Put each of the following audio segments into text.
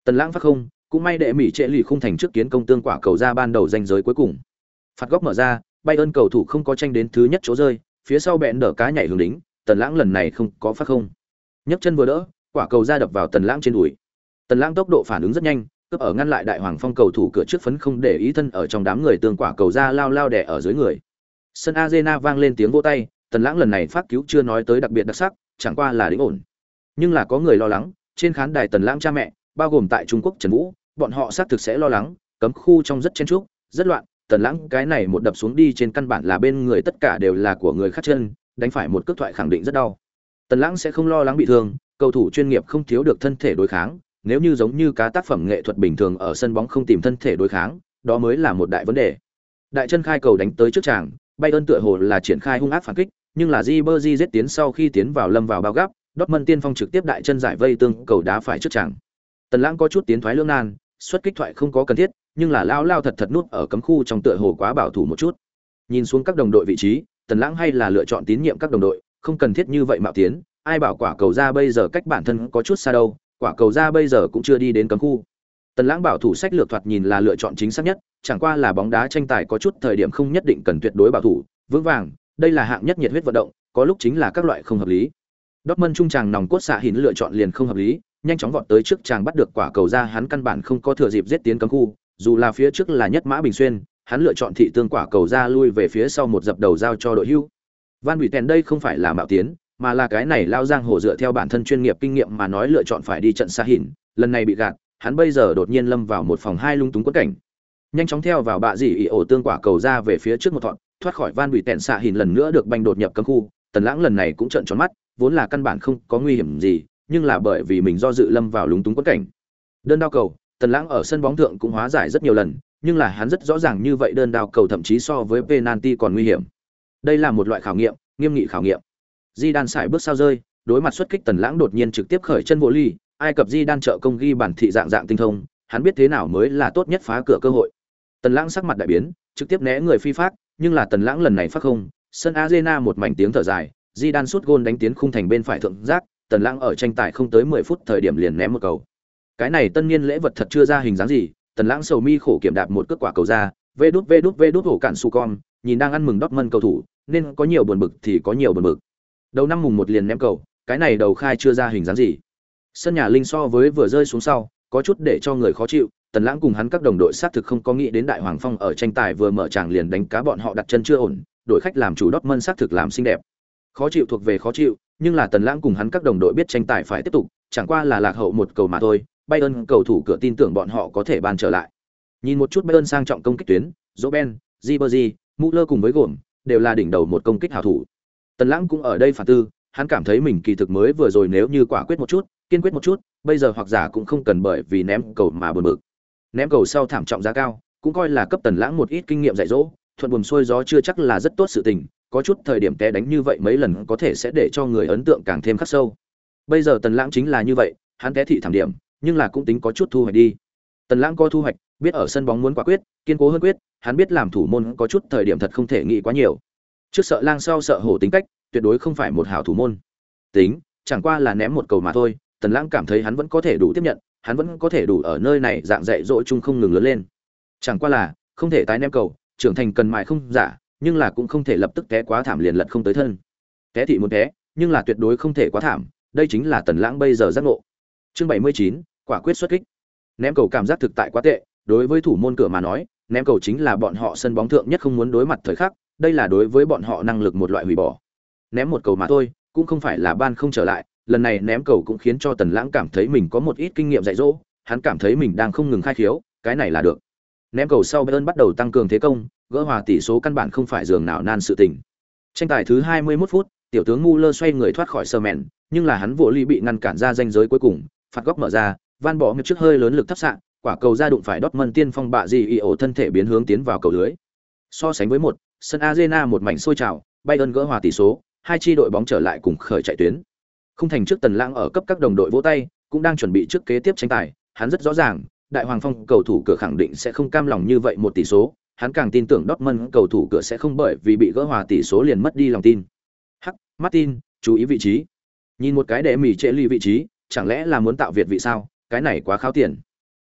Tần Lãng phát không, cũng may đệ mỹ trệ lì khung thành trước kiến công tương quả cầu ra ban đầu danh giới cuối cùng. Phạt góc mở ra, Bayern cầu thủ không có tranh đến thứ nhất chỗ rơi, phía sau bẹn đỡ cá nhảy hướng đính, Tần Lãng lần này không có phát không. Nhấc chân vừa đỡ, quả cầu ra đập vào Tần Lãng trên đùi. Tần Lãng tốc độ phản ứng rất nhanh, cướp ở ngăn lại Đại Hoàng Phong cầu thủ cửa trước phấn không để ý thân ở trong đám người tương quả cầu ra lao lao đè ở dưới người. Sân Arena vang lên tiếng vỗ tay, Tần Lãng lần này phát cứu chưa nói tới đặc biệt đặc sắc, chẳng qua là đỉnh ổn. Nhưng là có người lo lắng, trên khán đài Tần Lãng cha mẹ, bao gồm tại Trung Quốc Trần Vũ, bọn họ xác thực sẽ lo lắng, cấm khu trong rất chen chúc, rất loạn, Tần Lãng cái này một đập xuống đi trên căn bản là bên người tất cả đều là của người khác chân, đánh phải một cước thoại khẳng định rất đau. Tần Lãng sẽ không lo lắng bị thương, cầu thủ chuyên nghiệp không thiếu được thân thể đối kháng, nếu như giống như cá tác phẩm nghệ thuật bình thường ở sân bóng không tìm thân thể đối kháng, đó mới là một đại vấn đề. Đại chân khai cầu đánh tới trước tràng, Bayern tựa hồ là triển khai hung ác phản kích, nhưng là Ribery giết tiến sau khi tiến vào lâm vào bao gấp, Dortmund tiên phong trực tiếp đại chân giải vây tương cầu đá phải trước tràng. Tần Lãng có chút tiến thoái lưỡng nan, xuất kích thoại không có cần thiết, nhưng là lao thật nút ở cấm khu trong tựa hồ quá bảo thủ một chút. Nhìn xuống các đồng đội vị trí, Tần Lãng hay là lựa chọn tín nhiệm các đồng đội, không cần thiết như vậy mạo tiến, ai bảo quả cầu ra bây giờ cách bản thân có chút xa đâu, quả cầu ra bây giờ cũng chưa đi đến cấm khu. Tần Lãng bảo thủ sách lược thoạt nhìn là lựa chọn chính xác nhất, chẳng qua là bóng đá tranh tài có chút thời điểm không nhất định cần tuyệt đối bảo thủ, vững vàng, đây là hạng nhất nhiệt huyết vận động, có lúc chính là các loại không hợp lý. Dortmund trung tràng nòng cốt xạ hình lựa chọn liền không hợp lý, nhanh chóng vọt tới trước chàng bắt được quả cầu ra, hắn căn bản không có thừa dịp giết tiến cấm khu, dù là phía trước là nhất mã bình xuyên, hắn lựa chọn thị tương quả cầu ra lui về phía sau một dập đầu giao cho đội hưu. Van Buiten đây không phải là mạo tiến, mà là cái này lao giang hồ dựa theo bản thân chuyên nghiệp kinh nghiệm mà nói lựa chọn phải đi trận xạ hình, lần này bị gạt, hắn bây giờ đột nhiên lâm vào một phòng hai lung túng quất cảnh. Nhanh chóng theo vào bạ dị ổ tương quả cầu ra về phía trước một thọn, thoát khỏi Van Buiten xạ hình lần nữa được banh đột nhập cấm khu, Tần Lãng lần này cũng trợn tròn mắt, vốn là căn bản không có nguy hiểm gì, nhưng là bởi vì mình do dự lâm vào lúng túng quất cảnh. Đơn đao cầu, Tần Lãng ở sân bóng thượng cũng hóa giải rất nhiều lần, nhưng là hắn rất rõ ràng như vậy đơn đao cầu thậm chí so với penalty còn nguy hiểm. Đây là một loại khảo nghiệm, nghiêm nghị khảo nghiệm. Zidane sải bước sao rơi, đối mặt xuất kích Tần Lãng đột nhiên trực tiếp khởi chân vô ly, Ai Cập Zidane trợ công ghi bản thị dạng tinh thông, hắn biết thế nào mới là tốt nhất phá cửa cơ hội. Tần Lãng sắc mặt đại biến, trực tiếp né người phi phác, nhưng là Tần Lãng lần này phát không, sân Arena một mảnh tiếng thở dài, Zidane sút gôn đánh tiến khung thành bên phải thượng giác, Tần Lãng ở tranh tài không tới 10 phút thời điểm liền ném một cầu. Cái này tân niên lễ vật thật chưa ra hình dáng gì, Tần Lãng sầu mi khổ kiểm đạp một cước quả cầu ra, vê đút hổ cản su con, nhìn đang ăn mừng Dortmund cầu thủ, nên có nhiều buồn bực thì có nhiều buồn bực. Đầu năm mùng 1 liền ném cầu, cái này đầu khai chưa ra hình dáng gì. Sân nhà Linh so với vừa rơi xuống sau, có chút để cho người khó chịu, Tần Lãng cùng hắn các đồng đội xác thực không có nghĩ đến Đại Hoàng Phong ở tranh tài vừa mở tràng liền đánh cá bọn họ đặt chân chưa ổn, đội khách làm chủ Dortmund xác thực làm xinh đẹp. Khó chịu thuộc về khó chịu, nhưng là Tần Lãng cùng hắn các đồng đội biết tranh tài phải tiếp tục, chẳng qua là lạc hậu một cầu mà thôi, Bayern cầu thủ cửa tin tưởng bọn họ có thể ban trở lại. Nhìn một chút Bayern sang trọng công kích tuyến, Robben, Ribery, Müller cùng với gồm đều là đỉnh đầu một công kích hảo thủ. Tần Lãng cũng ở đây phản tư, hắn cảm thấy mình kỳ thực mới vừa rồi nếu như quả quyết một chút, kiên quyết một chút, bây giờ hoặc giả cũng không cần bởi vì ném cầu mà buồn bực. Ném cầu sau thảm trọng giá cao, cũng coi là cấp Tần Lãng một ít kinh nghiệm dạy dỗ, thuận buồm xuôi gió chưa chắc là rất tốt sự tình, có chút thời điểm té đánh như vậy mấy lần có thể sẽ để cho người ấn tượng càng thêm khắc sâu. Bây giờ Tần Lãng chính là như vậy, hắn té thị thảm điểm, nhưng là cũng tính có chút thu hoạch đi. Tần Lãng có thu hoạch, biết ở sân bóng muốn quả quyết, kiên cố hơn quyết, hắn biết làm thủ môn có chút thời điểm thật không thể nghĩ quá nhiều. Trước sợ lang sau sợ hổ tính cách, tuyệt đối không phải một hảo thủ môn. Tính, chẳng qua là ném một cầu mà thôi, Tần Lãng cảm thấy hắn vẫn có thể đủ tiếp nhận, hắn vẫn có thể đủ ở nơi này dạng dạy dỗ chung không ngừng lớn lên. Chẳng qua là, không thể tái ném cầu, trưởng thành cần mài không giả, nhưng là cũng không thể lập tức té quá thảm liền lật không tới thân. Té thị muốn té, nhưng là tuyệt đối không thể quá thảm, đây chính là Tần Lãng bây giờ giác ngộ. Chương 79, quả quyết xuất kích. Ném cầu cảm giác thực tại quá tệ, đối với thủ môn cửa mà nói, ném cầu chính là bọn họ sân bóng thượng nhất không muốn đối mặt thời khắc, đây là đối với bọn họ năng lực một loại hủy bỏ. Ném một cầu mà thôi, cũng không phải là ban không trở lại, lần này ném cầu cũng khiến cho Tần Lãng cảm thấy mình có một ít kinh nghiệm dạy dỗ, hắn cảm thấy mình đang không ngừng khai khiếu, cái này là được. Ném cầu sau Bayern bắt đầu tăng cường thế công, gỡ hòa tỷ số căn bản không phải giường nào nan sự tình. Tranh tài thứ 21 phút, tiểu tướng Müller xoay người thoát khỏi sơ mèn, nhưng là hắn vô ly bị ngăn cản ra ranh giới cuối cùng, phạt góc mở ra, Van bỏ trước hơi lớn lực thấp xạ, quả cầu ra đụng phải Dortmund tiên phong bạ gì ổ thân thể biến hướng tiến vào cầu lưới. So sánh với một, sân Arena một mảnh sôi trào, Bayern gỡ hòa tỷ số, hai chi đội bóng trở lại cùng khởi chạy tuyến. Không thành trước Tần Lãng ở cấp các đồng đội vỗ tay, cũng đang chuẩn bị trước kế tiếp tranh tài, hắn rất rõ ràng, Đại Hoàng Phong cầu thủ cửa khẳng định sẽ không cam lòng như vậy một tỷ số, hắn càng tin tưởng Dortmund cầu thủ cửa sẽ không bởi vì bị gỡ hòa tỷ số liền mất đi lòng tin. Hắc, Martin, chú ý vị trí. Nhìn một cái để mỉ trễ ly vị trí, chẳng lẽ là muốn tạo việt vị sao? Cái này quá kháo tiền.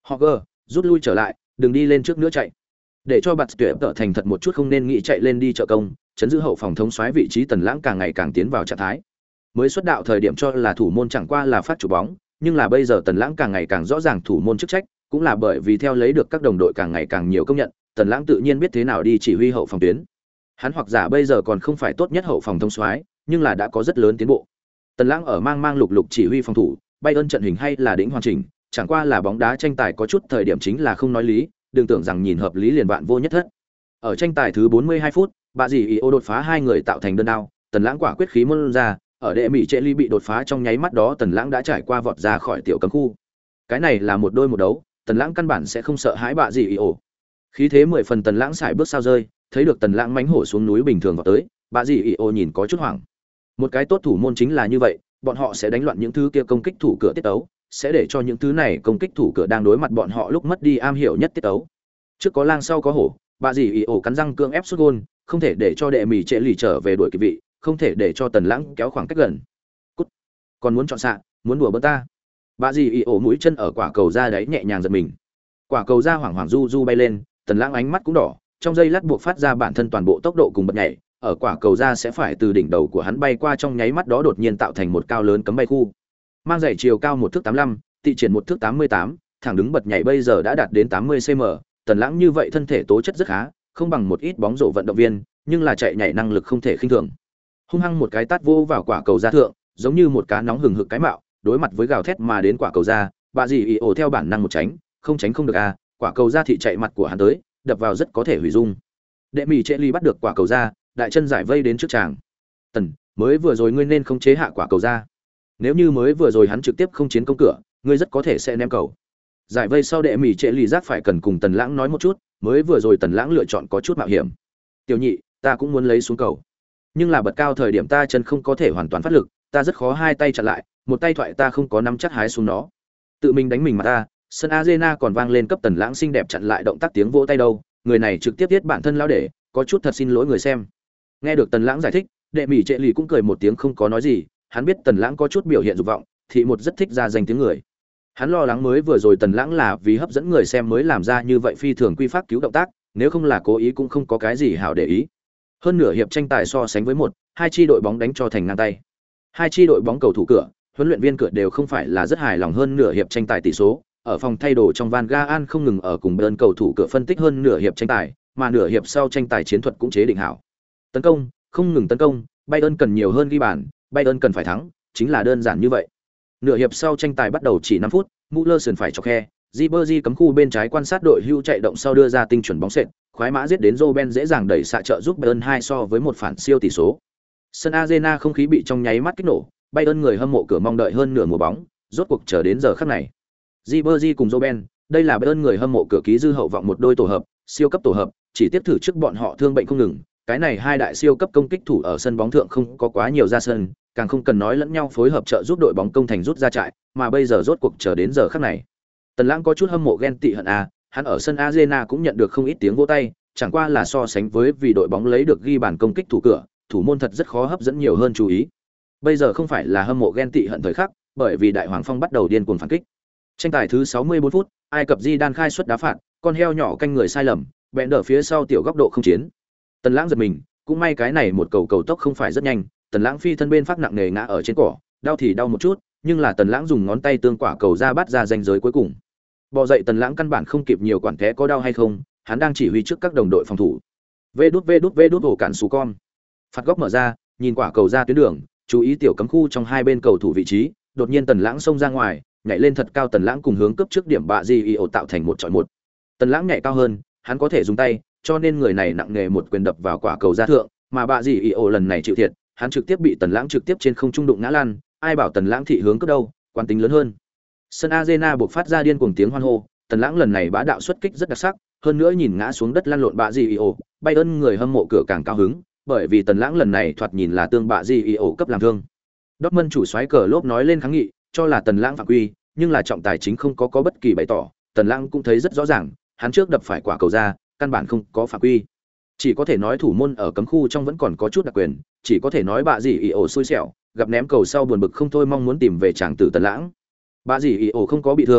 Hogger, rút lui trở lại, đừng đi lên trước nữa chạy. Để cho bạt tuyệt tợ thành thật một chút không nên nghĩ chạy lên đi trợ công, chấn giữ hậu phòng thống soái vị trí Tần Lãng càng ngày càng tiến vào trạng thái. Mới xuất đạo thời điểm cho là thủ môn chẳng qua là phát chủ bóng, nhưng là bây giờ Tần Lãng càng ngày càng rõ ràng thủ môn chức trách, cũng là bởi vì theo lấy được các đồng đội càng ngày càng nhiều công nhận, Tần Lãng tự nhiên biết thế nào đi chỉ huy hậu phòng tuyến. Hắn hoặc giả bây giờ còn không phải tốt nhất hậu phòng thống soái, nhưng là đã có rất lớn tiến bộ. Tần Lãng ở mang lục lục chỉ huy phòng thủ, Bayern trận hình hay là đỉnh hoàn chỉnh, chẳng qua là bóng đá tranh tài có chút thời điểm chính là không nói lý, đừng tưởng rằng nhìn hợp lý liền vạn vô nhất thất. Ở tranh tài thứ 42 phút, bà dì ý ô đột phá hai người tạo thành đơn đao, Tần Lãng quả quyết khí môn ra, ở đệ mỹ trệ ly bị đột phá trong nháy mắt đó Tần Lãng đã trải qua vọt ra khỏi tiểu cấm khu. Cái này là một đôi một đấu, Tần Lãng căn bản sẽ không sợ hãi bà dì ý ô. Khí thế 10 phần Tần Lãng xài bước sao rơi, thấy được Tần Lãng mãnh hổ xuống núi bình thường vào tới, bà dì ý ô nhìn có chút hoảng. Một cái tốt thủ môn chính là như vậy, bọn họ sẽ đánh loạn những thứ kia công kích thủ cửa tiết tấu, sẽ để cho những thứ này công kích thủ cửa đang đối mặt bọn họ lúc mất đi am hiểu nhất tiết tấu. Trước có lang sau có hổ, bà dì ý ổ cắn răng cương ép sút gôn, không thể để cho đệ mì trệ lì trở về đuổi kịp vị, không thể để cho Tần Lãng kéo khoảng cách gần. Cút, còn muốn chọn xạ, muốn đùa bỡn ta. Bà dì ý ổ mũi chân ở quả cầu ra đấy nhẹ nhàng giật mình. Quả cầu ra hoảng hoảng du du bay lên, Tần Lãng ánh mắt cũng đỏ, trong giây lát buộc phát ra bản thân toàn bộ tốc độ cùng bật nhảy, ở quả cầu ra sẽ phải từ đỉnh đầu của hắn bay qua trong nháy mắt đó đột nhiên tạo thành một cao lớn cấm bay khu. Mang giày chiều cao 1 thước 85, tị triển 1 thước 88, thẳng đứng bật nhảy bây giờ đã đạt đến 80 cm, Tần Lãng như vậy thân thể tố chất rất khá, không bằng một ít bóng rổ vận động viên, nhưng là chạy nhảy năng lực không thể khinh thường. Hung hăng một cái tát vô vào quả cầu ra thượng, giống như một cá nóng hừng hực cái mạo, đối mặt với gào thét mà đến quả cầu ra, bà dì ý ổ theo bản năng một tránh, không được à, quả cầu ra thị chạy mặt của hắn tới, đập vào rất có thể hủy dung. Đệ mỹ trệ ly bắt được quả cầu ra, đại chân giải vây đến trước chàng. Tần, mới vừa rồi ngươi nên không chế hạ quả cầu ra. Nếu như mới vừa rồi hắn trực tiếp không chiến công cửa, ngươi rất có thể sẽ ném cầu. Giải vây sau đệ mỹ trệ lì giác phải cần cùng Tần Lãng nói một chút, mới vừa rồi Tần Lãng lựa chọn có chút mạo hiểm. Tiểu nhị, ta cũng muốn lấy xuống cầu, nhưng là bật cao thời điểm ta chân không có thể hoàn toàn phát lực, ta rất khó hai tay chặn lại, một tay thoại ta không có nắm chắc hái xuống nó. Tự mình đánh mình mà ta, sân arena còn vang lên cấp Tần Lãng xinh đẹp chặn lại động tác tiếng vỗ tay đâu, người này trực tiếp viết bản thân lao để, có chút thật xin lỗi người xem. Nghe được Tần Lãng giải thích, đệ mỹ trệ lì cũng cười một tiếng không có nói gì, hắn biết Tần Lãng có chút biểu hiện dục vọng, thị một rất thích ra danh tiếng người. Hắn lo lắng mới vừa rồi Tần Lãng là vì hấp dẫn người xem mới làm ra như vậy phi thường quy pháp cứu động tác, nếu không là cố ý cũng không có cái gì hảo để ý. Hơn nửa hiệp tranh tài so sánh với hai chi đội bóng đánh cho thành ngang tay. Hai chi đội bóng cầu thủ cửa, huấn luyện viên cửa đều không phải là rất hài lòng hơn nửa hiệp tranh tài tỷ số, ở phòng thay đồ trong Van Gaal không ngừng ở cùng bên cầu thủ cửa phân tích hơn nửa hiệp tranh tài, mà nửa hiệp sau tranh tài chiến thuật cũng chế định hảo. Tấn công, không ngừng tấn công, Bayern cần nhiều hơn ghi bàn, Bayern cần phải thắng, chính là đơn giản như vậy. Nửa hiệp sau tranh tài bắt đầu chỉ 5 phút, Muller sườn phải chọc khe, Ribery cấm khu bên trái quan sát đội hưu chạy động sau đưa ra tinh chuẩn bóng sệt, khoái mã giết đến Robben dễ dàng đẩy xạ trợ giúp Bayern 2 so với một phản siêu tỷ số. Sân Arena không khí bị trong nháy mắt kích nổ, Bayern người hâm mộ cửa mong đợi hơn nửa mùa bóng, rốt cuộc chờ đến giờ khắc này. Ribery cùng Robben, đây là Bayern người hâm mộ cửa ký dư hậu vọng một đôi tổ hợp, siêu cấp tổ hợp, chỉ tiếp thử trước bọn họ thương bệnh không ngừng, cái này hai đại siêu cấp công kích thủ ở sân bóng thượng không có quá nhiều ra sân, càng không cần nói lẫn nhau phối hợp trợ giúp đội bóng công thành rút ra trại, mà bây giờ rốt cuộc chờ đến giờ khắc này. Tần Lãng có chút hâm mộ ghen tị hận à, hắn ở sân Arena cũng nhận được không ít tiếng vỗ tay, chẳng qua là so sánh với vì đội bóng lấy được ghi bàn công kích thủ cửa, thủ môn thật rất khó hấp dẫn nhiều hơn chú ý. Bây giờ không phải là hâm mộ ghen tị hận thời khắc, bởi vì Đại Hoàng Phong bắt đầu điên cuồng phản kích. Tranh tài thứ 64 phút, Ai Cập Di đan khai xuất đá phạt, con heo nhỏ canh người sai lầm, bẹn đỡ phía sau tiểu góc độ không chiến. Tần Lãng giật mình, cũng may cái này một cầu tốc không phải rất nhanh, Tần Lãng phi thân bên phát nặng nề ngã ở trên cỏ, đau thì đau một chút, nhưng là Tần Lãng dùng ngón tay tương quả cầu ra bắt ra ranh giới cuối cùng. Bò dậy Tần Lãng căn bản không kịp nhiều quản té có đau hay không, hắn đang chỉ huy trước các đồng đội phòng thủ. Vê đút ổ cản sú con. Phạt góc mở ra, nhìn quả cầu ra tuyến đường, chú ý tiểu cấm khu trong hai bên cầu thủ vị trí, đột nhiên Tần Lãng xông ra ngoài, nhảy lên thật cao Tần Lãng cùng hướng cấp trước điểm bạ gì ổ tạo thành 1-1. Tần Lãng nhảy cao hơn, hắn có thể dùng tay, cho nên người này nặng nề một quyền đập vào quả cầu ra thượng, mà bạ gì ổ lần này chịu thiệt, hắn trực tiếp bị Tần Lãng trực tiếp trên không trung đụng ngã lăn, ai bảo Tần Lãng thị hướng cấp đâu, quán tính lớn hơn. Sân Arena buộc phát ra điên cuồng tiếng hoan hô, Tần Lãng lần này bá đạo xuất kích rất đặc sắc, hơn nữa nhìn ngã xuống đất lăn lộn bạ gì ổ, Bayern người hâm mộ cửa càng cao hứng, bởi vì Tần Lãng lần này thoạt nhìn là tương bạ gì ổ cấp làm thương. Dortmund chủ soái cờ lốp nói lên kháng nghị, cho là Tần Lãng phạm quy, nhưng là trọng tài chính không có bất kỳ bày tỏ, Tần Lãng cũng thấy rất rõ ràng, hắn trước đập phải quả cầu ra, căn bản không có phạm quy. Chỉ có thể nói thủ môn ở cấm khu trong vẫn còn có chút đặc quyền, chỉ có thể nói bạ gì ổ xui xẻo, gặp ném cầu sau buồn bực không thôi mong muốn tìm về chàng tử Tần Lãng. Bạ gì ổ không có bị thương,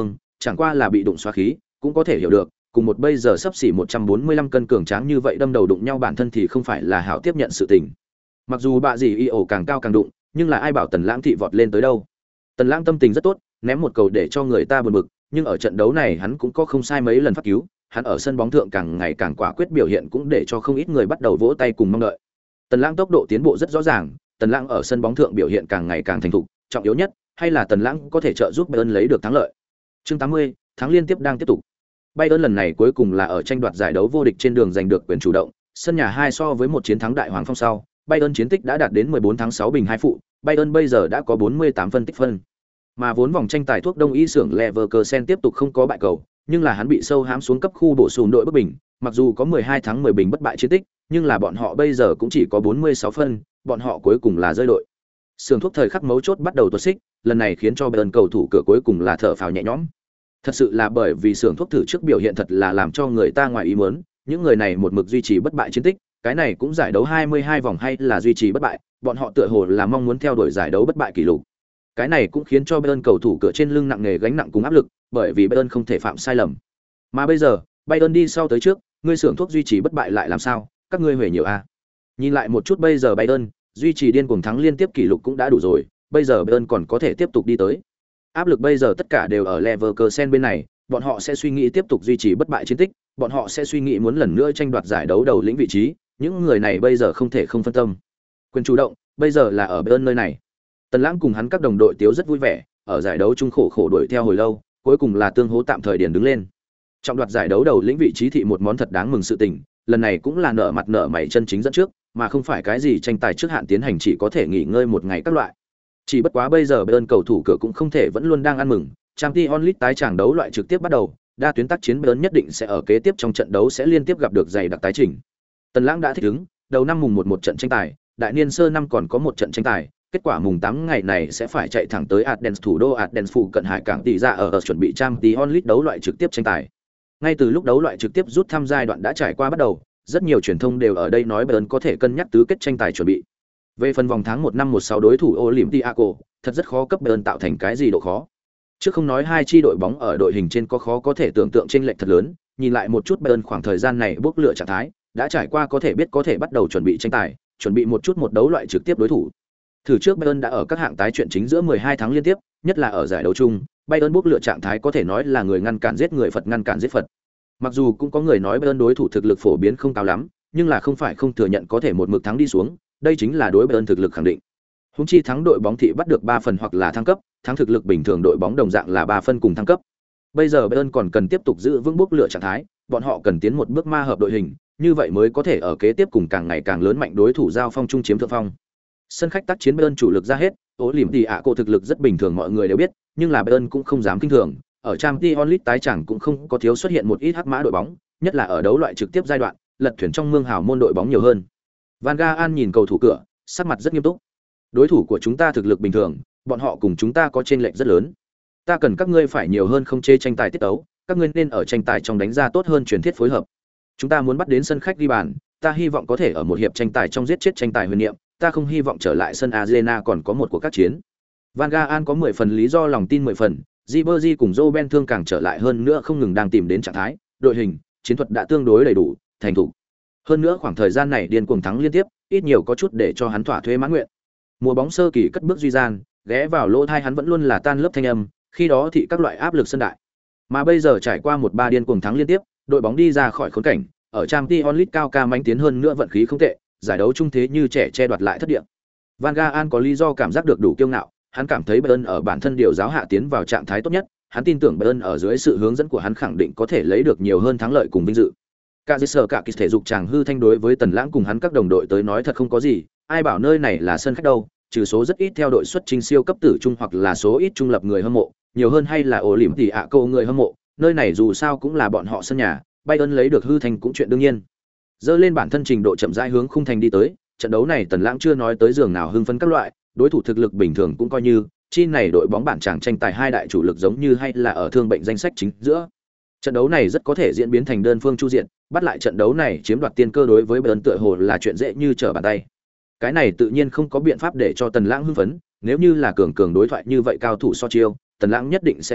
chẳng qua là bị đụng xóa khí, cũng có thể hiểu được, cùng một bây giờ sắp xỉ 145 cân cường tráng như vậy đâm đầu đụng nhau bản thân thì không phải là hảo tiếp nhận sự tình. Mặc dù bạ gì y ổ càng cao càng đụng, nhưng là ai bảo Tần Lãng thị vọt lên tới đâu. Tần Lãng tâm tình rất tốt, ném một cầu để cho người ta buồn bực, nhưng ở trận đấu này hắn cũng có không sai mấy lần phát cứu, hắn ở sân bóng thượng càng ngày càng quả quyết biểu hiện cũng để cho không ít người bắt đầu vỗ tay cùng mong đợi. Tần Lãng tốc độ tiến bộ rất rõ ràng, Tần Lãng ở sân bóng thượng biểu hiện càng ngày càng thành thục, trọng yếu nhất hay là Tần Lãng có thể trợ giúp Bayern lấy được thắng lợi. Chương 80, thắng liên tiếp đang tiếp tục. Bayern lần này cuối cùng là ở tranh đoạt giải đấu vô địch trên đường giành được quyền chủ động, sân nhà 2 so với một chiến thắng đại hoàng phong sau, Bayern chiến tích đã đạt đến 14 thắng 6 bình 2 phụ, Bayern bây giờ đã có 48 phân tích phân. Mà vốn vòng tranh tài thuốc đông y xưởng Leverkusen tiếp tục không có bại cầu, nhưng là hắn bị sâu hãm xuống cấp khu bổ sung đội bất bình, mặc dù có 12 thắng 10 bình bất bại chiến tích, nhưng là bọn họ bây giờ cũng chỉ có 46 phân, bọn họ cuối cùng là rơi đội. Xưởng thuốc thời khắc mấu chốt bắt đầu tuột xích, lần này khiến cho Bayern cầu thủ cửa cuối cùng là thở phào nhẹ nhõm. Thật sự là bởi vì xưởng thuốc thử trước biểu hiện thật là làm cho người ta ngoài ý muốn, những người này một mực duy trì bất bại chiến tích, cái này cũng giải đấu 22 vòng hay là duy trì bất bại, bọn họ tựa hồ là mong muốn theo đuổi giải đấu bất bại kỷ lục. Cái này cũng khiến cho Bayern cầu thủ cửa trên lưng nặng nề gánh nặng cùng áp lực, bởi vì Bayern không thể phạm sai lầm. Mà bây giờ, Bayern đi sau tới trước, ngươi xưởng thuốc duy trì bất bại lại làm sao? Các ngươi huề nhiều a. Nhìn lại một chút bây giờ Bayern, duy trì điên cuồng thắng liên tiếp kỷ lục cũng đã đủ rồi, bây giờ Bayern còn có thể tiếp tục đi tới. Áp lực bây giờ tất cả đều ở Leverkusen bên này, bọn họ sẽ suy nghĩ tiếp tục duy trì bất bại chiến tích, bọn họ sẽ suy nghĩ muốn lần nữa tranh đoạt giải đấu đầu lĩnh vị trí, những người này bây giờ không thể không phân tâm. Quyền chủ động, bây giờ là ở Bayern nơi này. Tần Lãng cùng hắn các đồng đội tiếu rất vui vẻ, ở giải đấu chung khổ đuổi theo hồi lâu, cuối cùng là tương hố tạm thời điền đứng lên. Trong đoạt giải đấu đầu lĩnh vị trí thị một món thật đáng mừng sự tình, lần này cũng là nợ mặt nợ mày chân chính dẫn trước, mà không phải cái gì tranh tài trước hạn tiến hành chỉ có thể nghỉ ngơi một ngày các loại. Chỉ bất quá bây giờ Bayern cầu thủ cửa cũng không thể vẫn luôn đang ăn mừng, Champions League tái tràng đấu loại trực tiếp bắt đầu, đa tuyến tác chiến Bayern nhất định sẽ ở kế tiếp trong trận đấu sẽ liên tiếp gặp được dày đặc tái chỉnh. Tần Lãng đã thích ứng, đầu năm mùng 1 trận tranh tài, đại niên sơ năm còn có một trận tranh tài, kết quả mùng 8 ngày này sẽ phải chạy thẳng tới Athens thủ đô Athens phụ cận hải cảng tỷ ra ở chuẩn bị Champions League đấu loại trực tiếp tranh tài. Ngay từ lúc đấu loại trực tiếp rút thăm giai đoạn đã trải qua bắt đầu, rất nhiều truyền thông đều ở đây nói Bayern có thể cân nhắc tứ kết tranh tài chuẩn bị. Về phần vòng tháng 1 năm 16 đối thủ Olympiacos, thật rất khó cấp Bayern tạo thành cái gì độ khó. Trước không nói hai chi đội bóng ở đội hình trên có khó có thể tưởng tượng chênh lệch thật lớn, nhìn lại một chút Bayern khoảng thời gian này bước lựa trạng thái, đã trải qua có thể biết có thể bắt đầu chuẩn bị tranh tài, chuẩn bị một chút một đấu loại trực tiếp đối thủ. Thử trước Bayern đã ở các hạng tái chuyện chính giữa 12 tháng liên tiếp, nhất là ở giải đấu chung, Bayern bước lựa trạng thái có thể nói là người ngăn cản giết người Phật ngăn cản giết Phật. Mặc dù cũng có người nói Bayern đối thủ thực lực phổ biến không cao lắm, nhưng là không phải không thừa nhận có thể một mực thắng đi xuống, đây chính là đối Bayern thực lực khẳng định. Húng chi thắng đội bóng thị bắt được 3 phần hoặc là thăng cấp, thắng thực lực bình thường đội bóng đồng dạng là 3 phân cùng thăng cấp. Bây giờ Bayern còn cần tiếp tục giữ vững bước lựa trạng thái, bọn họ cần tiến một bước ma hợp đội hình, như vậy mới có thể ở kế tiếp cùng càng ngày càng lớn mạnh đối thủ giao phong chung chiếm thượng phong. Sân khách tác chiến Bayern chủ lực ra hết, Olympiacos thực lực rất bình thường mọi người đều biết, nhưng là Bayern cũng không dám kinh thường, ở Champions League tái chẳng cũng không có thiếu xuất hiện một ít hắc mã đội bóng, nhất là ở đấu loại trực tiếp giai đoạn, lật thuyền trong mương hào môn đội bóng nhiều hơn. Van Gaal nhìn cầu thủ cửa, sắc mặt rất nghiêm túc. Đối thủ của chúng ta thực lực bình thường, bọn họ cùng chúng ta có chênh lệch rất lớn. Ta cần các ngươi phải nhiều hơn không chê tranh tài tiết tấu, các ngươi nên ở tranh tài trong đánh ra tốt hơn truyền thiết phối hợp. Chúng ta muốn bắt đến sân khách ghi bàn, ta hy vọng có thể ở một hiệp tranh tài trong giết chết tranh tài huyền niệm, ta không hy vọng trở lại sân Arena còn có một cuộc các chiến. Van Gaal có 10 phần lý do lòng tin 10 phần, Ribery cùng Robben thương càng trở lại hơn nữa không ngừng đang tìm đến trạng thái, đội hình, chiến thuật đã tương đối đầy đủ, thành thục. Hơn nữa khoảng thời gian này điên cuồng thắng liên tiếp, ít nhiều có chút để cho hắn thỏa thuê mãn nguyện. Mùa bóng sơ kỳ cất bước duy gian, ghé vào lỗ tai hắn vẫn luôn là tan lớp thanh âm, khi đó thì các loại áp lực sân đại. Mà bây giờ trải qua 1-3 điên cuồng thắng liên tiếp, đội bóng đi ra khỏi khốn cảnh, ở Champions League cao ca mãnh tiến hơn nữa vận khí không tệ, giải đấu chung thế như trẻ che đoạt lại thất địa. Van Gaal có lý do cảm giác được đủ kiêu ngạo, hắn cảm thấy Bayern ở bản thân điều giáo hạ tiến vào trạng thái tốt nhất, hắn tin tưởng Bayern ở dưới sự hướng dẫn của hắn khẳng định có thể lấy được nhiều hơn thắng lợi cùng vinh dự. Cả dây sở cả kỳ thể dục chàng hư thanh đối với Tần Lãng cùng hắn các đồng đội tới nói thật không có gì, ai bảo nơi này là sân khách đâu, trừ số rất ít theo đội xuất trình siêu cấp tử trung hoặc là số ít trung lập người hâm mộ, nhiều hơn hay là Olympiacos người hâm mộ, nơi này dù sao cũng là bọn họ sân nhà, Bayern lấy được hư thanh cũng chuyện đương nhiên. Dơ lên bản thân trình độ chậm rãi hướng khung thành đi tới, trận đấu này Tần Lãng chưa nói tới giường nào hưng phấn các loại, đối thủ thực lực bình thường cũng coi như, chi này đội bóng bản chàng tranh tài hai đại chủ lực giống như hay là ở thương bệnh danh sách chính giữa. Trận đấu này rất có thể diễn biến thành đơn phương chu diện, bắt lại trận đấu này chiếm đoạt tiên cơ đối với Bayern tựa hồ là chuyện dễ như trở bàn tay. Cái này tự nhiên không có biện pháp để cho Tần Lãng hưng phấn, nếu như là cường đối thoại như vậy cao thủ so chiêu, Tần Lãng nhất định sẽ rất thích,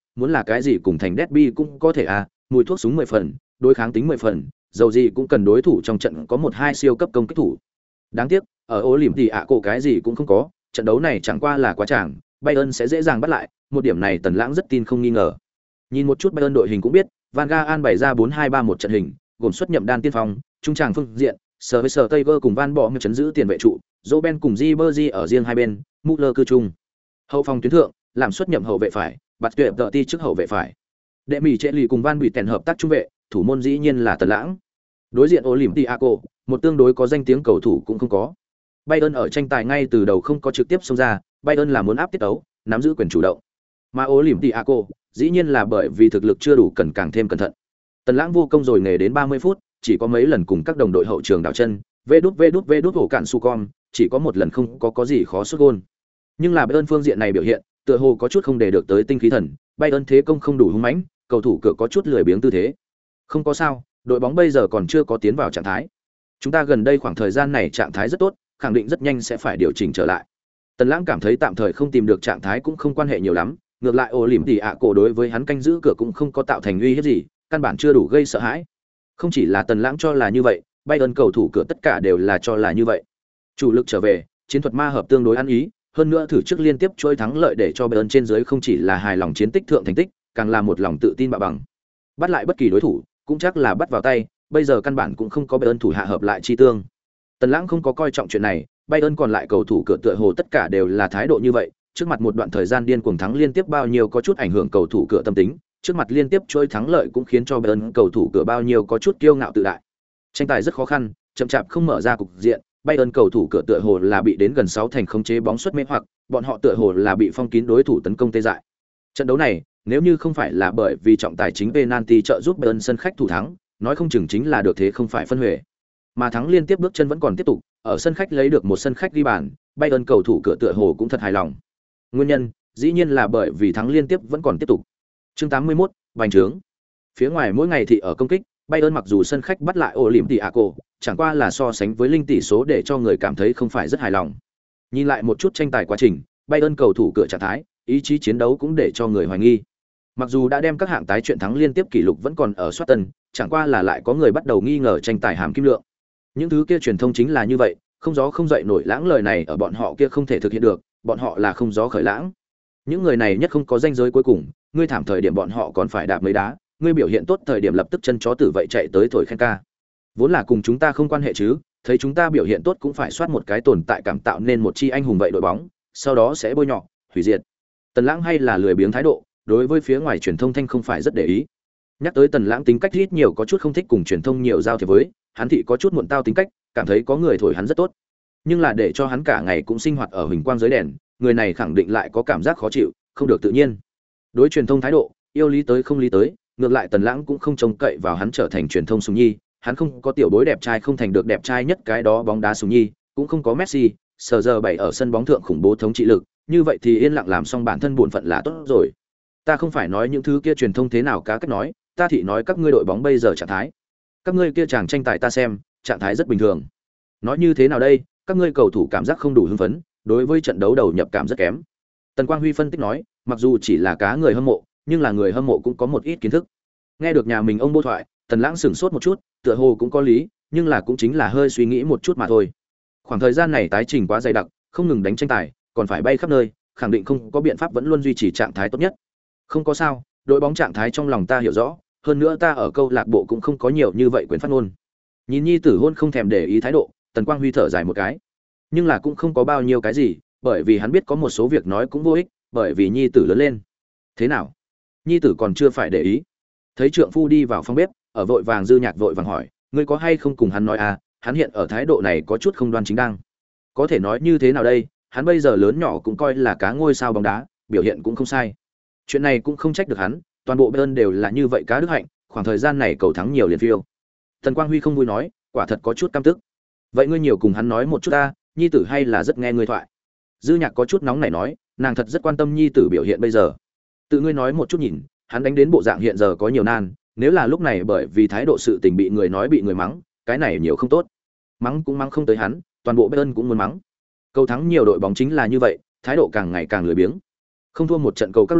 muốn là cái gì cùng thành derby cũng có thể à, mùi thuốc súng 10 phần, đối kháng tính 10 phần, dầu gì cũng cần đối thủ trong trận có một hai siêu cấp công kích thủ. Đáng tiếc, ở Olympiacos cái gì cũng không có, trận đấu này chẳng qua là quá tràng, Bayern sẽ dễ dàng bắt lại, một điểm này Tần Lãng rất tin không nghi ngờ. Nhìn một chút Bayern đội hình cũng biết, Van Gaal bày ra 4-2-3-1 trận hình, gồm xuất nhậm đan tiên phong, trung tràng phương diện, sở với sở Taylor cùng Van Bommel chấn giữ tiền vệ trụ, Robben cùng Ribery ở riêng hai bên, Müller cư trung. Hậu phòng tuyến thượng, làm xuất nhậm hậu vệ phải, bạt tuyệt tợ ti trước hậu vệ phải. Đệ Mỹ Trệ Lì cùng Van Buyten hợp tác trung vệ, thủ môn dĩ nhiên là Tần Lãng. Đối diện Olympiacos, một tương đối có danh tiếng cầu thủ cũng không có. Bayern ở tranh tài ngay từ đầu không có trực tiếp xông ra, Bayern là muốn áp tiết tấu, nắm giữ quyền chủ động. Mà Olympiacos, dĩ nhiên là bởi vì thực lực chưa đủ cần càng thêm cẩn thận. Tần Lãng vô công rồi nghề đến 30 phút, chỉ có mấy lần cùng các đồng đội hậu trường đảo chân, vê đút hổ cạn su con, chỉ có một lần không có gì khó sút gol. Nhưng là Bayern phương diện này biểu hiện, tựa hồ có chút không để được tới tinh khí thần, Bayern thế công không đủ hung mãnh, cầu thủ cửa có chút lười biếng tư thế. Không có sao, đội bóng bây giờ còn chưa có tiến vào trạng thái. Chúng ta gần đây khoảng thời gian này trạng thái rất tốt, khẳng định rất nhanh sẽ phải điều chỉnh trở lại. Tần Lãng cảm thấy tạm thời không tìm được trạng thái cũng không quan hệ nhiều lắm, ngược lại Olympiacos đối với hắn canh giữ cửa cũng không có tạo thành uy hiếp gì, căn bản chưa đủ gây sợ hãi. Không chỉ là Tần Lãng cho là như vậy, Bayern cầu thủ cửa tất cả đều là cho là như vậy. Chủ lực trở về, chiến thuật ma hợp tương đối ăn ý, hơn nữa thử trước liên tiếp chuỗi thắng lợi để cho Bayern trên dưới không chỉ là hài lòng chiến tích thượng thành tích, càng là một lòng tự tin bạo bằng. Bắt lại bất kỳ đối thủ, cũng chắc là bắt vào tay, bây giờ căn bản cũng không có Bayern thủ hạ hợp lại chi tương. Tần Lãng không có coi trọng chuyện này, Bayern còn lại cầu thủ cửa tựa hồ tất cả đều là thái độ như vậy, trước mặt một đoạn thời gian điên cuồng thắng liên tiếp bao nhiêu có chút ảnh hưởng cầu thủ cửa tâm tính, trước mặt liên tiếp chuỗi thắng lợi cũng khiến cho Bayern cầu thủ cửa bao nhiêu có chút kiêu ngạo tự đại. Tranh tài rất khó khăn, chậm chạp không mở ra cục diện, Bayern cầu thủ cửa tựa hồ là bị đến gần 6 thành khống chế bóng suất mê hoặc, bọn họ tựa hồ là bị phong kín đối thủ tấn công tê dại. Trận đấu này, nếu như không phải là bởi vì trọng tài chính penalty trợ giúp Bayern sân khách thủ thắng, nói không chừng chính là được thế không phải phân huề. Mà thắng liên tiếp bước chân vẫn còn tiếp tục, ở sân khách lấy được một sân khách ghi bàn, Bayern cầu thủ cửa tựa hồ cũng thật hài lòng. Nguyên nhân, dĩ nhiên là bởi vì thắng liên tiếp vẫn còn tiếp tục. Chương 81, bành trướng. Phía ngoài mỗi ngày thì ở công kích, Bayern mặc dù sân khách bắt lại Olympiacos, chẳng qua là so sánh với linh tỷ số để cho người cảm thấy không phải rất hài lòng. Nhìn lại một chút tranh tài quá trình, Bayern cầu thủ cửa trạng thái, ý chí chiến đấu cũng để cho người hoài nghi. Mặc dù đã đem các hạng tái chuyện thắng liên tiếp kỷ lục vẫn còn ở soát tân, chẳng qua là lại có người bắt đầu nghi ngờ tranh tài hàm kim lượng. Những thứ kia truyền thông chính là như vậy, không gió không dậy nổi lãng lời này ở bọn họ kia không thể thực hiện được, bọn họ là không gió khởi lãng. Những người này nhất không có danh giới cuối cùng, ngươi thảm thời điểm bọn họ còn phải đạp mấy đá, ngươi biểu hiện tốt thời điểm lập tức chân chó tử vậy chạy tới thổi khen ca. Vốn là cùng chúng ta không quan hệ chứ, thấy chúng ta biểu hiện tốt cũng phải soát một cái tồn tại cảm tạo nên một chi anh hùng vậy đội bóng, sau đó sẽ bôi nhọ, hủy diệt. Tần Lãng hay là lười biếng thái độ, đối với phía ngoài truyền thông thanh không phải rất để ý. Nhắc tới Tần Lãng tính cách ít nhiều có chút không thích cùng truyền thông nhiều giao thiệp với, hắn thị có chút muộn tao tính cách, cảm thấy có người thổi hắn rất tốt. Nhưng là để cho hắn cả ngày cũng sinh hoạt ở huỳnh quang dưới đèn, người này khẳng định lại có cảm giác khó chịu, không được tự nhiên. Đối truyền thông thái độ, yêu lý tới không lý tới, ngược lại Tần Lãng cũng không trông cậy vào hắn trở thành truyền thông sùng nhi, hắn không có tiểu bối đẹp trai không thành được đẹp trai nhất cái đó bóng đá sùng nhi, cũng không có Messi, sờ giờ bảy ở sân bóng thượng khủng bố thống trị lực, như vậy thì yên lặng làm xong bản thân bổn phận là tốt rồi. Ta không phải nói những thứ kia truyền thông thế nào cá cách nói, ta thị nói các ngươi đội bóng bây giờ trạng thái. Các ngươi kia chàng tranh tài ta xem, trạng thái rất bình thường. Nói như thế nào đây, các ngươi cầu thủ cảm giác không đủ hưng phấn, đối với trận đấu đầu nhập cảm rất kém. Tần Quang Huy phân tích nói, mặc dù chỉ là cá người hâm mộ, nhưng là người hâm mộ cũng có một ít kiến thức. Nghe được nhà mình ông bô thoại, Tần Lãng sửng sốt một chút, tựa hồ cũng có lý, nhưng là cũng chính là hơi suy nghĩ một chút mà thôi. Khoảng thời gian này tái trình quá dày đặc, không ngừng đánh tranh tài, còn phải bay khắp nơi, khẳng định không có biện pháp vẫn luôn duy trì trạng thái tốt nhất. Không có sao, đội bóng trạng thái trong lòng ta hiểu rõ, hơn nữa ta ở câu lạc bộ cũng không có nhiều như vậy quyền phát ngôn. Nhìn nhi tử hôn không thèm để ý thái độ, Tần Quang Huy thở dài một cái. Nhưng là cũng không có bao nhiêu cái gì, bởi vì hắn biết có một số việc nói cũng vô ích, bởi vì nhi tử lớn lên. Thế nào? Nhi tử còn chưa phải để ý. Thấy trượng phu đi vào phòng bếp, ở vội vàng Dư Nhạc vội vàng hỏi, ngươi có hay không cùng hắn nói à, hắn hiện ở thái độ này có chút không đoan chính đang. Có thể nói như thế nào đây, hắn bây giờ lớn nhỏ cũng coi là cá ngôi sao bóng đá, biểu hiện cũng không sai. Chuyện này cũng không trách được hắn, toàn bộ Bayern đều là như vậy cá đức hạnh, khoảng thời gian này cầu thắng nhiều liền phiêu. Tần Quang Huy không vui nói, quả thật có chút căm tức. Vậy ngươi nhiều cùng hắn nói một chút ta, nhi tử hay là rất nghe ngươi thoại. Dư Nhạc có chút nóng nảy nói, nàng thật rất quan tâm nhi tử biểu hiện bây giờ. Tự ngươi nói một chút nhìn, hắn đánh đến bộ dạng hiện giờ có nhiều nan, nếu là lúc này bởi vì thái độ sự tình bị người nói bị người mắng, cái này nhiều không tốt. Mắng cũng mắng không tới hắn, toàn bộ Bayern cũng muốn mắng. Cầu thắng nhiều đội bóng chính là như vậy, thái độ càng ngày càng lười biếng. Không thua một trận cầu các loại,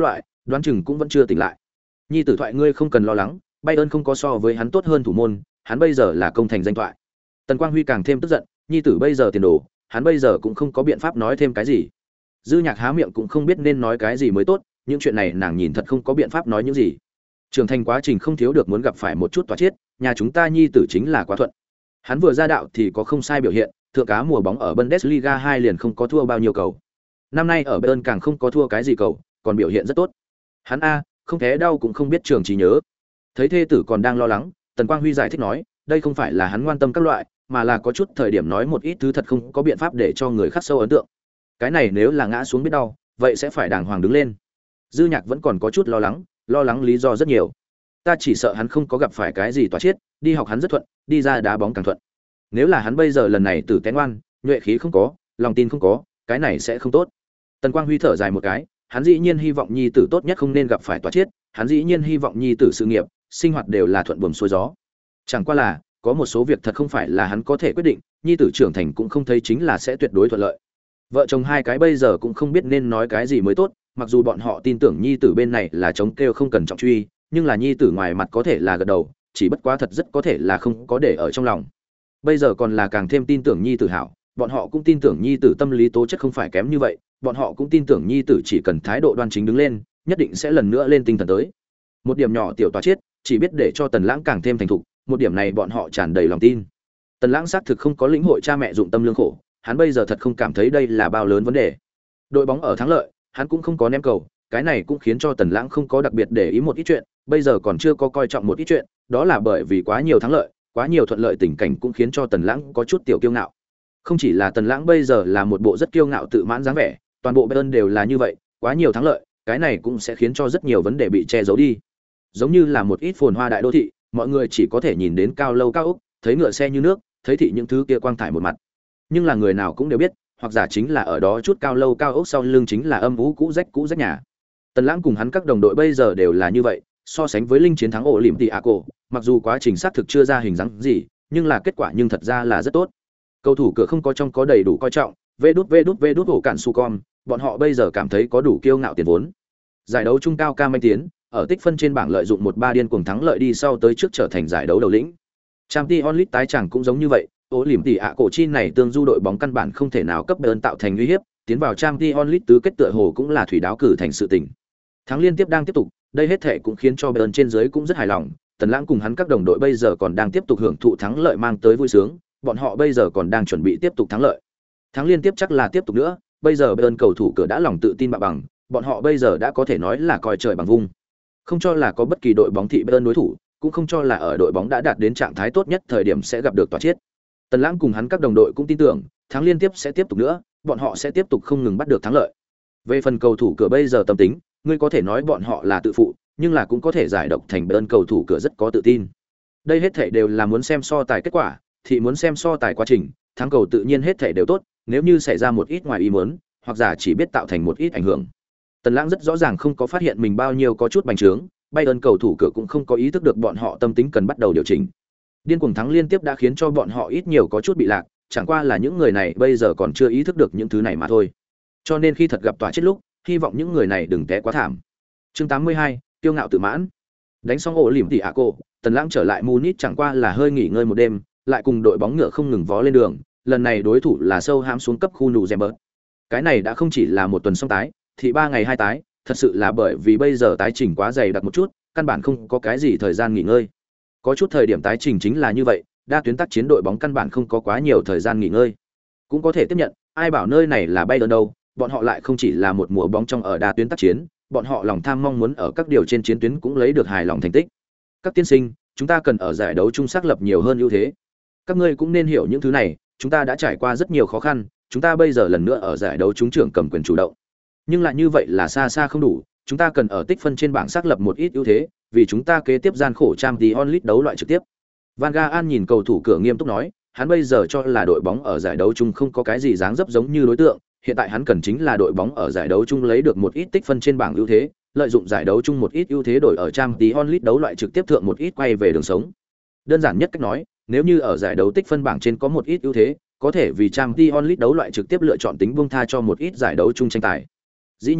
đoán chừng cũng vẫn chưa tỉnh lại. Nhi tử thoại ngươi không cần lo lắng, Bayern không có so với hắn tốt hơn thủ môn, hắn bây giờ là công thành danh thoại. Tần Quang Huy càng thêm tức giận, nhi tử bây giờ tiền đồ, hắn bây giờ cũng không có biện pháp nói thêm cái gì. Dư Nhạc há miệng cũng không biết nên nói cái gì mới tốt, những chuyện này nàng nhìn thật không có biện pháp nói những gì. Trưởng thành quá trình không thiếu được muốn gặp phải một chút tỏa chết, nhà chúng ta nhi tử chính là quá thuận. Hắn vừa ra đạo thì có không sai biểu hiện, thượng cá mùa bóng ở Bundesliga 2 liền không có thua bao nhiêu cầu. Năm nay ở Bayern càng không có thua cái gì cầu, còn biểu hiện rất tốt. Hắn không thế đau cũng không biết trường trí nhớ. Thấy thê tử còn đang lo lắng, Tần Quang Huy giải thích nói, đây không phải là hắn ngoan tâm các loại, mà là có chút thời điểm nói một ít thứ thật không có biện pháp để cho người khắc sâu ấn tượng. Cái này nếu là ngã xuống biết đau, vậy sẽ phải đàng hoàng đứng lên. Dư Nhạc vẫn còn có chút lo lắng lý do rất nhiều. Ta chỉ sợ hắn không có gặp phải cái gì tỏa chết, đi học hắn rất thuận, đi ra đá bóng càng thuận. Nếu là hắn bây giờ lần này tử té ngoan, nhuệ khí không có, lòng tin không có, cái này sẽ không tốt. Tần Quang Huy thở dài một cái, hắn dĩ nhiên hy vọng nhi tử tốt nhất không nên gặp phải tỏa chết, hắn dĩ nhiên hy vọng nhi tử sự nghiệp, sinh hoạt đều là thuận buồm xuôi gió. Chẳng qua là, có một số việc thật không phải là hắn có thể quyết định, nhi tử trưởng thành cũng không thấy chính là sẽ tuyệt đối thuận lợi. Vợ chồng hai cái bây giờ cũng không biết nên nói cái gì mới tốt, mặc dù bọn họ tin tưởng nhi tử bên này là chống kêu không cần trọng truy, nhưng là nhi tử ngoài mặt có thể là gật đầu, chỉ bất quá thật rất có thể là không có để ở trong lòng. Bây giờ còn là càng thêm tin tưởng nhi tử hảo, bọn họ cũng tin tưởng nhi tử tâm lý tố chất không phải kém như vậy, bọn họ cũng tin tưởng nhi tử chỉ cần thái độ đoan chính đứng lên, nhất định sẽ lần nữa lên tinh thần tới. Một điểm nhỏ tiểu tòa chết, chỉ biết để cho Tần Lãng càng thêm thành thục, một điểm này bọn họ tràn đầy lòng tin. Tần Lãng xác thực không có lĩnh hội cha mẹ dụng tâm lương khổ, hắn bây giờ thật không cảm thấy đây là bao lớn vấn đề. Đội bóng ở thắng lợi, hắn cũng không có ném cầu, cái này cũng khiến cho Tần Lãng không có đặc biệt để ý một ít chuyện, bây giờ còn chưa có coi trọng một ít chuyện, đó là bởi vì quá nhiều thắng lợi, quá nhiều thuận lợi tình cảnh cũng khiến cho Tần Lãng có chút tiểu kiêu ngạo. Không chỉ là Tần Lãng bây giờ là một bộ rất kiêu ngạo tự mãn dáng vẻ, toàn bộ Bayern đều là như vậy, quá nhiều thắng lợi, cái này cũng sẽ khiến cho rất nhiều vấn đề bị che giấu đi. Giống như là một ít phồn hoa đại đô thị, mọi người chỉ có thể nhìn đến cao lâu cao ốc, thấy ngựa xe như nước, thấy thị những thứ kia quang thải một mặt. Nhưng là người nào cũng đều biết, hoặc giả chính là ở đó chút cao lâu cao ốc sau lưng chính là âm u cũ rách nhà. Tần Lãng cùng hắn các đồng đội bây giờ đều là như vậy, so sánh với linh chiến thắng ổ lỉm tỉ ạ cổ, mặc dù quá trình xác thực chưa ra hình dáng gì, nhưng là kết quả nhưng thật ra là rất tốt. Cầu thủ cửa không có trong có đầy đủ coi trọng, vê đút ổ cản su con, bọn họ bây giờ cảm thấy có đủ kiêu ngạo tiền vốn. Giải đấu trung cao ca manh tiến, ở tích phân trên bảng lợi dụng 1-3 điên cuồng thắng lợi đi sau tới trước trở thành giải đấu đầu lĩnh. Champions League tái chẳng cũng giống như vậy, ổ lỉm tỉ ạ cổ chi này tương du đội bóng căn bản không thể nào cấp Bayern tạo thành uy hiếp, tiến vào Champions League tứ kết tựa hồ cũng là thủy đáo cử thành sự tình. Thắng liên tiếp đang tiếp tục, đây hết thể cũng khiến cho Bayern trên dưới cũng rất hài lòng, Tần Lãng cùng hắn các đồng đội bây giờ còn đang tiếp tục hưởng thụ thắng lợi mang tới vui sướng, bọn họ bây giờ còn đang chuẩn bị tiếp tục thắng lợi. Thắng liên tiếp chắc là tiếp tục nữa, bây giờ Bayern cầu thủ cửa đã lòng tự tin bạo bằng, bọn họ bây giờ đã có thể nói là coi trời bằng vung. Không cho là có bất kỳ đội bóng thị Bayern đối thủ, cũng không cho là ở đội bóng đã đạt đến trạng thái tốt nhất thời điểm sẽ gặp được tỏa chết. Tần Lãng cùng hắn các đồng đội cũng tin tưởng, thắng liên tiếp sẽ tiếp tục nữa, bọn họ sẽ tiếp tục không ngừng bắt được thắng lợi. Về phần cầu thủ cửa bây giờ tâm tính, ngươi có thể nói bọn họ là tự phụ, nhưng là cũng có thể giải độc thành Bayern cầu thủ cửa rất có tự tin. Đây hết thảy đều là muốn xem so tài kết quả, thì muốn xem so tài quá trình, thắng cầu tự nhiên hết thảy đều tốt, nếu như xảy ra một ít ngoài ý muốn, hoặc giả chỉ biết tạo thành một ít ảnh hưởng. Tần Lãng rất rõ ràng không có phát hiện mình bao nhiêu có chút bành trướng, Bayern cầu thủ cửa cũng không có ý thức được bọn họ tâm tính cần bắt đầu điều chỉnh. Điên cuồng thắng liên tiếp đã khiến cho bọn họ ít nhiều có chút bị lạc, chẳng qua là những người này bây giờ còn chưa ý thức được những thứ này mà thôi. Cho nên khi thật gặp tỏa chết lúc, hy vọng những người này đừng té quá thảm. Chương 82, kiêu ngạo tự mãn. Đánh xong ổ lỉm tỉ ạ cổ, Tần Lãng trở lại Munich chẳng qua là hơi nghỉ ngơi một đêm, lại cùng đội bóng ngựa không ngừng vó lên đường, lần này đối thủ là sâu hãm xuống cấp khu nụ Zemberg. Cái này đã không chỉ là một tuần xong tái, thì 3 ngày 2 tái, thật sự là bởi vì bây giờ tái trình quá dày đặc một chút, căn bản không có cái gì thời gian nghỉ ngơi. Có chút thời điểm tái trình chính là như vậy, đa tuyến tác chiến đội bóng căn bản không có quá nhiều thời gian nghỉ ngơi. Cũng có thể tiếp nhận, ai bảo nơi này là Bayern đâu, bọn họ lại không chỉ là một mùa bóng trong ở đa tuyến tác chiến, bọn họ lòng tham mong muốn ở các điều trên chiến tuyến cũng lấy được hài lòng thành tích. Các tiên sinh, chúng ta cần ở giải đấu chung xác lập nhiều hơn ưu thế. Các ngươi cũng nên hiểu những thứ này, chúng ta đã trải qua rất nhiều khó khăn, chúng ta bây giờ lần nữa ở giải đấu trúng trưởng cầm quyền chủ động. Nhưng lại như vậy là xa xa không đủ, chúng ta cần ở tích phân trên bảng xác lập một ít ưu thế, vì chúng ta kế tiếp gian khổ Champions League đấu loại trực tiếp. Van Gaal nhìn cầu thủ cửa nghiêm túc nói, hắn bây giờ cho là đội bóng ở giải đấu chung không có cái gì dáng dấp giống như đối tượng, hiện tại hắn cần chính là đội bóng ở giải đấu chung lấy được một ít tích phân trên bảng ưu thế, lợi dụng giải đấu chung một ít ưu thế đổi ở Champions League đấu loại trực tiếp thượng một ít quay về đường sống. Đơn giản nhất cách nói, nếu như ở giải đấu tích phân bảng trên có một ít ưu thế, có thể vì Champions League đấu loại trực tiếp lựa chọn tính buông tha cho một ít giải đấu chung tranh tài. Dĩ nhiên,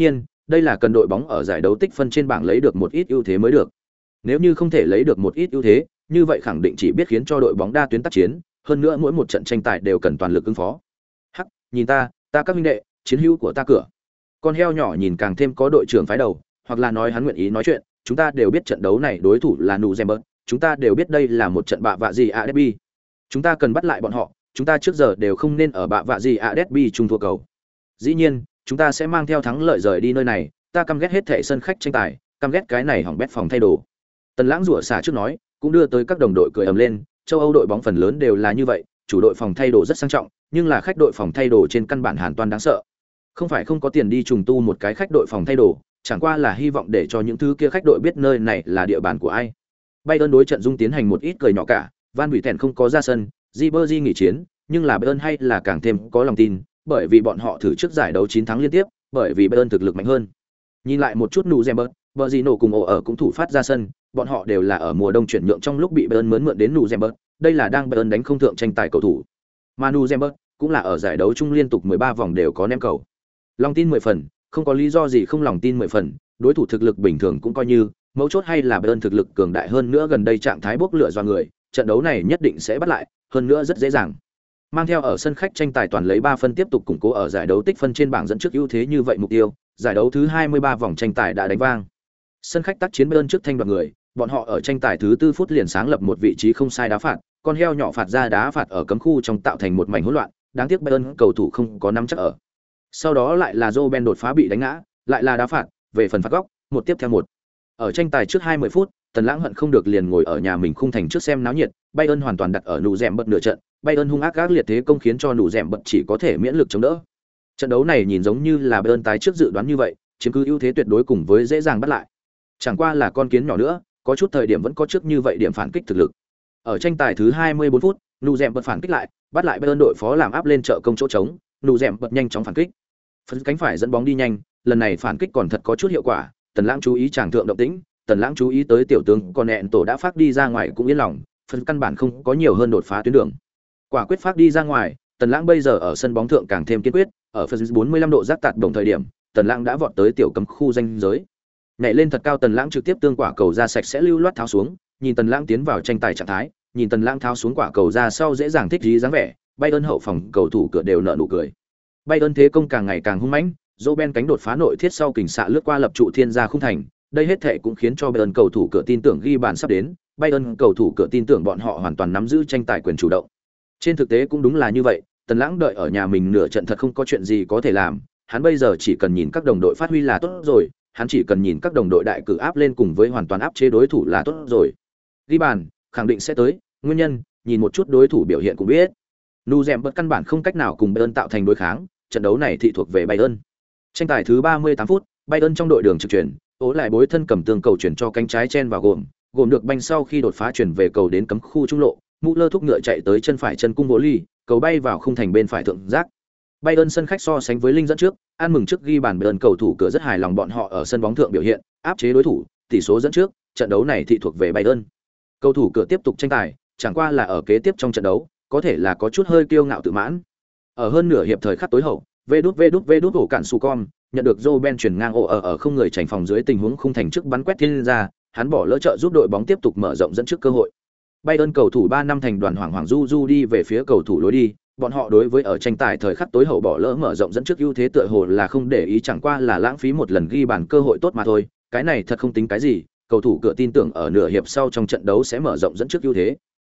Đây là cần đội bóng ở giải đấu tích phân trên bảng lấy được một ít ưu thế mới được. Nếu như không thể lấy được một ít ưu thế, như vậy khẳng định chỉ biết khiến cho đội bóng đa tuyến tác chiến, hơn nữa mỗi một trận tranh tài đều cần toàn lực ứng phó. Hắc, nhìn ta các huynh đệ, chiến hữu của ta cửa. Con heo nhỏ nhìn càng thêm có đội trưởng phái đầu, hoặc là nói hắn nguyện ý nói chuyện, chúng ta đều biết trận đấu này đối thủ là Nuremberg, chúng ta đều biết đây là một trận bạ vạ gì a derby. Chúng ta cần bắt lại bọn họ, chúng ta trước giờ đều không nên ở bạ vạ gì a derby chung thua cầu. Dĩ nhiên, chúng ta sẽ mang theo thắng lợi rời đi nơi này, ta căm ghét hết thảy sân khách tranh tài, căm ghét cái này hỏng bét phòng thay đồ. Tần Lãng rủa xả trước nói, cũng đưa tới các đồng đội cười ầm lên, châu Âu đội bóng phần lớn đều là như vậy, chủ đội phòng thay đồ rất sang trọng, nhưng là khách đội phòng thay đồ trên căn bản hoàn toàn đáng sợ. Không phải không có tiền đi trùng tu một cái khách đội phòng thay đồ, chẳng qua là hy vọng để cho những thứ kia khách đội biết nơi này là địa bàn của ai. Bayern đối trận dung tiến hành một ít cười nhỏ cả, Van Buyten không có ra sân, Ribery nghỉ chiến, nhưng là Bayern hay là càng thêm có lòng tin, bởi vì bọn họ thử trước giải đấu 9 thắng liên tiếp, bởi vì Bayern thực lực mạnh hơn. Nhìn lại một chút Nuremberg, Bernino cùng ổ ở cũng thủ phát ra sân, bọn họ đều là ở mùa đông chuyển nhượng trong lúc bị Bayern mướn mượn đến Nuremberg, đây là đang Bayern đánh không thượng tranh tài cầu thủ. Mà Nuremberg cũng là ở giải đấu chung liên tục 13 vòng đều có ném cầu. Lòng tin 10 phần, không có lý do gì không lòng tin 10 phần, đối thủ thực lực bình thường cũng coi như, mấu chốt hay là Bayern thực lực cường đại hơn nữa gần đây trạng thái bốc lửa do người, trận đấu này nhất định sẽ bắt lại, hơn nữa rất dễ dàng. Mang theo ở sân khách tranh tài toàn lấy 3 phân tiếp tục củng cố ở giải đấu tích phân trên bảng dẫn trước ưu thế như vậy mục tiêu, giải đấu thứ 23 vòng tranh tài đã đánh vang. Sân khách tác chiến Bayern trước thanh đoạt người, bọn họ ở tranh tài thứ 4 phút liền sáng lập một vị trí không sai đá phạt, con heo nhỏ phạt ra đá phạt ở cấm khu trong tạo thành một mảnh hỗn loạn, đáng tiếc Bayern cầu thủ không có nắm chắc ở. Sau đó lại là Robben đột phá bị đánh ngã, lại là đá phạt, về phần phạt góc, một tiếp theo một. Ở tranh tài trước 20 phút, Tần Lãng hận không được liền ngồi ở nhà mình khung thành trước xem náo nhiệt, Bayern hoàn toàn đặt ở nụ rèm bật nửa trận, Bayern hung ác gác liệt thế công khiến cho nụ rèm bật chỉ có thể miễn lực chống đỡ. Trận đấu này nhìn giống như là Bayern tái trước dự đoán như vậy, chiếm cứ ưu thế tuyệt đối cùng với dễ dàng bắt lại. Chẳng qua là con kiến nhỏ nữa, có chút thời điểm vẫn có trước như vậy điểm phản kích thực lực. Ở tranh tài thứ 24 phút, nụ rèm bật phản kích lại, bắt lại Bayern đội phó làm áp lên trợ công chỗ trống, nụ rèm bật nhanh chóng phản kích. Phần cánh phải dẫn bóng đi nhanh, lần này phản kích còn thật có chút hiệu quả, Tần Lãng chú ý chàng thượng động tĩnh, Tần Lãng chú ý tới tiểu tướng con nẹn tổ đã phát đi ra ngoài cũng yên lòng, phần căn bản không có nhiều hơn đột phá tuyến đường. Quả quyết phát đi ra ngoài, Tần Lãng bây giờ ở sân bóng thượng càng thêm kiên quyết, ở phần 45 độ giác tạt đồng thời điểm, Tần Lãng đã vọt tới tiểu cấm khu danh giới. Nhảy lên thật cao, Tần Lãng trực tiếp tương quả cầu ra sạch sẽ lưu loát tháo xuống, nhìn Tần Lãng tiến vào tranh tài trạng thái, nhìn Tần Lãng tháo xuống quả cầu ra sau dễ dàng thích trí dáng vẻ, Bayern hậu phòng cầu thủ cửa đều nở nụ cười. Bayern thế công càng ngày càng hung mãnh, Robben cánh đột phá nội thiết sau kình xạ lướt qua lập trụ thiên gia khung thành, đây hết thảy cũng khiến cho Bayern cầu thủ cửa tin tưởng ghi bàn sắp đến, Bayern cầu thủ cửa tin tưởng bọn họ hoàn toàn nắm giữ tranh tài quyền chủ động. Trên thực tế cũng đúng là như vậy, Tần Lãng đợi ở nhà mình nửa trận thật không có chuyện gì có thể làm, hắn bây giờ chỉ cần nhìn các đồng đội phát huy là tốt rồi, hắn chỉ cần nhìn các đồng đội đại cử áp lên cùng với hoàn toàn áp chế đối thủ là tốt rồi. Ghi bàn, khẳng định sẽ tới, nguyên nhân, nhìn một chút đối thủ biểu hiện cũng biết. Nuremberg căn bản không cách nào cùng Bayern tạo thành đối kháng, trận đấu này thị thuộc về Bayern. Tranh tài thứ 38 phút, Bayern trong đội đường trực chuyển, ố lại bối thân cầm tương cầu chuyển cho cánh trái chen vào gồm được banh sau khi đột phá chuyển về cầu đến cấm khu trung lộ, Müller thúc ngựa chạy tới chân phải chân cung vô ly, cầu bay vào khung thành bên phải thượng giác. Bayern sân khách so sánh với Linh dẫn trước, ăn mừng trước ghi bàn Bayern cầu thủ cửa rất hài lòng bọn họ ở sân bóng thượng biểu hiện, áp chế đối thủ, tỷ số dẫn trước, trận đấu này thị thuộc về Bayern. Cầu thủ cửa tiếp tục tranh tài, chẳng qua là ở kế tiếp trong trận đấu, có thể là có chút hơi kiêu ngạo tự mãn. Ở hơn nửa hiệp thời khắc tối hậu, vê đút ổ cản Sucom, nhận được Robben chuyển ngang ổ ở không người tránh phòng dưới tình huống khung thành trước bắn quét thiên ra, hắn bỏ lỡ trợ giúp đội bóng tiếp tục mở rộng dẫn trước cơ hội. Bayern cầu thủ 3 năm thành đoàn hoảng du đi về phía cầu thủ lối đi, bọn họ đối với ở tranh tài thời khắc tối hậu bỏ lỡ mở rộng dẫn trước ưu thế tựa hồ là không để ý, chẳng qua là lãng phí một lần ghi bàn cơ hội tốt mà thôi, cái này thật không tính cái gì, cầu thủ cửa tin tưởng ở nửa hiệp sau trong trận đấu sẽ mở rộng dẫn trước ưu thế.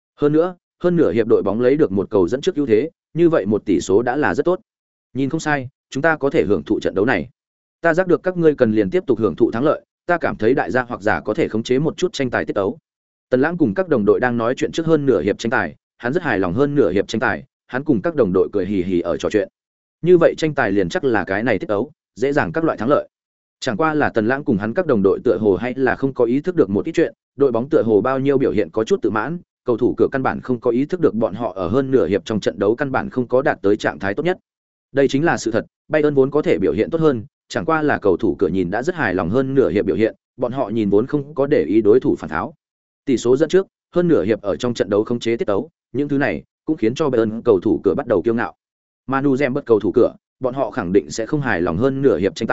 Hơn nửa hiệp đội bóng lấy được một cầu dẫn trước ưu thế, như vậy một tỷ số đã là rất tốt. Nhìn không sai, chúng ta có thể hưởng thụ trận đấu này. Ta giác được các ngươi cần liền tiếp tục hưởng thụ thắng lợi, ta cảm thấy đại gia hoặc giả có thể khống chế một chút tranh tài tiết tấu. Tần Lãng cùng các đồng đội đang nói chuyện trước hơn nửa hiệp tranh tài, hắn rất hài lòng hơn nửa hiệp tranh tài, hắn cùng các đồng đội cười hì hì ở trò chuyện. Như vậy tranh tài liền chắc là cái này tiết tấu, dễ dàng các loại thắng lợi. Chẳng qua là Tần Lãng cùng hắn các đồng đội tựa hồ hay là không có ý thức được một ít chuyện, đội bóng tựa hồ bao nhiêu biểu hiện có chút tự mãn, cầu thủ cửa căn bản không có ý thức được bọn họ ở hơn nửa hiệp trong trận đấu căn bản không có đạt tới trạng thái tốt nhất. Đây chính là sự thật, Bayern vốn có thể biểu hiện tốt hơn, chẳng qua là cầu thủ cửa nhìn đã rất hài lòng hơn nửa hiệp biểu hiện, bọn họ nhìn vốn không có để ý đối thủ phản tháo. Tỷ số dẫn trước, hơn nửa hiệp ở trong trận đấu khống chế tiết tấu, những thứ này cũng khiến cho Bayern cầu thủ cửa bắt đầu kiêu ngạo. Manu Gem bất cầu thủ cửa, bọn họ khẳng định sẽ không hài lòng hơn nửa hiệp tranh tài,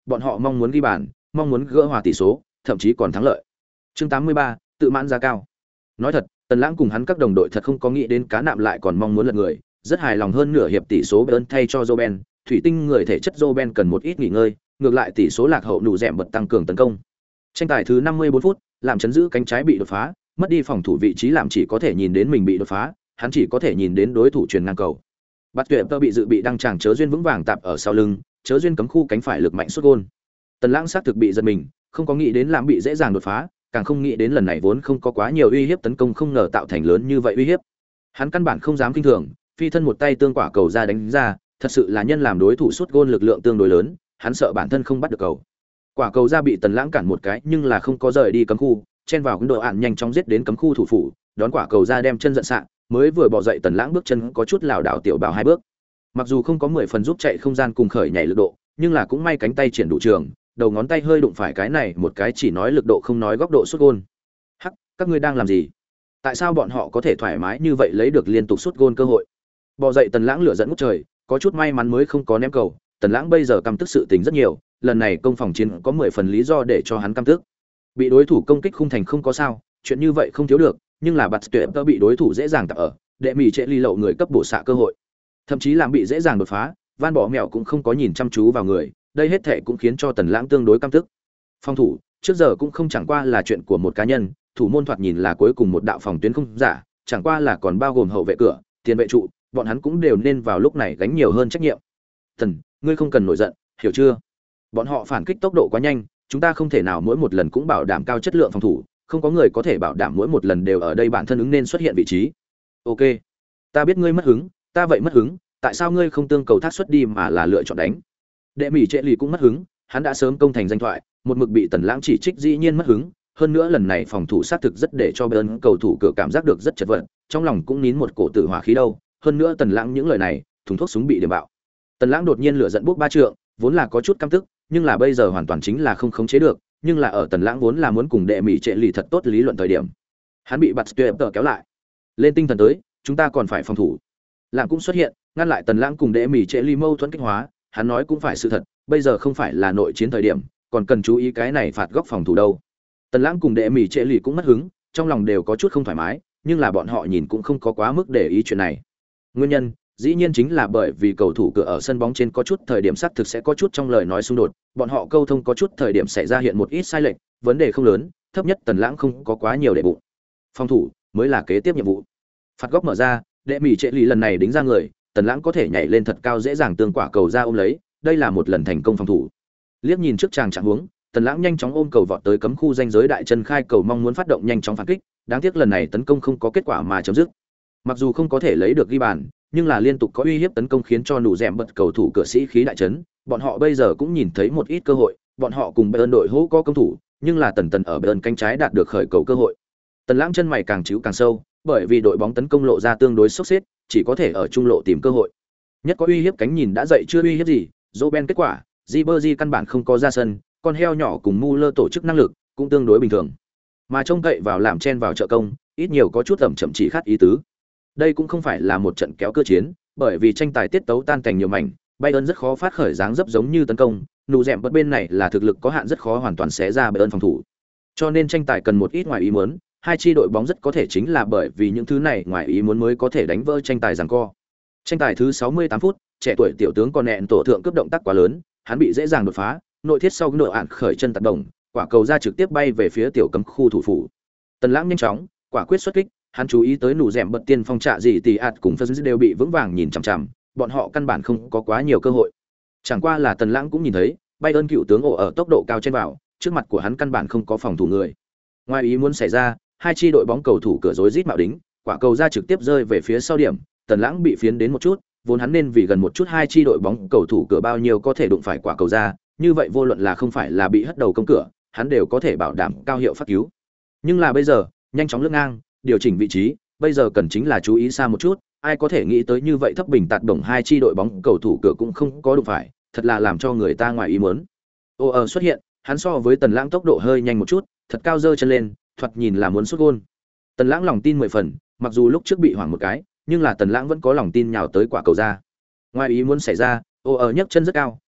bọn họ mong muốn ghi bàn, mong muốn gỡ hòa tỷ số, thậm chí còn thắng lợi. Chương 83, tự mãn giá cao. Nói thật, Tần Lãng cùng hắn các đồng đội thật không có nghĩ đến cá nạm lại còn mong muốn lật người, rất hài lòng hơn nửa hiệp tỷ số Bayern thay cho Robben, thủy tinh người thể chất Robben cần một ít nghỉ ngơi, ngược lại tỷ số lạc hậu nụ dẻm bật tăng cường tấn công. Tranh tài thứ 54 phút, làm chấn giữ cánh trái bị đột phá, mất đi phòng thủ vị trí làm chỉ có thể nhìn đến mình bị đột phá, hắn chỉ có thể nhìn đến đối thủ truyền ngang cầu. Bắt tuyệt tơ bị dự bị đăng tràng chớ duyên vững vàng tạp ở sau lưng, chớ duyên cấm khu cánh phải lực mạnh sút gôn. Tần Lãng xác thực bị giật mình, không có nghĩ đến làm bị dễ dàng đột phá, càng không nghĩ đến lần này vốn không có quá nhiều uy hiếp tấn công không ngờ tạo thành lớn như vậy uy hiếp. Hắn căn bản không dám kinh thường, phi thân một tay tương quả cầu ra đánh ra, thật sự là nhân làm đối thủ sút gôn lực lượng tương đối lớn, hắn sợ bản thân không bắt được cầu. Quả cầu ra bị Tần Lãng cản một cái, nhưng là không có rời đi cấm khu, chen vào độ ạn nhanh chóng giết đến cấm khu thủ phủ, đón quả cầu ra đem chân giận sạng, mới vừa bỏ dậy Tần Lãng bước chân có chút lảo đảo tiểu bảo hai bước. Mặc dù không có 10 phần giúp chạy không gian cùng khởi nhảy lực độ, nhưng là cũng may cánh tay triển đủ trường, đầu ngón tay hơi đụng phải cái này một cái chỉ nói lực độ không nói góc độ sút gôn. Hắc, các ngươi đang làm gì? Tại sao bọn họ có thể thoải mái như vậy lấy được liên tục sút gôn cơ hội? Bò dậy Tần Lãng lửa giận ngút trời, có chút may mắn mới không có ném cầu, Tần Lãng bây giờ căm tức sự tình rất nhiều, lần này công phòng chiến có 10 phần lý do để cho hắn căm tức. Bị đối thủ công kích khung thành không có sao, chuyện như vậy không thiếu được, nhưng là bạt tuyệt bị đối thủ dễ dàng tập ở, đệ mỉ trệ ly lậu người cấp bổ xạ cơ hội. Thậm chí làm bị dễ dàng đột phá, Van Bỏ Mèo cũng không có nhìn chăm chú vào người, đây hết thảy cũng khiến cho Tần Lãng tương đối căm tức. Phòng thủ, trước giờ cũng không chẳng qua là chuyện của một cá nhân, thủ môn thoạt nhìn là cuối cùng một đạo phòng tuyến không giả, chẳng qua là còn bao gồm hậu vệ cửa, tiền vệ trụ, bọn hắn cũng đều nên vào lúc này gánh nhiều hơn trách nhiệm. Tần, ngươi không cần nổi giận, hiểu chưa? Bọn họ phản kích tốc độ quá nhanh, chúng ta không thể nào mỗi một lần cũng bảo đảm cao chất lượng phòng thủ, không có người có thể bảo đảm mỗi một lần đều ở đây bản thân ứng nên xuất hiện vị trí. Ok, ta biết ngươi mất hứng, ta vậy mất hứng, tại sao ngươi không tương cầu thác xuất đi mà là lựa chọn đánh? Đệ Mỹ Trệ Lì cũng mất hứng, hắn đã sớm công thành danh thoại, một mực bị Tần Lãng chỉ trích dĩ nhiên mất hứng, hơn nữa lần này phòng thủ sát thực rất để cho Bayern cầu thủ cửa cảm giác được rất chật vật, trong lòng cũng nín một cổ tử hỏa khí đâu, hơn nữa Tần Lãng những lời này, thùng thuốc súng bị điểm bạo. Tần Lãng đột nhiên lửa giận bốc ba trượng, vốn là có chút căm tức, nhưng là bây giờ hoàn toàn chính là không khống chế được, nhưng là ở Tần Lãng vốn là muốn cùng Đệ Mỹ Trệ Lì thật tốt lý luận thời điểm, hắn bị Bạt Tuyệt kéo lại. Lên tinh thần tới, chúng ta còn phải phòng thủ. Lãng cũng xuất hiện, ngăn lại Tần Lãng cùng Đệ Mỹ Trệ Lì mâu thuẫn kích hóa, hắn nói cũng phải sự thật, bây giờ không phải là nội chiến thời điểm, còn cần chú ý cái này phạt góc phòng thủ đâu. Tần Lãng cùng Đệ Mỹ Trệ Lì cũng mất hứng, trong lòng đều có chút không thoải mái, nhưng là bọn họ nhìn cũng không có quá mức để ý chuyện này. Nguyên nhân, dĩ nhiên chính là bởi vì cầu thủ cửa ở sân bóng trên có chút thời điểm xác thực sẽ có chút trong lời nói xung đột, bọn họ câu thông có chút thời điểm xảy ra hiện một ít sai lệch, vấn đề không lớn, thấp nhất Tần Lãng không có quá nhiều để bụng. Phòng thủ mới là kế tiếp nhiệm vụ. Phạt góc mở ra, Đệ Mỹ Trệ Lì lần này đính ra người, Tần Lãng có thể nhảy lên thật cao dễ dàng tương quả cầu ra ôm lấy, đây là một lần thành công phòng thủ. Liếc nhìn trước chàng trạng huống, Tần Lãng nhanh chóng ôm cầu vọt tới cấm khu ranh giới đại chân khai cầu mong muốn phát động nhanh chóng phản kích, đáng tiếc lần này tấn công không có kết quả mà chấm dứt. Mặc dù không có thể lấy được ghi bàn, nhưng là liên tục có uy hiếp tấn công khiến cho nụ rèm bật cầu thủ cửa sĩ khí đại chấn, bọn họ bây giờ cũng nhìn thấy một ít cơ hội, bọn họ cùng Bayern đội hữu có công thủ, nhưng là Tần ở Bayern cánh trái đạt được khởi cầu cơ hội. Tần Lãng chân mày càng chíu càng sâu, bởi vì đội bóng tấn công lộ ra tương đối sốc xếp, chỉ có thể ở trung lộ tìm cơ hội. Nhất có uy hiếp cánh nhìn đã dậy chưa uy hiếp gì, Robben kết quả, Ribery căn bản không có ra sân, con heo nhỏ cùng Muller tổ chức năng lực cũng tương đối bình thường. Mà trông cậy vào làm chen vào trợ công, ít nhiều có chút ẩm chậm chỉ khát ý tứ. Đây cũng không phải là một trận kéo cơ chiến, bởi vì tranh tài tiết tấu tan cảnh nhiều mảnh, Bayern rất khó phát khởi dáng dấp giống như tấn công, nụ rèm bất bên này là thực lực có hạn rất khó hoàn toàn xé ra Bayern phòng thủ. Cho nên tranh tài cần một ít ngoài ý muốn, hai chi đội bóng rất có thể chính là bởi vì những thứ này ngoài ý muốn mới có thể đánh vỡ tranh tài giằng co. Tranh tài thứ 68 phút, trẻ tuổi tiểu tướng còn nẹn tổ thượng cướp động tác quá lớn, hắn bị dễ dàng đột phá, nội thiết sau nội ạn khởi chân tác động, quả cầu ra trực tiếp bay về phía tiểu cấm khu thủ phủ. Tần Lãng nhanh chóng, quả quyết xuất kích, hắn chú ý tới nụ rèm bật tiên phong trạ gì tỷ ạt cùng phân đều bị vững vàng nhìn chằm chằm, bọn họ căn bản không có quá nhiều cơ hội. Chẳng qua là Tần Lãng cũng nhìn thấy, Bayern cựu tướng ổ ở tốc độ cao trên vào, trước mặt của hắn căn bản không có phòng thủ người. Ngoài ý muốn xảy ra, hai chi đội bóng cầu thủ cửa rối rít mạo đính, quả cầu ra trực tiếp rơi về phía sau điểm, Tần Lãng bị phiến đến một chút, vốn hắn nên vì gần một chút hai chi đội bóng cầu thủ cửa bao nhiêu có thể đụng phải quả cầu ra, như vậy vô luận là không phải là bị hất đầu công cửa, hắn đều có thể bảo đảm cao hiệu phát cứu. Nhưng là bây giờ, nhanh chóng lướt ngang, điều chỉnh vị trí, bây giờ cần chính là chú ý xa một chút, ai có thể nghĩ tới như vậy thấp bình tạt đồng hai chi đội bóng cầu thủ cửa cũng không có đụng phải, thật là làm cho người ta ngoài ý muốn. Xuất hiện, hắn so với Tần Lãng tốc độ hơi nhanh một chút, thật cao giơ chân lên, thoạt nhìn là muốn sút gôn. Tần Lãng lòng tin 10 phần, mặc dù lúc trước bị hoảng một cái, nhưng là Tần Lãng vẫn có lòng tin nhào tới quả cầu ra. Ngoài ý muốn xảy ra, nhấc chân rất cao,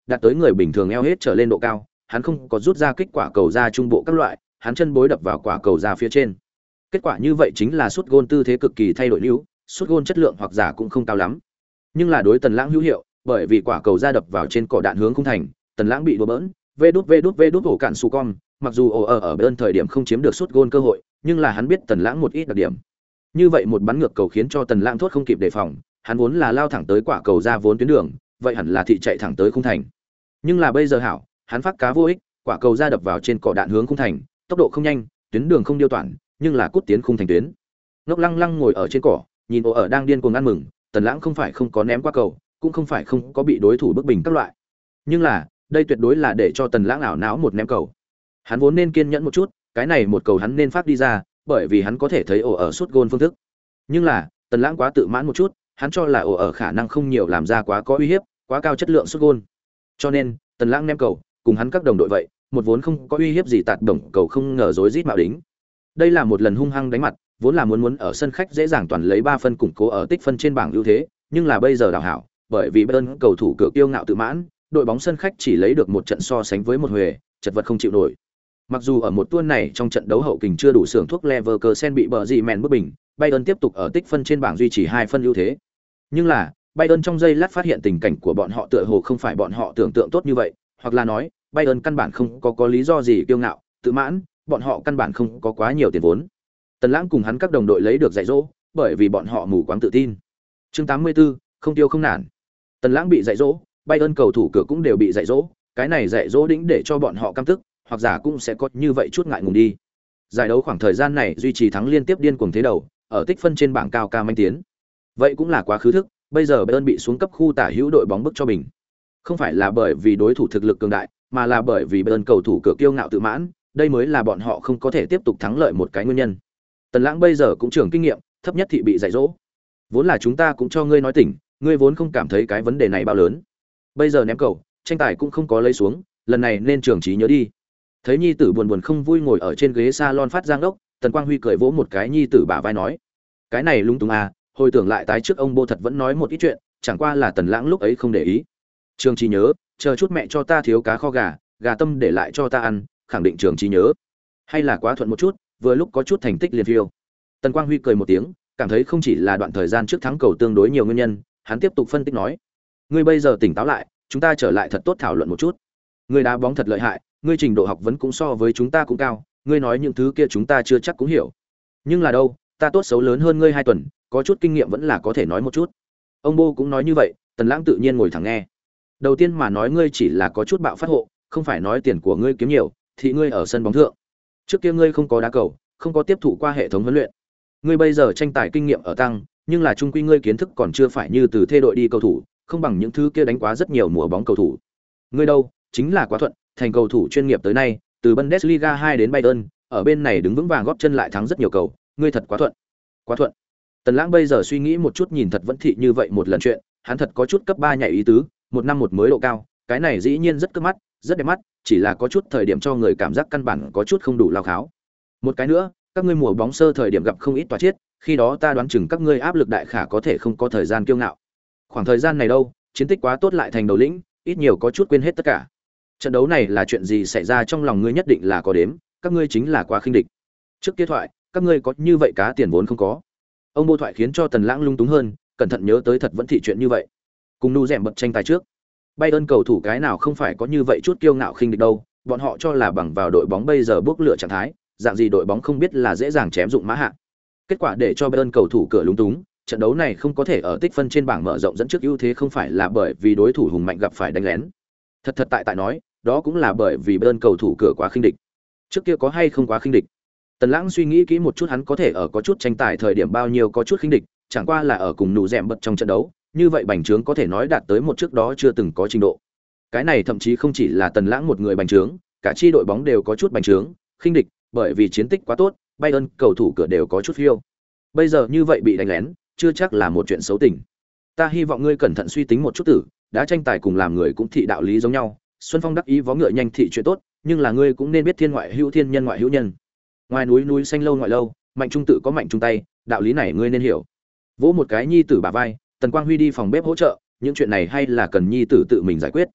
đạt tới người bình thường eo hết trở lên độ cao, hắn không có rút ra kích quả cầu ra trung bộ các loại, hắn chân bối đập vào quả cầu ra phía trên. Kết quả như vậy chính là sút gôn tư thế cực kỳ thay đổi lưu, sút gôn chất lượng hoặc giả cũng không cao lắm. Nhưng là đối Tần Lãng hữu hiệu, bởi vì quả cầu ra đập vào trên cỏ đạn hướng khung thành, Tần Lãng bị đùa bỡn, vê đút ổ cạn su con, mặc dù ở bên thời điểm không chiếm được sút gôn cơ hội, nhưng là hắn biết Tần Lãng một ít đặc điểm. Như vậy một bắn ngược cầu khiến cho Tần Lãng thốt không kịp đề phòng, hắn vốn là lao thẳng tới quả cầu ra vốn tuyến đường, vậy hẳn là thị chạy thẳng tới khung thành. Nhưng là bây giờ hảo, hắn phát cá vô ích, quả cầu ra đập vào trên cỏ đạn hướng khung thành, tốc độ không nhanh, tuyến đường không điêu toản, nhưng là cút tiến khung thành tuyến. Ngốc Lăng Lăng ngồi ở trên cỏ, nhìn ở đang điên cuồng ăn mừng, Tần Lãng không phải không có ném qua cầu, cũng không phải không có bị đối thủ bức bình các loại. Nhưng là, đây tuyệt đối là để cho Tần Lãng ảo não một ném cầu. Hắn vốn nên kiên nhẫn một chút, cái này một cầu hắn nên phát đi ra, bởi vì hắn có thể thấy ở sút gôn phương thức. Nhưng là, Tần Lãng quá tự mãn một chút, hắn cho là ở khả năng không nhiều làm ra quá có uy hiếp, quá cao chất lượng sút gôn. Cho nên, Tần Lãng ném cầu, cùng hắn các đồng đội vậy, một vốn không có uy hiếp gì tạt đồng cầu không ngờ rối rít mạo đính. Đây là một lần hung hăng đánh mặt, vốn là muốn ở sân khách dễ dàng toàn lấy 3 phân củng cố ở tích phân trên bảng ưu thế, nhưng là bây giờ đảo hảo, bởi vì Bayern cầu thủ cửa kiêu ngạo tự mãn, đội bóng sân khách chỉ lấy được một trận so sánh với một huề, chật vật không chịu nổi. Mặc dù ở một tuần này trong trận đấu hậu kình chưa đủ xưởng thuốc Leverkusen bị bờ gì mèn bức bình, Bayern tiếp tục ở tích phân trên bảng duy trì 2 phân ưu thế. Nhưng là, Bayern trong giây lát phát hiện tình cảnh của bọn họ tựa hồ không phải bọn họ tưởng tượng tốt như vậy, hoặc là nói, Bayern căn bản không có lý do gì kiêu ngạo, tự mãn, bọn họ căn bản không có quá nhiều tiền vốn. Tần Lãng cùng hắn các đồng đội lấy được dạy dỗ, bởi vì bọn họ mù quáng tự tin. Chương 84, không tiêu không nản. Tần Lãng bị dạy dỗ, Bayern cầu thủ cửa cũng đều bị dạy dỗ, cái này dạy dỗ đỉnh để cho bọn họ căm tức, hoặc giả cũng sẽ có như vậy chút ngại ngùng đi. Giải đấu khoảng thời gian này duy trì thắng liên tiếp điên cuồng thế đầu, ở tích phân trên bảng cao ca manh tiến. Vậy cũng là quá khứ thức, bây giờ Bayern bị xuống cấp khu tả hữu đội bóng bức cho mình. Không phải là bởi vì đối thủ thực lực cường đại, mà là bởi vì Bayern cầu thủ cửa kiêu ngạo tự mãn, đây mới là bọn họ không có thể tiếp tục thắng lợi một cái nguyên nhân. Tần Lãng bây giờ cũng trưởng kinh nghiệm, thấp nhất thị bị dạy dỗ. Vốn là chúng ta cũng cho ngươi nói tỉnh, ngươi vốn không cảm thấy cái vấn đề này bao lớn. Bây giờ ném cầu, tranh tài cũng không có lấy xuống, lần này nên trưởng trí nhớ đi. Thấy nhi tử buồn buồn không vui ngồi ở trên ghế salon phát giang đốc, Tần Quang Huy cười vỗ một cái nhi tử bả vai nói: "Cái này lung tung à, hồi tưởng lại tái trước ông Bô thật vẫn nói một ít chuyện, chẳng qua là Tần Lãng lúc ấy không để ý. Trường trí nhớ, chờ chút mẹ cho ta thiếu cá kho gà, gà tâm để lại cho ta ăn, khẳng định trường trí nhớ. Hay là quá thuận một chút, vừa lúc có chút thành tích liền phiêu." Tần Quang Huy cười một tiếng, cảm thấy không chỉ là đoạn thời gian trước thắng cầu tương đối nhiều nguyên nhân, hắn tiếp tục phân tích nói: "Ngươi bây giờ tỉnh táo lại, chúng ta trở lại thật tốt thảo luận một chút. Ngươi đá bóng thật lợi hại, ngươi trình độ học vấn cũng so với chúng ta cũng cao, ngươi nói những thứ kia chúng ta chưa chắc cũng hiểu. Nhưng là đâu, ta tốt xấu lớn hơn ngươi 2 tuần, có chút kinh nghiệm vẫn là có thể nói một chút." Ông Bô cũng nói như vậy, Tần Lãng tự nhiên ngồi thẳng nghe. Đầu tiên mà nói ngươi chỉ là có chút bạo phát hộ, không phải nói tiền của ngươi kiếm nhiều, thì ngươi ở sân bóng thượng. Trước kia ngươi không có đá cầu, không có tiếp thụ qua hệ thống huấn luyện. Ngươi bây giờ tranh tài kinh nghiệm ở tăng, nhưng là chung quy ngươi kiến thức còn chưa phải như từ thê đội đi cầu thủ, không bằng những thứ kia đánh quá rất nhiều mùa bóng cầu thủ. Ngươi đâu, chính là quá thuận, thành cầu thủ chuyên nghiệp tới nay, từ Bundesliga 2 đến Bayern, ở bên này đứng vững vàng góp chân lại thắng rất nhiều cầu, ngươi thật quá thuận. Quá thuận. Tần Lãng bây giờ suy nghĩ một chút nhìn thật vẫn thị như vậy một lần chuyện, hắn thật có chút cấp 3 nhảy ý tứ, một năm một mới độ cao, cái này dĩ nhiên rất cướp mắt, rất đẹp mắt, chỉ là có chút thời điểm cho người cảm giác căn bản có chút không đủ lao kháo. Một cái nữa, các ngươi mùa bóng sơ thời điểm gặp không ít tòa chết, khi đó ta đoán chừng các ngươi áp lực đại khả có thể không có thời gian kiêu ngạo. Khoảng thời gian này đâu, chiến tích quá tốt lại thành đầu lĩnh, ít nhiều có chút quên hết tất cả. Trận đấu này là chuyện gì xảy ra trong lòng ngươi nhất định là có đếm, các ngươi chính là quá khinh địch. Trước kia thoại, các ngươi có như vậy cá tiền vốn không có. Ông Bô thoại khiến cho Tần Lãng lung túng hơn, cẩn thận nhớ tới thật vẫn thị chuyện như vậy. Cùng nu rèm bật tranh tài trước, Bayern cầu thủ cái nào không phải có như vậy chút kiêu ngạo khinh địch đâu, bọn họ cho là bằng vào đội bóng bây giờ bước lựa trạng thái, dạng gì đội bóng không biết là dễ dàng chém dụng mã hạ. Kết quả để cho Bayern cầu thủ cửa lúng túng, trận đấu này không có thể ở tích phân trên bảng mở rộng dẫn trước ưu thế không phải là bởi vì đối thủ hùng mạnh gặp phải đánh lén. Thật tại nói, đó cũng là bởi vì Bayern cầu thủ cửa quá khinh địch. Trước kia có hay không quá khinh địch? Tần Lãng suy nghĩ kỹ một chút hắn có thể ở có chút tranh tài thời điểm bao nhiêu có chút khinh địch, chẳng qua là ở cùng nụ rèm bật trong trận đấu, như vậy bành trướng có thể nói đạt tới một trước đó chưa từng có trình độ. Cái này thậm chí không chỉ là Tần Lãng một người bành trướng, cả chi đội bóng đều có chút bành trướng, khinh địch, bởi vì chiến tích quá tốt, Bayern cầu thủ cửa đều có chút phiêu. Bây giờ như vậy bị đánh lén, chưa chắc là một chuyện xấu tình. Ta hy vọng ngươi cẩn thận suy tính một chút tử, đã tranh tài cùng làm người cũng thị đạo lý giống nhau, Xuân Phong đắc ý vó ngựa nhanh thị chuyện tốt, nhưng là ngươi cũng nên biết thiên ngoại hữu thiên nhân ngoại hữu nhân. Ngoài núi núi xanh lâu ngoại lâu, mạnh trung tự có mạnh trung tay, đạo lý này ngươi nên hiểu. Vỗ một cái nhi tử bả vai, Tần Quang Huy đi phòng bếp hỗ trợ, những chuyện này hay là cần nhi tử tự mình giải quyết.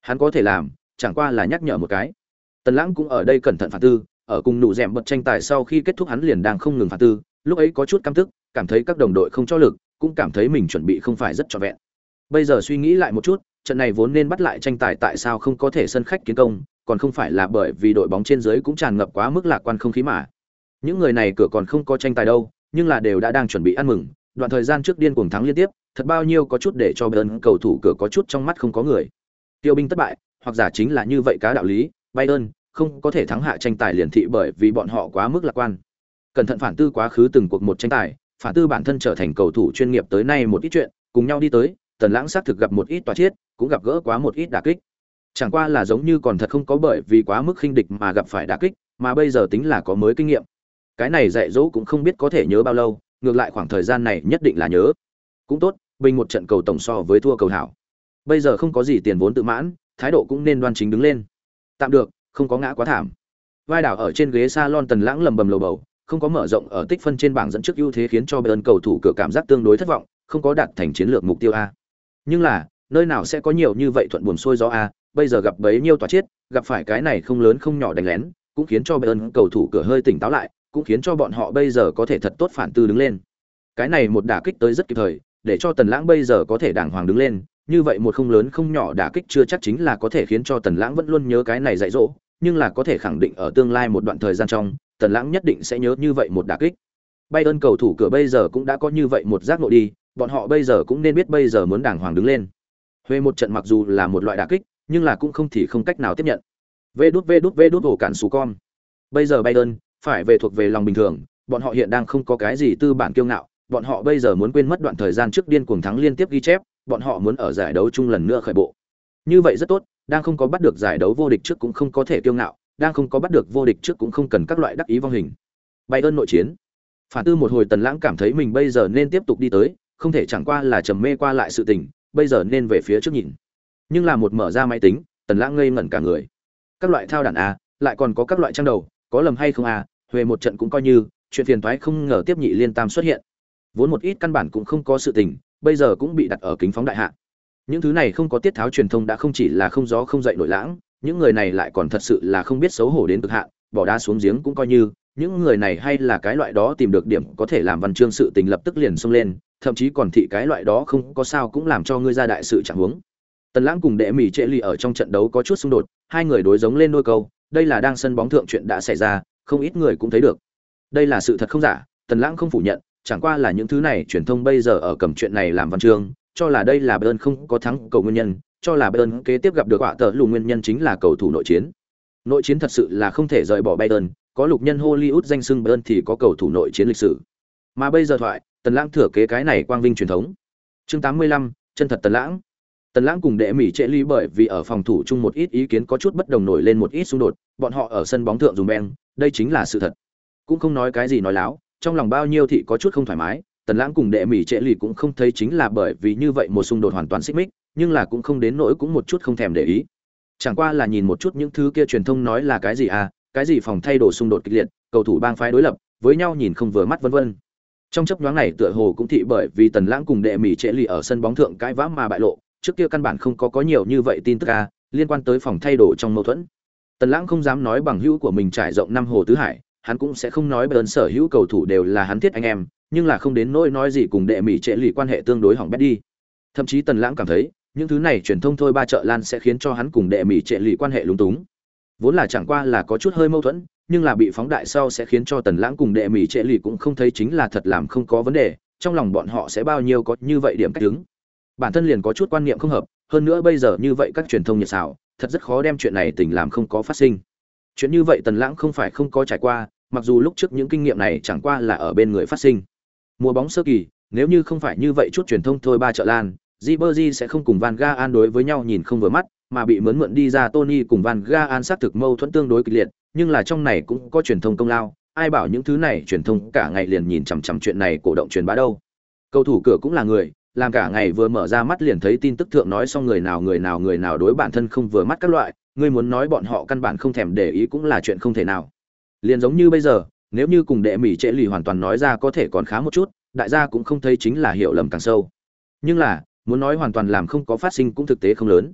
Hắn có thể làm, chẳng qua là nhắc nhở một cái. Tần Lãng cũng ở đây cẩn thận phản tư, ở cùng nụ dẻm bật tranh tài sau khi kết thúc hắn liền đang không ngừng phản tư, lúc ấy có chút căm tức, cảm thấy các đồng đội không cho lực, cũng cảm thấy mình chuẩn bị không phải rất trọn vẹn. Bây giờ suy nghĩ lại một chút, trận này vốn nên bắt lại tranh tài tại sao không có thể sân khách kiến công, còn không phải là bởi vì đội bóng trên dưới cũng tràn ngập quá mức lạc quan không khí mà. Những người này cửa còn không có tranh tài đâu, nhưng là đều đã đang chuẩn bị ăn mừng, đoạn thời gian trước điên cuồng thắng liên tiếp, thật bao nhiêu có chút để cho Bayern cầu thủ cửa có chút trong mắt không có người. Tiêu binh thất bại, hoặc giả chính là như vậy cá đạo lý, Bayern không có thể thắng hạ tranh tài liền thị bởi vì bọn họ quá mức lạc quan. Cẩn thận phản tư quá khứ từng cuộc một tranh tài, phản tư bản thân trở thành cầu thủ chuyên nghiệp tới nay một ít chuyện, cùng nhau đi tới, Tần Lãng xác thực gặp một ít tòa chiết, cũng gặp gỡ quá một ít đả kích. Chẳng qua là giống như còn thật không có bởi vì quá mức khinh địch mà gặp phải đả kích, mà bây giờ tính là có mới kinh nghiệm. Cái này dạy dỗ cũng không biết có thể nhớ bao lâu, ngược lại khoảng thời gian này nhất định là nhớ. Cũng tốt, bình một trận cầu tổng so với thua cầu hảo. Bây giờ không có gì tiền vốn tự mãn, thái độ cũng nên đoan chính đứng lên. Tạm được, không có ngã quá thảm. Vai đảo ở trên ghế salon Tần Lãng lầm bầm lầu bầu, không có mở rộng ở tích phân trên bảng dẫn trước ưu thế khiến cho Bayern cầu thủ cửa cảm giác tương đối thất vọng, không có đạt thành chiến lược mục tiêu a. Nhưng là, nơi nào sẽ có nhiều như vậy thuận buồm xuôi gió a, bây giờ gặp bấy nhiêu tòa chết, gặp phải cái này không lớn không nhỏ đánh lén, cũng khiến cho Bayern cầu thủ cửa hơi tỉnh táo lại, cũng khiến cho bọn họ bây giờ có thể thật tốt phản tư đứng lên. Cái này một đả kích tới rất kịp thời, để cho Tần Lãng bây giờ có thể đàng hoàng đứng lên, như vậy một không lớn không nhỏ đả kích chưa chắc chính là có thể khiến cho Tần Lãng vẫn luôn nhớ cái này dạy dỗ, nhưng là có thể khẳng định ở tương lai một đoạn thời gian trong, Tần Lãng nhất định sẽ nhớ như vậy một đả kích. Bayern cầu thủ cửa bây giờ cũng đã có như vậy một giác ngộ đi, bọn họ bây giờ cũng nên biết bây giờ muốn đàng hoàng đứng lên. Huê một trận mặc dù là một loại đả kích, nhưng là cũng không thì không cách nào tiếp nhận. Vê đút ổ cản sù con. Bây giờ Bayern phải về thuộc về lòng bình thường, bọn họ hiện đang không có cái gì tư bản kiêu ngạo, bọn họ bây giờ muốn quên mất đoạn thời gian trước điên cuồng thắng liên tiếp ghi chép, bọn họ muốn ở giải đấu chung lần nữa khởi bộ. Như vậy rất tốt, đang không có bắt được giải đấu vô địch trước cũng không có thể kiêu ngạo, đang không có bắt được vô địch trước cũng không cần các loại đắc ý vong hình. Bayern nội chiến. Phản tư một hồi Tần Lãng cảm thấy mình bây giờ nên tiếp tục đi tới, không thể chẳng qua là trầm mê qua lại sự tình, bây giờ nên về phía trước nhìn. Nhưng là một mở ra máy tính, Tần Lãng ngây ngẩn cả người. Các loại thao đàn a, lại còn có các loại trang đầu, có lầm hay không a, huề một trận cũng coi như, chuyện phiền toái không ngờ tiếp nhị liên tam xuất hiện. Vốn một ít căn bản cũng không có sự tình, bây giờ cũng bị đặt ở kính phóng đại hạ. Những thứ này không có tiết tháo truyền thông đã không chỉ là không gió không dậy nổi lãng, những người này lại còn thật sự là không biết xấu hổ đến cực hạn, bỏ đá xuống giếng cũng coi như, những người này hay là cái loại đó tìm được điểm có thể làm văn chương sự tình lập tức liền xông lên, thậm chí còn thị cái loại đó không có sao cũng làm cho ngươi ra đại sự chẳng huống. Tần Lãng cùng Đệ Mỉ Trệ Lì ở trong trận đấu có chút xung đột, hai người đối giống lên đôi câu, đây là đang sân bóng thượng chuyện đã xảy ra, không ít người cũng thấy được. Đây là sự thật không giả, Tần Lãng không phủ nhận, chẳng qua là những thứ này truyền thông bây giờ ở cầm chuyện này làm văn chương, cho là đây là Bayern không có thắng cầu nguyên nhân, cho là Bayern kế tiếp gặp được quả tờ lù nguyên nhân chính là cầu thủ nội chiến. Nội chiến thật sự là không thể rời bỏ Bayern, có lục nhân Hollywood danh xưng Bayern thì có cầu thủ nội chiến lịch sử. Mà bây giờ thoại, Tần Lãng thừa kế cái này quang vinh truyền thống. Chương 85, chân thật Tần Lãng. Tần Lãng cùng Đệ Mỉ Trệ Lì bởi vì ở phòng thủ chung một ít ý kiến có chút bất đồng nổi lên một ít xung đột, bọn họ ở sân bóng thượng dùng beng, đây chính là sự thật. Cũng không nói cái gì nói láo, trong lòng bao nhiêu thì có chút không thoải mái, Tần Lãng cùng Đệ Mỉ Trệ Lì cũng không thấy chính là bởi vì như vậy một xung đột hoàn toàn xích mích, nhưng là cũng không đến nỗi cũng một chút không thèm để ý. Chẳng qua là nhìn một chút những thứ kia truyền thông nói là cái gì à, cái gì phòng thay đổi xung đột kịch liệt, cầu thủ bang phái đối lập, với nhau nhìn không vừa mắt vân vân. Trong chấp nhoáng này tựa hồ cũng thị bởi vì Tần Lãng cùng Đệ Mỉ Trệ Lì ở sân bóng thượng cãi vã mà bại lộ, trước kia căn bản không có nhiều như vậy tin tức à, liên quan tới phòng thay đổi trong mâu thuẫn. Tần Lãng không dám nói bằng hữu của mình trải rộng năm hồ tứ hải, hắn cũng sẽ không nói Bayern sở hữu cầu thủ đều là hắn thiết anh em, nhưng là không đến nỗi nói gì cùng Đệ Mỉ Trệ Lì quan hệ tương đối hỏng bét đi. Thậm chí Tần Lãng cảm thấy, những thứ này truyền thông thôi ba chợ lan sẽ khiến cho hắn cùng Đệ Mỉ Trệ Lì quan hệ lúng túng. Vốn là chẳng qua là có chút hơi mâu thuẫn, nhưng là bị phóng đại sau sẽ khiến cho Tần Lãng cùng Đệ Mỉ Trệ Lì cũng không thấy chính là thật làm không có vấn đề, trong lòng bọn họ sẽ bao nhiêu có như vậy điểm cách đứng. Bản thân liền có chút quan niệm không hợp, hơn nữa bây giờ như vậy các truyền thông nhiệt xảo, thật rất khó đem chuyện này tình làm không có phát sinh. Chuyện như vậy Tần Lãng không phải không có trải qua, mặc dù lúc trước những kinh nghiệm này chẳng qua là ở bên người phát sinh. Mùa bóng sơ kỳ, nếu như không phải như vậy chút truyền thông thôi ba chợ lan, Ribery sẽ không cùng Van Gaal đối với nhau nhìn không vừa mắt, mà bị mượn đi ra Tony cùng Van Gaal xác thực mâu thuẫn tương đối kịch liệt, nhưng là trong này cũng có truyền thông công lao, ai bảo những thứ này truyền thông cả ngày liền nhìn chằm chằm chuyện này cổ động truyền bá đâu. Cầu thủ cửa cũng là người, làm cả ngày vừa mở ra mắt liền thấy tin tức thượng nói xong người nào đối bản thân không vừa mắt các loại, ngươi muốn nói bọn họ căn bản không thèm để ý cũng là chuyện không thể nào. Liền giống như bây giờ, nếu như cùng Đệ Mỉ Trệ Lì hoàn toàn nói ra có thể còn khá một chút, đại gia cũng không thấy chính là hiểu lầm càng sâu. Nhưng là, muốn nói hoàn toàn làm không có phát sinh cũng thực tế không lớn.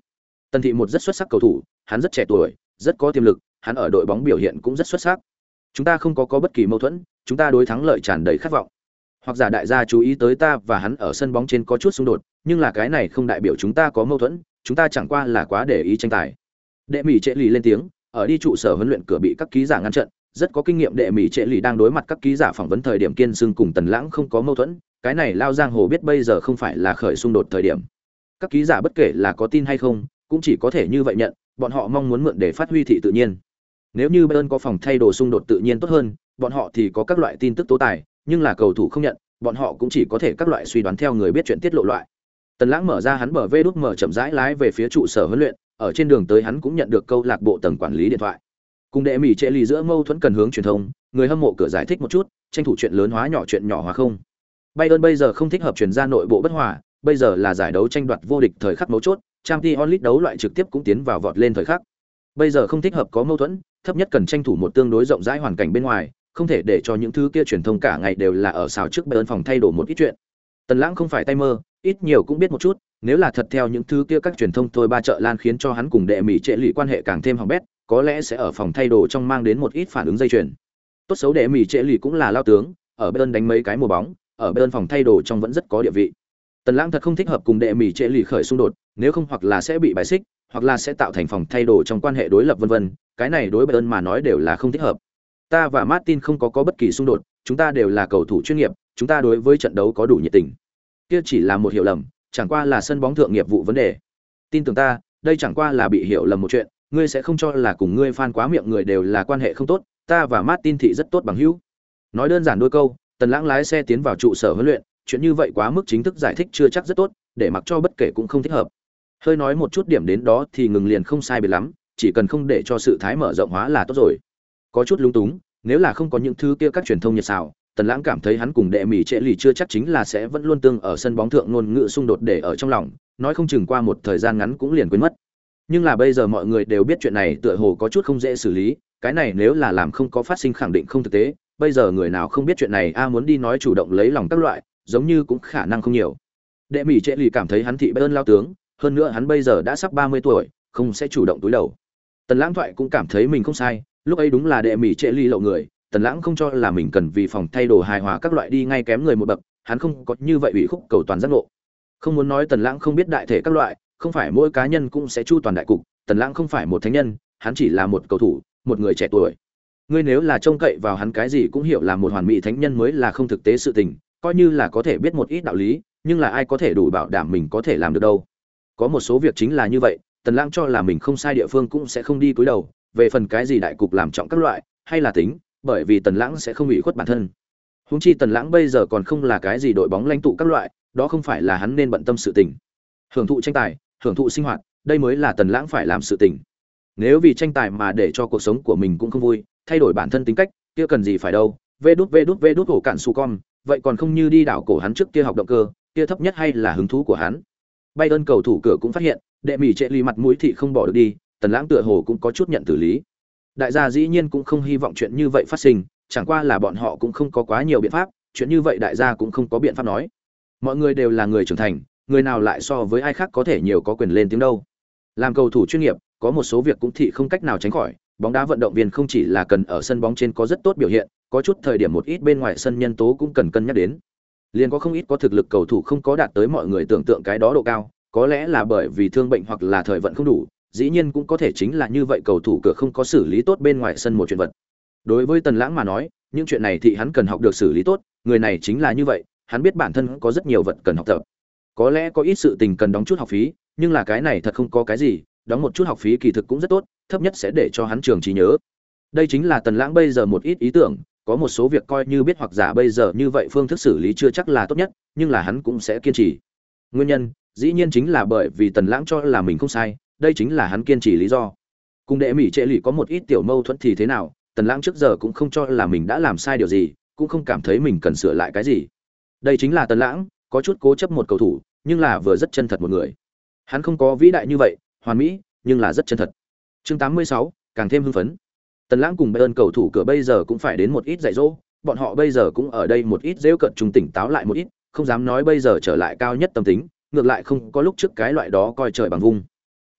Tần Thị một rất xuất sắc cầu thủ, hắn rất trẻ tuổi, rất có tiềm lực, hắn ở đội bóng biểu hiện cũng rất xuất sắc. Chúng ta không có bất kỳ mâu thuẫn, chúng ta đối thắng lợi tràn đầy khát vọng. Hoặc giả đại gia chú ý tới ta và hắn ở sân bóng trên có chút xung đột, nhưng là cái này không đại biểu chúng ta có mâu thuẫn, chúng ta chẳng qua là quá để ý tranh tài. Đệ Mỹ Trệ Lì lên tiếng, ở đi trụ sở huấn luyện cửa bị các ký giả ngăn trận, rất có kinh nghiệm Đệ Mỹ Trệ Lì đang đối mặt các ký giả phỏng vấn thời điểm kiên xưng cùng Tần Lãng không có mâu thuẫn, cái này lao giang hồ biết bây giờ không phải là khởi xung đột thời điểm. Các ký giả bất kể là có tin hay không, cũng chỉ có thể như vậy nhận, bọn họ mong muốn mượn để phát huy thị tự nhiên. Nếu như Bayern có phòng thay đồ xung đột tự nhiên tốt hơn, bọn họ thì có các loại tin tức tố tài, nhưng là cầu thủ không nhận, bọn họ cũng chỉ có thể các loại suy đoán theo người biết chuyện tiết lộ loại. Tần Lãng mở ra hắn bờ vê đút mở chậm rãi lái về phía trụ sở huấn luyện, ở trên đường tới hắn cũng nhận được câu lạc bộ tầng quản lý điện thoại. Cùng Đệ Mỹ Trệ Lì giữa mâu thuẫn cần hướng truyền thông, người hâm mộ cửa giải thích một chút, tranh thủ chuyện lớn hóa nhỏ chuyện nhỏ hóa không. Bayern bây giờ không thích hợp truyền ra nội bộ bất hòa, bây giờ là giải đấu tranh đoạt vô địch thời khắc mấu chốt, Champions League đấu loại trực tiếp cũng tiến vào vọt lên thời khắc. Bây giờ không thích hợp có mâu thuẫn, thấp nhất cần tranh thủ một tương đối rộng rãi hoàn cảnh bên ngoài, không thể để cho những thứ kia truyền thông cả ngày đều là ở xào trước Bayern phòng thay đổi một ít chuyện. Tần Lãng không phải tay mơ, ít nhiều cũng biết một chút, nếu là thật theo những thứ kia các truyền thông thôi ba chợ lan khiến cho hắn cùng Đệ Mỹ Trệ Lì quan hệ càng thêm hỏng bét, có lẽ sẽ ở phòng thay đồ trong mang đến một ít phản ứng dây chuyền. Tốt xấu Đệ Mỹ Trệ Lì cũng là lao tướng, ở Bayern đánh mấy cái mùa bóng, ở Bayern phòng thay đồ trong vẫn rất có địa vị. Tần Lãng thật không thích hợp cùng Đệ Mỹ Trệ Lì khởi xung đột, nếu không hoặc là sẽ bị bài xích, hoặc là sẽ tạo thành phòng thay đồ trong quan hệ đối lập vân vân, cái này đối Bayern mà nói đều là không thích hợp. Ta và Martin không có bất kỳ xung đột, chúng ta đều là cầu thủ chuyên nghiệp, chúng ta đối với trận đấu có đủ nhiệt tình. Kia chỉ là một hiểu lầm, chẳng qua là sân bóng thượng nghiệp vụ vấn đề. Tin tưởng ta, đây chẳng qua là bị hiểu lầm một chuyện, ngươi sẽ không cho là cùng ngươi fan quá miệng người đều là quan hệ không tốt, ta và Martin thị rất tốt bằng hữu. Nói đơn giản đôi câu, Tần Lãng lái xe tiến vào trụ sở huấn luyện, chuyện như vậy quá mức chính thức giải thích chưa chắc rất tốt, để mặc cho bất kể cũng không thích hợp. Hơi nói một chút điểm đến đó thì ngừng liền không sai biệt lắm, chỉ cần không để cho sự thái mở rộng hóa là tốt rồi. Có chút lung túng, nếu là không có những thứ kia các truyền thông nhiệt xào, Tần Lãng cảm thấy hắn cùng Đệ Mỹ Trệ Lì chưa chắc chính là sẽ vẫn luôn tương ở sân bóng thượng ngôn ngữ xung đột để ở trong lòng, nói không chừng qua một thời gian ngắn cũng liền quên mất. Nhưng là bây giờ mọi người đều biết chuyện này tựa hồ có chút không dễ xử lý, cái này nếu là làm không có phát sinh khẳng định không thực tế, bây giờ người nào không biết chuyện này muốn đi nói chủ động lấy lòng các loại, giống như cũng khả năng không nhiều. Đệ Mỹ Trệ Lì cảm thấy hắn thị Bayern lao tướng, hơn nữa hắn bây giờ đã sắp 30 tuổi, không sẽ chủ động túi đầu. Tần Lãng thoại cũng cảm thấy mình không sai, lúc ấy đúng là Đệ Mỹ Trệ Lì lộ người, Tần Lãng không cho là mình cần vì phòng thay đồ hài hòa các loại đi ngay kém người một bậc, hắn không có như vậy ủy khúc cầu toàn giác ngộ. Không muốn nói Tần Lãng không biết đại thể các loại, không phải mỗi cá nhân cũng sẽ chu toàn đại cục, Tần Lãng không phải một thánh nhân, hắn chỉ là một cầu thủ, một người trẻ tuổi. Ngươi nếu là trông cậy vào hắn cái gì cũng hiểu là một hoàn mỹ thánh nhân mới là không thực tế sự tình, coi như là có thể biết một ít đạo lý, nhưng là ai có thể đủ bảo đảm mình có thể làm được đâu. Có một số việc chính là như vậy, Tần Lãng cho là mình không sai địa phương cũng sẽ không đi cúi đầu, về phần cái gì đại cục làm trọng các loại, hay là tính, bởi vì Tần Lãng sẽ không ủy khuất bản thân. Huống chi Tần Lãng bây giờ còn không là cái gì đội bóng lãnh tụ các loại, đó không phải là hắn nên bận tâm sự tình. Hưởng thụ tranh tài, hưởng thụ sinh hoạt, đây mới là Tần Lãng phải làm sự tình. Nếu vì tranh tài mà để cho cuộc sống của mình cũng không vui, thay đổi bản thân tính cách, kia cần gì phải đâu. Vê đút ổ cạn su con, vậy còn không như đi đảo cổ hắn trước kia học động cơ, kia thấp nhất hay là hứng thú của hắn. Bayern cầu thủ cửa cũng phát hiện, Đệ Mỹ Trệ Lì mặt mũi thị không bỏ được đi, Tần Lãng tựa hồ cũng có chút nhận xử lý. Đại gia dĩ nhiên cũng không hy vọng chuyện như vậy phát sinh, chẳng qua là bọn họ cũng không có quá nhiều biện pháp, chuyện như vậy đại gia cũng không có biện pháp nói. Mọi người đều là người trưởng thành, người nào lại so với ai khác có thể nhiều có quyền lên tiếng đâu. Làm cầu thủ chuyên nghiệp, có một số việc cũng thị không cách nào tránh khỏi, bóng đá vận động viên không chỉ là cần ở sân bóng trên có rất tốt biểu hiện, có chút thời điểm một ít bên ngoài sân nhân tố cũng cần cân nhắc đến. Liền có không ít có thực lực cầu thủ không có đạt tới mọi người tưởng tượng cái đó độ cao, có lẽ là bởi vì thương bệnh hoặc là thời vận không đủ, dĩ nhiên cũng có thể chính là như vậy cầu thủ cửa không có xử lý tốt bên ngoài sân một chuyện vật. Đối với Tần Lãng mà nói, những chuyện này thì hắn cần học được xử lý tốt, người này chính là như vậy, hắn biết bản thân có rất nhiều vật cần học tập. Có lẽ có ít sự tình cần đóng chút học phí, nhưng là cái này thật không có cái gì, đóng một chút học phí kỳ thực cũng rất tốt, thấp nhất sẽ để cho hắn trường trí nhớ. Đây chính là Tần Lãng bây giờ một ít ý tưởng, có một số việc coi như biết hoặc giả bây giờ như vậy phương thức xử lý chưa chắc là tốt nhất, nhưng là hắn cũng sẽ kiên trì. Nguyên nhân, dĩ nhiên chính là bởi vì Tần Lãng cho là mình không sai, đây chính là hắn kiên trì lý do. Cùng Đệ Mỹ Trệ Lì có một ít tiểu mâu thuẫn thì thế nào, Tần Lãng trước giờ cũng không cho là mình đã làm sai điều gì, cũng không cảm thấy mình cần sửa lại cái gì. Đây chính là Tần Lãng, có chút cố chấp một cầu thủ, nhưng là vừa rất chân thật một người. Hắn không có vĩ đại như vậy, hoàn mỹ, nhưng là rất chân thật. Chương 86, càng thêm hưng phấn. Tần Lãng cùng Bayern cầu thủ cửa bây giờ cũng phải đến một ít dạy dỗ, bọn họ bây giờ cũng ở đây một ít giễu cợt trung tỉnh táo lại một ít, không dám nói bây giờ trở lại cao nhất tâm tính, ngược lại không có lúc trước cái loại đó coi trời bằng vung.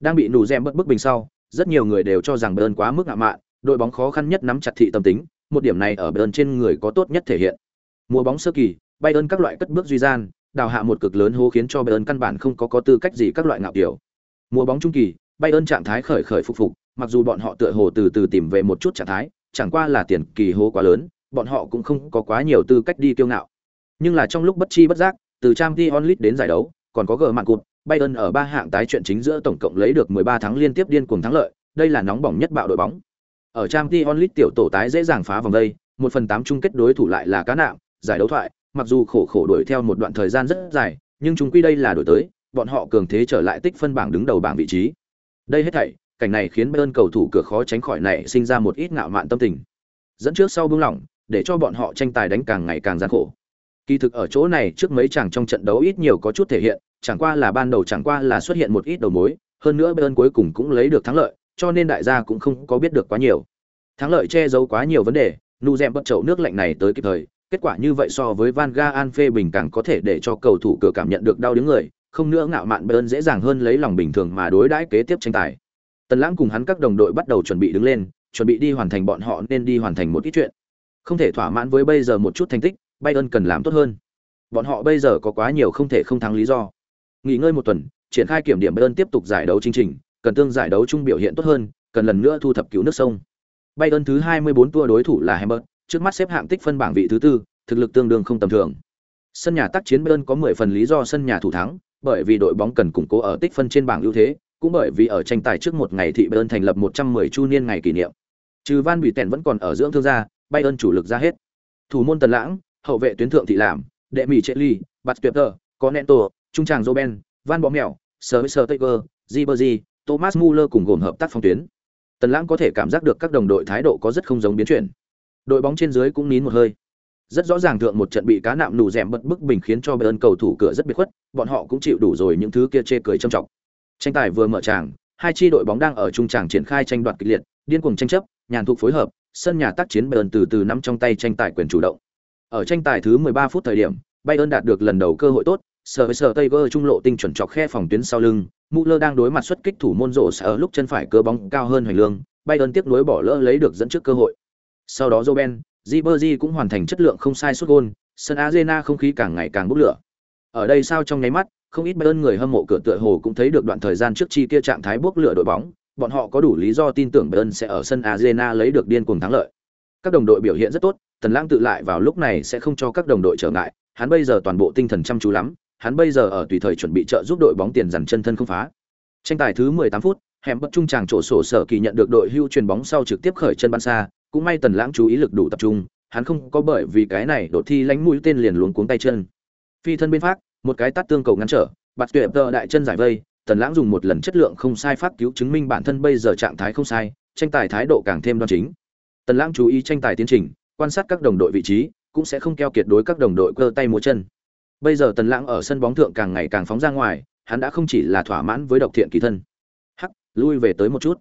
Đang bị nụ rèm bức bình sau, rất nhiều người đều cho rằng Bayern quá mức ngạo mạn, đội bóng khó khăn nhất nắm chặt thị tâm tính, một điểm này ở Bayern trên người có tốt nhất thể hiện. Mùa bóng sơ kỳ, Bayern các loại cất bước duy gian, đào hạ một cực lớn hố khiến cho Bayern căn bản không có tư cách gì các loại ngạo kiểu. Mùa bóng trung kỳ, Bayern trạng thái khởi khởi phục phục, mặc dù bọn họ tựa hồ từ từ tìm về một chút trạng thái, chẳng qua là tiền kỳ hố quá lớn, bọn họ cũng không có quá nhiều tư cách đi kiêu ngạo. Nhưng là trong lúc bất chi bất giác, từ Champions League đến giải đấu, còn có gỡ mạn cụt, Bayern ở 3 hạng tái chuyện chính giữa tổng cộng lấy được 13 thắng liên tiếp điên cuồng thắng lợi, đây là nóng bỏng nhất bạo đội bóng. Ở Champions League tiểu tổ tái dễ dàng phá vòng đây, 1/8 chung kết đối thủ lại là cá nạm, giải đấu thoại, mặc dù khổ đuổi theo một đoạn thời gian rất dài, nhưng chúng quy đây là đổi tới, bọn họ cường thế trở lại tích phân bảng đứng đầu bảng vị trí. Đây hết thảy, cảnh này khiến Bayern cầu thủ cửa khó tránh khỏi nảy sinh ra một ít ngạo mạn tâm tình. Dẫn trước sau buông lỏng, để cho bọn họ tranh tài đánh càng ngày càng gian khổ. Kỳ thực ở chỗ này trước mấy chàng trong trận đấu ít nhiều có chút thể hiện, chẳng qua là ban đầu chẳng qua là xuất hiện một ít đầu mối, hơn nữa Bayern cuối cùng cũng lấy được thắng lợi, cho nên đại gia cũng không có biết được quá nhiều. Thắng lợi che giấu quá nhiều vấn đề, nụ rèm bật chậu nước lạnh này tới kịp thời, kết quả như vậy so với Van Gaal phê bình càng có thể để cho cầu thủ cửa cảm nhận được đau đứng người, không nữa ngạo mạn Bayern dễ dàng hơn lấy lòng bình thường mà đối đãi kế tiếp tranh tài. Tần Lãng cùng hắn các đồng đội bắt đầu chuẩn bị đứng lên, chuẩn bị đi hoàn thành bọn họ nên đi hoàn thành một ít chuyện. Không thể thỏa mãn với bây giờ một chút thành tích, Bayern cần làm tốt hơn. Bọn họ bây giờ có quá nhiều không thể không thắng lý do. Nghỉ ngơi một tuần, triển khai kiểm điểm Bayern tiếp tục giải đấu chương trình, cần tương giải đấu chung biểu hiện tốt hơn, cần lần nữa thu thập cứu nước sông. Bayern thứ 24 tour đối thủ là Hamburg, trước mắt xếp hạng tích phân bảng vị thứ tư, thực lực tương đương không tầm thường. Sân nhà tác chiến Bayern có 10 phần lý do sân nhà thủ thắng, bởi vì đội bóng cần củng cố ở tích phân trên bảng ưu thế, cũng bởi vì ở tranh tài trước một ngày thị Bayern thành lập 110 chu niên ngày kỷ niệm. Trừ Van Buyten vẫn còn ở dưỡng thương gia, Bayern chủ lực ra hết. Thủ môn Tần Lãng, hậu vệ tuyến thượng thị làm, đệ mỹ Cheli, Batshuayi, Cornetto, trung tràng Robben, Van Bommel, Schweinsteiger, Ribery, Thomas Muller cùng gồm hợp tác phòng tuyến. Tần Lãng có thể cảm giác được các đồng đội thái độ có rất không giống biến chuyển. Đội bóng trên dưới cũng nín một hơi. Rất rõ ràng thượng một trận bị cá nạm nụ rèm bật bức bình khiến cho Bayern cầu thủ cửa rất biệt khuất, bọn họ cũng chịu đủ rồi những thứ kia chê cười trầm trọng. Tranh tài vừa mở tràng, hai chi đội bóng đang ở trung tràng triển khai tranh đoạt kịch liệt, điên cuồng tranh chấp, nhàn thục phối hợp, sân nhà tác chiến Bayern từ từ nắm trong tay tranh tài quyền chủ động. Ở tranh tài thứ 13 phút thời điểm, Bayern đạt được lần đầu cơ hội tốt, Schweinsteiger trung lộ tinh chuẩn chọc khe phòng tuyến sau lưng, Muller đang đối mặt xuất kích thủ môn rổ ở lúc chân phải cơ bóng cao hơn hoành lương, Bayern tiếc nuối bỏ lỡ lấy được dẫn trước cơ hội. Sau đó Robben, Ribery cũng hoàn thành chất lượng không sai sút gol, sân Arena không khí càng ngày càng bốc lửa. Ở đây sao trong nháy mắt, không ít Bayern người hâm mộ cửa tựa hồ cũng thấy được đoạn thời gian trước chi kia trạng thái bốc lửa đội bóng, bọn họ có đủ lý do tin tưởng Bayern sẽ ở sân Arena lấy được điên cuồng thắng lợi. Các đồng đội biểu hiện rất tốt, Tần Lãng tự lại vào lúc này sẽ không cho các đồng đội trở ngại, hắn bây giờ toàn bộ tinh thần chăm chú lắm, hắn bây giờ ở tùy thời chuẩn bị trợ giúp đội bóng tiền dằn chân thân không phá. Tranh tài thứ 18 phút, hẻm bất trung tràng chỗ sổ sở kỳ nhận được đội hưu chuyền bóng sau trực tiếp khởi chân bắn xa, cũng may Tần Lãng chú ý lực đủ tập trung, hắn không có bởi vì cái này đột thi lánh mũi tên liền luống cuống tay chân. Phi thân bên phát, một cái tát tương cầu ngăn trở, bạt tuyệt tờ đại chân giải vây, Tần Lãng dùng một lần chất lượng không sai pháp cứu chứng minh bản thân bây giờ trạng thái không sai, tranh tài thái độ càng thêm đoan chính. Tần Lãng chú ý tranh tài tiến trình, quan sát các đồng đội vị trí, cũng sẽ không keo kiệt đối các đồng đội cơ tay múa chân. Bây giờ Tần Lãng ở sân bóng thượng càng ngày càng phóng ra ngoài, hắn đã không chỉ là thỏa mãn với độc thiện kỳ thân. Hắc, lui về tới một chút.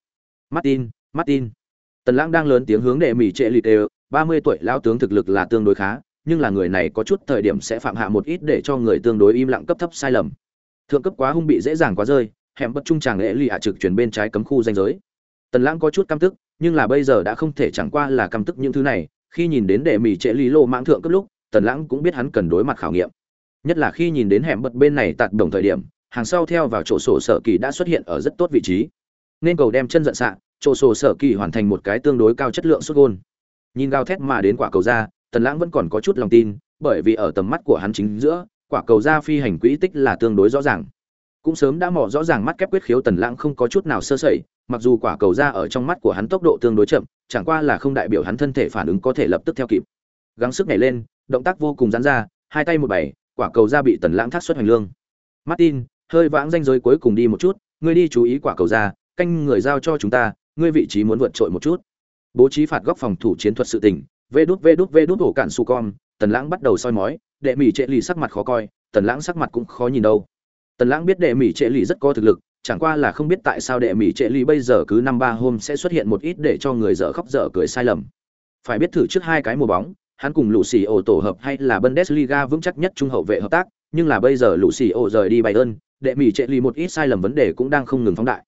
Martin. Tần Lãng đang lớn tiếng hướng đệ mỹ trệ lịt đều, 30 tuổi lão tướng thực lực là tương đối khá, nhưng là người này có chút thời điểm sẽ phạm hạ một ít để cho người tương đối im lặng cấp thấp sai lầm. Thượng cấp quá hung bị dễ dàng quá rơi, hẻm bất trung tràng lễ lì hạ trực chuyển bên trái cấm khu ranh giới. Tần Lãng có chút căm tức, nhưng là bây giờ đã không thể chẳng qua là căm tức những thứ này, khi nhìn đến đệ mỹ trệ lý lô mãng thượng cấp lúc, Tần Lãng cũng biết hắn cần đối mặt khảo nghiệm. Nhất là khi nhìn đến hẻm bật bên này tạt đồng thời điểm, hàng sau theo vào chỗ sổ sở kỳ đã xuất hiện ở rất tốt vị trí. Nên cầu đem chân giận xạ, chỗ sổ sở kỳ hoàn thành một cái tương đối cao chất lượng sút gol. Nhìn gào thét mà đến quả cầu ra, Tần Lãng vẫn còn có chút lòng tin, bởi vì ở tầm mắt của hắn chính giữa, quả cầu ra phi hành quỹ tích là tương đối rõ ràng. Cũng sớm đã mò rõ ràng mắt kép quyết khiếu Tần Lãng không có chút nào sơ sẩy, mặc dù quả cầu ra ở trong mắt của hắn tốc độ tương đối chậm, chẳng qua là không đại biểu hắn thân thể phản ứng có thể lập tức theo kịp. Gắng sức nhảy lên, động tác vô cùng giãn ra, hai tay một bảy, quả cầu ra bị Tần Lãng thác xuất hành lương. Martin, hơi vãng ranh giới cuối cùng đi một chút, ngươi đi chú ý quả cầu ra, canh người giao cho chúng ta, ngươi vị trí muốn vượt trội một chút. Bố trí phạt góc phòng thủ chiến thuật sự tình, vê đút hổ cản su con, Tần Lãng bắt đầu soi mói, đệ mỹ trệ lì sắc mặt khó coi, Tần Lãng sắc mặt cũng khó nhìn đâu. Tần Lãng biết đệ mỹ trệ lì rất có thực lực, chẳng qua là không biết tại sao đệ mỹ trệ lì bây giờ cứ 5-3 hôm sẽ xuất hiện một ít để cho người dở khóc dở cười sai lầm. Phải biết thử trước hai cái mùa bóng, hắn cùng Lucio tổ hợp hay là Bundesliga vững chắc nhất trung hậu vệ hợp tác, nhưng là bây giờ Lucio rời đi Bayern, đệ mỹ trệ lì một ít sai lầm vấn đề cũng đang không ngừng phóng đại.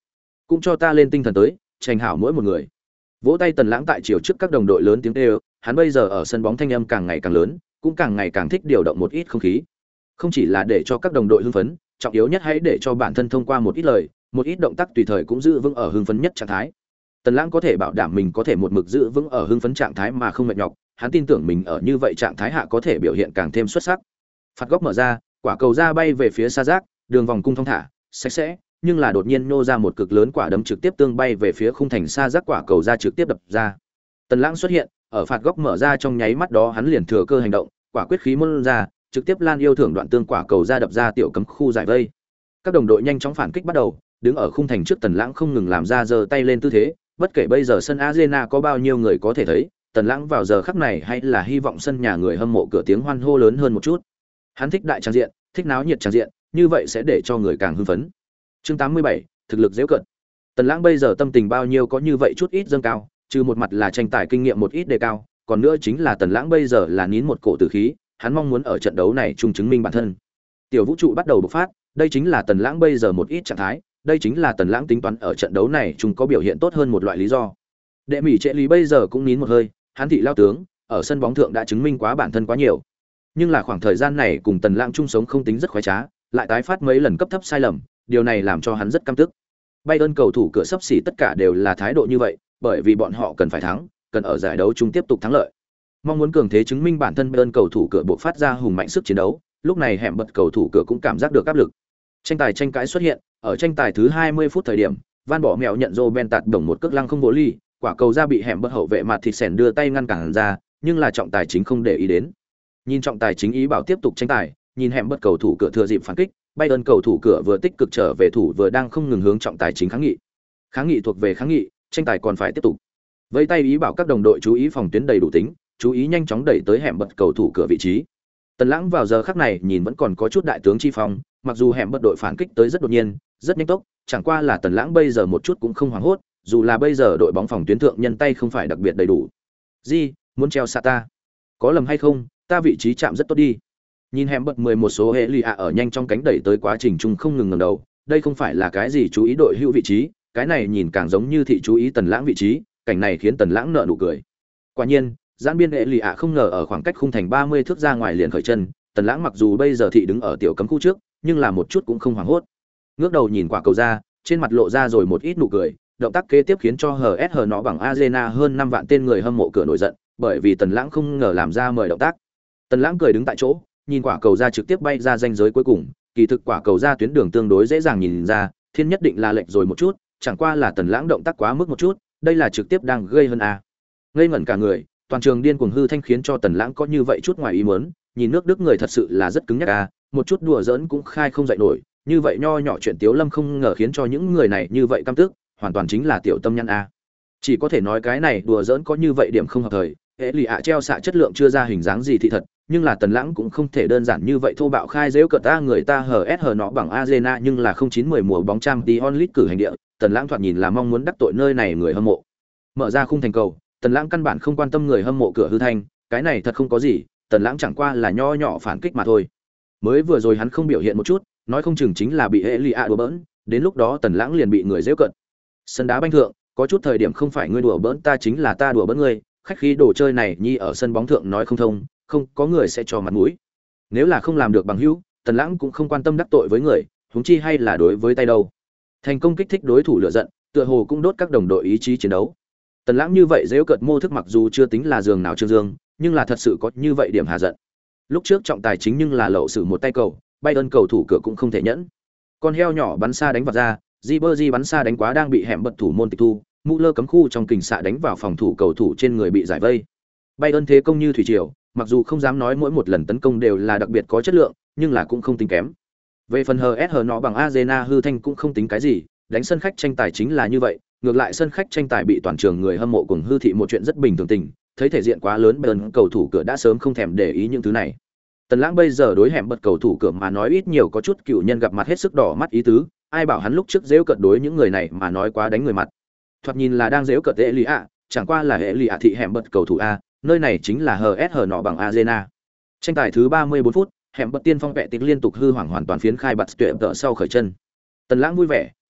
cũng cho ta lên tinh thần tới, tranh hảo mỗi một người. Vỗ tay Tần Lãng tại chiều trước các đồng đội lớn tiếng kêu, hắn bây giờ ở sân bóng thanh âm càng ngày càng lớn, cũng càng ngày càng thích điều động một ít không khí. Không chỉ là để cho các đồng đội hưng phấn, trọng yếu nhất hãy để cho bản thân thông qua một ít lời, một ít động tác tùy thời cũng giữ vững ở hưng phấn nhất trạng thái. Tần Lãng có thể bảo đảm mình có thể một mực giữ vững ở hưng phấn trạng thái mà không mệt nhọc, hắn tin tưởng mình ở như vậy trạng thái hạ có thể biểu hiện càng thêm xuất sắc. Phạt góc mở ra, quả cầu ra bay về phía xa giác, đường vòng cung thong thả, sạch sẽ, nhưng là đột nhiên nô ra một cực lớn quả đấm trực tiếp tương bay về phía khung thành xa giác, quả cầu ra trực tiếp đập ra. Tần Lãng xuất hiện, ở phạt góc mở ra trong nháy mắt đó hắn liền thừa cơ hành động, quả quyết khí môn ra, trực tiếp lan yêu thưởng đoạn tương quả cầu ra đập ra tiểu cấm khu giải vây. Các đồng đội nhanh chóng phản kích bắt đầu, đứng ở khung thành trước Tần Lãng không ngừng làm ra giơ tay lên tư thế, bất kể bây giờ sân Arena có bao nhiêu người có thể thấy, Tần Lãng vào giờ khắc này hay là hy vọng sân nhà người hâm mộ cửa tiếng hoan hô lớn hơn một chút. Hắn thích đại tràng diện, thích náo nhiệt tràng diện, như vậy sẽ để cho người càng hưng phấn. Chương 87, thực lực giễu cợt. Tần Lãng bây giờ tâm tình bao nhiêu có như vậy chút ít dâng cao, trừ một mặt là tranh tài kinh nghiệm một ít đề cao, còn nữa chính là Tần Lãng bây giờ là nín một cổ tử khí, hắn mong muốn ở trận đấu này chung chứng minh bản thân. Tiểu vũ trụ bắt đầu bộc phát, đây chính là Tần Lãng bây giờ một ít trạng thái, đây chính là Tần Lãng tính toán ở trận đấu này chung có biểu hiện tốt hơn một loại lý do. Đệ Mỹ Trệ Lý bây giờ cũng nín một hơi, hắn thị lao tướng, ở sân bóng thượng đã chứng minh quá bản thân quá nhiều. Nhưng là khoảng thời gian này cùng Tần Lãng chung sống không tính rất khoái trá, lại tái phát mấy lần cấp thấp sai lầm, điều này làm cho hắn rất căm tức. Bayern cầu thủ cửa sắp xỉ tất cả đều là thái độ như vậy, bởi vì bọn họ cần phải thắng, cần ở giải đấu chung tiếp tục thắng lợi. Mong muốn cường thế chứng minh bản thân, Bayern cầu thủ cửa buộc phát ra hùng mạnh sức chiến đấu, lúc này hẻm bật cầu thủ cửa cũng cảm giác được áp lực. Tranh cãi xuất hiện, ở tranh tài thứ 20 phút thời điểm, Van Bỏ Mèo nhận Roben tạt đồng một cước lăng không vô ly, quả cầu ra bị hẻm bật hậu vệ mặt thịt sèn đưa tay ngăn cản ra, nhưng là trọng tài chính không để ý đến. Nhìn trọng tài chính ý bảo tiếp tục tranh tài, nhìn hẻm bật cầu thủ cửa thừa dịp phản kích, Bayern cầu thủ cửa vừa tích cực trở về thủ vừa đang không ngừng hướng trọng tài chính kháng nghị. Kháng nghị thuộc về kháng nghị, tranh tài còn phải tiếp tục. Vẫy tay ý bảo các đồng đội chú ý phòng tuyến đầy đủ tính, chú ý nhanh chóng đẩy tới hẻm bật cầu thủ cửa vị trí. Tần Lãng vào giờ khắc này nhìn vẫn còn có chút đại tướng chi phong, mặc dù hẻm bật đội phản kích tới rất đột nhiên, rất nhanh tốc, chẳng qua là Tần Lãng bây giờ một chút cũng không hoảng hốt, dù là bây giờ đội bóng phòng tuyến thượng nhân tay không phải đặc biệt đầy đủ. Gì, muốn treo xạ ta? Có lầm hay không, ta vị trí chạm rất tốt đi. Nhìn hẻm bật 11 số hệ lì ở nhanh trong cánh đẩy tới quá trình chung không ngừng ngẩng đầu, đây không phải là cái gì chú ý đội hữu vị trí, cái này nhìn càng giống như thị chú ý Tần Lãng vị trí, cảnh này khiến Tần Lãng nở nụ cười. Quả nhiên, giãn biên hệ lì không ngờ ở khoảng cách khung thành 30 thước ra ngoài liền khởi chân, Tần Lãng mặc dù bây giờ thị đứng ở tiểu cấm khu trước, nhưng là một chút cũng không hoảng hốt. Ngước đầu nhìn quả cầu ra, trên mặt lộ ra rồi một ít nụ cười, động tác kế tiếp khiến cho HS nó bằng Arena hơn 5 vạn tên người hâm mộ cửa nổi giận, bởi vì Tần Lãng không ngờ làm ra mời động tác. Tần Lãng cười đứng tại chỗ, nhìn quả cầu ra trực tiếp bay ra ranh giới cuối cùng, kỳ thực quả cầu ra tuyến đường tương đối dễ dàng nhìn ra, thiên nhất định là lệch rồi một chút, chẳng qua là Tần Lãng động tác quá mức một chút, đây là trực tiếp đang gây hơn a. Ngây ngẩn cả người, toàn trường điên cuồng hư thanh khiến cho Tần Lãng có như vậy chút ngoài ý muốn, nhìn nước Đức người thật sự là rất cứng nhắc a, một chút đùa giỡn cũng khai không dậy nổi, như vậy nho nhỏ chuyện Tiếu Lâm không ngờ khiến cho những người này như vậy căm tức, hoàn toàn chính là tiểu tâm nhăn a. Chỉ có thể nói cái này đùa giỡn có như vậy điểm không hợp thời, hệ lì treo xạ chất lượng chưa ra hình dáng gì thì thật, nhưng là Tần Lãng cũng không thể đơn giản như vậy thô bạo khai giễu cợt ta, người ta hờ nó bằng Arena nhưng là 09-10 mùa bóng Champions League cử hành địa, Tần Lãng thoạt nhìn là mong muốn đắc tội nơi này người hâm mộ. Mở ra khung thành cầu, Tần Lãng căn bản không quan tâm người hâm mộ cửa hư thanh, cái này thật không có gì, Tần Lãng chẳng qua là nho nhỏ phản kích mà thôi. Mới vừa rồi hắn không biểu hiện một chút, nói không chừng chính là bị hệ lì đùa bỡn, đến lúc đó Tần Lãng liền bị người giễu cợt. Sân đá banh thượng, có chút thời điểm không phải ngươi đùa bỡn ta chính là ta đùa bỡn ngươi, khách khí đồ chơi này nhi ở sân bóng thượng nói không thông, không có người sẽ cho mặt mũi. Nếu là không làm được bằng hữu, Tần Lãng cũng không quan tâm đắc tội với người, huống chi hay là đối với tay đâu. Thành công kích thích đối thủ lửa giận, tựa hồ cũng đốt các đồng đội ý chí chiến đấu. Tần Lãng như vậy giễu cợt mô thức mặc dù chưa tính là giường nào trương dương, nhưng là thật sự có như vậy điểm hà giận. Lúc trước trọng tài chính nhưng là lậu xử một tay cầu, Bayern cầu thủ cửa cũng không thể nhẫn. Con heo nhỏ bắn xa đánh vào ra, Ribery bắn xa đánh quá đang bị hẻm bật thủ môn tịch thu, Müller cấm khu trong kình xạ đánh vào phòng thủ cầu thủ trên người bị giải vây. Bayern thế công như thủy triều, mặc dù không dám nói mỗi một lần tấn công đều là đặc biệt có chất lượng, nhưng là cũng không tính kém. Về phần HS nó bằng Arena hư thanh cũng không tính cái gì, đánh sân khách tranh tài chính là như vậy, ngược lại sân khách tranh tài bị toàn trường người hâm mộ cùng hư thị một chuyện rất bình thường tình, thấy thể diện quá lớn Bayern cầu thủ cửa đã sớm không thèm để ý những thứ này. Tần Lãng bây giờ đối hẻm bật cầu thủ cửa mà nói ít nhiều có chút cựu nhân gặp mặt hết sức đỏ mắt ý tứ, ai bảo hắn lúc trước giễu cợt đối những người này mà nói quá đánh người mặt. Thoạt nhìn là đang giễu cợt hệ lì chẳng qua là hệ lì thị hẻm bật cầu thủ a, nơi này chính là HS nó bằng Arena. Tranh tài thứ 34 phút, hẻm bật tiên phong vẽ tịch liên tục hư hoảng hoàn toàn phiến khai bật tuyệt tợ sau khởi chân. Tần Lãng vui vẻ,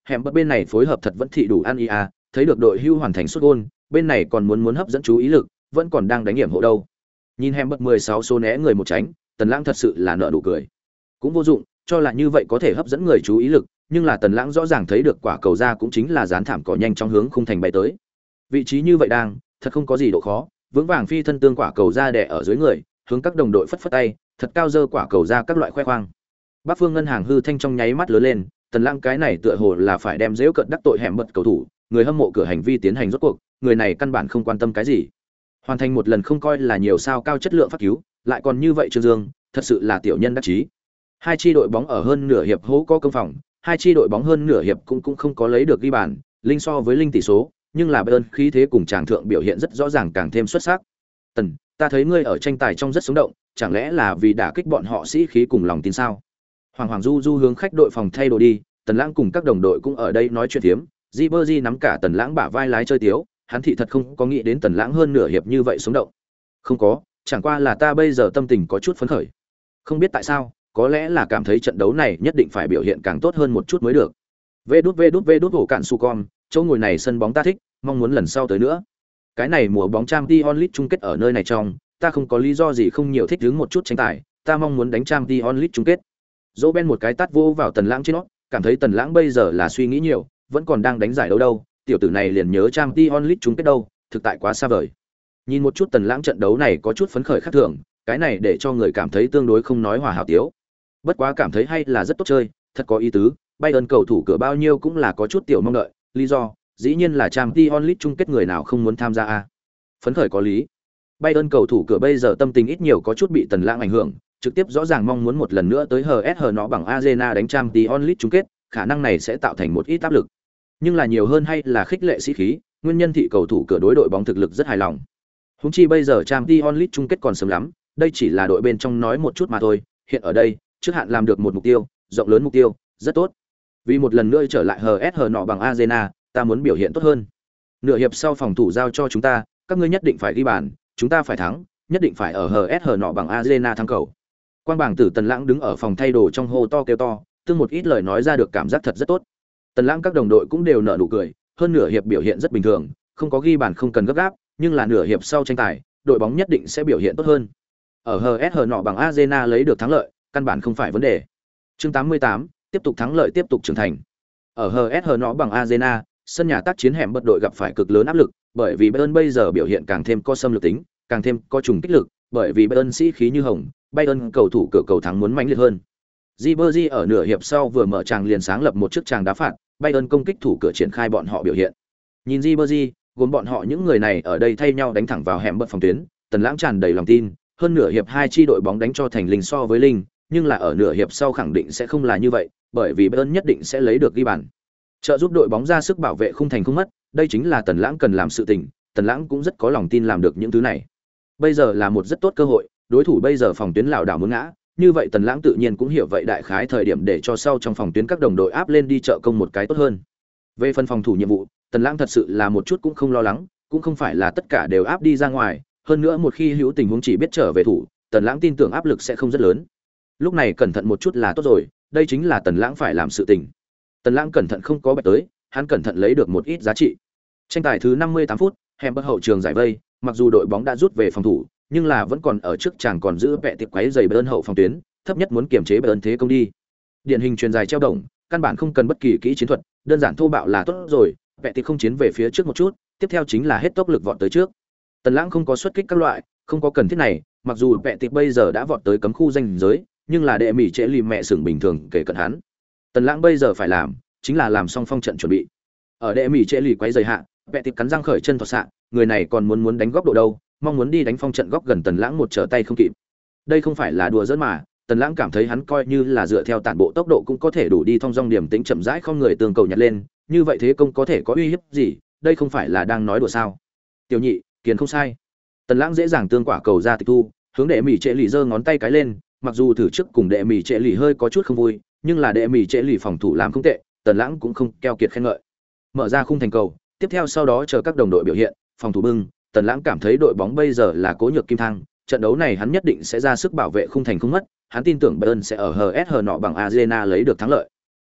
hẻm bật bên này phối hợp thật vẫn thị đủ ăn ý à, thấy được đội hưu hoàn thành sút gôn, bên này còn muốn hấp dẫn chú ý lực, vẫn còn đang đánh hiểm hộ đâu. Nhìn hẻm bật 16 số né người một tránh, Tần Lãng thật sự là nở nụ cười. Cũng vô dụng, cho là như vậy có thể hấp dẫn người chú ý lực, nhưng là Tần Lãng rõ ràng thấy được quả cầu ra cũng chính là dán thảm cỏ nhanh trong hướng khung thành bay tới. Vị trí như vậy đang, thật không có gì độ khó, vững vàng phi thân tương quả cầu ra đè ở dưới người, hướng các đồng đội phất phất tay, thật cao dơ quả cầu ra các loại khoe khoang. Bắc Phương ngân hàng hư thanh trong nháy mắt lớn lên, Tần Lãng cái này tựa hồ là phải đem giễu cợt đắc tội hẻm bật cầu thủ, người hâm mộ cửa hành vi tiến hành rốt cuộc, người này căn bản không quan tâm cái gì. Hoàn thành một lần không coi là nhiều sao cao chất lượng phát cứu, lại còn như vậy Trương Dương, thật sự là tiểu nhân đắc chí. Hai chi đội bóng ở hơn nửa hiệp hố có công phòng, hai chi đội bóng hơn nửa hiệp cũng không có lấy được ghi bàn, linh so với linh tỷ số, nhưng là Bayern khí thế cùng tràng thượng biểu hiện rất rõ ràng càng thêm xuất sắc. Tần, ta thấy ngươi ở tranh tài trong rất sống động, chẳng lẽ là vì đả kích bọn họ sĩ khí cùng lòng tin sao? Hoàng du du hướng khách đội phòng thay đồ đi, Tần Lãng cùng các đồng đội cũng ở đây nói chuyện thiếm, Ribery nắm cả Tần Lãng bả vai lái chơi tiếu, hắn thị thật không có nghĩ đến Tần Lãng hơn nửa hiệp như vậy sống động. Không có, chẳng qua là ta bây giờ tâm tình có chút phấn khởi. Không biết tại sao, có lẽ là cảm thấy trận đấu này nhất định phải biểu hiện càng tốt hơn một chút mới được. Vê đút hổ cạn su con, chỗ ngồi này sân bóng ta thích, mong muốn lần sau tới nữa. Cái này mùa bóng Champions League chung kết ở nơi này trong, ta không có lý do gì không nhiều thích hứng một chút tranh tài, ta mong muốn đánh Champions League chung kết. Roben một cái tát vô vào Tần Lãng trên nó, cảm thấy Tần Lãng bây giờ là suy nghĩ nhiều, vẫn còn đang đánh giải đấu đâu, tiểu tử này liền nhớ Champions League chung kết đâu, thực tại quá xa vời. Nhìn một chút Tần Lãng trận đấu này có chút phấn khởi khác thường, cái này để cho người cảm thấy tương đối không nói hòa hảo tiếu. Bất quá cảm thấy hay là rất tốt chơi, thật có ý tứ, Bayern cầu thủ cửa bao nhiêu cũng là có chút tiểu mong đợi, lý do, dĩ nhiên là Champions League chung kết người nào không muốn tham gia a. Phấn khởi có lý. Bayern cầu thủ cửa bây giờ tâm tình ít nhiều có chút bị Tần Lãng ảnh hưởng, trực tiếp rõ ràng mong muốn một lần nữa tới hờ nó bằng Arena đánh Champions League chung kết, khả năng này sẽ tạo thành một ít áp lực. Nhưng là nhiều hơn hay là khích lệ sĩ khí, nguyên nhân thị cầu thủ cửa đối đội bóng thực lực rất hài lòng. Huống chi bây giờ Champions League chung kết còn sớm lắm, đây chỉ là đội bên trong nói một chút mà thôi, hiện ở đây, trước hạn làm được một mục tiêu, rộng lớn mục tiêu, rất tốt. Vì một lần nữa trở lại hờ nọ bằng Arena, ta muốn biểu hiện tốt hơn. Nửa hiệp sau phòng thủ giao cho chúng ta, các ngươi nhất định phải ghi bàn, chúng ta phải thắng, nhất định phải ở hờ nọ bằng Arena thắng cầu. Quang bảng tử Tần Lãng đứng ở phòng thay đồ trong hô to kêu to, tương một ít lời nói ra được cảm giác thật rất tốt. Tần Lãng các đồng đội cũng đều nở nụ cười, hơn nửa hiệp biểu hiện rất bình thường, không có ghi bàn không cần gấp gáp, nhưng là nửa hiệp sau tranh tài, đội bóng nhất định sẽ biểu hiện tốt hơn. Ở hờ nọ bằng Arena lấy được thắng lợi, căn bản không phải vấn đề. Chương 88, tiếp tục thắng lợi tiếp tục trưởng thành. Ở hờ nọ bằng Arena, sân nhà tác chiến hẻm bất đội gặp phải cực lớn áp lực, bởi vì Bayern bây giờ biểu hiện càng thêm có xâm lược tính, càng thêm có trùng kích lực, bởi vì Bayern sĩ khí như hồng, Bayern cầu thủ cửa cầu thắng muốn mãnh liệt hơn. Ribery ở nửa hiệp sau vừa mở tràng liền sáng lập một chiếc tràng đá phạt, Bayern công kích thủ cửa triển khai bọn họ biểu hiện. Nhìn Ribery, gồm bọn họ những người này ở đây thay nhau đánh thẳng vào hẻm bật phòng tuyến, Tần Lãng tràn đầy lòng tin, hơn nửa hiệp hai chi đội bóng đánh cho thành linh so với linh, nhưng là ở nửa hiệp sau khẳng định sẽ không là như vậy, bởi vì Bayern nhất định sẽ lấy được ghi bàn. Trợ giúp đội bóng ra sức bảo vệ khung thành không mất, đây chính là Tần Lãng cần làm sự tình, Tần Lãng cũng rất có lòng tin làm được những thứ này. Bây giờ là một rất tốt cơ hội, đối thủ bây giờ phòng tuyến lảo đảo muốn ngã, như vậy Tần Lãng tự nhiên cũng hiểu vậy đại khái thời điểm để cho sau trong phòng tuyến các đồng đội áp lên đi trợ công một cái tốt hơn. Về phần phòng thủ nhiệm vụ, Tần Lãng thật sự là một chút cũng không lo lắng, cũng không phải là tất cả đều áp đi ra ngoài, hơn nữa một khi hữu tình huống chỉ biết trở về thủ, Tần Lãng tin tưởng áp lực sẽ không rất lớn. Lúc này cẩn thận một chút là tốt rồi, đây chính là Tần Lãng phải làm sự tình. Tần Lãng cẩn thận không có bạch tới, hắn cẩn thận lấy được một ít giá trị. Tranh tài thứ 58 phút, hẻm bất hậu trường giải vây, mặc dù đội bóng đã rút về phòng thủ, nhưng là vẫn còn ở trước chàng còn giữ vẹ tiệp quấy giày Bayern hậu phòng tuyến, thấp nhất muốn kiềm chế Bayern thế công đi. Điển hình truyền dài treo đồng, căn bản không cần bất kỳ kỹ chiến thuật, đơn giản thô bạo là tốt rồi, vẹ tiệp không chiến về phía trước một chút, tiếp theo chính là hết tốc lực vọt tới trước. Tần Lãng không có xuất kích các loại, không có cần thiết này, mặc dù vẹ tiệp bây giờ đã vọt tới cấm khu ranh giới, nhưng là đệ mỹ trễ lì mẹ sừng bình thường kể cận hắn. Tần Lãng bây giờ phải làm, chính là làm xong phong trận chuẩn bị. Ở đệ mỹ trễ lì quấy giày hạ, vẹ tiệp cắn răng khởi chân thọt xạ, người này còn muốn đánh góc độ đâu, mong muốn đi đánh phong trận góc gần Tần Lãng một trở tay không kịp. Đây không phải là đùa giỡn mà, Tần Lãng cảm thấy hắn coi như là dựa theo tản bộ tốc độ cũng có thể đủ đi thong dong điểm tính chậm rãi không người tường cầu nhặt lên, như vậy thế công có thể có uy hiếp gì, đây không phải là đang nói đùa sao? Tiểu nhị, kiền không sai. Tần Lãng dễ dàng tương quả cầu ra tịch thu, hướng đệ mỹ trễ lì giơ ngón tay cái lên, mặc dù thử trước cùng đệ mỹ trễ lì hơi có chút không vui, nhưng là đệ mỹ trễ lì phòng thủ làm không tệ, Tần Lãng cũng không keo kiệt khen ngợi. Mở ra khung thành cầu, tiếp theo sau đó chờ các đồng đội biểu hiện, phòng thủ bưng, Tần Lãng cảm thấy đội bóng bây giờ là cố nhược kim thang, trận đấu này hắn nhất định sẽ ra sức bảo vệ khung thành không mất, hắn tin tưởng Bayern sẽ ở hờ nọ bằng Arena lấy được thắng lợi.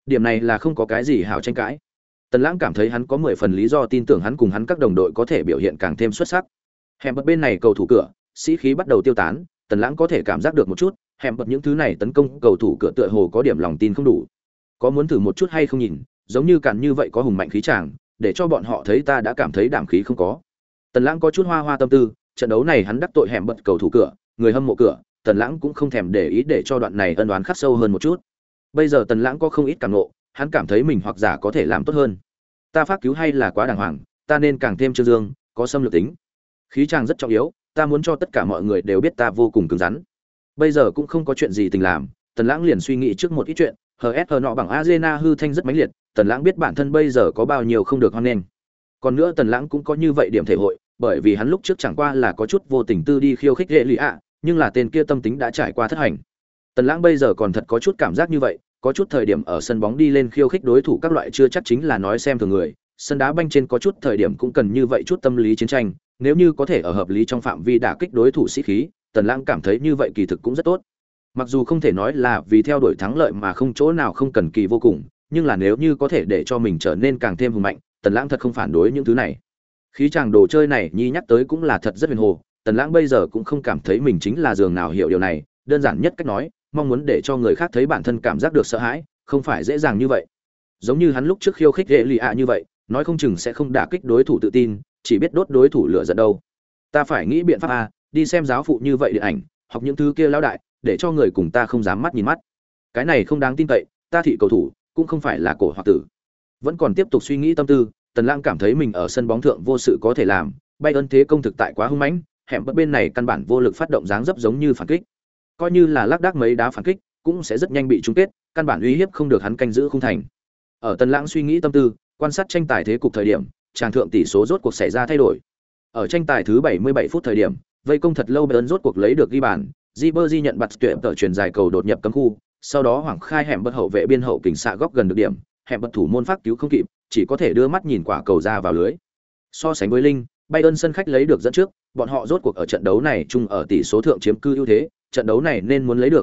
Điểm này là không có cái gì hảo tranh cãi. Tần Lãng cảm thấy hắn có 10 phần lý do tin tưởng hắn cùng hắn các đồng đội có thể biểu hiện càng thêm xuất sắc. Hẻm bật bên này cầu thủ cửa, sĩ khí bắt đầu tiêu tán, Tần Lãng có thể cảm giác được một chút, hẻm bật những thứ này tấn công cầu thủ cửa tựa hồ có điểm lòng tin không đủ. Có muốn thử một chút hay không nhìn, giống như cản như vậy có hùng mạnh khí chàng, để cho bọn họ thấy ta đã cảm thấy đảm khí không có. Tần Lãng có chút hoa hoa tâm tư, trận đấu này hắn đắc tội hẻm bật cầu thủ cửa, người hâm mộ cửa, Tần Lãng cũng không thèm để ý để cho đoạn này ân oán khắc sâu hơn một chút. Bây giờ Tần Lãng có không ít cảm ngộ, hắn cảm thấy mình hoặc giả có thể làm tốt hơn. Ta phát cứu hay là quá đàng hoàng, ta nên càng thêm trương dương, có xâm lược tính. Khí chàng rất trọng yếu, ta muốn cho tất cả mọi người đều biết ta vô cùng cứng rắn. Bây giờ cũng không có chuyện gì tình làm, Tần Lãng liền suy nghĩ trước một ít chuyện, HS nọ bằng Arena hư thanh rất mãnh liệt, Tần Lãng biết bản thân bây giờ có bao nhiêu không được hoan nghênh. Còn nữa Tần Lãng cũng có như vậy điểm thể hội, bởi vì hắn lúc trước chẳng qua là có chút vô tình tư đi khiêu khích Lệ ạ, nhưng là tên kia tâm tính đã trải qua thất hành. Tần Lãng bây giờ còn thật có chút cảm giác như vậy, có chút thời điểm ở sân bóng đi lên khiêu khích đối thủ các loại chưa chắc chính là nói xem thường người, sân đá banh trên có chút thời điểm cũng cần như vậy chút tâm lý chiến tranh, nếu như có thể ở hợp lý trong phạm vi đả kích đối thủ sĩ khí, Tần Lãng cảm thấy như vậy kỳ thực cũng rất tốt. Mặc dù không thể nói là vì theo đuổi thắng lợi mà không chỗ nào không cần kỳ vô cùng, nhưng là nếu như có thể để cho mình trở nên càng thêm hùng mạnh, Tần Lãng thật không phản đối những thứ này. Khí chàng đồ chơi này nhi nhắc tới cũng là thật rất huyền hồ, Tần Lãng bây giờ cũng không cảm thấy mình chính là giường nào hiểu điều này, đơn giản nhất cách nói, mong muốn để cho người khác thấy bản thân cảm giác được sợ hãi, không phải dễ dàng như vậy. Giống như hắn lúc trước khiêu khích Lệ ạ như vậy, nói không chừng sẽ không đả kích đối thủ tự tin, chỉ biết đốt đối thủ lửa giận đâu. Ta phải nghĩ biện pháp a, đi xem giáo phụ như vậy điện ảnh, học những thứ kia lão đại, để cho người cùng ta không dám mắt nhìn mắt. Cái này không đáng tin cậy, ta thị cầu thủ, cũng không phải là cổ hoặc tử. Vẫn còn tiếp tục suy nghĩ tâm tư, Tần Lãng cảm thấy mình ở sân bóng thượng vô sự có thể làm, Bayern thế công thực tại quá hung mãnh, hẻm bất bên này căn bản vô lực phát động dáng dấp giống như phản kích. Coi như là lác đác mấy đá phản kích, cũng sẽ rất nhanh bị chung kết, căn bản uy hiếp không được hắn canh giữ khung thành. Ở Tần Lãng suy nghĩ tâm tư, quan sát tranh tài thế cục thời điểm, tràng thượng tỷ số rốt cuộc xảy ra thay đổi. Ở tranh tài thứ 77 phút thời điểm, vây công thật lâu Bayern rốt cuộc lấy được ghi bàn, Ribery nhận bật tuyệt tợ chuyển dài cầu đột nhập cấm khu, sau đó hoảng khai hẻm bất hậu vệ biên hậu kình xạ góc gần được điểm, hẻm bất thủ môn phát cứu không kịp, chỉ có thể đưa mắt nhìn quả cầu ra vào lưới. So sánh với Linh, Bayern sân khách lấy được dẫn trước, bọn họ rốt cuộc ở trận đấu này chung ở tỷ số thượng chiếm cư ưu thế, trận đấu này nên muốn lấy được,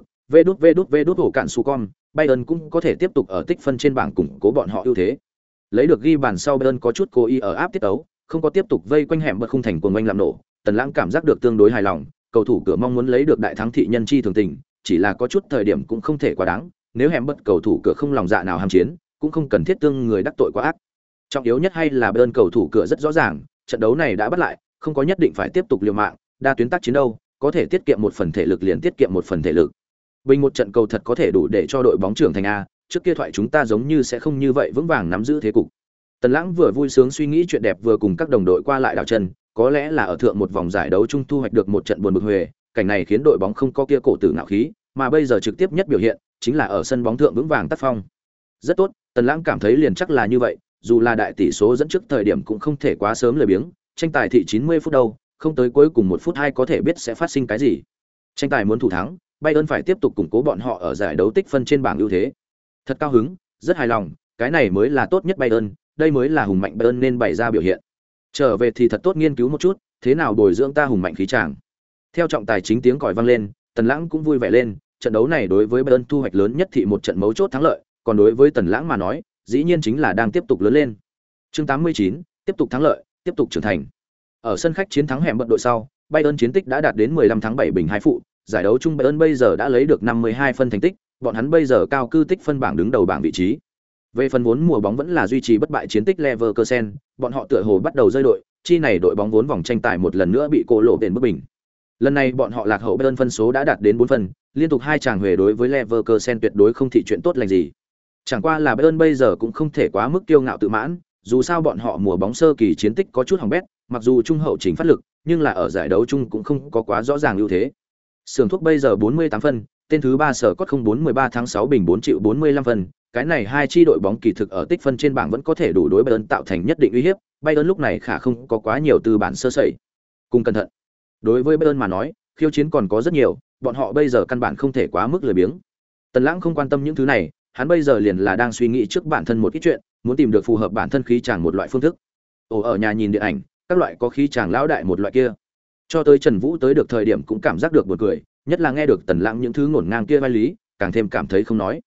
vê đút hổ cạn Sucom, Bayern cũng có thể tiếp tục ở tích phân trên bảng củng cố bọn họ ưu thế. Lấy được ghi bàn sau Bayern có chút cố ý ở áp tiết tấu, không có tiếp tục vây quanh hẻm bật khung thành cuồng oanh làm nổ, Tần Lãng cảm giác được tương đối hài lòng, cầu thủ cửa mong muốn lấy được đại thắng thị nhân chi thường tình, chỉ là có chút thời điểm cũng không thể quá đáng, nếu hẻm bật cầu thủ cửa không lòng dạ nào ham chiến, cũng không cần thiết tương người đắc tội quá ác. Trọng yếu nhất hay là Bayern cầu thủ cửa rất rõ ràng, trận đấu này đã bắt lại, không có nhất định phải tiếp tục liều mạng, đa tuyến tác chiến đâu, có thể tiết kiệm một phần thể lực liền tiết kiệm một phần thể lực. Bình một trận cầu thật có thể đủ để cho đội bóng trưởng thành a, trước kia thoại chúng ta giống như sẽ không như vậy vững vàng nắm giữ thế cục. Tần Lãng vừa vui sướng suy nghĩ chuyện đẹp vừa cùng các đồng đội qua lại đảo chân, có lẽ là ở thượng một vòng giải đấu chung thu hoạch được một trận buồn bực huề, cảnh này khiến đội bóng không có kia cổ tử ngạo khí, mà bây giờ trực tiếp nhất biểu hiện chính là ở sân bóng thượng vững vàng tác phong. Rất tốt, Tần Lãng cảm thấy liền chắc là như vậy, dù là đại tỷ số dẫn trước thời điểm cũng không thể quá sớm lười biếng, tranh tài thị 90 phút đâu, không tới cuối cùng 1 phút 2 có thể biết sẽ phát sinh cái gì. Tranh tài muốn thủ thắng, Bayern phải tiếp tục củng cố bọn họ ở giải đấu tích phân trên bảng ưu thế. Thật cao hứng, rất hài lòng, cái này mới là tốt nhất Bayern, đây mới là hùng mạnh Bayern nên bày ra biểu hiện. Trở về thì thật tốt nghiên cứu một chút, thế nào bồi dưỡng ta hùng mạnh khí tràng. Theo trọng tài chính tiếng còi vang lên, Tần Lãng cũng vui vẻ lên, trận đấu này đối với Bayern thu hoạch lớn nhất thị một trận mấu chốt thắng lợi, còn đối với Tần Lãng mà nói, dĩ nhiên chính là đang tiếp tục lớn lên. Chương 89, tiếp tục thắng lợi, tiếp tục trưởng thành. Ở sân khách chiến thắng hẻm bật đội sau, Bayern chiến tích đã đạt đến 15 thắng 7 bình 2 phụ, giải đấu chung Bayern bây giờ đã lấy được 52 phân thành tích, bọn hắn bây giờ cao cư tích phân bảng đứng đầu bảng vị trí. Về phần vốn mùa bóng vẫn là duy trì bất bại chiến tích Leverkusen, bọn họ tựa hồ bắt đầu rơi đội, chi này đội bóng vốn vòng tranh tài một lần nữa bị cô lộ đến bức bình. Lần này bọn họ lạc hậu Bayern phân số đã đạt đến 4 phần, liên tục 2 tràng huề đối với Leverkusen tuyệt đối không thị chuyện tốt lành gì. Chẳng qua là Bayern bây giờ cũng không thể quá mức kiêu ngạo tự mãn, dù sao bọn họ mùa bóng sơ kỳ chiến tích có chút hỏng bét, mặc dù trung hậu chỉnh phát lực, nhưng là ở giải đấu chung cũng không có quá rõ ràng ưu thế. Sưởng thuốc bây giờ 48 phân, tên thứ 3 sở cốt 0413 tháng 6 bình 4 triệu 45 phân, cái này hai chi đội bóng kỳ thực ở tích phân trên bảng vẫn có thể đủ đối Bayern tạo thành nhất định uy hiếp, Bayern lúc này khả không có quá nhiều tư bản sơ sẩy. Cùng cẩn thận. Đối với Bayern mà nói, khiêu chiến còn có rất nhiều, bọn họ bây giờ căn bản không thể quá mức lười biếng. Tần Lãng không quan tâm những thứ này, hắn bây giờ liền là đang suy nghĩ trước bản thân một ít chuyện, muốn tìm được phù hợp bản thân khí chàng một loại phương thức. Ở nhà nhìn điện ảnh, các loại có khí chàng lão đại một loại kia. Cho tới Trần Vũ tới được thời điểm cũng cảm giác được buồn cười, nhất là nghe được Tần Lãng những thứ ngổn ngang kia vai lý, càng thêm cảm thấy không nói.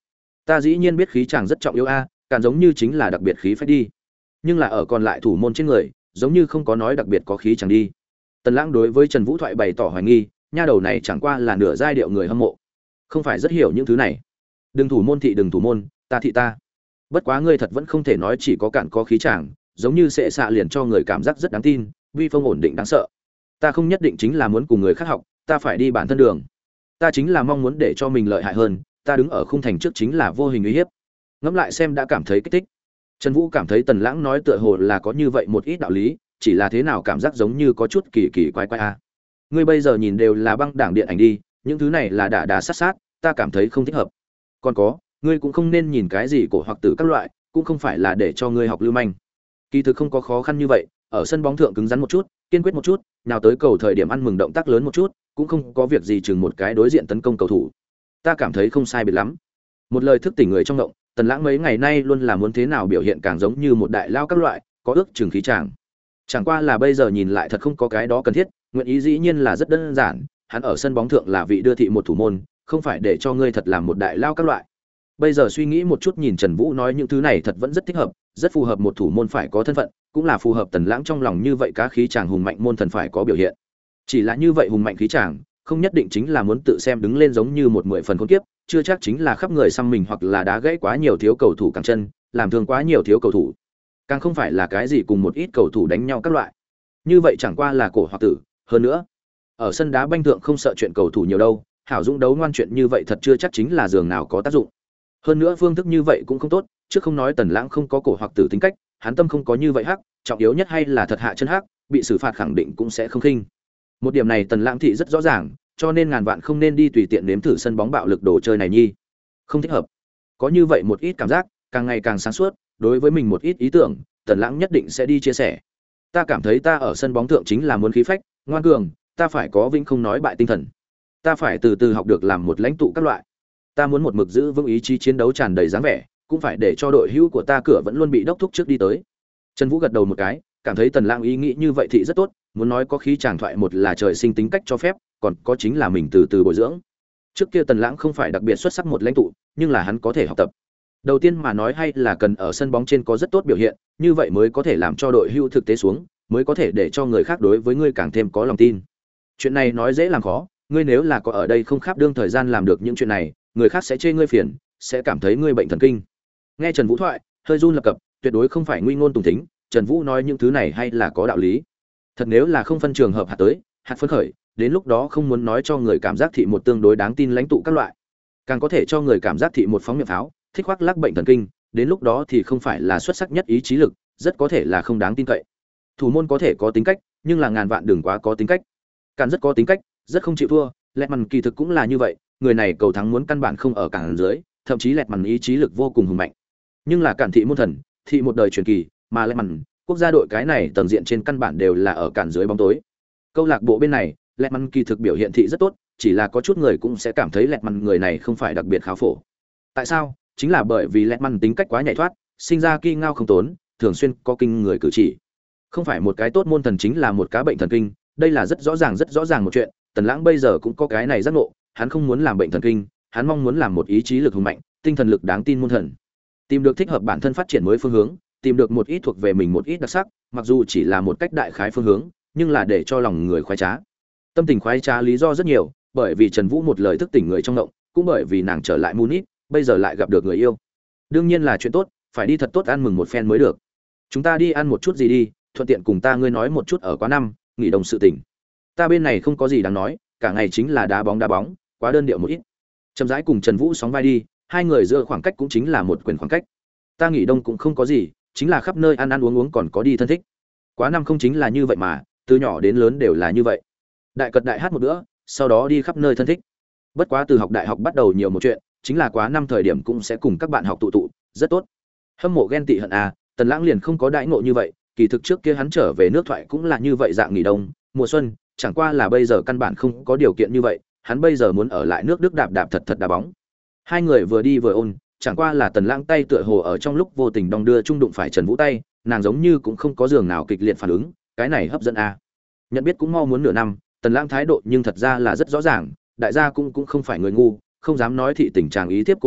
Ta dĩ nhiên biết khí chàng rất trọng yếu a, càng giống như chính là đặc biệt khí phách đi. Nhưng là ở còn lại thủ môn trên người, giống như không có nói đặc biệt có khí chàng đi. Tần Lãng đối với Trần Vũ Thoại bày tỏ hoài nghi, nha đầu này chẳng qua là nửa giai điệu người hâm mộ, không phải rất hiểu những thứ này. Đừng thủ môn thị đừng thủ môn, ta thị ta. Bất quá ngươi thật vẫn không thể nói chỉ có cạn có khí chàng, giống như sẽ xạ liền cho người cảm giác rất đáng tin, uy phong ổn định đáng sợ. Ta không nhất định chính là muốn cùng người khác học, ta phải đi bản thân đường. Ta chính là mong muốn để cho mình lợi hại hơn, ta đứng ở khung thành trước chính là vô hình uy hiếp. Ngẫm lại xem đã cảm thấy kích thích. Trần Vũ cảm thấy Tần Lãng nói tựa hồ là có như vậy một ít đạo lý, chỉ là thế nào cảm giác giống như có chút kỳ kỳ quái quái a. Ngươi bây giờ nhìn đều là băng đảng điện ảnh đi, những thứ này là đả sát sát, ta cảm thấy không thích hợp. Còn có, ngươi cũng không nên nhìn cái gì cổ hoặc tử các loại, cũng không phải là để cho ngươi học lưu manh. Kỳ thực không có khó khăn như vậy, ở sân bóng thượng cứng rắn một chút, kiên quyết một chút, nào tới cầu thời điểm ăn mừng động tác lớn một chút, cũng không có việc gì chừng một cái đối diện tấn công cầu thủ. Ta cảm thấy không sai biệt lắm. Một lời thức tỉnh người trong động, Tần Lãng mấy ngày nay luôn là muốn thế nào biểu hiện càng giống như một đại lao các loại, có ước chừng khí chàng. Chẳng qua là bây giờ nhìn lại thật không có cái đó cần thiết, nguyện ý dĩ nhiên là rất đơn giản, hắn ở sân bóng thượng là vị đưa thị một thủ môn, không phải để cho ngươi thật làm một đại lao các loại. Bây giờ suy nghĩ một chút nhìn Trần Vũ nói những thứ này thật vẫn rất thích hợp, rất phù hợp một thủ môn phải có thân phận, cũng là phù hợp Tần Lãng trong lòng như vậy cá khí chàng hùng mạnh môn thần phải có biểu hiện. Chỉ là như vậy hùng mạnh khí chàng, không nhất định chính là muốn tự xem đứng lên giống như một 10 phần khốn kiếp, chưa chắc chính là khắp người xăm mình hoặc là đá gãy quá nhiều thiếu cầu thủ cẳng chân, làm thương quá nhiều thiếu cầu thủ. Càng không phải là cái gì cùng một ít cầu thủ đánh nhau các loại. Như vậy chẳng qua là cổ hoặc tử, hơn nữa, ở sân đá banh thượng không sợ chuyện cầu thủ nhiều đâu, hảo dũng đấu ngoan chuyện như vậy thật chưa chắc chính là giường nào có tác dụng. Hơn nữa phương thức như vậy cũng không tốt, chứ không nói Tần Lãng không có cổ hoặc tử tính cách, hắn tâm không có như vậy hắc, trọng yếu nhất hay là thật hạ chân hắc, bị xử phạt khẳng định cũng sẽ không khinh. Một điểm này Tần Lãng thị rất rõ ràng, cho nên ngàn vạn không nên đi tùy tiện nếm thử sân bóng bạo lực đồ chơi này nhi. Không thích hợp. Có như vậy một ít cảm giác, càng ngày càng sáng suốt, đối với mình một ít ý tưởng, Tần Lãng nhất định sẽ đi chia sẻ. Ta cảm thấy ta ở sân bóng thượng chính là muốn khí phách, ngoan cường, ta phải có vĩnh không nói bại tinh thần. Ta phải từ từ học được làm một lãnh tụ các loại. Ta muốn một mực giữ vững ý chí chiến đấu tràn đầy dáng vẻ, cũng phải để cho đội hữu của ta cửa vẫn luôn bị đốc thúc trước đi tới. Trần Vũ gật đầu một cái, cảm thấy Tần Lãng ý nghĩ như vậy thì rất tốt, muốn nói có khí chàng thoại một là trời sinh tính cách cho phép, còn có chính là mình từ từ bồi dưỡng. Trước kia Tần Lãng không phải đặc biệt xuất sắc một lãnh tụ, nhưng là hắn có thể học tập. Đầu tiên mà nói hay là cần ở sân bóng trên có rất tốt biểu hiện, như vậy mới có thể làm cho đội hữu thực tế xuống, mới có thể để cho người khác đối với ngươi càng thêm có lòng tin. Chuyện này nói dễ làm khó, ngươi nếu là có ở đây không khắp đương thời gian làm được những chuyện này, người khác sẽ chê ngươi phiền, sẽ cảm thấy ngươi bệnh thần kinh. Nghe Trần Vũ thoại, hơi run lập cập, tuyệt đối không phải nguy ngôn tùng thính, Trần Vũ nói những thứ này hay là có đạo lý. Thật nếu là không phân trường hợp hạt tới, hạt phấn khởi, đến lúc đó không muốn nói cho người cảm giác thị một tương đối đáng tin lãnh tụ các loại, càng có thể cho người cảm giác thị một phóng miệng pháo, thích khoác lác bệnh thần kinh, đến lúc đó thì không phải là xuất sắc nhất ý chí lực, rất có thể là không đáng tin cậy. Thủ môn có thể có tính cách, nhưng là ngàn vạn đừng quá có tính cách. Càn rất có tính cách, rất không chịu thua, Lẹt Mằn kỳ thực cũng là như vậy, người này cầu thắng muốn căn bản không ở cản dưới, thậm chí Lẹt Mằn ý chí lực vô cùng hùng mạnh. Nhưng là Cản thị môn thần, thị một đời truyền kỳ, mà Lẹt Mằn, quốc gia đội cái này tầng diện trên căn bản đều là ở cản dưới bóng tối. Câu lạc bộ bên này, Lẹt Mằn kỳ thực biểu hiện thị rất tốt, chỉ là có chút người cũng sẽ cảm thấy Lẹt Mằn người này không phải đặc biệt khá phổ. Tại sao? Chính là bởi vì Lẹt Mằn tính cách quá nhảy thoát, sinh ra kỳ ngao không tốn, thường xuyên có kinh người cử chỉ. Không phải một cái tốt môn thần chính là một cá bệnh thần kinh, đây là rất rõ ràng một chuyện. Tần Lãng bây giờ cũng có cái này giác ngộ, hắn không muốn làm bệnh thần kinh, hắn mong muốn làm một ý chí lực hùng mạnh, tinh thần lực đáng tin môn thần. Tìm được thích hợp bản thân phát triển mới phương hướng, tìm được một ít thuộc về mình một ít đặc sắc, mặc dù chỉ là một cách đại khái phương hướng, nhưng là để cho lòng người khoái trá. Tâm tình khoái trá lý do rất nhiều, bởi vì Trần Vũ một lời thức tỉnh người trong động, cũng bởi vì nàng trở lại Munich, bây giờ lại gặp được người yêu. Đương nhiên là chuyện tốt, phải đi thật tốt ăn mừng một phen mới được. Chúng ta đi ăn một chút gì đi, thuận tiện cùng ta ngươi nói một chút ở quá năm, nghỉ đồng sự tỉnh. Ta bên này không có gì đáng nói, cả ngày chính là đá bóng, quá đơn điệu một ít. Trầm rãi cùng Trần Vũ sóng vai đi, hai người giữa khoảng cách cũng chính là một quyền khoảng cách. Ta nghỉ đông cũng không có gì, chính là khắp nơi ăn uống còn có đi thân thích. Quá năm không chính là như vậy mà, từ nhỏ đến lớn đều là như vậy. Đại cật đại hát một bữa, sau đó đi khắp nơi thân thích. Bất quá từ học đại học bắt đầu nhiều một chuyện, chính là quá năm thời điểm cũng sẽ cùng các bạn học tụ, rất tốt. Hâm mộ ghen tị hận à, Tần Lãng liền không có đãi ngộ như vậy, kỳ thực trước kia hắn trở về nước thoại cũng là như vậy dạng nghỉ đông, mùa xuân, chẳng qua là bây giờ căn bản không có điều kiện như vậy, hắn bây giờ muốn ở lại nước Đức đạp thật đá bóng. Hai người vừa đi vừa ôn, chẳng qua là Tần Lãng tay tựa hồ ở trong lúc vô tình đong đưa trung đụng phải Trần Vũ tay, nàng giống như cũng không có giường nào kịch liệt phản ứng, cái này hấp dẫn à. Nhận biết cũng mau muốn nửa năm, Tần Lãng thái độ nhưng thật ra là rất rõ ràng, đại gia cũng không phải người ngu, không dám nói thị tình trạng ý tiếp cố ý,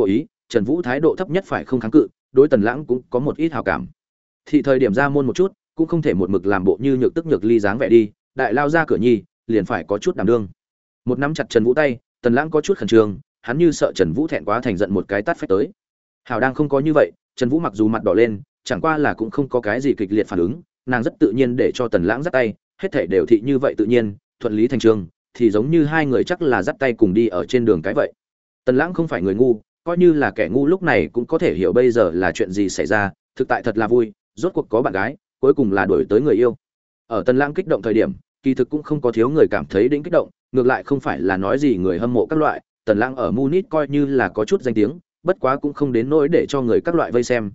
Trần Vũ thái độ thấp nhất phải không kháng cự, đối Tần Lãng cũng có một ít hảo cảm. Thị thời điểm ra môn một chút, cũng không thể một mực làm bộ như nhược tức nhược ly dáng vẻ đi, đại lao ra cửa nhi, liền phải có chút đảm đương. Một nắm chặt Trần Vũ tay, Tần Lãng có chút khẩn trương, hắn như sợ Trần Vũ thẹn quá thành giận một cái tát phách tới. Hảo đang không có như vậy, Trần Vũ mặc dù mặt đỏ lên, chẳng qua là cũng không có cái gì kịch liệt phản ứng, nàng rất tự nhiên để cho Tần Lãng dắt tay, hết thảy đều thị như vậy tự nhiên, thuận lý thành trương, thì giống như hai người chắc là dắt tay cùng đi ở trên đường cái vậy. Tần Lãng không phải người ngu, coi như là kẻ ngu lúc này cũng có thể hiểu bây giờ là chuyện gì xảy ra, thực tại thật là vui, rốt cuộc có bạn gái, cuối cùng là đuổi tới người yêu. Ở Tần Lãng kích động thời điểm, kỳ thực cũng không có thiếu người cảm thấy đỉnh kích động, ngược lại không phải là nói gì người hâm mộ các loại, Tần Lãng ở Munich coi như là có chút danh tiếng, bất quá cũng không đến nỗi để cho người các loại vây xem,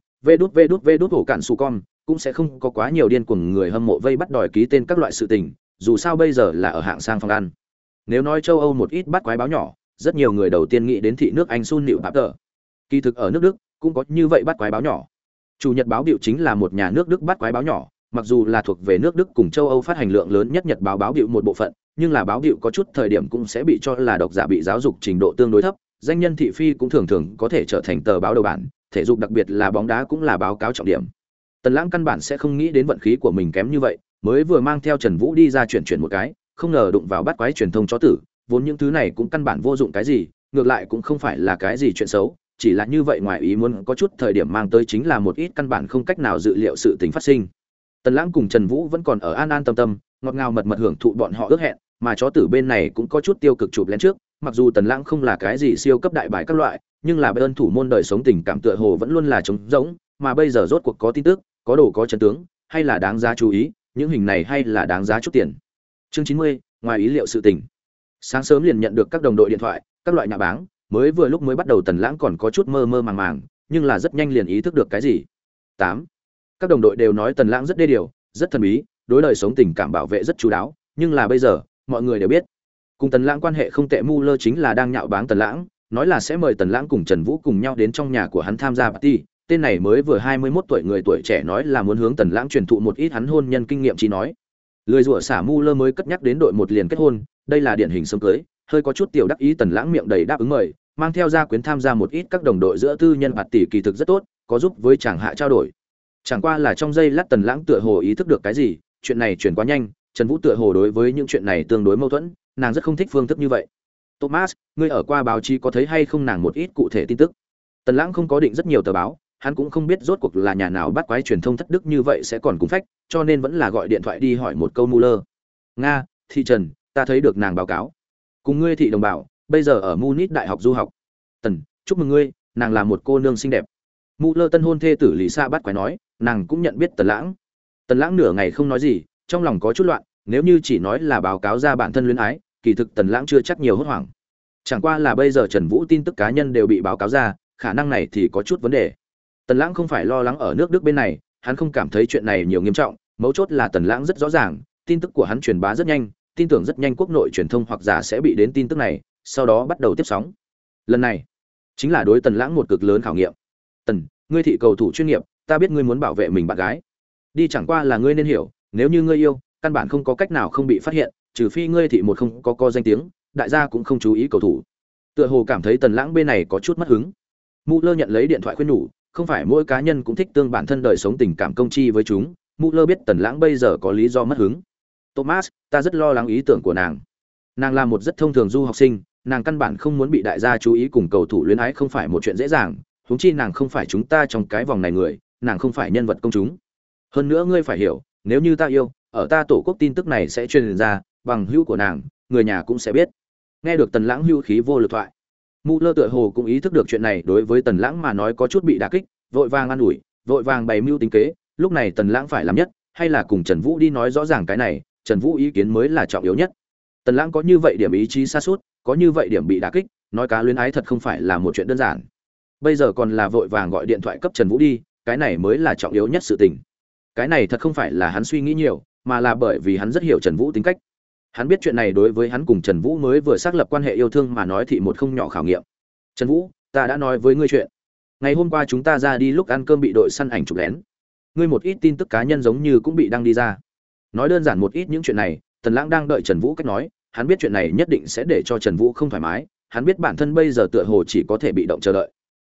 vê đút hổ cản su con, cũng sẽ không có quá nhiều điên cuồng người hâm mộ vây bắt đòi ký tên các loại sự tình, dù sao bây giờ là ở hạng sang phòng ăn. Nếu nói châu Âu một ít bắt quái báo nhỏ, rất nhiều người đầu tiên nghĩ đến thị nước Anh Sun Nịu Papter. Kỳ thực ở nước Đức cũng có như vậy bắt quái báo nhỏ. Chủ nhật báo Bild chính là một nhà nước Đức bắt quái báo nhỏ, mặc dù là thuộc về nước Đức cùng châu Âu phát hành lượng lớn nhất nhật báo Bild một bộ phận, nhưng là báo Bild có chút thời điểm cũng sẽ bị cho là độc giả bị giáo dục trình độ tương đối thấp, danh nhân thị phi cũng thường thường có thể trở thành tờ báo đầu bản, thể dục đặc biệt là bóng đá cũng là báo cáo trọng điểm. Tần Lãng căn bản sẽ không nghĩ đến vận khí của mình kém như vậy, mới vừa mang theo Trần Vũ đi ra chuyển một cái, không ngờ đụng vào bắt quái truyền thông chó tử, vốn những thứ này cũng căn bản vô dụng cái gì, ngược lại cũng không phải là cái gì chuyện xấu, chỉ là như vậy ngoài ý muốn có chút thời điểm mang tới chính là một ít căn bản không cách nào dự liệu sự tình phát sinh. Tần Lãng cùng Trần Vũ vẫn còn ở an an tâm tâm, ngọt ngào mật mật hưởng thụ bọn họ ước hẹn, mà chó tử bên này cũng có chút tiêu cực chụp lén trước, mặc dù Tần Lãng không là cái gì siêu cấp đại bài các loại, nhưng là bên thủ môn đời sống tình cảm tựa hồ vẫn luôn là trống rỗng, mà bây giờ rốt cuộc có tin tức, có đồ có chân tướng, hay là đáng giá chú ý, những hình này hay là đáng giá chút tiền. Chương 90, ngoài ý liệu sự tình. Sáng sớm liền nhận được các đồng đội điện thoại, các loại nhạ báng, mới vừa lúc mới bắt đầu Tần Lãng còn có chút mơ mơ màng màng, nhưng là rất nhanh liền ý thức được cái gì. 8. Các đồng đội đều nói Tần Lãng rất đê điều, rất thần bí, đối đời sống tình cảm bảo vệ rất chú đáo, nhưng là bây giờ, mọi người đều biết, cùng Tần Lãng quan hệ không tệ Muller chính là đang nhạo báng Tần Lãng, nói là sẽ mời Tần Lãng cùng Trần Vũ cùng nhau đến trong nhà của hắn tham gia party. Tên này mới vừa 21 tuổi người tuổi trẻ nói là muốn hướng Tần Lãng truyền thụ một ít hắn hôn nhân kinh nghiệm chỉ nói. Lười rủa xả Muller mới cất nhắc đến đội một liền kết hôn, đây là điển hình sớm cưới, hơi có chút tiểu đắc ý Tần Lãng miệng đầy đáp ứng mời, mang theo gia quyến tham gia một ít các đồng đội giữa tư nhân party kỳ thực rất tốt, có giúp với chàng hạ trao đổi. Chẳng qua là trong giây lát Tần Lãng tựa hồ ý thức được cái gì, chuyện này chuyển quá nhanh, Trần Vũ tựa hồ đối với những chuyện này tương đối mâu thuẫn, nàng rất không thích phương thức như vậy. Thomas, ngươi ở qua báo chí có thấy hay không nàng một ít cụ thể tin tức? Tần Lãng không có định rất nhiều tờ báo, hắn cũng không biết rốt cuộc là nhà nào bắt quái truyền thông thất đức như vậy sẽ còn cùng phách, cho nên vẫn là gọi điện thoại đi hỏi một câu Muller. Nga, thị Trần, ta thấy được nàng báo cáo. Cùng ngươi thị đồng bảo, bây giờ ở Munich đại học du học. Tần, chúc mừng ngươi, nàng là một cô nương xinh đẹp. Muller tân hôn thê tử Lý Sa bắt quái nói, nàng cũng nhận biết Tần Lãng. Tần Lãng nửa ngày không nói gì, trong lòng có chút loạn, nếu như chỉ nói là báo cáo ra bản thân luyến ái, kỳ thực Tần Lãng chưa chắc nhiều hốt hoảng. Chẳng qua là bây giờ Trần Vũ tin tức cá nhân đều bị báo cáo ra, khả năng này thì có chút vấn đề. Tần Lãng không phải lo lắng ở nước Đức bên này, hắn không cảm thấy chuyện này nhiều nghiêm trọng, mấu chốt là Tần Lãng rất rõ ràng, tin tức của hắn truyền bá rất nhanh, tin tưởng rất nhanh quốc nội truyền thông hoặc giả sẽ bị đến tin tức này, sau đó bắt đầu tiếp sóng. Lần này, chính là đối Tần Lãng một cực lớn khảo nghiệm. Tần, ngươi thị cầu thủ chuyên nghiệp, ta biết ngươi muốn bảo vệ mình bạn gái. Đi chẳng qua là ngươi nên hiểu, nếu như ngươi yêu, căn bản không có cách nào không bị phát hiện, trừ phi ngươi thị một không có danh tiếng, đại gia cũng không chú ý cầu thủ. Tựa hồ cảm thấy Tần Lãng bên này có chút mất hứng. Muller nhận lấy điện thoại khuyên nhủ, không phải mỗi cá nhân cũng thích tương bản thân đời sống tình cảm công chi với chúng, Muller biết Tần Lãng bây giờ có lý do mất hứng. Thomas, ta rất lo lắng ý tưởng của nàng. Nàng là một rất thông thường du học sinh, nàng căn bản không muốn bị đại gia chú ý cùng cầu thủ luyến ái không phải một chuyện dễ dàng, huống chi nàng không phải chúng ta trong cái vòng này người, nàng không phải nhân vật công chúng. Hơn nữa ngươi phải hiểu, nếu như ta yêu, ở ta tổ quốc tin tức này sẽ truyền ra, bằng hữu của nàng, người nhà cũng sẽ biết. Nghe được Tần Lãng hữu khí vô lực thoại, Muller tựa hồ cũng ý thức được chuyện này đối với Tần Lãng mà nói có chút bị đả kích, vội vàng an ủi, vội vàng bày mưu tính kế, lúc này Tần Lãng phải làm nhất, hay là cùng Trần Vũ đi nói rõ ràng cái này, Trần Vũ ý kiến mới là trọng yếu nhất. Tần Lãng có như vậy điểm ý chí sa sút, có như vậy điểm bị đả kích, nói cá luyến ái thật không phải là một chuyện đơn giản. Bây giờ còn là vội vàng gọi điện thoại cấp Trần Vũ đi, cái này mới là trọng yếu nhất sự tình. Cái này thật không phải là hắn suy nghĩ nhiều, mà là bởi vì hắn rất hiểu Trần Vũ tính cách. Hắn biết chuyện này đối với hắn cùng Trần Vũ mới vừa xác lập quan hệ yêu thương mà nói thì một không nhỏ khảo nghiệm. Trần Vũ, ta đã nói với ngươi chuyện. Ngày hôm qua chúng ta ra đi lúc ăn cơm bị đội săn ảnh chụp lén. Ngươi một ít tin tức cá nhân giống như cũng bị đăng đi ra. Nói đơn giản một ít những chuyện này, Tần Lãng đang đợi Trần Vũ cách nói, hắn biết chuyện này nhất định sẽ để cho Trần Vũ không thoải mái, hắn biết bản thân bây giờ tựa hồ chỉ có thể bị động chờ đợi.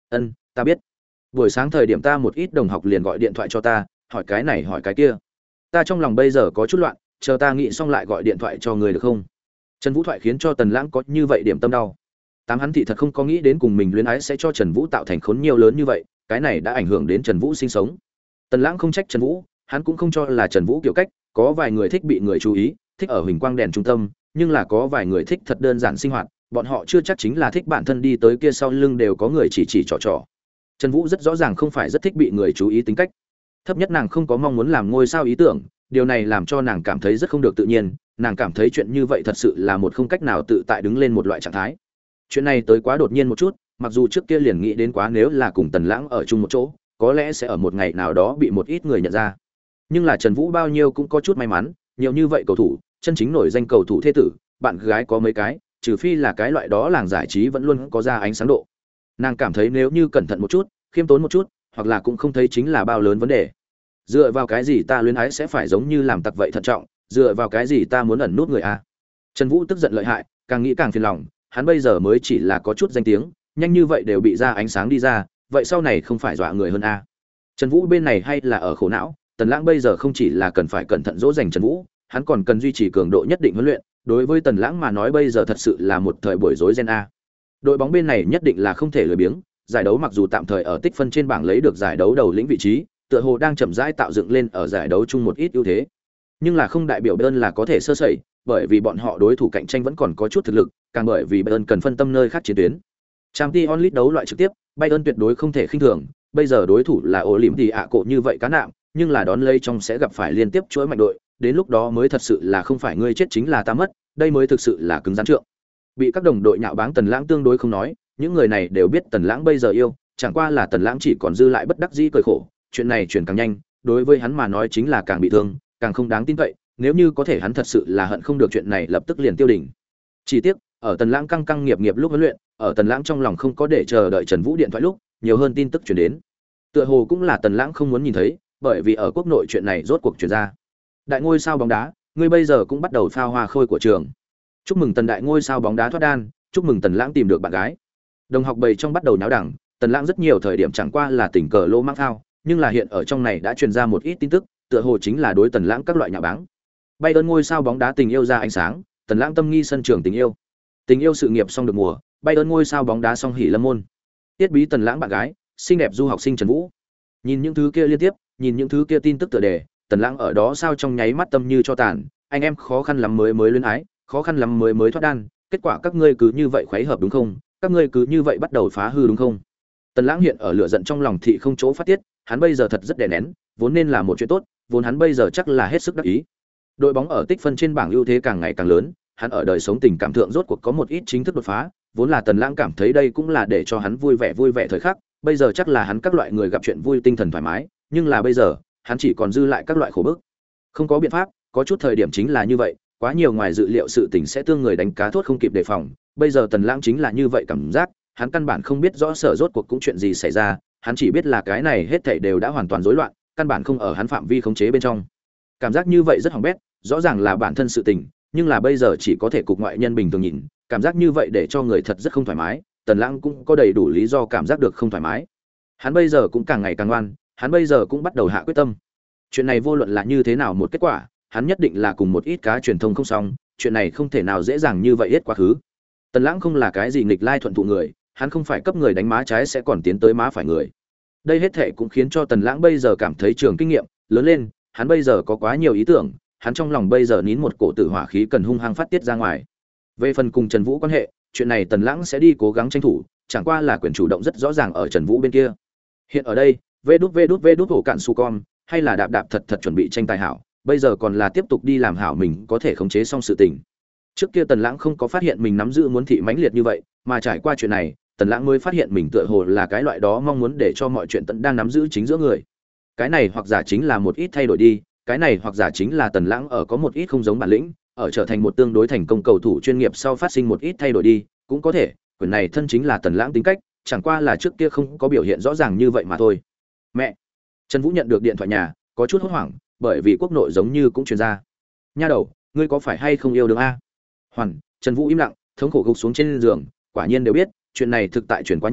Ân, ta biết. Buổi sáng thời điểm ta một ít đồng học liền gọi điện thoại cho ta, hỏi cái này hỏi cái kia. Ta trong lòng bây giờ có chút loạn, chờ ta nghĩ xong lại gọi điện thoại cho người được không? Trần Vũ thoại khiến cho Tần Lãng có như vậy điểm tâm đau. Tám hắn thị thật không có nghĩ đến cùng mình luyến ái sẽ cho Trần Vũ tạo thành khốn nhiều lớn như vậy, cái này đã ảnh hưởng đến Trần Vũ sinh sống. Tần Lãng không trách Trần Vũ, hắn cũng không cho là Trần Vũ kiểu cách, có vài người thích bị người chú ý, thích ở huỳnh quang đèn trung tâm, nhưng là có vài người thích thật đơn giản sinh hoạt, bọn họ chưa chắc chính là thích bản thân đi tới kia sau lưng đều có người chỉ trỏ. Trần Vũ rất rõ ràng không phải rất thích bị người chú ý tính cách. Thấp nhất nàng không có mong muốn làm ngôi sao ý tưởng, điều này làm cho nàng cảm thấy rất không được tự nhiên, nàng cảm thấy chuyện như vậy thật sự là một không cách nào tự tại đứng lên một loại trạng thái. Chuyện này tới quá đột nhiên một chút, mặc dù trước kia liền nghĩ đến quá nếu là cùng Tần Lãng ở chung một chỗ, có lẽ sẽ ở một ngày nào đó bị một ít người nhận ra. Nhưng là Trần Vũ bao nhiêu cũng có chút may mắn, nhiều như vậy cầu thủ, chân chính nổi danh cầu thủ thế tử, bạn gái có mấy cái, trừ phi là cái loại đó làng giải trí vẫn luôn có ra ánh sáng độ. Nàng cảm thấy nếu như cẩn thận một chút, khiêm tốn một chút, hoặc là cũng không thấy chính là bao lớn vấn đề. Dựa vào cái gì ta luyến ái sẽ phải giống như làm tặc vậy thận trọng, dựa vào cái gì ta muốn ẩn nút người a? Trần Vũ tức giận lợi hại, càng nghĩ càng phiền lòng, hắn bây giờ mới chỉ là có chút danh tiếng, nhanh như vậy đều bị ra ánh sáng đi ra, vậy sau này không phải dọa người hơn a? Trần Vũ bên này hay là ở khổ não, Tần Lãng bây giờ không chỉ là cần phải cẩn thận dỗ dành Trần Vũ, hắn còn cần duy trì cường độ nhất định huấn luyện, đối với Tần Lãng mà nói bây giờ thật sự là một thời buổi rối gen a. Đội bóng bên này nhất định là không thể lười biếng, giải đấu mặc dù tạm thời ở tích phân trên bảng lấy được giải đấu đầu lĩnh vị trí, tựa hồ đang chậm rãi tạo dựng lên ở giải đấu chung một ít ưu thế. Nhưng là không đại biểu Bayern là có thể sơ sẩy, bởi vì bọn họ đối thủ cạnh tranh vẫn còn có chút thực lực, càng bởi vì Bayern cần phân tâm nơi khác chiến tuyến. Champions League đấu loại trực tiếp, Bayern tuyệt đối không thể khinh thường, bây giờ đối thủ là Olympiacos như vậy cá nạm, nhưng là đón lấy trong sẽ gặp phải liên tiếp chuỗi mạnh đội, đến lúc đó mới thật sự là không phải ngươi chết chính là ta mất, đây mới thực sự là cứng rắn trượng. Bị các đồng đội nhạo báng Tần Lãng tương đối không nói, những người này đều biết Tần Lãng bây giờ yêu, chẳng qua là Tần Lãng chỉ còn dư lại bất đắc dĩ cười khổ, chuyện này chuyển càng nhanh, đối với hắn mà nói chính là càng bị thương, càng không đáng tin cậy, nếu như có thể hắn thật sự là hận không được chuyện này lập tức liền tiêu đỉnh. Chỉ tiếc, ở Tần Lãng căng căng nghiệp nghiệp lúc huấn luyện, ở Tần Lãng trong lòng không có để chờ đợi Trần Vũ điện thoại lúc, nhiều hơn tin tức truyền đến. Tựa hồ cũng là Tần Lãng không muốn nhìn thấy, bởi vì ở quốc nội chuyện này rốt cuộc truyền ra. Đại ngôi sao bóng đá, ngươi bây giờ cũng bắt đầu phao hoa khôi của trường. Chúc mừng Tần đại ngôi sao bóng đá thoát đan, chúc mừng Tần Lãng tìm được bạn gái. Đồng học bầy trong bắt đầu náo đẳng, Tần Lãng rất nhiều thời điểm chẳng qua là tình cờ lô mang phao, nhưng là hiện ở trong này đã truyền ra một ít tin tức, tựa hồ chính là đối Tần Lãng các loại nhạo báng. Bayern ngôi sao bóng đá tình yêu ra ánh sáng, Tần Lãng tâm nghi sân trường tình yêu. Tình yêu sự nghiệp xong được mùa, Bayern ngôi sao bóng đá xong hỉ lâm môn. Tiết bí Tần Lãng bạn gái, xinh đẹp du học sinh Trần Vũ. Nhìn những thứ kia liên tiếp, nhìn những thứ kia tin tức tựa đề, Tần Lãng ở đó sao trong nháy mắt tâm như cho tàn, anh em khó khăn lắm mới luyến ái, khó khăn lắm mới thoát đan, kết quả các ngươi cứ như vậy khuấy hợp đúng không? Các ngươi cứ như vậy bắt đầu phá hư đúng không? Tần Lãng hiện ở lửa giận trong lòng thị không chỗ phát tiết, hắn bây giờ thật rất đè nén, vốn nên là một chuyện tốt, vốn hắn bây giờ chắc là hết sức đắc ý. Đội bóng ở tích phân trên bảng ưu thế càng ngày càng lớn, hắn ở đời sống tình cảm thượng rốt cuộc có một ít chính thức đột phá, vốn là Tần Lãng cảm thấy đây cũng là để cho hắn vui vẻ thời khắc, bây giờ chắc là hắn các loại người gặp chuyện vui tinh thần thoải mái, nhưng là bây giờ, hắn chỉ còn dư lại các loại khổ bức. Không có biện pháp, có chút thời điểm chính là như vậy, quá nhiều ngoài dự liệu sự tình sẽ tương người đánh cá thốt không kịp đề phòng, bây giờ Tần Lãng chính là như vậy cảm giác, hắn căn bản không biết rõ sở rốt cuộc cũng chuyện gì xảy ra, hắn chỉ biết là cái này hết thảy đều đã hoàn toàn rối loạn, căn bản không ở hắn phạm vi khống chế bên trong. Cảm giác như vậy rất hỏng bét, rõ ràng là bản thân sự tình, nhưng là bây giờ chỉ có thể cục ngoại nhân bình thường nhìn, cảm giác như vậy để cho người thật rất không thoải mái, Tần Lãng cũng có đầy đủ lý do cảm giác được không thoải mái. Hắn bây giờ cũng càng ngày càng ngoan, hắn bây giờ cũng bắt đầu hạ quyết tâm. Chuyện này vô luận là như thế nào một kết quả, hắn nhất định là cùng một ít cá truyền thông không xong, chuyện này không thể nào dễ dàng như vậy hết quá khứ. Tần Lãng không là cái gì nghịch lai thuận thụ người, hắn không phải cấp người đánh má trái sẽ còn tiến tới má phải người. Đây hết thảy cũng khiến cho Tần Lãng bây giờ cảm thấy trường kinh nghiệm, lớn lên, hắn bây giờ có quá nhiều ý tưởng, hắn trong lòng bây giờ nín một cổ tử hỏa khí cần hung hăng phát tiết ra ngoài. Về phần cùng Trần Vũ quan hệ, chuyện này Tần Lãng sẽ đi cố gắng tranh thủ, chẳng qua là quyền chủ động rất rõ ràng ở Trần Vũ bên kia. Hiện ở đây, vê đút hổ cạn su con, hay là đạp thật chuẩn bị tranh tài hảo, bây giờ còn là tiếp tục đi làm hảo mình có thể khống chế xong sự tình. Trước kia Tần Lãng không có phát hiện mình nắm giữ muốn thị mãnh liệt như vậy, mà trải qua chuyện này, Tần Lãng mới phát hiện mình tựa hồ là cái loại đó mong muốn để cho mọi chuyện tận đang nắm giữ chính giữa người. Cái này hoặc giả chính là một ít thay đổi đi, cái này hoặc giả chính là Tần Lãng ở có một ít không giống bản lĩnh, ở trở thành một tương đối thành công cầu thủ chuyên nghiệp sau phát sinh một ít thay đổi đi, cũng có thể, quyền này thân chính là Tần Lãng tính cách, chẳng qua là trước kia không có biểu hiện rõ ràng như vậy mà thôi. Mẹ. Trần Vũ nhận được điện thoại nhà, có chút hốt hoảng, bởi vì quốc nội giống như cũng truyền ra. Nha đầu, ngươi có phải hay không yêu đương a? Hoàn, Trần Vũ im lặng, thống khổ gục xuống trên giường, quả nhiên đều biết, chuyện này thực tại chuyển quá nhanh,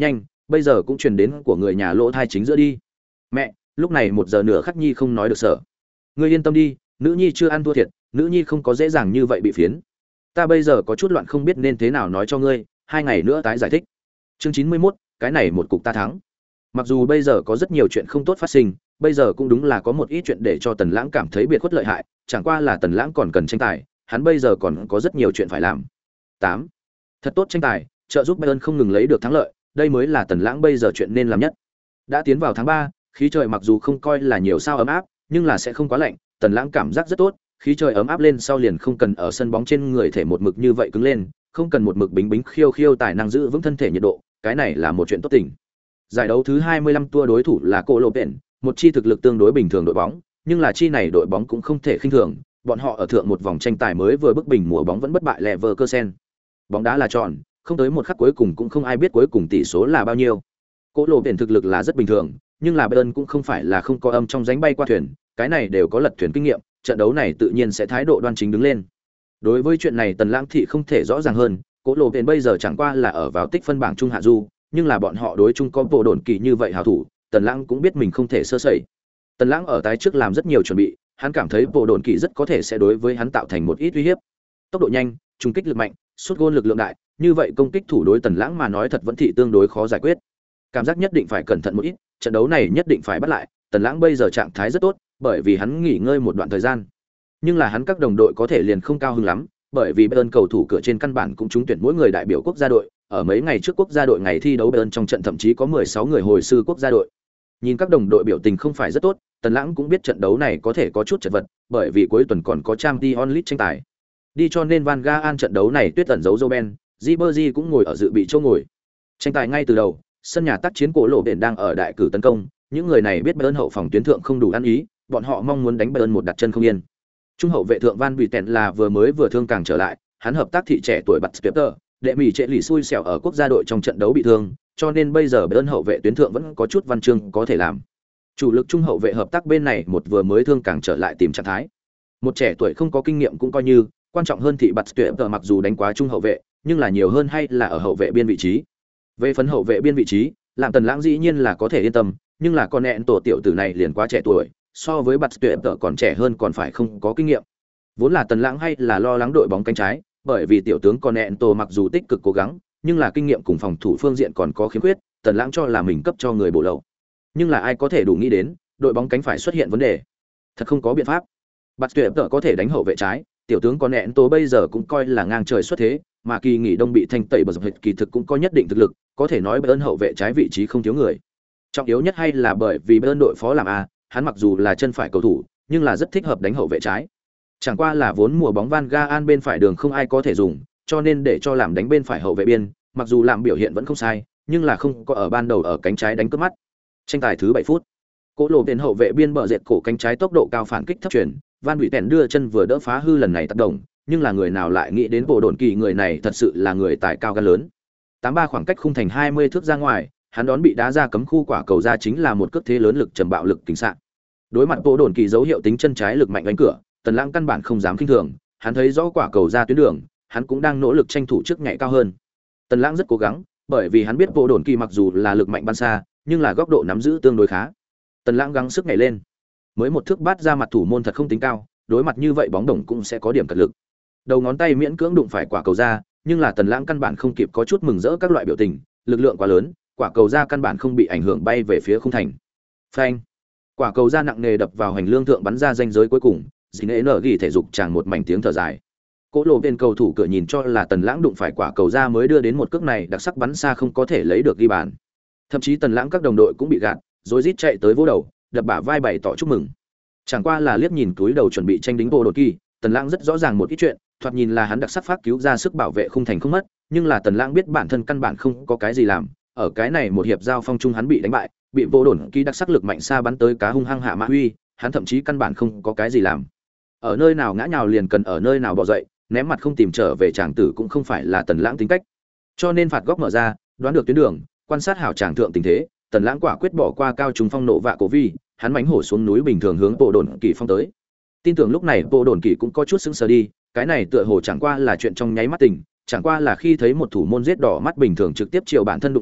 bây giờ cũng truyền đến của người nhà lỗ thai chính giữa đi. Mẹ, lúc này 1 giờ nửa khắc nhi không nói được sợ. Ngươi yên tâm đi, nữ nhi chưa ăn thua thiệt, nữ nhi không có dễ dàng như vậy bị phiến. Ta bây giờ có chút loạn không biết nên thế nào nói cho ngươi, 2 ngày nữa tái giải thích. Chương 91, cái này một cục ta thắng. Mặc dù bây giờ có rất nhiều chuyện không tốt phát sinh, bây giờ cũng đúng là có một ít chuyện để cho Tần Lãng cảm thấy biệt khuất lợi hại, chẳng qua là Tần Lãng còn cần tranh tài, hắn bây giờ còn có rất nhiều chuyện phải làm. 8. Thật tốt tranh tài, trợ giúp Bayern không ngừng lấy được thắng lợi, đây mới là Tần Lãng bây giờ chuyện nên làm nhất. Đã tiến vào tháng 3, khí trời mặc dù không coi là nhiều sao ấm áp, nhưng là sẽ không quá lạnh, Tần Lãng cảm giác rất tốt, khí trời ấm áp lên sau liền không cần ở sân bóng trên người thể một mực như vậy cứng lên, không cần một mực bính bính khiêu khiêu tài năng giữ vững thân thể nhiệt độ, cái này là một chuyện tốt tình. Giải đấu thứ 25 tour đối thủ là Colopen, một chi thực lực tương đối bình thường đội bóng, nhưng là chi này đội bóng cũng không thể khinh thường, bọn họ ở thượng một vòng tranh tài mới vừa bức bình mùa bóng vẫn bất bại Leverkusen. Bóng đá là tròn, không tới một khắc cuối cùng cũng không ai biết cuối cùng tỷ số là bao nhiêu. Colopen thực lực là rất bình thường, nhưng là Bayern cũng không phải là không có âm trong ránh bay qua thuyền, cái này đều có lật thuyền kinh nghiệm, trận đấu này tự nhiên sẽ thái độ đoan chính đứng lên. Đối với chuyện này Tần Lãng thị không thể rõ ràng hơn, Colopen bây giờ chẳng qua là ở vào tích phân bảng trung hạ du, nhưng là bọn họ đối chung có bộ đồn kỳ như vậy hảo thủ, Tần Lãng cũng biết mình không thể sơ sẩy. Tần Lãng ở tái trước làm rất nhiều chuẩn bị, hắn cảm thấy bộ đồn kỳ rất có thể sẽ đối với hắn tạo thành một ít uy hiếp. Tốc độ nhanh, trung kích lực mạnh, sút gôn lực lượng đại, như vậy công kích thủ đối Tần Lãng mà nói thật vẫn thị tương đối khó giải quyết. Cảm giác nhất định phải cẩn thận một ít, trận đấu này nhất định phải bắt lại, Tần Lãng bây giờ trạng thái rất tốt, bởi vì hắn nghỉ ngơi một đoạn thời gian. Nhưng là hắn các đồng đội có thể liền không cao hứng lắm, bởi vì Bayern cầu thủ cửa trên căn bản cũng trúng tuyển mỗi người đại biểu quốc gia đội, ở mấy ngày trước quốc gia đội ngày thi đấu Bayern trong trận thậm chí có 16 người hồi sư quốc gia đội. Nhìn các đồng đội biểu tình không phải rất tốt, Tần Lãng cũng biết trận đấu này có thể có chút chật vật, bởi vì cuối tuần còn có Champions League tranh tài. Đi cho nên Van Gaal trận đấu này tuyết tẩn giấu Robben, Ribery cũng ngồi ở dự bị chỗ ngồi. Tranh tài ngay từ đầu, sân nhà tác chiến cổ lộ biển đang ở đại cử tấn công, những người này biết Bayern hậu phòng tuyến thượng không đủ ăn ý, bọn họ mong muốn đánh Bayern một đặt chân không yên. Trung hậu vệ thượng Van Buiten là vừa thương càng trở lại, hắn hợp tác thị trẻ tuổi bật Specter, đệ mỹ trệ lì xui xẻo ở quốc gia đội trong trận đấu bị thương, cho nên bây giờ Bayern hậu vệ tuyến thượng vẫn có chút văn chương có thể làm. Chủ lực trung hậu vệ hợp tác bên này một vừa mới thương càng trở lại tìm trạng thái. Một trẻ tuổi không có kinh nghiệm cũng coi như, quan trọng hơn thị bật Specter mặc dù đánh quá trung hậu vệ, nhưng là nhiều hơn hay là ở hậu vệ biên vị trí. Về phần hậu vệ biên vị trí, làm Tần Lãng dĩ nhiên là có thể yên tâm, nhưng là con nẹn tổ tiểu tử này liền quá trẻ tuổi, so với bật Specter còn trẻ hơn còn phải không có kinh nghiệm. Vốn là Tần Lãng hay là lo lắng đội bóng cánh trái, bởi vì tiểu tướng Conento mặc dù tích cực cố gắng, nhưng là kinh nghiệm cùng phòng thủ phương diện còn có khiếm khuyết, Tần Lãng cho là mình cấp cho người bổ lậu. Nhưng là ai có thể đủ nghĩ đến, đội bóng cánh phải xuất hiện vấn đề. Thật không có biện pháp. Bạt Tuyệt tự có thể đánh hậu vệ trái, tiểu tướng Conento bây giờ cũng coi là ngang trời xuất thế, mà kỳ nghỉ đông bị thanh tẩy bờ dọc kỳ thực cũng có nhất định thực lực, có thể nói Bayern hậu vệ trái vị trí không thiếu người. Trọng yếu nhất hay là bởi vì Bayern đội phó làm A, hắn mặc dù là chân phải cầu thủ, nhưng là rất thích hợp đánh hậu vệ trái. Chẳng qua là vốn mùa bóng Van Gaal bên phải đường không ai có thể dùng, cho nên để cho làm đánh bên phải hậu vệ biên, mặc dù làm biểu hiện vẫn không sai, nhưng là không có ở ban đầu ở cánh trái đánh cướp mắt. Tranh tài thứ 7 phút, Cố Lộ bên hậu vệ biên bờ dệt cổ cánh trái tốc độ cao phản kích thấp chuyển, Van Buiten đưa chân vừa đỡ phá hư lần này tác động, nhưng là người nào lại nghĩ đến bộ đồn kỳ người này thật sự là người tài cao gan lớn. 83 khoảng cách khung thành 20 thước ra ngoài, hắn đón bị đá ra cấm khu quả cầu ra chính là một cước thế lớn lực trầm bạo lực kính xạ. Đối mặt bộ đồn kỳ dấu hiệu tính chân trái lực mạnh đánh cửa, Tần Lãng căn bản không dám khinh thường, hắn thấy rõ quả cầu ra tuyến đường, hắn cũng đang nỗ lực tranh thủ trước nhảy cao hơn. Tần Lãng rất cố gắng, bởi vì hắn biết bộ đồn kỳ mặc dù là lực mạnh bắn xa, nhưng là góc độ nắm giữ tương đối khá. Tần Lãng gắng sức nhảy lên, mới một thước bát ra mặt thủ môn thật không tính cao, đối mặt như vậy bóng đồng cũng sẽ có điểm cật lực. Đầu ngón tay miễn cưỡng đụng phải quả cầu ra, nhưng là Tần Lãng căn bản không kịp có chút mừng rỡ các loại biểu tình, lực lượng quá lớn, quả cầu ra căn bản không bị ảnh hưởng bay về phía khung thành. Phanh! Quả cầu ra nặng nề đập vào hành lương thượng bắn ra ranh giới cuối cùng, Dĩ nở ghi thể dục chàng một mảnh tiếng thở dài. Cố Lộ bên cầu thủ cửa nhìn cho là Tần Lãng đụng phải quả cầu ra mới đưa đến một cước này đặc sắc bắn xa không có thể lấy được ghi bàn. Thậm chí Tần Lãng các đồng đội cũng bị gạt, rối rít chạy tới vỗ đầu, đập bả vai bày tỏ chúc mừng. Chẳng qua là liếc nhìn túi đầu chuẩn bị tranh đính bộ đột kỳ, Tần Lãng rất rõ ràng một ít chuyện, thoạt nhìn là hắn đặc sắc phát cứu ra sức bảo vệ khung thành không mất, nhưng là Tần Lãng biết bản thân căn bản không có cái gì làm, ở cái này một hiệp giao phong chung hắn bị đánh bại, bị bộ đồn kỳ đặc sắc lực mạnh xa bắn tới cá hung hăng hạ mã huy, hắn thậm chí căn bản không có cái gì làm. Ở nơi nào ngã nhào liền cần ở nơi nào bò dậy, ném mặt không tìm trở về chàng tử cũng không phải là Tần Lãng tính cách. Cho nên phạt góc mở ra, đoán được tuyến đường, quan sát hảo chàng thượng tình thế, Tần Lãng quả quyết bỏ qua cao trùng phong nộ vạ cổ vi, hắn mánh hổ xuống núi bình thường hướng bộ đồn kỳ phong tới. Tin tưởng lúc này bộ đồn kỳ cũng có chút sững sờ đi, cái này tựa hồ chẳng qua là chuyện trong nháy mắt tình, chẳng qua là khi thấy một thủ môn giết đỏ mắt bình thường trực tiếp chiều bản thân đụng tới,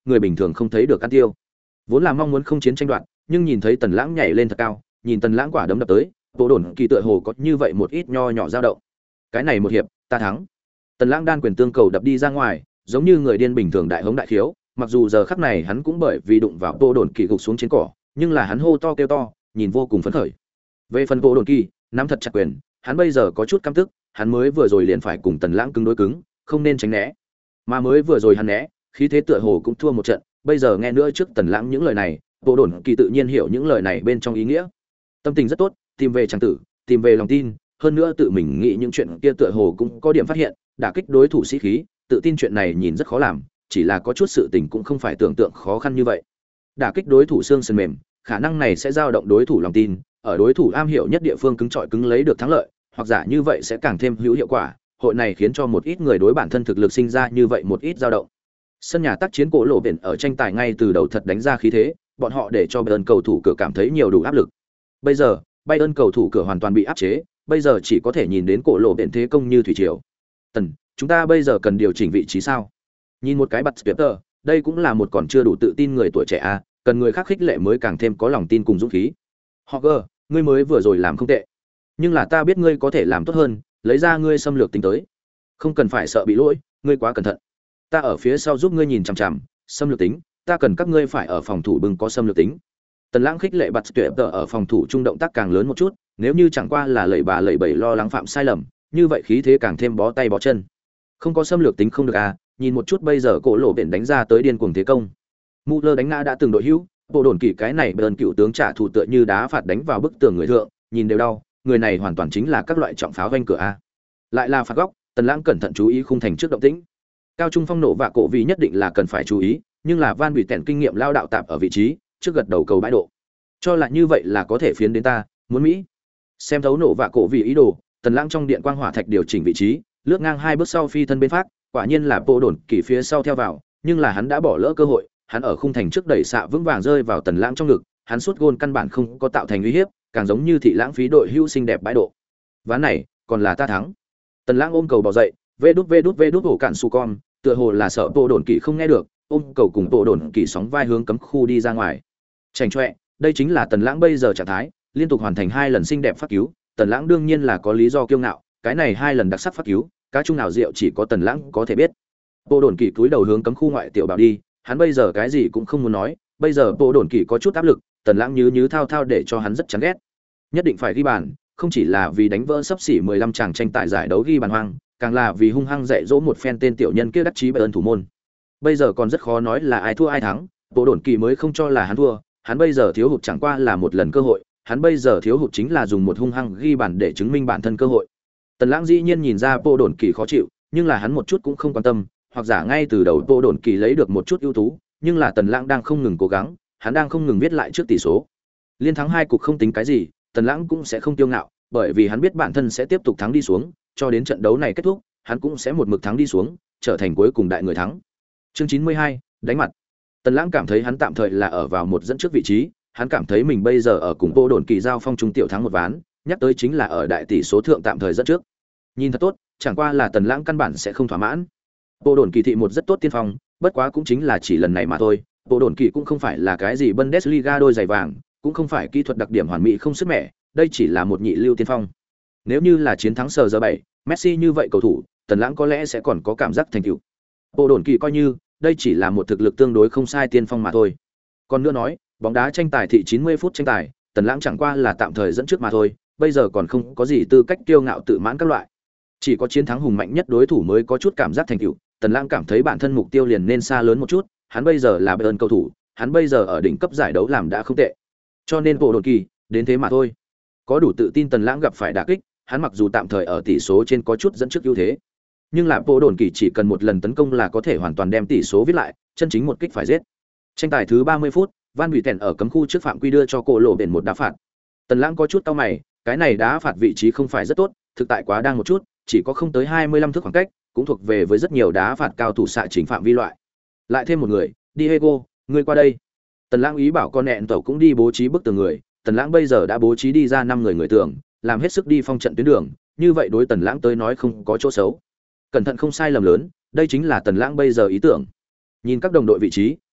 người bình thường không thấy được ăn tiêu. Vốn là mong muốn không chiến tranh đoạt, nhưng nhìn thấy Tần Lãng nhảy lên thật cao, nhìn Tần Lãng quả đấm đập tới, Bộ Đồn Kỳ tựa hồ có như vậy một ít nho nhỏ dao động. Cái này một hiệp, ta thắng. Tần Lãng đan quyền tương cầu đập đi ra ngoài, giống như người điên bình thường đại hống đại khiếu, mặc dù giờ khắc này hắn cũng bởi vì đụng vào Bộ Đồn Kỳ gục xuống trên cỏ, nhưng là hắn hô to kêu to, nhìn vô cùng phấn khởi. Về phần Bộ Đồn Kỳ, nắm thật chặt quyền, hắn bây giờ có chút căm tức, hắn mới vừa rồi liền phải cùng Tần Lãng cứng đối cứng, không nên tránh né. Mà mới vừa rồi hắn né, khí thế tựa hồ cũng thua một trận, bây giờ nghe nữa trước Tần Lãng những lời này, Bộ Đồn Kỳ tự nhiên hiểu những lời này bên trong ý nghĩa. Tâm tình rất tốt, tìm về tràng tử, tìm về lòng tin, hơn nữa tự mình nghĩ những chuyện kia tựa hồ cũng có điểm phát hiện, đả kích đối thủ sĩ khí, tự tin chuyện này nhìn rất khó làm, chỉ là có chút sự tình cũng không phải tưởng tượng khó khăn như vậy. Đả kích đối thủ xương sườn mềm, khả năng này sẽ dao động đối thủ lòng tin, ở đối thủ am hiểu nhất địa phương cứng trọi cứng lấy được thắng lợi, hoặc giả như vậy sẽ càng thêm hữu hiệu quả. Hội này khiến cho một ít người đối bản thân thực lực sinh ra như vậy một ít dao động. Sân nhà tác chiến cổ lộ biển ở tranh tài ngay từ đầu thật đánh ra khí thế, bọn họ để cho Bayern cầu thủ cửa cảm thấy nhiều đủ áp lực. Bây giờ, Bayern cầu thủ cửa hoàn toàn bị áp chế, bây giờ chỉ có thể nhìn đến cổ lộ biển thế công như thủy triều. Tần, chúng ta bây giờ cần điều chỉnh vị trí sao? Nhìn một cái bật Peter, đây cũng là một còn chưa đủ tự tin người tuổi trẻ a, cần người khác khích lệ mới càng thêm có lòng tin cùng dũng khí. Hogger, ngươi mới vừa rồi làm không tệ, nhưng là ta biết ngươi có thể làm tốt hơn, lấy ra ngươi xâm lược tính tới. Không cần phải sợ bị lỗi, ngươi quá cẩn thận. Ta ở phía sau giúp ngươi nhìn chằm chằm, xâm lược tính, ta cần các ngươi phải ở phòng thủ bừng có xâm lược tính. Tần Lãng khích lệ bật tuyệt tờ ở phòng thủ trung động tác càng lớn một chút, nếu như chẳng qua là lẩy bà lẩy bẩy lo lắng phạm sai lầm, như vậy khí thế càng thêm bó tay bó chân. Không có xâm lược tính không được à, nhìn một chút bây giờ cổ lộ biển đánh ra tới điên cuồng thế công. Muller đánh ngã đã từng đội hữu, Bộ Đồn Kỳ cái này bờn cựu tướng trả thù tựa như đá phạt đánh vào bức tường người thượng, nhìn đều đau, người này hoàn toàn chính là các loại trọng pháo vanh cửa a. Lại là phạt góc, Tần Lãng cẩn thận chú ý khung thành trước động tĩnh. Cao trung phong nổ và cổ vì nhất định là cần phải chú ý, nhưng là Van Bị tèn kinh nghiệm lao đạo tạp ở vị trí, trước gật đầu cầu bãi độ. Cho là như vậy là có thể phiến đến ta, muốn Mỹ. Xem thấu nổ và cổ vì ý đồ, Tần Lãng trong điện quang hỏa thạch điều chỉnh vị trí, lướt ngang hai bước sau phi thân bên phát, quả nhiên là Bộ Đồn Kỳ phía sau theo vào, nhưng là hắn đã bỏ lỡ cơ hội, hắn ở khung thành trước đẩy xạ vững vàng rơi vào Tần Lãng trong ngực, hắn sút gôn căn bản không có tạo thành uy hiếp, càng giống như thị lãng phí đội hữu xinh đẹp bãi độ. Ván này, còn là ta thắng. Tần Lãng ôm cầu bò dậy, vê đút hổ cạn su con, tựa hồ là sợ Bộ Đồn Kỳ không nghe được, ôm cầu cùng Bộ Đồn Kỳ sóng vai hướng cấm khu đi ra ngoài. Chảnh chọe, đây chính là Tần Lãng bây giờ trạng thái, liên tục hoàn thành 2 lần xinh đẹp phát cứu, Tần Lãng đương nhiên là có lý do kiêu ngạo, cái này 2 lần đặc sắc phát cứu, cá chung nào rượu chỉ có Tần Lãng có thể biết. Bộ Đồn Kỳ cúi đầu hướng cấm khu ngoại tiểu bảo đi, hắn bây giờ cái gì cũng không muốn nói, bây giờ Bộ Đồn Kỳ có chút áp lực, Tần Lãng nhứ thao thao để cho hắn rất chán ghét. Nhất định phải ghi bàn, không chỉ là vì đánh vỡ sấp xỉ 15 chàng tranh tài giải đấu ghi bàn hoang, càng là vì hung hăng dạy dỗ một phen tên tiểu nhân kia đắc chí Bayern thủ môn. Bây giờ còn rất khó nói là ai thua ai thắng, Bộ Đồn Kỳ mới không cho là hắn thua, hắn bây giờ thiếu hụt chẳng qua là một lần cơ hội, hắn bây giờ thiếu hụt chính là dùng một hung hăng ghi bàn để chứng minh bản thân cơ hội. Tần Lãng dĩ nhiên nhìn ra Bộ Đồn Kỳ khó chịu, nhưng là hắn một chút cũng không quan tâm, hoặc giả ngay từ đầu Bộ Đồn Kỳ lấy được một chút ưu tú, nhưng là Tần Lãng đang không ngừng cố gắng, hắn đang không ngừng viết lại trước tỷ số. Liên thắng 2 cục không tính cái gì, Tần Lãng cũng sẽ không kiêu ngạo, bởi vì hắn biết bản thân sẽ tiếp tục thắng đi xuống, cho đến trận đấu này kết thúc, hắn cũng sẽ một mực thắng đi xuống, trở thành cuối cùng đại người thắng. Chương 92, đánh mặt. Tần Lãng cảm thấy hắn tạm thời là ở vào một dẫn trước vị trí, hắn cảm thấy mình bây giờ ở cùng Bộ Đồn Kỳ giao phong trung tiểu thắng một ván, nhắc tới chính là ở đại tỷ số thượng tạm thời dẫn trước. Nhìn thật tốt, chẳng qua là Tần Lãng căn bản sẽ không thỏa mãn. Bộ Đồn Kỳ thị một rất tốt tiên phong, bất quá cũng chính là chỉ lần này mà thôi. Bộ Đồn Kỳ cũng không phải là cái gì Bundesliga đôi giày vàng, cũng không phải kỹ thuật đặc điểm hoàn mỹ không sức mẻ, đây chỉ là một nhị lưu tiên phong. Nếu như là chiến thắng sờ giờ 7, Messi như vậy cầu thủ, Tần Lãng có lẽ sẽ còn có cảm giác thành tựu. Bộ Đồn Kỳ coi như đây chỉ là một thực lực tương đối không sai tiên phong mà thôi. Còn nữa nói, bóng đá tranh tài thị 90 phút tranh tài, Tần Lãng chẳng qua là tạm thời dẫn trước mà thôi, bây giờ còn không có gì tư cách kiêu ngạo tự mãn các loại. Chỉ có chiến thắng hùng mạnh nhất đối thủ mới có chút cảm giác thành tựu. Tần Lãng cảm thấy bản thân mục tiêu liền nên xa lớn một chút, hắn bây giờ là Bayern cầu thủ, hắn bây giờ ở đỉnh cấp giải đấu làm đã không tệ. Cho nên Bộ Đồn Kỳ, đến thế mà thôi. Có đủ tự tin Tần Lãng gặp phải đả kích, hắn mặc dù tạm thời ở tỷ số trên có chút dẫn trước ưu thế, nhưng là Bộ Đồn Kỳ chỉ cần một lần tấn công là có thể hoàn toàn đem tỷ số viết lại, chân chính một kích phải giết. Tranh tài thứ 30 phút, Van Bị tèn ở cấm khu trước phạm quy đưa cho cổ lộ biển một đá phạt. Tần Lãng có chút cau mày, cái này đá phạt vị trí không phải rất tốt, thực tại quá đang một chút, chỉ có không tới 25 thước khoảng cách, cũng thuộc về với rất nhiều đá phạt cao thủ xạ chính phạm vi loại. Lại thêm một người, Diego, ngươi qua đây. Tần Lãng ý bảo con nẹn tẩu cũng đi bố trí bức tường người, Tần Lãng bây giờ đã bố trí đi ra 5 người tường, làm hết sức đi phong trận tuyến đường, như vậy đối Tần Lãng tới nói không có chỗ xấu. Cẩn thận không sai lầm lớn, đây chính là Tần Lãng bây giờ ý tưởng. Nhìn các đồng đội vị trí,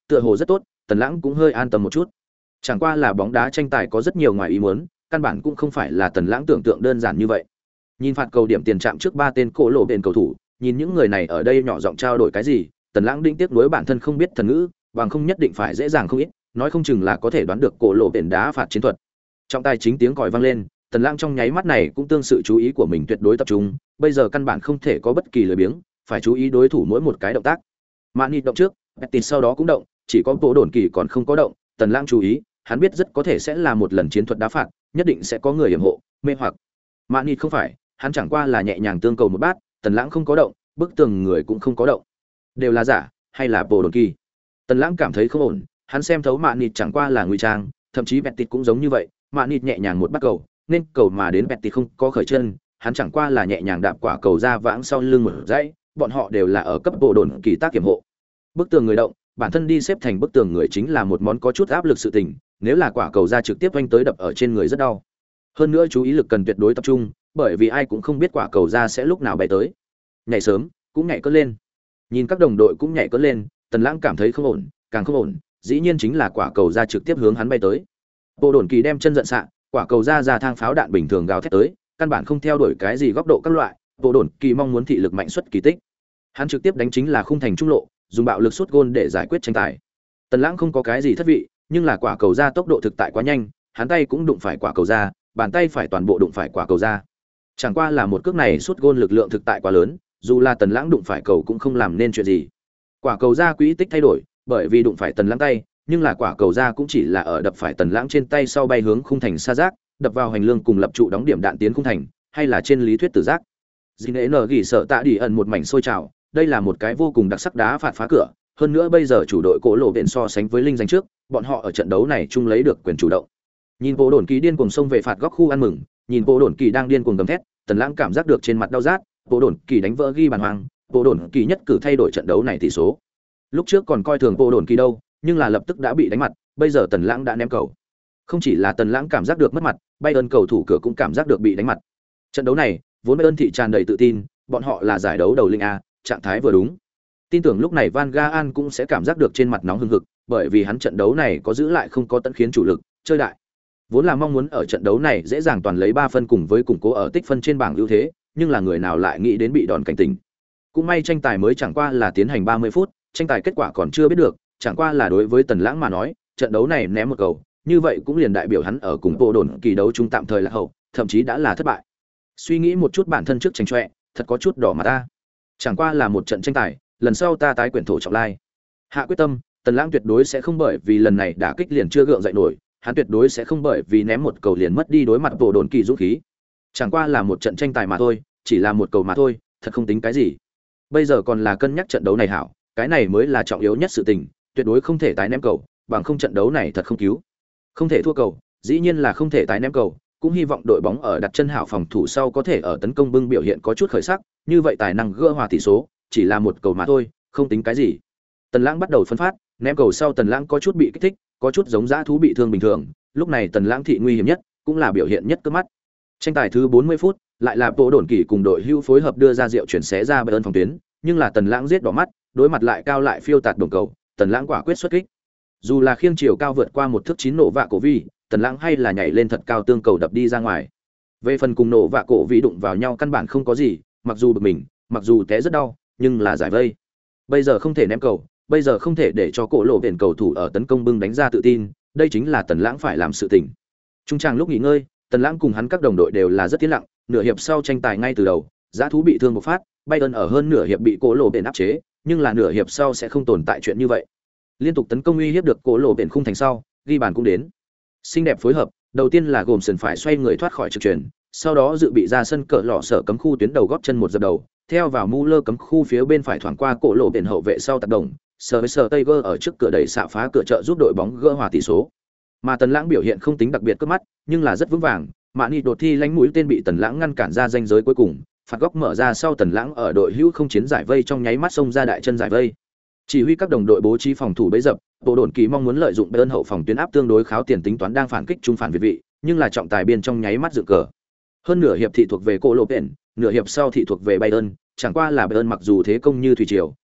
tựa hồ rất tốt, Tần Lãng cũng hơi an tâm một chút. Chẳng qua là bóng đá tranh tài có rất nhiều ngoài ý muốn, căn bản cũng không phải là Tần Lãng tưởng tượng đơn giản như vậy. Nhìn phạt cầu điểm tiền trạm trước 3 tên cổ lộ bên cầu thủ, nhìn những người này ở đây nhỏ giọng trao đổi cái gì, Tần Lãng đinh tiếc nuối bản thân không biết thần ngữ, bằng không nhất định phải dễ dàng không ít, nói không chừng là có thể đoán được cổ lộ bên đá phạt chiến thuật. Trong tai chính tiếng còi vang lên, Tần Lãng trong nháy mắt này cũng tương sự chú ý của mình tuyệt đối tập trung, bây giờ căn bản không thể có bất kỳ lười biếng, phải chú ý đối thủ mỗi một cái động tác. Mani động trước, Betis sau đó cũng động, chỉ có Bộ Đồn Kỳ còn không có động, Tần Lãng chú ý, hắn biết rất có thể sẽ là một lần chiến thuật đá phạt, nhất định sẽ có người yểm hộ, mê hoặc. Mani không phải, hắn chẳng qua là nhẹ nhàng tương cầu một bát, Tần Lãng không có động, bức tường người cũng không có động. Đều là giả, hay là Bộ Đồn Kỳ? Tần Lãng cảm thấy không ổn, hắn xem thấu Mani chẳng qua là ngụy trang, thậm chí Betis cũng giống như vậy, Mani nhẹ nhàng một bắt cầu, nên cầu mà đến Betis không có khởi chân, hắn chẳng qua là nhẹ nhàng đạp quả cầu ra vãng sau lưng một dãy, bọn họ đều là ở cấp Bộ Đồn Kỳ tác kiểm hộ. Bức tường người động, bản thân đi xếp thành bức tường người chính là một món có chút áp lực sự tình, nếu là quả cầu ra trực tiếp vanh tới đập ở trên người rất đau. Hơn nữa chú ý lực cần tuyệt đối tập trung, bởi vì ai cũng không biết quả cầu ra sẽ lúc nào bay tới. Nhảy sớm, cũng nhảy cất lên. Nhìn các đồng đội cũng nhảy cất lên, Tần Lãng cảm thấy không ổn, càng không ổn, dĩ nhiên chính là quả cầu ra trực tiếp hướng hắn bay tới. Bộ Đồn Kỳ đem chân giận xạ, quả cầu ra thang pháo đạn bình thường gào thét tới, căn bản không theo đuổi cái gì góc độ các loại, Bộ Đồn Kỳ mong muốn thị lực mạnh xuất kỳ tích. Hắn trực tiếp đánh chính là khung thành trung lộ, dùng bạo lực sút gôn để giải quyết tranh tài. Tần Lãng không có cái gì thất vị, nhưng là quả cầu ra tốc độ thực tại quá nhanh, hắn tay cũng đụng phải quả cầu ra, bàn tay phải toàn bộ đụng phải quả cầu ra. Chẳng qua là một cước này sút gôn lực lượng thực tại quá lớn, dù là Tần Lãng đụng phải cầu cũng không làm nên chuyện gì. Quả cầu ra quỹ tích thay đổi, bởi vì đụng phải Tần Lãng tay, nhưng là quả cầu ra cũng chỉ là ở đập phải Tần Lãng trên tay sau bay hướng khung thành xa giác, đập vào hành lương cùng lập trụ đóng điểm đạn tiến khung thành, hay là trên lý thuyết tử giác. Zinedine gỉ sợ tạ đi ẩn một mảnh sôi trào, đây là một cái vô cùng đặc sắc đá phạt phá cửa, hơn nữa bây giờ chủ đội cổ lộ viện so sánh với linh danh trước, bọn họ ở trận đấu này chung lấy được quyền chủ động. Nhìn Bộ Đồn Kỳ điên cuồng xông về phạt góc khu ăn mừng, nhìn Bộ Đồn Kỳ đang điên cuồng gầm thét, Tần Lãng cảm giác được trên mặt đau rát, Bộ Đồn Kỳ đánh vỡ ghi bàn hoàng, Bộ Đồn Kỳ nhất cử thay đổi trận đấu này tỷ số. Lúc trước còn coi thường Bộ Đồn Kỳ đâu, nhưng là lập tức đã bị đánh mặt, bây giờ Tần Lãng đã ném cầu. Không chỉ là Tần Lãng cảm giác được mất mặt, Bayern cầu thủ cửa cũng cảm giác được bị đánh mặt. Trận đấu này, vốn Bayern thị tràn đầy tự tin, bọn họ là giải đấu đầu linh a, trạng thái vừa đúng. Tin tưởng lúc này Van Gaal cũng sẽ cảm giác được trên mặt nóng hừng hực, bởi vì hắn trận đấu này có giữ lại không có tận khiến chủ lực, chơi đại. Vốn là mong muốn ở trận đấu này dễ dàng toàn lấy 3 phân cùng với củng cố ở tích phân trên bảng ưu thế, nhưng là người nào lại nghĩ đến bị đòn cảnh tỉnh. Cũng may tranh tài mới chẳng qua là tiến hành 30 phút, tranh tài kết quả còn chưa biết được, chẳng qua là đối với Tần Lãng mà nói, trận đấu này ném một cầu, như vậy cũng liền đại biểu hắn ở cùng Bộ Đồn Kỳ đấu chung tạm thời là hậu, thậm chí đã là thất bại. Suy nghĩ một chút bản thân trước tranh choẹ, thật có chút đỏ mặt ta. Chẳng qua là một trận tranh tài, lần sau ta tái quyển thổ trọng lai. Hạ quyết tâm, Tần Lãng tuyệt đối sẽ không bởi vì lần này đả kích liền chưa gượng dậy nổi, hắn tuyệt đối sẽ không bởi vì ném một cầu liền mất đi đối mặt Bộ Đồn Kỳ dũng khí. Chẳng qua là một trận tranh tài mà thôi, chỉ là một cầu mà thôi, thật không tính cái gì. Bây giờ còn là cân nhắc trận đấu này hảo, cái này mới là trọng yếu nhất sự tình, tuyệt đối không thể tái ném cầu, bằng không trận đấu này thật không cứu. Không thể thua cầu, dĩ nhiên là không thể tái ném cầu, cũng hy vọng đội bóng ở đặt chân hảo phòng thủ sau có thể ở tấn công bưng biểu hiện có chút khởi sắc, như vậy tài năng gỡ hòa tỷ số, chỉ là một cầu mà thôi, không tính cái gì. Tần Lãng bắt đầu phân phát, ném cầu sau Tần Lãng có chút bị kích thích, có chút giống dã thú bị thương bình thường, lúc này Tần Lãng thị nguy hiểm nhất, cũng là biểu hiện nhất cướp mắt. Tranh tài thứ 40 phút, lại là Bộ Đồn Kỳ cùng đội hưu phối hợp đưa ra rượu chuyển xé ra Bayern phòng tuyến, nhưng là Tần Lãng giết đỏ mắt, đối mặt lại cao lại phiêu tạt đồng cầu, Tần Lãng quả quyết xuất kích. Dù là khiêng chiều cao vượt qua một thước 9 nổ vạ cổ vi, Tần Lãng hay là nhảy lên thật cao tương cầu đập đi ra ngoài. Về phần cùng nổ vạ cổ vi đụng vào nhau căn bản không có gì, mặc dù bực mình, mặc dù té rất đau, nhưng là giải vây. Bây giờ không thể ném cầu, bây giờ không thể để cho cổ lộ biển cầu thủ ở tấn công bưng đánh ra tự tin, đây chính là Tần Lãng phải làm sự tình. Trung tràng lúc nghỉ ngơi, Tần Lãng cùng hắn các đồng đội đều là rất tiến lặng, nửa hiệp sau tranh tài ngay từ đầu, dã thú bị thương bộc phát, Bayern ở hơn nửa hiệp bị cổ lộ biển áp chế, nhưng là nửa hiệp sau sẽ không tồn tại chuyện như vậy. Liên tục tấn công uy hiếp được cổ lộ biển khung thành sau, ghi bàn cũng đến. Xinh đẹp phối hợp, đầu tiên là gồm sườn phải xoay người thoát khỏi trực chuyển, sau đó dự bị ra sân cỡ lọ sở cấm khu tuyến đầu góp chân một dập đầu, theo vào Muller cấm khu phía bên phải thoảng qua cổ lộ biển hậu vệ sau tác động, sờ Tiger ở trước cửa đẩy xạ phá cửa trợ giúp đội bóng gỡ hòa tỷ số. Mà Tần Lãng biểu hiện không tính đặc biệt cướp mắt, nhưng là rất vững vàng, Mani đột thi lánh mũi tên bị Tần Lãng ngăn cản ra ranh giới cuối cùng, phạt góc mở ra sau Tần Lãng ở đội hữu không chiến giải vây trong nháy mắt xông ra đại chân giải vây. Chỉ huy các đồng đội bố trí phòng thủ bẫy dập, Bộ Đồn Kỳ mong muốn lợi dụng Bayern hậu phòng tuyến áp tương đối kháo tiền tính toán đang phản kích trung phản việt vị, nhưng là trọng tài biên trong nháy mắt dựng cờ. Hơn nửa hiệp thị thuộc về cổ lộ biển, nửa hiệp sau thị thuộc về Bayern, chẳng qua là Bayern mặc dù thế công như thủy triều,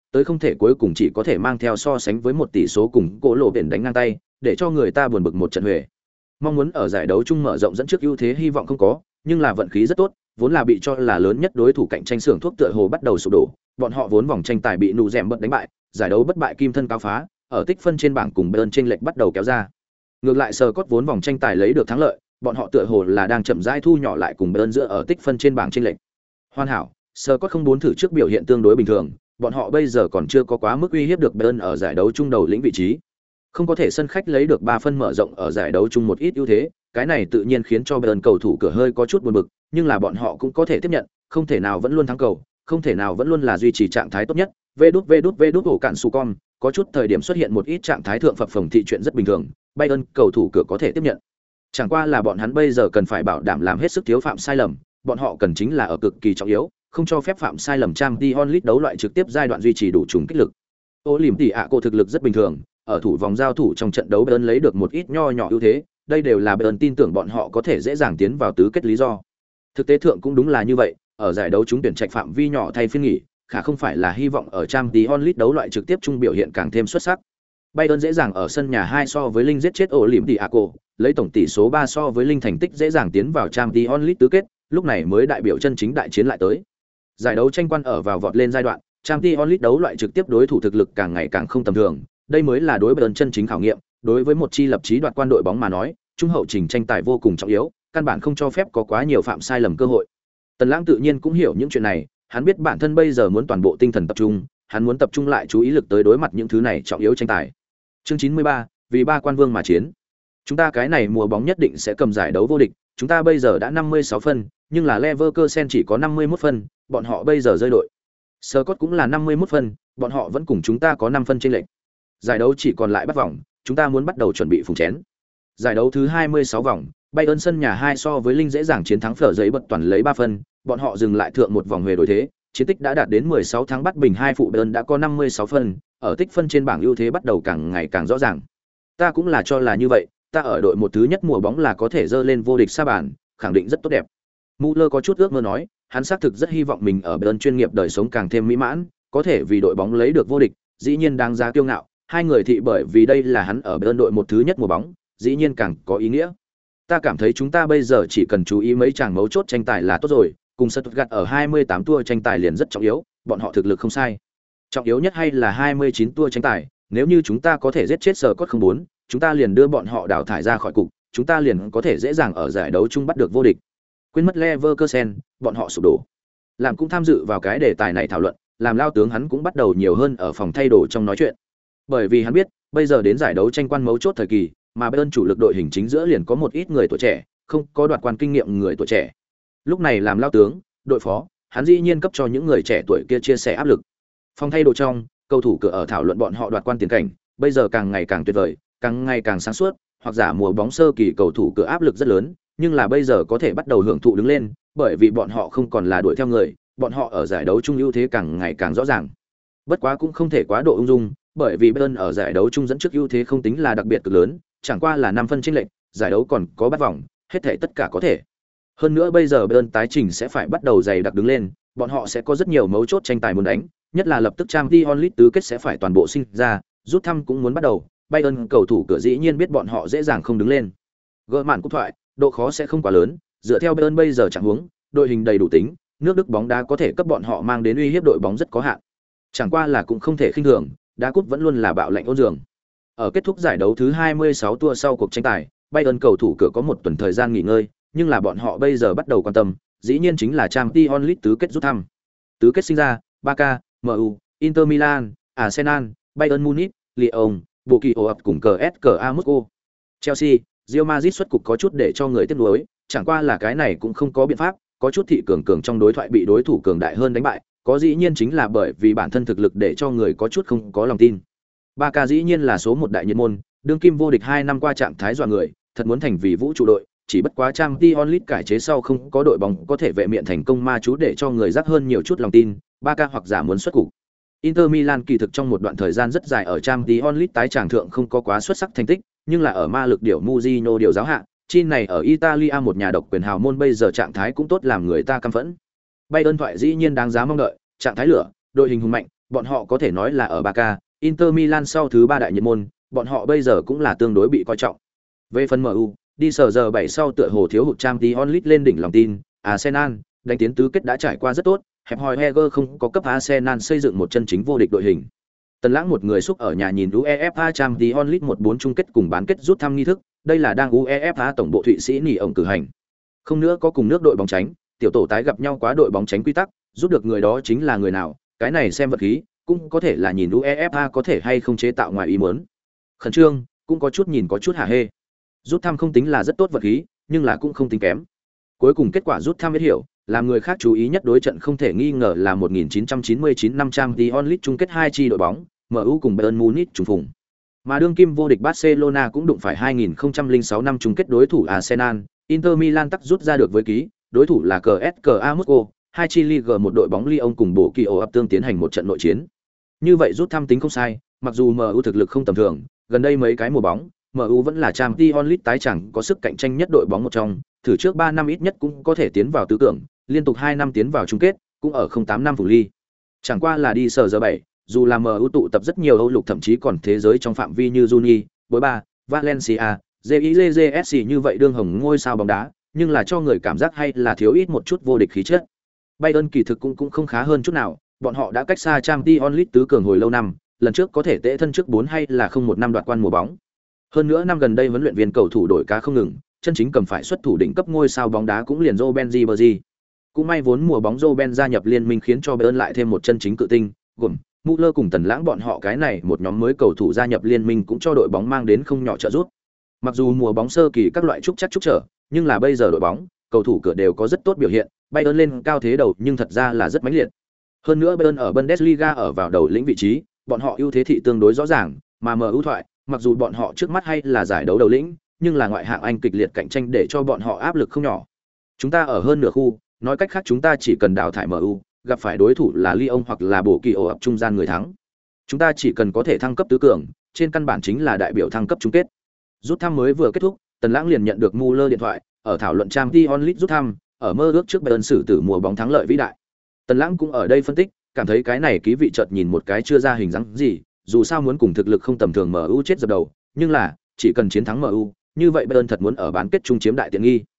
tới không thể cuối cùng chỉ có thể mang theo so sánh với một tỷ số cùng Cỗ Lộ Biển đánh ngang tay, để cho người ta buồn bực một trận huề. Mong muốn ở giải đấu chung mở rộng dẫn trước ưu thế hy vọng không có, nhưng là vận khí rất tốt, vốn là bị cho là lớn nhất đối thủ cạnh tranh xưởng thuốc tựa hồ bắt đầu sụp đổ, bọn họ vốn vòng tranh tài bị nụ rèm bật đánh bại, giải đấu bất bại kim thân cao phá, ở tích phân trên bảng cùng Bayern chênh lệch bắt đầu kéo ra. Ngược lại Scott vốn vòng tranh tài lấy được thắng lợi, bọn họ tựa hồ là đang chậm rãi thu nhỏ lại cùng Bayern giữa ở tích phân trên bảng chênh lệch. Hoàn hảo, Scott không bốn thử trước biểu hiện tương đối bình thường, bọn họ bây giờ còn chưa có quá mức uy hiếp được Bayern ở giải đấu chung đầu lĩnh vị trí. Không có thể sân khách lấy được 3 phân mở rộng ở giải đấu chung một ít ưu thế, cái này tự nhiên khiến cho Bayern cầu thủ cửa hơi có chút buồn bực, nhưng là bọn họ cũng có thể tiếp nhận, không thể nào vẫn luôn thắng cầu, không thể nào vẫn luôn là duy trì trạng thái tốt nhất. Vê đút ổ cạn su con, có chút thời điểm xuất hiện một ít trạng thái thượng phập phồng thị chuyện rất bình thường, Bayern cầu thủ cửa có thể tiếp nhận. Chẳng qua là bọn hắn bây giờ cần phải bảo đảm làm hết sức thiếu phạm sai lầm, bọn họ cần chính là ở cực kỳ trọng yếu, không cho phép phạm sai lầm Champions League đấu loại trực tiếp giai đoạn duy trì đủ trùng kích lực. Olympiacos thực lực rất bình thường, ở thủ vòng giao thủ trong trận đấu Bayern lấy được một ít nho nhỏ ưu thế, đây đều là Bayern tin tưởng bọn họ có thể dễ dàng tiến vào tứ kết lý do. Thực tế thượng cũng đúng là như vậy, ở giải đấu trúng tuyển trạch phạm vi nhỏ thay phiên nghỉ, khả không phải là hy vọng ở Champions League đấu loại trực tiếp trung biểu hiện càng thêm xuất sắc. Bayern dễ dàng ở sân nhà 2 so với Linh giết chết Olympiacos, lấy tổng tỷ số 3 so với Linh thành tích dễ dàng tiến vào Champions League tứ kết, lúc này mới đại biểu chân chính đại chiến lại tới. Giải đấu tranh quan ở vào vọt lên giai đoạn, Champions League đấu loại trực tiếp đối thủ thực lực càng ngày càng không tầm thường, đây mới là đối Bayern chân chính khảo nghiệm, đối với một chi lập chí đoạt quan đội bóng mà nói, trung hậu trình tranh tài vô cùng trọng yếu, căn bản không cho phép có quá nhiều phạm sai lầm cơ hội. Tần Lãng tự nhiên cũng hiểu những chuyện này, hắn biết bản thân bây giờ muốn toàn bộ tinh thần tập trung, hắn muốn tập trung lại chú ý lực tới đối mặt những thứ này trọng yếu tranh tài. Chương 93, vì 3 quan vương mà chiến. Chúng ta cái này mùa bóng nhất định sẽ cầm giải đấu vô địch, chúng ta bây giờ đã 56 phân, nhưng là Leverkusen chỉ có 51 phân, bọn họ bây giờ rơi đội. Scott cũng là 51 phân, bọn họ vẫn cùng chúng ta có 5 phân chênh lệch. Giải đấu chỉ còn lại bắt vòng, chúng ta muốn bắt đầu chuẩn bị phùng chén. Giải đấu thứ 26 vòng, Bayern sân nhà 2 so với Linh dễ dàng chiến thắng phở giấy bật toàn lấy 3 phân, bọn họ dừng lại thượng một vòng về đổi thế, chiến tích đã đạt đến 16 thắng bắt bình 2 phụ, Bayern đã có 56 phân, ở tích phân trên bảng ưu thế bắt đầu càng ngày càng rõ ràng. Ta cũng là cho là như vậy, ta ở đội một thứ nhất mùa bóng là có thể dơ lên vô địch sa bàn, khẳng định rất tốt đẹp. Müller có chút ước mơ nói, hắn xác thực rất hy vọng mình ở Bayern chuyên nghiệp đời sống càng thêm mỹ mãn, có thể vì đội bóng lấy được vô địch, dĩ nhiên đáng giá kiêu ngạo. Hai người thị bởi vì đây là hắn ở Bayern đội một thứ nhất mùa bóng, dĩ nhiên càng có ý nghĩa. Ta cảm thấy chúng ta bây giờ chỉ cần chú ý mấy chàng mấu chốt tranh tài là tốt rồi, cùng Stuttgart ở 28 tour tranh tài liền rất trọng yếu, bọn họ thực lực không sai. Trọng yếu nhất hay là 29 tour tranh tài, nếu như chúng ta có thể giết chết Scott 04, chúng ta liền đưa bọn họ đào thải ra khỏi cục, chúng ta liền có thể dễ dàng ở giải đấu chung bắt được vô địch. Quên mất Leverkusen, bọn họ sụp đổ. Làm cũng tham dự vào cái đề tài này thảo luận, làm lao tướng hắn cũng bắt đầu nhiều hơn ở phòng thay đồ trong nói chuyện. Bởi vì hắn biết, bây giờ đến giải đấu tranh quan mấu chốt thời kỳ, mà Bayern chủ lực đội hình chính giữa liền có một ít người tuổi trẻ, không có đoạt quan kinh nghiệm người tuổi trẻ. Lúc này làm lao tướng, đội phó, hắn dĩ nhiên cấp cho những người trẻ tuổi kia chia sẻ áp lực. Phòng thay đồ trong, cầu thủ cửa ở thảo luận bọn họ đoạt quan tiền cảnh, bây giờ càng ngày càng tuyệt vời, càng ngày càng sáng suốt, hoặc giả mùa bóng sơ kỳ cầu thủ cửa áp lực rất lớn, nhưng là bây giờ có thể bắt đầu hưởng thụ đứng lên, bởi vì bọn họ không còn là đuổi theo người, bọn họ ở giải đấu chung ưu thế càng ngày càng rõ ràng. Bất quá cũng không thể quá độ ung dung, bởi vì Bayern ở giải đấu chung dẫn trước ưu thế không tính là đặc biệt cực lớn, chẳng qua là 5 phân chênh lệch, giải đấu còn có bắt vòng, hết thảy tất cả có thể. Hơn nữa bây giờ Bayern tái trình sẽ phải bắt đầu dày đặc đứng lên, bọn họ sẽ có rất nhiều mấu chốt tranh tài muốn đánh, nhất là lập tức Champions League tứ kết sẽ phải toàn bộ sinh ra, rút thăm cũng muốn bắt đầu, Bayern cầu thủ cửa dĩ nhiên biết bọn họ dễ dàng không đứng lên. Gỡ màn cúp thoại, độ khó sẽ không quá lớn, dựa theo Bayern bây giờ trạng huống, đội hình đầy đủ tính, nước Đức bóng đá có thể cấp bọn họ mang đến uy hiếp đội bóng rất có hạn. Chẳng qua là cũng không thể khinh thường, đá cúp vẫn luôn là bạo lệnh ôn dường. Ở kết thúc giải đấu thứ 26 tour sau cuộc tranh tài, Bayern cầu thủ cửa có một tuần thời gian nghỉ ngơi, nhưng là bọn họ bây giờ bắt đầu quan tâm, dĩ nhiên chính là Champions League tứ kết rút thăm. Tứ kết sinh ra, Barca, MU, Inter Milan, Arsenal, Bayern Munich, Lyon, Bochum cùng CSKA Moscow. Chelsea, Real Madrid xuất cục có chút để cho người tiếc nuối, chẳng qua là cái này cũng không có biện pháp, có chút thị cường trong đối thoại bị đối thủ cường đại hơn đánh bại, có dĩ nhiên chính là bởi vì bản thân thực lực để cho người có chút không có lòng tin. Barca dĩ nhiên là số một đại nhiệt môn, đương kim vô địch 2 năm qua trạng thái dọa người, thật muốn thành vì vũ trụ đội, chỉ bất quá Champions League cải chế sau không có đội bóng có thể vệ miện thành công ma chú để cho người rắc hơn nhiều chút lòng tin, Barca hoặc giả muốn xuất cục. Inter Milan kỳ thực trong một đoạn thời gian rất dài ở Champions League tái tràng thượng không có quá xuất sắc thành tích, nhưng là ở ma lực điểu Mourinho điều giáo hạ, chi này ở Italia một nhà độc quyền hào môn bây giờ trạng thái cũng tốt làm người ta căm phẫn. Bayern thoại dĩ nhiên đáng giá mong đợi, trạng thái lửa, đội hình hùng mạnh, bọn họ có thể nói là ở Barca, Inter Milan sau thứ 3 đại nhiệt môn, bọn họ bây giờ cũng là tương đối bị coi trọng. Về phần MU, đi sở giờ 7 sau tựa hồ thiếu hụt Champions League lên đỉnh lòng tin, Arsenal, đánh tiến tứ kết đã trải qua rất tốt, hẹp hòi Heger không có cấp Arsenal xây dựng một chân chính vô địch đội hình. Tần Lãng một người xúc ở nhà nhìn UEFA Champions League 1/4 chung kết cùng bán kết rút thăm nghi thức, đây là đang UEFA tổng bộ Thụy Sĩ nỉ ổng cử hành. Không nữa có cùng nước đội bóng tránh, tiểu tổ tái gặp nhau quá đội bóng tránh quy tắc, rút được người đó chính là người nào, cái này xem vật khí, cũng có thể là nhìn UEFA có thể hay không chế tạo ngoài ý muốn. Khẩn trương, cũng có chút nhìn có chút hả hê. Rút thăm không tính là rất tốt vật khí, nhưng là cũng không tính kém. Cuối cùng kết quả rút thăm biết hiểu, làm người khác chú ý nhất đối trận không thể nghi ngờ là 1999 năm Champions League chung kết hai chi đội bóng, MU cùng Bayern Munich trùng phùng. Mà đương kim vô địch Barcelona cũng đụng phải 2006 năm chung kết đối thủ Arsenal, Inter Milan tắc rút ra được với ký, đối thủ là CSKA Moscow, hai chi Ligue một đội bóng Lyon cùng bộ kỳ ổ ập tương tiến hành một trận nội chiến. Như vậy rút thăm tính không sai, mặc dù MU thực lực không tầm thường, gần đây mấy cái mùa bóng, MU vẫn là Champions League tái chẳng có sức cạnh tranh nhất đội bóng một trong, thử trước 3 năm ít nhất cũng có thể tiến vào tứ cường, liên tục 2 năm tiến vào chung kết, cũng ở 08 năm phủ ly. Chẳng qua là đi sở giờ 7, dù là MU tụ tập rất nhiều Âu lục thậm chí còn thế giới trong phạm vi như Juni, Bối Ba, Valencia, JIJJSC như vậy đương hồng ngôi sao bóng đá, nhưng là cho người cảm giác hay là thiếu ít một chút vô địch khí chất. Bayern kỳ thực cũng không khá hơn chút nào, bọn họ đã cách xa Champions League tứ cường hồi lâu năm, lần trước có thể tệ thân trước 4 hay là không một năm đoạt quan mùa bóng. Hơn nữa năm gần đây huấn luyện viên cầu thủ đổi cá không ngừng, chân chính cầm phải xuất thủ đỉnh cấp ngôi sao bóng đá cũng liền Robben Ribery. Cũng may vốn mùa bóng Robben gia nhập liên minh khiến cho Bayern lại thêm một chân chính cự tinh, gồm Müller cùng Tần Lãng bọn họ cái này một nhóm mới cầu thủ gia nhập liên minh cũng cho đội bóng mang đến không nhỏ trợ giúp. Mặc dù mùa bóng sơ kỳ các loại trúc chắc trúc trở, nhưng là bây giờ đội bóng, cầu thủ cửa đều có rất tốt biểu hiện, Bayern lên cao thế đầu nhưng thật ra là rất mãnh liệt. Hơn nữa Bayern ở Bundesliga ở vào đầu lĩnh vị trí, bọn họ ưu thế thị tương đối rõ ràng, mà MU thoại, mặc dù bọn họ trước mắt hay là giải đấu đầu lĩnh, nhưng là ngoại hạng Anh kịch liệt cạnh tranh để cho bọn họ áp lực không nhỏ. Chúng ta ở hơn nửa khu, nói cách khác chúng ta chỉ cần đào thải MU, gặp phải đối thủ là Lyon hoặc là bộ kỳ ổ ập trung gian người thắng. Chúng ta chỉ cần có thể thăng cấp tứ cường, trên căn bản chính là đại biểu thăng cấp chung kết. Rút thăm mới vừa kết thúc, Tần Lãng liền nhận được Müller điện thoại, ở thảo luận Champions League rút thăm, ở mơ ước trước Bayern xử tử mùa bóng thắng lợi vĩ đại. Tần Lãng cũng ở đây phân tích, cảm thấy cái này ký vị chợt nhìn một cái chưa ra hình dáng gì, dù sao muốn cùng thực lực không tầm thường MU chết dập đầu, nhưng là chỉ cần chiến thắng MU, như vậy Bayern thật muốn ở bán kết chung chiếm đại tiện nghi.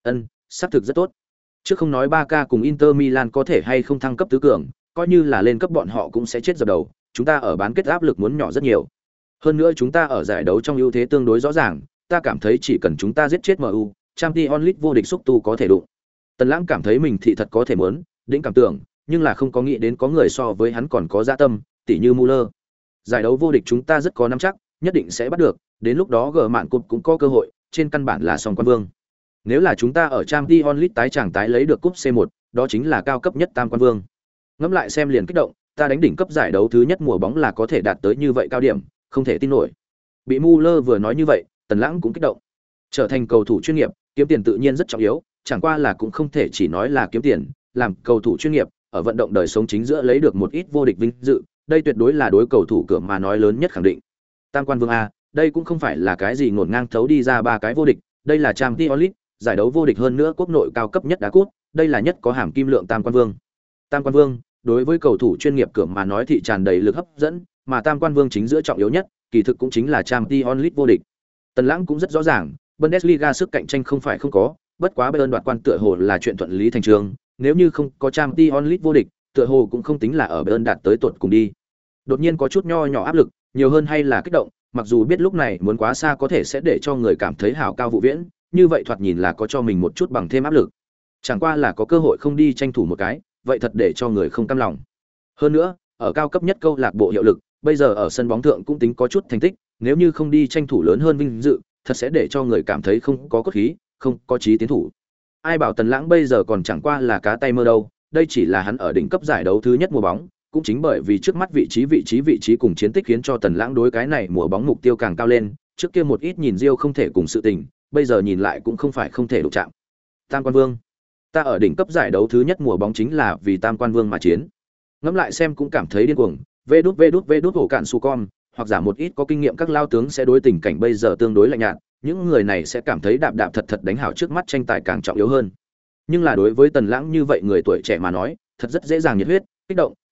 Xác thực rất tốt. Trước không nói Barca cùng Inter Milan có thể hay không thăng cấp tứ cường, coi như là lên cấp bọn họ cũng sẽ chết dập đầu, chúng ta ở bán kết áp lực muốn nhỏ rất nhiều. Hơn nữa chúng ta ở giải đấu trong ưu thế tương đối rõ ràng, ta cảm thấy chỉ cần chúng ta giết chết MU, Champions League vô địch xúc tu có thể đụng. Tần Lãng cảm thấy mình thị thật có thể muốn, đỉnh cảm tưởng, nhưng là không có nghĩ đến có người so với hắn còn có dạ tâm, tỉ như Müller. Giải đấu vô địch chúng ta rất có nắm chắc, nhất định sẽ bắt được, đến lúc đó gỡ mạn cúp cũng có cơ hội, trên căn bản là song quan vương. Nếu là chúng ta ở Champions League tái lấy được cúp C1, đó chính là cao cấp nhất tam quan vương. Ngẫm lại xem liền kích động, ta đánh đỉnh cấp giải đấu thứ nhất mùa bóng là có thể đạt tới như vậy cao điểm, không thể tin nổi. Bị Müller vừa nói như vậy, Tần Lãng cũng kích động. Trở thành cầu thủ chuyên nghiệp, kiếm tiền tự nhiên rất trọng yếu, chẳng qua là cũng không thể chỉ nói là kiếm tiền, làm cầu thủ chuyên nghiệp, ở vận động đời sống chính giữa lấy được một ít vô địch vinh dự, đây tuyệt đối là đối cầu thủ cửa mà nói lớn nhất khẳng định. Tam quan vương a, đây cũng không phải là cái gì ngổn ngang thấu đi ra ba cái vô địch, đây là Champions League, giải đấu vô địch hơn nữa quốc nội cao cấp nhất đá cúp, đây là nhất có hàm kim lượng tam quan vương. Tam quan vương, đối với cầu thủ chuyên nghiệp cửa mà nói thì tràn đầy lực hấp dẫn, mà tam quan vương chính giữa trọng yếu nhất, kỳ thực cũng chính là Champions League vô địch. Tần Lãng cũng rất rõ ràng, Bundesliga sức cạnh tranh không phải không có, bất quá Bayern đoạt quan tựa hồ là chuyện thuận lý thành trương, nếu như không có Champions League vô địch, tựa hồ cũng không tính là ở Bayern đạt tới tột cùng đi. Đột nhiên có chút nho nhỏ áp lực, nhiều hơn hay là kích động, mặc dù biết lúc này muốn quá xa có thể sẽ để cho người cảm thấy hào cao vụ viễn, như vậy thoạt nhìn là có cho mình một chút bằng thêm áp lực. Chẳng qua là có cơ hội không đi tranh thủ một cái, vậy thật để cho người không cam lòng. Hơn nữa, ở cao cấp nhất câu lạc bộ hiệu lực, bây giờ ở sân bóng thượng cũng tính có chút thành tích, nếu như không đi tranh thủ lớn hơn vinh dự, thật sẽ để cho người cảm thấy không có cốt khí, không có chí tiến thủ. Ai bảo Tần Lãng bây giờ còn chẳng qua là cá tay mơ đâu, đây chỉ là hắn ở đỉnh cấp giải đấu thứ nhất mùa bóng, cũng chính bởi vì trước mắt vị trí cùng chiến tích khiến cho Tần Lãng đối cái này mùa bóng mục tiêu càng cao lên, trước kia một ít nhìn Rio không thể cùng sự tình, bây giờ nhìn lại cũng không phải không thể đụng chạm. Tam quan vương, ta ở đỉnh cấp giải đấu thứ nhất mùa bóng chính là vì tam quan vương mà chiến. Ngẫm lại xem cũng cảm thấy điên cuồng, vê đút hổ cạn su con, hoặc giả một ít có kinh nghiệm các lao tướng sẽ đối tình cảnh bây giờ tương đối lạnh nhạt, những người này sẽ cảm thấy đạp thật đánh hảo trước mắt tranh tài càng trọng yếu hơn. Nhưng là đối với Tần Lãng như vậy người tuổi trẻ mà nói, thật rất dễ dàng nhiệt huyết, kích động,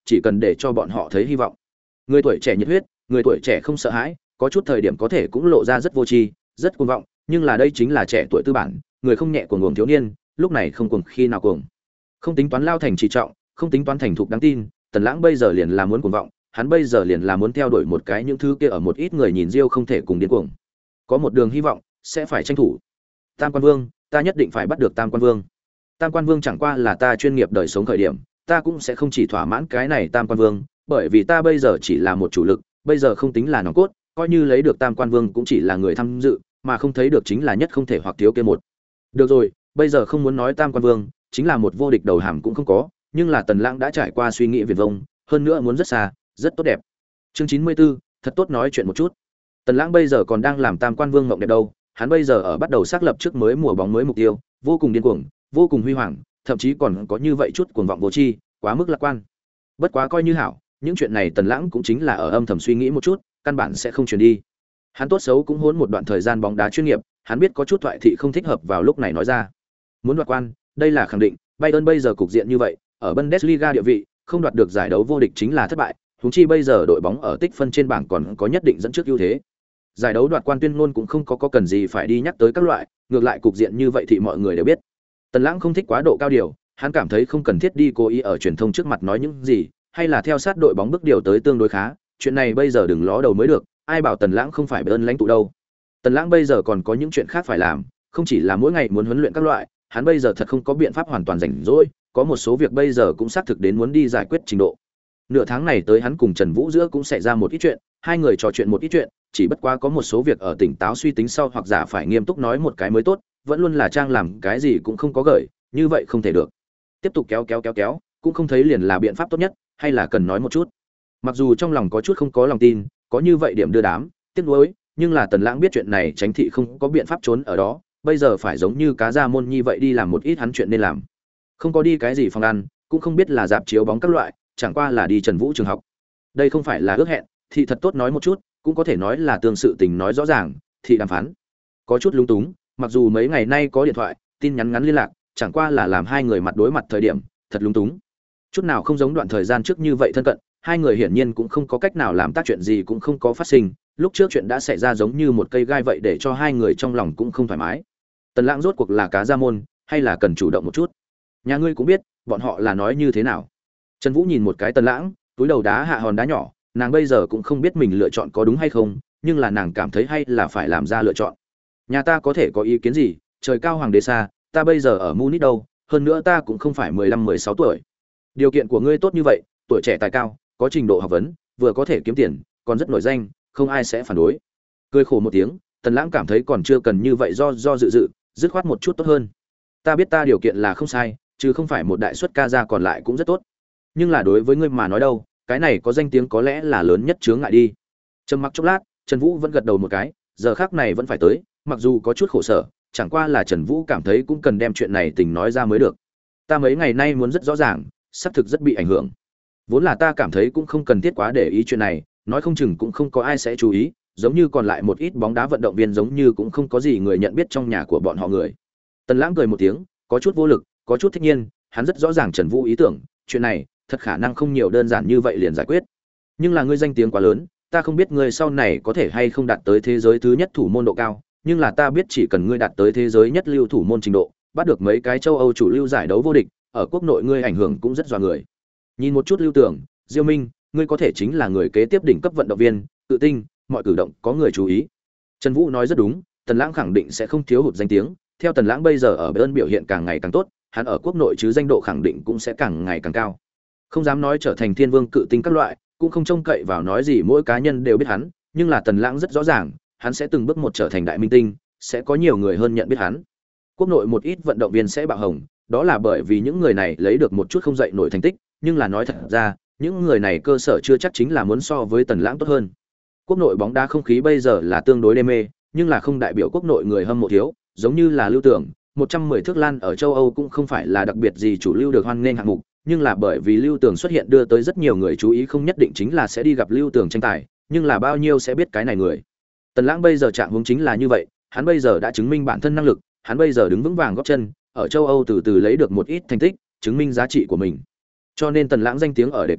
chỉ cần để cho bọn họ thấy hy vọng. Người tuổi trẻ nhiệt huyết, người tuổi trẻ không sợ hãi, có chút thời điểm có thể cũng lộ ra rất vô tri, rất cuồng vọng, nhưng là đây chính là trẻ tuổi tư bản, người không nhẹ của nguồn thiếu niên, lúc này không cuồng khi nào cuồng. Không tính toán lao thành trì trọng, không tính toán thành thục đáng tin, Tần Lãng bây giờ liền là muốn cuồng vọng, hắn bây giờ liền là muốn theo đuổi một cái những thứ kia ở một ít người nhìn riêu không thể cùng điên cuồng. Có một đường hy vọng, sẽ phải tranh thủ. Tam Quan Vương, ta nhất định phải bắt được Tam Quan Vương. Tam Quan Vương chẳng qua là ta chuyên nghiệp đời sống khởi điểm, ta cũng sẽ không chỉ thỏa mãn cái này Tam Quan Vương, bởi vì ta bây giờ chỉ là một chủ lực, bây giờ không tính là nòng cốt, coi như lấy được Tam Quan Vương cũng chỉ là người tham dự, mà không thấy được chính là nhất không thể hoặc thiếu kia một. Được rồi, bây giờ không muốn nói Tam Quan Vương, chính là một vô địch đầu hàm cũng không có, nhưng là Tần Lãng đã trải qua suy nghĩ viển vông, hơn nữa muốn rất xa, rất tốt đẹp. Chương 94, thật tốt nói chuyện một chút. Tần Lãng bây giờ còn đang làm Tam Quan Vương mộng đẹp đâu, hắn bây giờ ở bắt đầu xác lập trước mới mùa bóng mới mục tiêu, vô cùng điên cuồng, vô cùng huy hoàng, thậm chí còn có như vậy chút cuồng vọng vô tri, quá mức lạc quan. Bất quá coi như hảo, những chuyện này Tần Lãng cũng chính là ở âm thầm suy nghĩ một chút, căn bản sẽ không truyền đi. Hắn tốt xấu cũng hỗn một đoạn thời gian bóng đá chuyên nghiệp, hắn biết có chút thoại thị không thích hợp vào lúc này nói ra. Muốn đoạt quan, đây là khẳng định, Bayern bây giờ cục diện như vậy, ở Bundesliga địa vị, không đoạt được giải đấu vô địch chính là thất bại, huống chi bây giờ đội bóng ở tích phân trên bảng còn có nhất định dẫn trước ưu thế. Giải đấu đoạt quan tuyên ngôn cũng không có cần gì phải đi nhắc tới các loại, ngược lại cục diện như vậy thì mọi người đều biết. Tần Lãng không thích quá độ cao điều, hắn cảm thấy không cần thiết đi cố ý ở truyền thông trước mặt nói những gì, hay là theo sát đội bóng bước điều tới tương đối khá, chuyện này bây giờ đừng ló đầu mới được, ai bảo Tần Lãng không phải Bayern lãnh tụ đâu. Tần Lãng bây giờ còn có những chuyện khác phải làm, không chỉ là mỗi ngày muốn huấn luyện các loại, hắn bây giờ thật không có biện pháp hoàn toàn rảnh rỗi, có một số việc bây giờ cũng xác thực đến muốn đi giải quyết trình độ. Nửa tháng này tới hắn cùng Trần Vũ giữa cũng xảy ra một ít chuyện, hai người trò chuyện một ít chuyện, chỉ bất quá có một số việc ở tỉnh táo suy tính sau hoặc giả phải nghiêm túc nói một cái mới tốt, vẫn luôn là trang làm cái gì cũng không có gởi, như vậy không thể được. Tiếp tục kéo, cũng không thấy liền là biện pháp tốt nhất, hay là cần nói một chút. Mặc dù trong lòng có chút không có lòng tin, có như vậy điểm đưa đám, tiếc nuối, nhưng là Tần Lãng biết chuyện này Tránh thị không có biện pháp trốn ở đó, bây giờ phải giống như cá ra môn như vậy đi làm một ít hắn chuyện nên làm. Không có đi cái gì phòng ăn, cũng không biết là dạp chiếu bóng các loại, chẳng qua là đi Trần Vũ trường học. Đây không phải là ước hẹn, thì thật tốt nói một chút, cũng có thể nói là tương sự tình nói rõ ràng, thì đàm phán. Có chút lung túng, mặc dù mấy ngày nay có điện thoại, tin nhắn ngắn liên lạc, chẳng qua là làm hai người mặt đối mặt thời điểm, thật lung túng. Chút nào không giống đoạn thời gian trước như vậy thân cận, hai người hiển nhiên cũng không có cách nào làm tác chuyện gì cũng không có phát sinh, lúc trước chuyện đã xảy ra giống như một cây gai vậy để cho hai người trong lòng cũng không thoải mái. Tần Lãng rốt cuộc là cá ra môn, hay là cần chủ động một chút? Nhà ngươi cũng biết, bọn họ là nói như thế nào. Trần Vũ nhìn một cái Tần Lãng, túi đầu đá hạ hòn đá nhỏ, nàng bây giờ cũng không biết mình lựa chọn có đúng hay không, nhưng là nàng cảm thấy hay là phải làm ra lựa chọn. Nhà ta có thể có ý kiến gì, trời cao hoàng đế xa, ta bây giờ ở Munich đâu, hơn nữa ta cũng không phải 15-16 tuổi. Điều kiện của ngươi tốt như vậy, tuổi trẻ tài cao, có trình độ học vấn, vừa có thể kiếm tiền, còn rất nổi danh, không ai sẽ phản đối. Cười khổ một tiếng, Tần Lãng cảm thấy còn chưa cần như vậy do dự, dứt khoát một chút tốt hơn. Ta biết ta điều kiện là không sai, chứ không phải một đại suất ca ra còn lại cũng rất tốt. Nhưng là đối với ngươi mà nói đâu, cái này có danh tiếng có lẽ là lớn nhất chướng ngại đi. Trầm mặc chốc lát, Trần Vũ vẫn gật đầu một cái, giờ khắc này vẫn phải tới, mặc dù có chút khổ sở, chẳng qua là Trần Vũ cảm thấy cũng cần đem chuyện này tình nói ra mới được. Ta mấy ngày nay muốn rất rõ ràng, xác thực rất bị ảnh hưởng. Vốn là ta cảm thấy cũng không cần thiết quá để ý chuyện này, nói không chừng cũng không có ai sẽ chú ý, giống như còn lại một ít bóng đá vận động viên giống như cũng không có gì người nhận biết trong nhà của bọn họ người. Tần Lãng cười một tiếng, có chút vô lực, có chút thích nhiên, hắn rất rõ ràng Trần Vũ ý tưởng, chuyện này thật khả năng không nhiều đơn giản như vậy liền giải quyết. Nhưng là ngươi danh tiếng quá lớn, ta không biết ngươi sau này có thể hay không đạt tới thế giới thứ nhất thủ môn độ cao, nhưng là ta biết chỉ cần ngươi đạt tới thế giới nhất lưu thủ môn trình độ, bắt được mấy cái châu Âu chủ lưu giải đấu vô địch, ở quốc nội ngươi ảnh hưởng cũng rất dọa người. Nhìn một chút Lưu Tưởng, Diêu Minh, ngươi có thể chính là người kế tiếp đỉnh cấp vận động viên, tự tin, mọi cử động có người chú ý. Trần Vũ nói rất đúng, Tần Lãng khẳng định sẽ không thiếu hụt danh tiếng, theo Tần Lãng bây giờ ở Bayern biểu hiện càng ngày càng tốt, hắn ở quốc nội chứ danh độ khẳng định cũng sẽ càng ngày càng cao. Không dám nói trở thành thiên vương cự tinh các loại, cũng không trông cậy vào nói gì mỗi cá nhân đều biết hắn, nhưng là Tần Lãng rất rõ ràng, hắn sẽ từng bước một trở thành đại minh tinh, sẽ có nhiều người hơn nhận biết hắn. Quốc nội một ít vận động viên sẽ bạo hồng, đó là bởi vì những người này lấy được một chút không dậy nổi thành tích, nhưng là nói thật ra, những người này cơ sở chưa chắc chính là muốn so với Tần Lãng tốt hơn. Quốc nội bóng đá không khí bây giờ là tương đối đê mê, nhưng là không đại biểu quốc nội người hâm mộ thiếu, giống như là Lưu Tưởng, 110 thước lan ở châu Âu cũng không phải là đặc biệt gì chủ lưu được hoan nghênh hạng mục, nhưng là bởi vì Lưu Tưởng xuất hiện đưa tới rất nhiều người chú ý, không nhất định chính là sẽ đi gặp Lưu Tưởng tranh tài, nhưng là bao nhiêu sẽ biết cái này người. Tần Lãng bây giờ trạng huống chính là như vậy, hắn bây giờ đã chứng minh bản thân năng lực, hắn bây giờ đứng vững vàng gót chân, ở châu Âu từ từ lấy được một ít thành tích, chứng minh giá trị của mình. Cho nên Tần Lãng danh tiếng ở đề cao,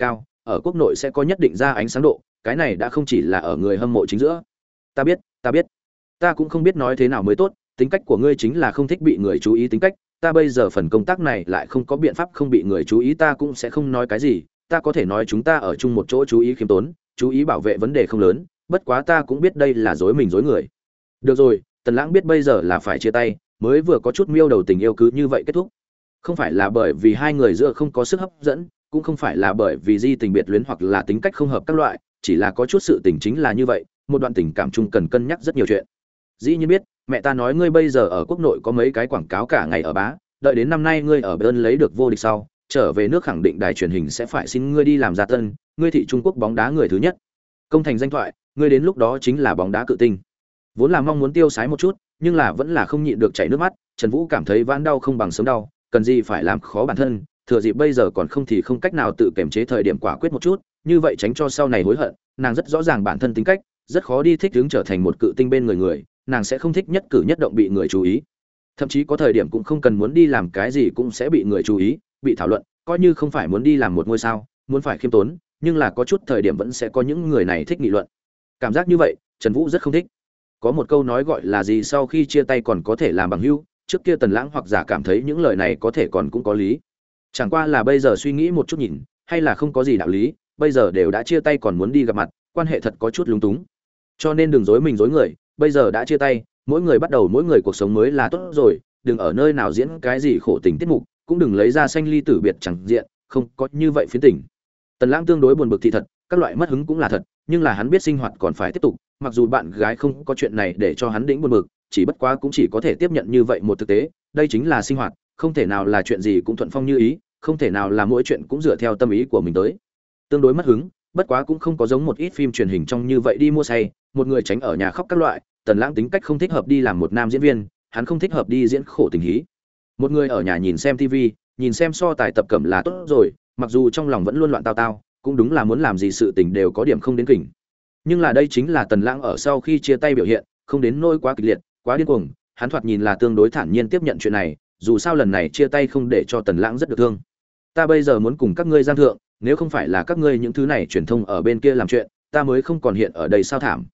ở quốc nội sẽ có nhất định ra ánh sáng độ, cái này đã không chỉ là ở người hâm mộ chính giữa. Ta biết, ta cũng không biết nói thế nào mới tốt, tính cách của ngươi chính là không thích bị người chú ý tính cách, ta bây giờ phần công tác này lại không có biện pháp không bị người chú ý, ta cũng sẽ không nói cái gì, ta có thể nói chúng ta ở chung một chỗ chú ý khiêm tốn, chú ý bảo vệ vấn đề không lớn, bất quá ta cũng biết đây là dối mình dối người. Được rồi, Tần Lãng biết bây giờ là phải chia tay, mới vừa có chút miêu đầu tình yêu cứ như vậy kết thúc. Không phải là bởi vì hai người giữa không có sức hấp dẫn, cũng không phải là bởi vì di tình biệt luyến hoặc là tính cách không hợp các loại, chỉ là có chút sự tình chính là như vậy, một đoạn tình cảm chung cần cân nhắc rất nhiều chuyện. Dĩ nhiên biết, mẹ ta nói ngươi bây giờ ở quốc nội có mấy cái quảng cáo cả ngày ở bá, đợi đến năm nay ngươi ở Bayern lấy được vô địch sau, trở về nước khẳng định đài truyền hình sẽ phải xin ngươi đi làm gia tân, ngươi thị Trung Quốc bóng đá người thứ nhất. Công thành danh thoại, ngươi đến lúc đó chính là bóng đá cự tinh. Vốn là mong muốn tiêu sái một chút, nhưng là vẫn là không nhịn được chảy nước mắt, Trần Vũ cảm thấy vãn đau không bằng sớm đau, cần gì phải làm khó bản thân, thừa dịp bây giờ còn không thì không cách nào tự kiềm chế thời điểm quả quyết một chút, như vậy tránh cho sau này hối hận, nàng rất rõ ràng bản thân tính cách, rất khó đi thích ứng trở thành một cự tinh bên người, nàng sẽ không thích nhất cử nhất động bị người chú ý. Thậm chí có thời điểm cũng không cần muốn đi làm cái gì cũng sẽ bị người chú ý, bị thảo luận, coi như không phải muốn đi làm một ngôi sao, muốn phải khiêm tốn, nhưng là có chút thời điểm vẫn sẽ có những người này thích nghị luận. Cảm giác như vậy, Trần Vũ rất không thích. Có một câu nói gọi là gì sau khi chia tay còn có thể làm bằng hữu, trước kia Tần Lãng hoặc giả cảm thấy những lời này có thể còn cũng có lý. Chẳng qua là bây giờ suy nghĩ một chút nhìn, hay là không có gì đạo lý, bây giờ đều đã chia tay còn muốn đi gặp mặt, quan hệ thật có chút lúng túng. Cho nên đừng dối mình dối người, bây giờ đã chia tay, mỗi người bắt đầu mỗi người cuộc sống mới là tốt rồi, đừng ở nơi nào diễn cái gì khổ tình tiết mục, cũng đừng lấy ra sanh ly tử biệt chẳng diện, không có như vậy phiến tình. Tần Lãng tương đối buồn bực thì thật, các loại mất hứng cũng là thật, nhưng là hắn biết sinh hoạt còn phải tiếp tục, mặc dù bạn gái không có chuyện này để cho hắn đĩnh buồn bực, chỉ bất quá cũng chỉ có thể tiếp nhận như vậy một thực tế, đây chính là sinh hoạt, không thể nào là chuyện gì cũng thuận phong như ý, không thể nào là mỗi chuyện cũng dựa theo tâm ý của mình tới. Tương đối mất hứng, bất quá cũng không có giống một ít phim truyền hình trong như vậy đi mua say, một người tránh ở nhà khóc các loại, Tần Lãng tính cách không thích hợp đi làm một nam diễn viên, hắn không thích hợp đi diễn khổ tình hí. Một người ở nhà nhìn xem TV, nhìn xem so tài tập cẩm là tốt rồi, mặc dù trong lòng vẫn luôn loạn tao tao, cũng đúng là muốn làm gì sự tình đều có điểm không đến kỉnh. Nhưng là đây chính là Tần Lãng ở sau khi chia tay biểu hiện, không đến nỗi quá kịch liệt, quá điên cuồng, hắn thoạt nhìn là tương đối thản nhiên tiếp nhận chuyện này, dù sao lần này chia tay không để cho Tần Lãng rất được thương. Ta bây giờ muốn cùng các ngươi giang thượng, nếu không phải là các ngươi những thứ này truyền thông ở bên kia làm chuyện, ta mới không còn hiện ở đây sao thảm.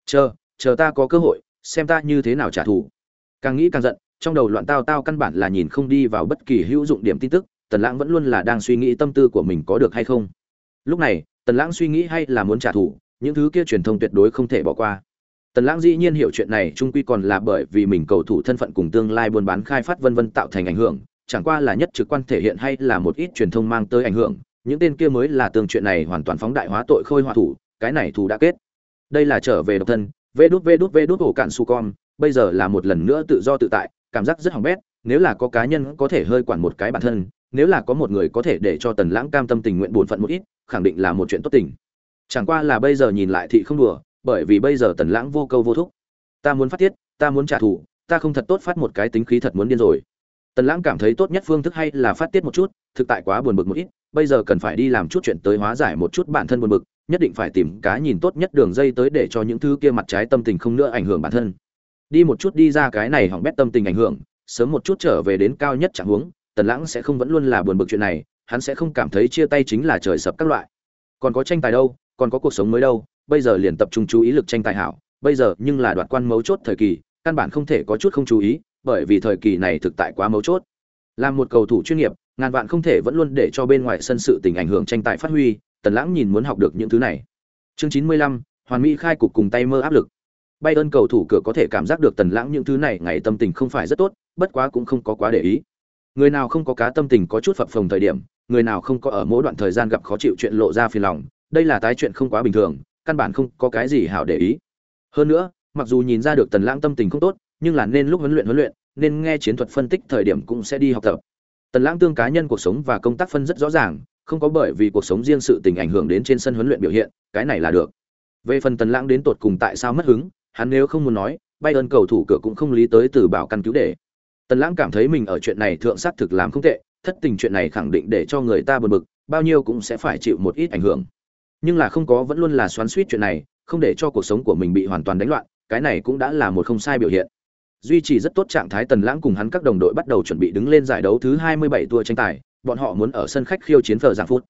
Chờ ta có cơ hội, xem ta như thế nào trả thù. Càng nghĩ càng giận, trong đầu loạn tao tao căn bản là nhìn không đi vào bất kỳ hữu dụng điểm tin tức, Tần Lãng vẫn luôn là đang suy nghĩ tâm tư của mình có được hay không. Lúc này, Tần Lãng suy nghĩ hay là muốn trả thù, những thứ kia truyền thông tuyệt đối không thể bỏ qua. Tần Lãng dĩ nhiên hiểu chuyện này chung quy còn là bởi vì mình cầu thủ thân phận cùng tương lai buôn bán khai phát vân vân tạo thành ảnh hưởng, chẳng qua là nhất trực quan thể hiện hay là một ít truyền thông mang tới ảnh hưởng, những tên kia mới là tương chuyện này hoàn toàn phóng đại hóa tội khôi họa thủ, cái này thù đã kết. Đây là trở về độc thân, vê đút ổ cạn su con, bây giờ là một lần nữa tự do tự tại, cảm giác rất hỏng bét, nếu là có cá nhân có thể hơi quản một cái bản thân, nếu là có một người có thể để cho Tần Lãng cam tâm tình nguyện buồn phận một ít, khẳng định là một chuyện tốt tình. Chẳng qua là bây giờ nhìn lại thì không đùa, bởi vì bây giờ Tần Lãng vô câu vô thúc. Ta muốn phát tiết, ta muốn trả thù, ta không thật tốt phát một cái tính khí thật muốn điên rồi. Tần Lãng cảm thấy tốt nhất phương thức hay là phát tiết một chút, thực tại quá buồn bực một ít, bây giờ cần phải đi làm chút chuyện tới hóa giải một chút bản thân buồn bực, nhất định phải tìm cái nhìn tốt nhất đường dây tới để cho những thứ kia mặt trái tâm tình không nữa ảnh hưởng bản thân. Đi một chút đi ra cái này hỏng bét tâm tình ảnh hưởng, sớm một chút trở về đến cao nhất trạng huống, Tần Lãng sẽ không vẫn luôn là buồn bực chuyện này, hắn sẽ không cảm thấy chia tay chính là trời sập các loại. Còn có tranh tài đâu, còn có cuộc sống mới đâu, bây giờ liền tập trung chú ý lực tranh tài hảo, bây giờ nhưng là đoạt quan mấu chốt thời kỳ, căn bản không thể có chút không chú ý, bởi vì thời kỳ này thực tại quá mấu chốt. Làm một cầu thủ chuyên nghiệp, ngàn vạn không thể vẫn luôn để cho bên ngoài sân sự tình ảnh hưởng tranh tài phát huy, Tần Lãng nhìn muốn học được những thứ này. Chương 95, Hoàn Mỹ khai cục cùng tay mơ áp lực. Bayern cầu thủ cửa có thể cảm giác được Tần Lãng những thứ này ngày tâm tình không phải rất tốt, bất quá cũng không có quá để ý. Người nào không có cá tâm tình có chút phập phồng thời điểm, người nào không có ở mỗi đoạn thời gian gặp khó chịu chuyện lộ ra phiền lòng, đây là tái chuyện không quá bình thường, căn bản không có cái gì hảo để ý. Hơn nữa, mặc dù nhìn ra được Tần Lãng tâm tình không tốt, nhưng là nên lúc huấn luyện, nên nghe chiến thuật phân tích thời điểm cũng sẽ đi học tập. Tần Lãng tương cá nhân cuộc sống và công tác phân rất rõ ràng, không có bởi vì cuộc sống riêng sự tình ảnh hưởng đến trên sân huấn luyện biểu hiện, cái này là được. Về phần Tần Lãng đến tột cùng tại sao mất hứng, hắn nếu không muốn nói, Bayern cầu thủ cửa cũng không lý tới từ bảo căn cứu để. Tần Lãng cảm thấy mình ở chuyện này thượng sát thực làm không tệ, thất tình chuyện này khẳng định để cho người ta buồn bực, bao nhiêu cũng sẽ phải chịu một ít ảnh hưởng. Nhưng là không có vẫn luôn là xoắn xuýt chuyện này, không để cho cuộc sống của mình bị hoàn toàn đánh loạn, cái này cũng đã là một không sai biểu hiện. Duy trì rất tốt trạng thái Tần Lãng cùng hắn các đồng đội bắt đầu chuẩn bị đứng lên giải đấu thứ 27 tour tranh tài, bọn họ muốn ở sân khách khiêu chiến Phở Giảng Phút.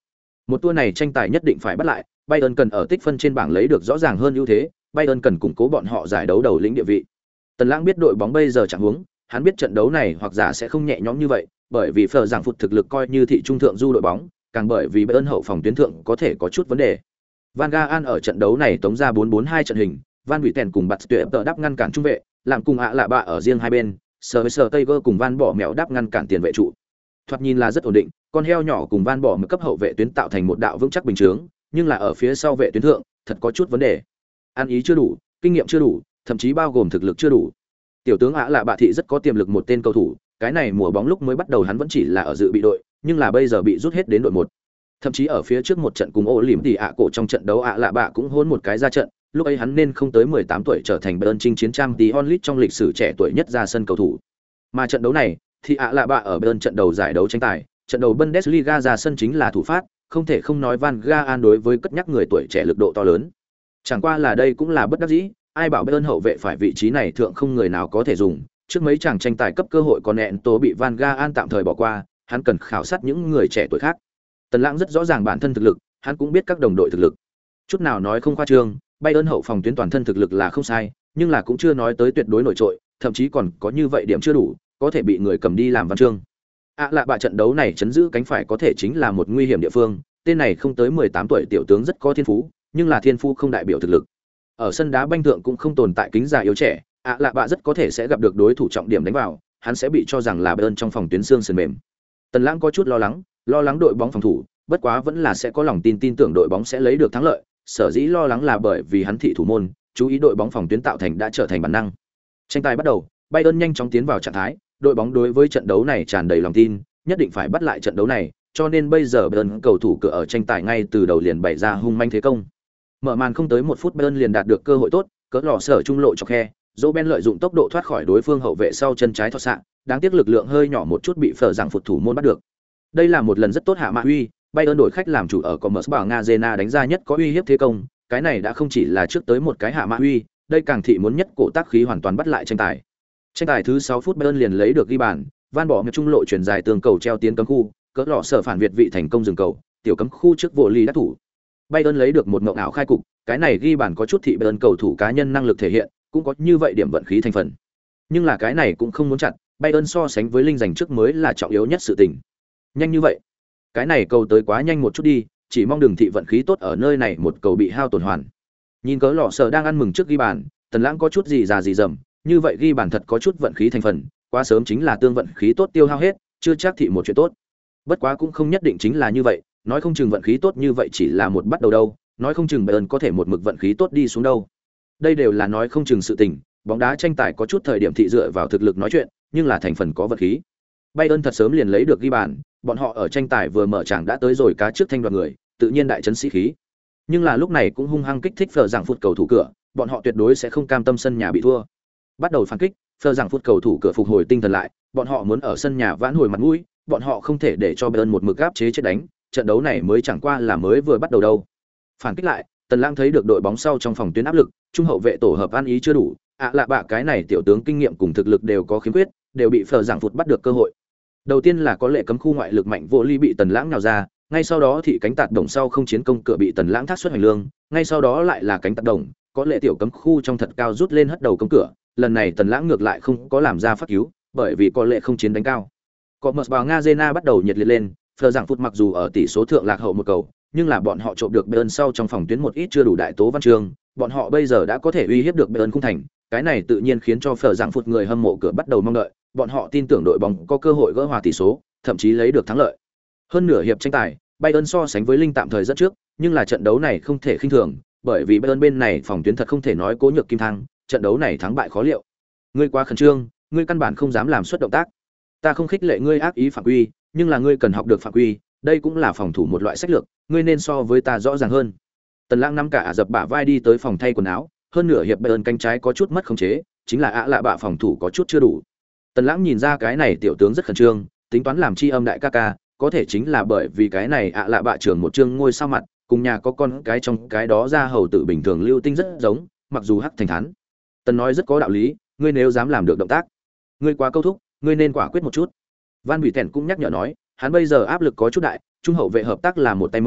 Một tour này tranh tài nhất định phải bắt lại, Bayern cần ở tích phân trên bảng lấy được rõ ràng hơn ưu thế, Bayern cần củng cố bọn họ giải đấu đầu lĩnh địa vị. Tần Lãng biết đội bóng bây giờ chẳng huống, hắn biết trận đấu này hoặc giả sẽ không nhẹ nhõm như vậy, bởi vì Phở Giảng Phụt thực lực coi như thị trung thượng du đội bóng, càng bởi vì Bayern hậu phòng tuyến thượng có thể có chút vấn đề. Van Gaal ở trận đấu này tống ra 4-4-2 trận hình, Van Buiten cùng Bạt Tuyệt tự đáp ngăn cản trung vệ, làm cùng lạ bạ ở riêng hai bên, Sir Tiger cùng Van Bỏ Mèo đáp ngăn cản tiền vệ trụ. Thoạt nhìn là rất ổn định, con heo nhỏ cùng Van Bỏ Mèo cấp hậu vệ tuyến tạo thành một đạo vững chắc bình chướng, nhưng là ở phía sau vệ tuyến thượng, thật có chút vấn đề. Ăn ý chưa đủ, kinh nghiệm chưa đủ, thậm chí bao gồm thực lực chưa đủ. Tiểu tướng lạ bạ thị rất có tiềm lực một tên cầu thủ, cái này mùa bóng lúc mới bắt đầu hắn vẫn chỉ là ở dự bị đội, nhưng là bây giờ bị rút hết đến đội 1. Thậm chí ở phía trước một trận cùng ô lỉm tỉ cổ trong trận đấu lạ bạ cũng hôn một cái ra trận, lúc ấy hắn nên không tới 18 tuổi trở thành Bayern chinh chiến trang tí onlit trong lịch sử trẻ tuổi nhất ra sân cầu thủ. Mà trận đấu này thì lạ bạ ở Bayern trận đầu giải đấu tranh tài, trận đầu Bundesliga ra sân chính là thủ phát, không thể không nói Van Gaal đối với cất nhắc người tuổi trẻ lực độ to lớn. Chẳng qua là đây cũng là bất đắc dĩ, ai bảo Bayern hậu vệ phải vị trí này thượng không người nào có thể dùng, trước mấy chàng tranh tài cấp cơ hội còn nẹn tố bị Van Gaal tạm thời bỏ qua, hắn cần khảo sát những người trẻ tuổi khác. Tần Lãng rất rõ ràng bản thân thực lực, hắn cũng biết các đồng đội thực lực. Chút nào nói không khoa trương, Bayern hậu phòng tuyến toàn thân thực lực là không sai, nhưng là cũng chưa nói tới tuyệt đối nổi trội, thậm chí còn có như vậy điểm chưa đủ, có thể bị người cầm đi làm văn chương. Lạ bạ trận đấu này chấn giữ cánh phải có thể chính là một nguy hiểm địa phương, tên này không tới 18 tuổi tiểu tướng rất có thiên phú, nhưng là thiên phú không đại biểu thực lực. Ở sân đá banh thượng cũng không tồn tại kính già yếu trẻ, lạ bạ rất có thể sẽ gặp được đối thủ trọng điểm đánh vào, hắn sẽ bị cho rằng là Bayern trong phòng tuyến xương sườn mềm. Tần Lãng có chút lo lắng đội bóng phòng thủ, bất quá vẫn là sẽ có lòng tin tưởng đội bóng sẽ lấy được thắng lợi, sở dĩ lo lắng là bởi vì hắn thị thủ môn, chú ý đội bóng phòng tuyến tạo thành đã trở thành bản năng. Tranh tài bắt đầu, Bayern nhanh chóng tiến vào trạng thái, đội bóng đối với trận đấu này tràn đầy lòng tin, nhất định phải bắt lại trận đấu này, cho nên bây giờ Bayern cầu thủ cửa ở tranh tài ngay từ đầu liền bày ra hung manh thế công. Mở màn không tới 1 phút Bayern liền đạt được cơ hội tốt, cỡ lò sở trung lộ chọc khe, Roben lợi dụng tốc độ thoát khỏi đối phương hậu vệ sau chân trái thoát xạ, đáng tiếc lực lượng hơi nhỏ một chút bị Phở Giảng Phụt thủ môn bắt được. Đây là một lần rất tốt hạ mã uy, Bayern đổi khách làm chủ ở Commerzbank-Arena đánh ra nhất có uy hiếp thế công, cái này đã không chỉ là trước tới một cái hạ mã uy, đây càng thị muốn nhất cổ tác khí hoàn toàn bắt lại tranh tài. Tranh tài thứ 6 phút Bayern liền lấy được ghi bàn, Van bỏ nhập trung lộ chuyển dài tường cầu treo tiến cấm khu, cỡ lọ sở phản việt vị thành công dừng cầu, tiểu cấm khu trước vô ly đắc thủ. Bayern lấy được một mộng ảo khai cục, cái này ghi bàn có chút thị Bayern cầu thủ cá nhân năng lực thể hiện, cũng có như vậy điểm vận khí thành phần. Nhưng là cái này cũng không muốn chặn, Bayern so sánh với linh giành trước mới là trọng yếu nhất sự tình. Nhanh như vậy, cái này cầu tới quá nhanh một chút đi, chỉ mong đừng thị vận khí tốt ở nơi này một cầu bị hao tổn hoàn. Nhìn cỡ lọ sở đang ăn mừng trước ghi bàn, Tần Lãng có chút gì già gì dầm, như vậy ghi bàn thật có chút vận khí thành phần, quá sớm chính là tương vận khí tốt tiêu hao hết, chưa chắc thị một chuyện tốt. Bất quá cũng không nhất định chính là như vậy, nói không chừng vận khí tốt như vậy chỉ là một bắt đầu đâu, nói không chừng Bayern có thể một mực vận khí tốt đi xuống đâu. Đây đều là nói không chừng sự tình, bóng đá tranh tài có chút thời điểm thị dựa vào thực lực nói chuyện, nhưng là thành phần có vận khí. Bayern thật sớm liền lấy được ghi bàn, bọn họ ở tranh tài vừa mở tràng đã tới rồi cá trước thanh đoàn người, tự nhiên đại trấn sĩ khí. Nhưng là lúc này cũng hung hăng kích thích Phở Giảng Phụt cầu thủ cửa, bọn họ tuyệt đối sẽ không cam tâm sân nhà bị thua. Bắt đầu phản kích, Phở Giảng Phụt cầu thủ cửa phục hồi tinh thần lại, bọn họ muốn ở sân nhà vãn hồi mặt mũi, bọn họ không thể để cho Bayern một mực áp chế chết đánh, trận đấu này mới chẳng qua là mới vừa bắt đầu đâu. Phản kích lại, Tần Lãng thấy được đội bóng sau trong phòng tuyến áp lực, trung hậu vệ tổ hợp ăn ý chưa đủ, lạ bạ cái này tiểu tướng kinh nghiệm cùng thực lực đều có khiếm khuyết, đều bị Phở Giảng Phụt bắt được cơ hội. Đầu tiên là có lệ cấm khu ngoại lực mạnh vô ly bị Tần Lãng nhào ra, ngay sau đó thị cánh tạt đồng sau không chiến công cửa bị Tần Lãng thác xuất hành lương, ngay sau đó lại là cánh tạt đồng, có lệ tiểu cấm khu trong thật cao rút lên hất đầu công cửa, lần này Tần Lãng ngược lại không có làm ra phát cứu, bởi vì có lệ không chiến đánh cao. Commerzbank-Arena bắt đầu nhiệt liệt lên, Phở Giảng Phụt mặc dù ở tỷ số thượng lạc hậu một cầu, nhưng là bọn họ trộm được Bayern sau trong phòng tuyến một ít chưa đủ đại tố văn chương, bọn họ bây giờ đã có thể uy hiếp được Bayern khung thành, cái này tự nhiên khiến cho Phở Giảng Phụt người hâm mộ cửa bắt đầu mong đợi, bọn họ tin tưởng đội bóng có cơ hội gỡ hòa tỷ số, thậm chí lấy được thắng lợi. Hơn nửa hiệp tranh tài, Bayern so sánh với Linh tạm thời dẫn trước, nhưng là trận đấu này không thể khinh thường, bởi vì Bayern bên này phòng tuyến thật không thể nói cố nhược kim thăng, trận đấu này thắng bại khó liệu. Ngươi quá khẩn trương, ngươi căn bản không dám làm suất động tác. Ta không khích lệ ngươi ác ý phạm quy, nhưng là ngươi cần học được phạm quy, đây cũng là phòng thủ một loại sách lược, ngươi nên so với ta rõ ràng hơn. Tần Lãng nắm cả dập bả vai đi tới phòng thay quần áo, hơn nửa hiệp Bayern cánh trái có chút mất khống chế, chính là lạ bạ phòng thủ có chút chưa đủ. Tần Lãng nhìn ra cái này tiểu tướng rất khẩn trương, tính toán làm chi âm đại ca ca, có thể chính là bởi vì cái này lạ bạ trưởng một chương ngôi sao mặt, cùng nhà có con cái trong cái đó ra hầu tử bình thường lưu tinh rất giống, mặc dù hắc thành thán. Tần nói rất có đạo lý, ngươi nếu dám làm được động tác, ngươi quá câu thúc, ngươi nên quả quyết một chút. Van Buiten cũng nhắc nhở nói, hắn bây giờ áp lực có chút đại, trung hậu vệ hợp tác là một tay mơ,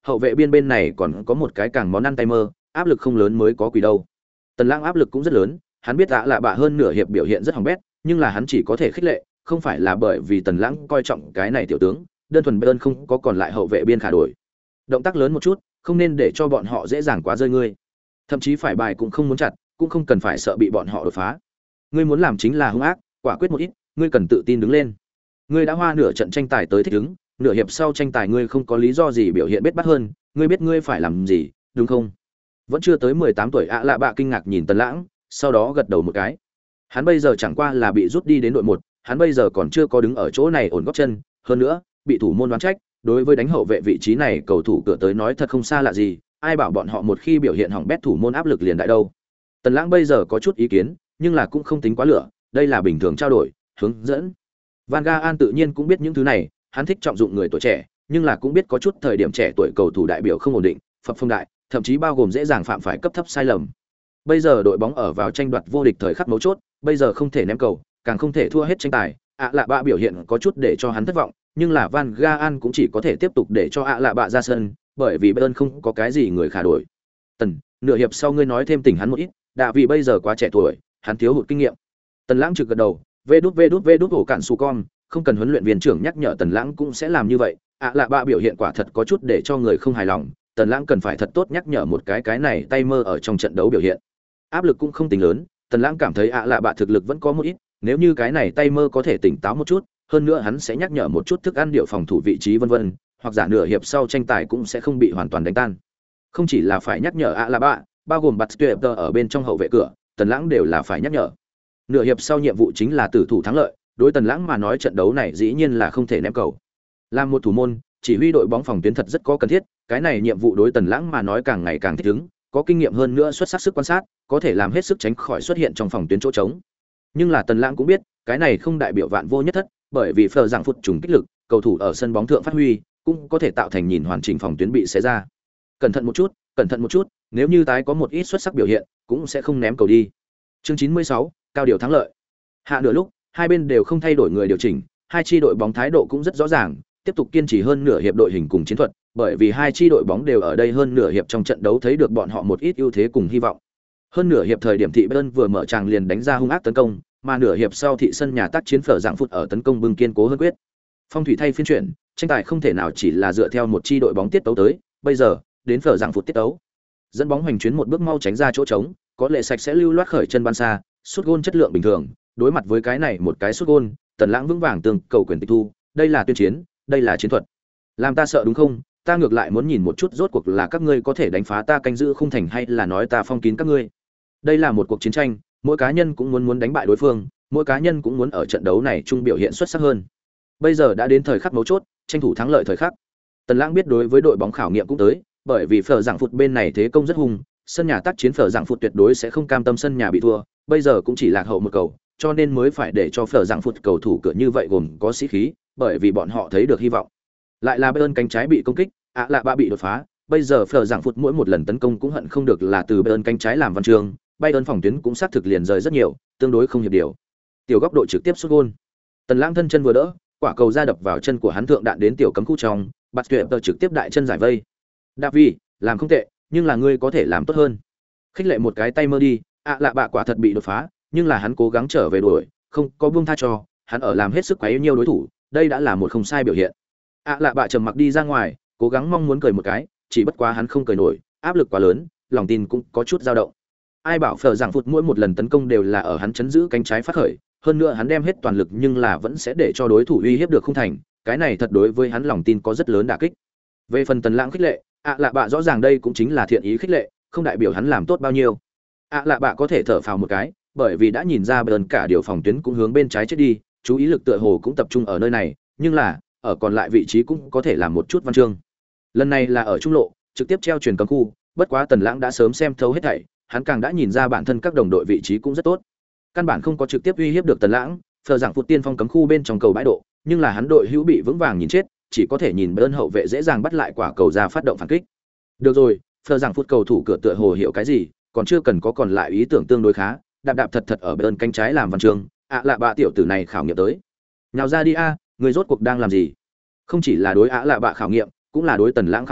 hậu vệ biên bên này còn có một cái càng món ăn tay mơ, áp lực không lớn mới có quỷ đâu. Tần Lãng áp lực cũng rất lớn, hắn biết ạ lạ bạ hơn nửa hiệp biểu hiện rất hỏng bét, nhưng là hắn chỉ có thể khích lệ, không phải là bởi vì Tần Lãng coi trọng cái này tiểu tướng, đơn thuần Bayern không có còn lại hậu vệ biên khả đổi. Động tác lớn một chút, không nên để cho bọn họ dễ dàng quá rơi ngươi. Thậm chí phải bài cũng không muốn chặt, cũng không cần phải sợ bị bọn họ đột phá. Ngươi muốn làm chính là hung ác, quả quyết một ít, ngươi cần tự tin đứng lên. Ngươi đã hoa nửa trận tranh tài tới thích ứng, nửa hiệp sau tranh tài ngươi không có lý do gì biểu hiện bết bát hơn, ngươi biết ngươi phải làm gì, đúng không? Vẫn chưa tới 18 tuổi ạ lạ bạ kinh ngạc nhìn Tần Lãng, sau đó gật đầu một cái. Hắn bây giờ chẳng qua là bị rút đi đến đội 1, hắn bây giờ còn chưa có đứng ở chỗ này ổn gót chân, hơn nữa, bị thủ môn đoán trách, đối với đánh hậu vệ vị trí này cầu thủ cửa tới nói thật không xa lạ gì, ai bảo bọn họ một khi biểu hiện hỏng bét thủ môn áp lực liền đại đâu. Tần Lãng bây giờ có chút ý kiến, nhưng là cũng không tính quá lửa, đây là bình thường trao đổi, hướng dẫn. Van Gaal tự nhiên cũng biết những thứ này, hắn thích trọng dụng người tuổi trẻ, nhưng là cũng biết có chút thời điểm trẻ tuổi cầu thủ đại biểu không ổn định, phập phồng đại, thậm chí bao gồm dễ dàng phạm phải cấp thấp sai lầm. Bây giờ đội bóng ở vào tranh đoạt vô địch thời khắc mấu chốt, bây giờ không thể ném cầu, càng không thể thua hết tranh tài. Lạ bạ biểu hiện có chút để cho hắn thất vọng, nhưng là Van Gaal cũng chỉ có thể tiếp tục để cho lạ bạ ra sân, bởi vì Bayern không có cái gì người khả đổi. Tần, nửa hiệp sau ngươi nói thêm tỉnh hắn một ít, đã vì bây giờ quá trẻ tuổi, hắn thiếu hụt kinh nghiệm. Tần Lãng trực gật đầu, vê đút hổ cản su con, không cần huấn luyện viên trưởng nhắc nhở Tần Lãng cũng sẽ làm như vậy. Lạ bạ biểu hiện quả thật có chút để cho người không hài lòng, Tần Lãng cần phải thật tốt nhắc nhở một cái này tay mơ ở trong trận đấu biểu hiện. Áp lực cũng không tính lớn, Tần Lãng cảm thấy lạ bạ thực lực vẫn có một ít, nếu như cái này tay mơ có thể tỉnh táo một chút, hơn nữa hắn sẽ nhắc nhở một chút thức ăn điệu phòng thủ vị trí vân vân, hoặc giả nửa hiệp sau tranh tài cũng sẽ không bị hoàn toàn đánh tan. Không chỉ là phải nhắc nhở lạ bạ, bao gồm Batuter ở bên trong hậu vệ cửa, Tần Lãng đều là phải nhắc nhở. Nửa hiệp sau nhiệm vụ chính là tử thủ thắng lợi, đối Tần Lãng mà nói trận đấu này dĩ nhiên là không thể ném cầu. Làm một thủ môn, chỉ huy đội bóng phòng tuyến thật rất có cần thiết, cái này nhiệm vụ đối Tần Lãng mà nói càng ngày càng thích ứng, có kinh nghiệm hơn nữa xuất sắc sức quan sát, có thể làm hết sức tránh khỏi xuất hiện trong phòng tuyến chỗ trống. Nhưng là Tần Lãng cũng biết, cái này không đại biểu vạn vô nhất thất, bởi vì phờ dạng phụt trùng kích lực, cầu thủ ở sân bóng thượng phát huy, cũng có thể tạo thành nhìn hoàn chỉnh phòng tuyến bị xé ra. Cẩn thận một chút, nếu như tái có một ít xuất sắc biểu hiện, cũng sẽ không ném cầu đi. Chương 96, cao điều thắng lợi. Hạ nửa lúc, hai bên đều không thay đổi người điều chỉnh, hai chi đội bóng thái độ cũng rất rõ ràng, tiếp tục kiên trì hơn nửa hiệp đội hình cùng chiến thuật, bởi vì hai chi đội bóng đều ở đây hơn nửa hiệp trong trận đấu thấy được bọn họ một ít ưu thế cùng hy vọng. Hơn nửa hiệp thời điểm thị Bayern vừa mở tràng liền đánh ra hung ác tấn công, mà nửa hiệp sau thị sân nhà tác chiến phở dạng phút ở tấn công bưng kiên cố hơn quyết. Phong thủy thay phiên chuyển, tranh tài không thể nào chỉ là dựa theo một chi đội bóng tiết tấu tới, bây giờ, đến phở dạng phút tiết tấu. Dẫn bóng hoành chuyến một bước mau tránh ra chỗ trống, có lệ sạch sẽ lưu loát khởi chân ban xa, sút gôn chất lượng bình thường, đối mặt với cái này một cái sút gôn, Tần Lãng vững vàng tương cầu quyền tịch thu, đây là tuyên chiến, đây là chiến thuật. Làm ta sợ đúng không? Ta ngược lại muốn nhìn một chút rốt cuộc là các ngươi có thể đánh phá ta canh giữ khung thành hay là nói ta phong kín các ngươi. Đây là một cuộc chiến tranh, mỗi cá nhân cũng muốn đánh bại đối phương, mỗi cá nhân cũng muốn ở trận đấu này chung biểu hiện xuất sắc hơn. Bây giờ đã đến thời khắc mấu chốt, tranh thủ thắng lợi thời khắc. Tần Lãng biết đối với đội bóng khảo nghiệm cũng tới, bởi vì phở dạng phụt bên này thế công rất hung, sân nhà tác chiến phở dạng phụt tuyệt đối sẽ không cam tâm sân nhà bị thua, bây giờ cũng chỉ lạc hậu một cầu, cho nên mới phải để cho phở dạng phụt cầu thủ cửa như vậy gồm có sĩ khí, bởi vì bọn họ thấy được hy vọng. Lại là Bayern cánh trái bị công kích, lạ bạ bị đột phá, bây giờ phở dạng phụt mỗi một lần tấn công cũng hận không được là từ Bayern cánh trái làm văn chương, Bayern phòng tuyến cũng xác thực liền rời rất nhiều, tương đối không hiệp điều. Tiểu góc độ trực tiếp sút gol. Tần Lãng thân chân vừa đỡ, quả cầu ra đập vào chân của hắn thượng đạn đến tiểu cấm khu trong, Bạt Tuyệt tờ trực tiếp đại chân giải vây. Davi, làm không tệ, nhưng là ngươi có thể làm tốt hơn. Khích lệ một cái tay mơ đi, lạ bạ quả thật bị đột phá, nhưng là hắn cố gắng trở về đuổi, không có buông tha cho, hắn ở làm hết sức quấy nhiêu đối thủ, đây đã là một không sai biểu hiện. Lạ bạ trầm mặc đi ra ngoài, cố gắng mong muốn cười một cái, chỉ bất quá hắn không cười nổi, áp lực quá lớn, lòng tin cũng có chút dao động. Ai bảo phở giảng phụt mỗi một lần tấn công đều là ở hắn chấn giữ cánh trái phát khởi, hơn nữa hắn đem hết toàn lực nhưng là vẫn sẽ để cho đối thủ uy hiếp được không thành, cái này thật đối với hắn lòng tin có rất lớn đả kích. Về phần Tần Lãng khích lệ, lạ bạ rõ ràng đây cũng chính là thiện ý khích lệ, không đại biểu hắn làm tốt bao nhiêu. Lạ bạ có thể thở phào một cái, bởi vì đã nhìn ra Bayern cả điều phòng tuyến cũng hướng bên trái chết đi, chú ý lực tựa hồ cũng tập trung ở nơi này, nhưng là ở còn lại vị trí cũng có thể làm một chút văn chương. Lần này là ở trung lộ, trực tiếp treo truyền cấm khu, bất quá Tần Lãng đã sớm xem thấu hết thảy, hắn càng đã nhìn ra bản thân các đồng đội vị trí cũng rất tốt. Căn bản không có trực tiếp uy hiếp được Tần Lãng, phờ giảng phụt tiên phong cấm khu bên trong cầu bãi độ, nhưng là hắn đội hữu bị vững vàng nhìn chết, chỉ có thể nhìn Bayern hậu vệ dễ dàng bắt lại quả cầu ra phát động phản kích. Được rồi, phờ giảng phụt cầu thủ cửa tựa hồ hiểu cái gì, còn chưa cần có còn lại ý tưởng tương đối khá, đạp thật ở Bayern cánh trái làm văn chương, lạ bạ tiểu tử này khảo nghiệm tới. Nào ra đi người rốt cuộc đang làm gì? Không chỉ là đối lạ bạ khảo nghiệm, cũng là đối Tần Lãng khảo nghiệm,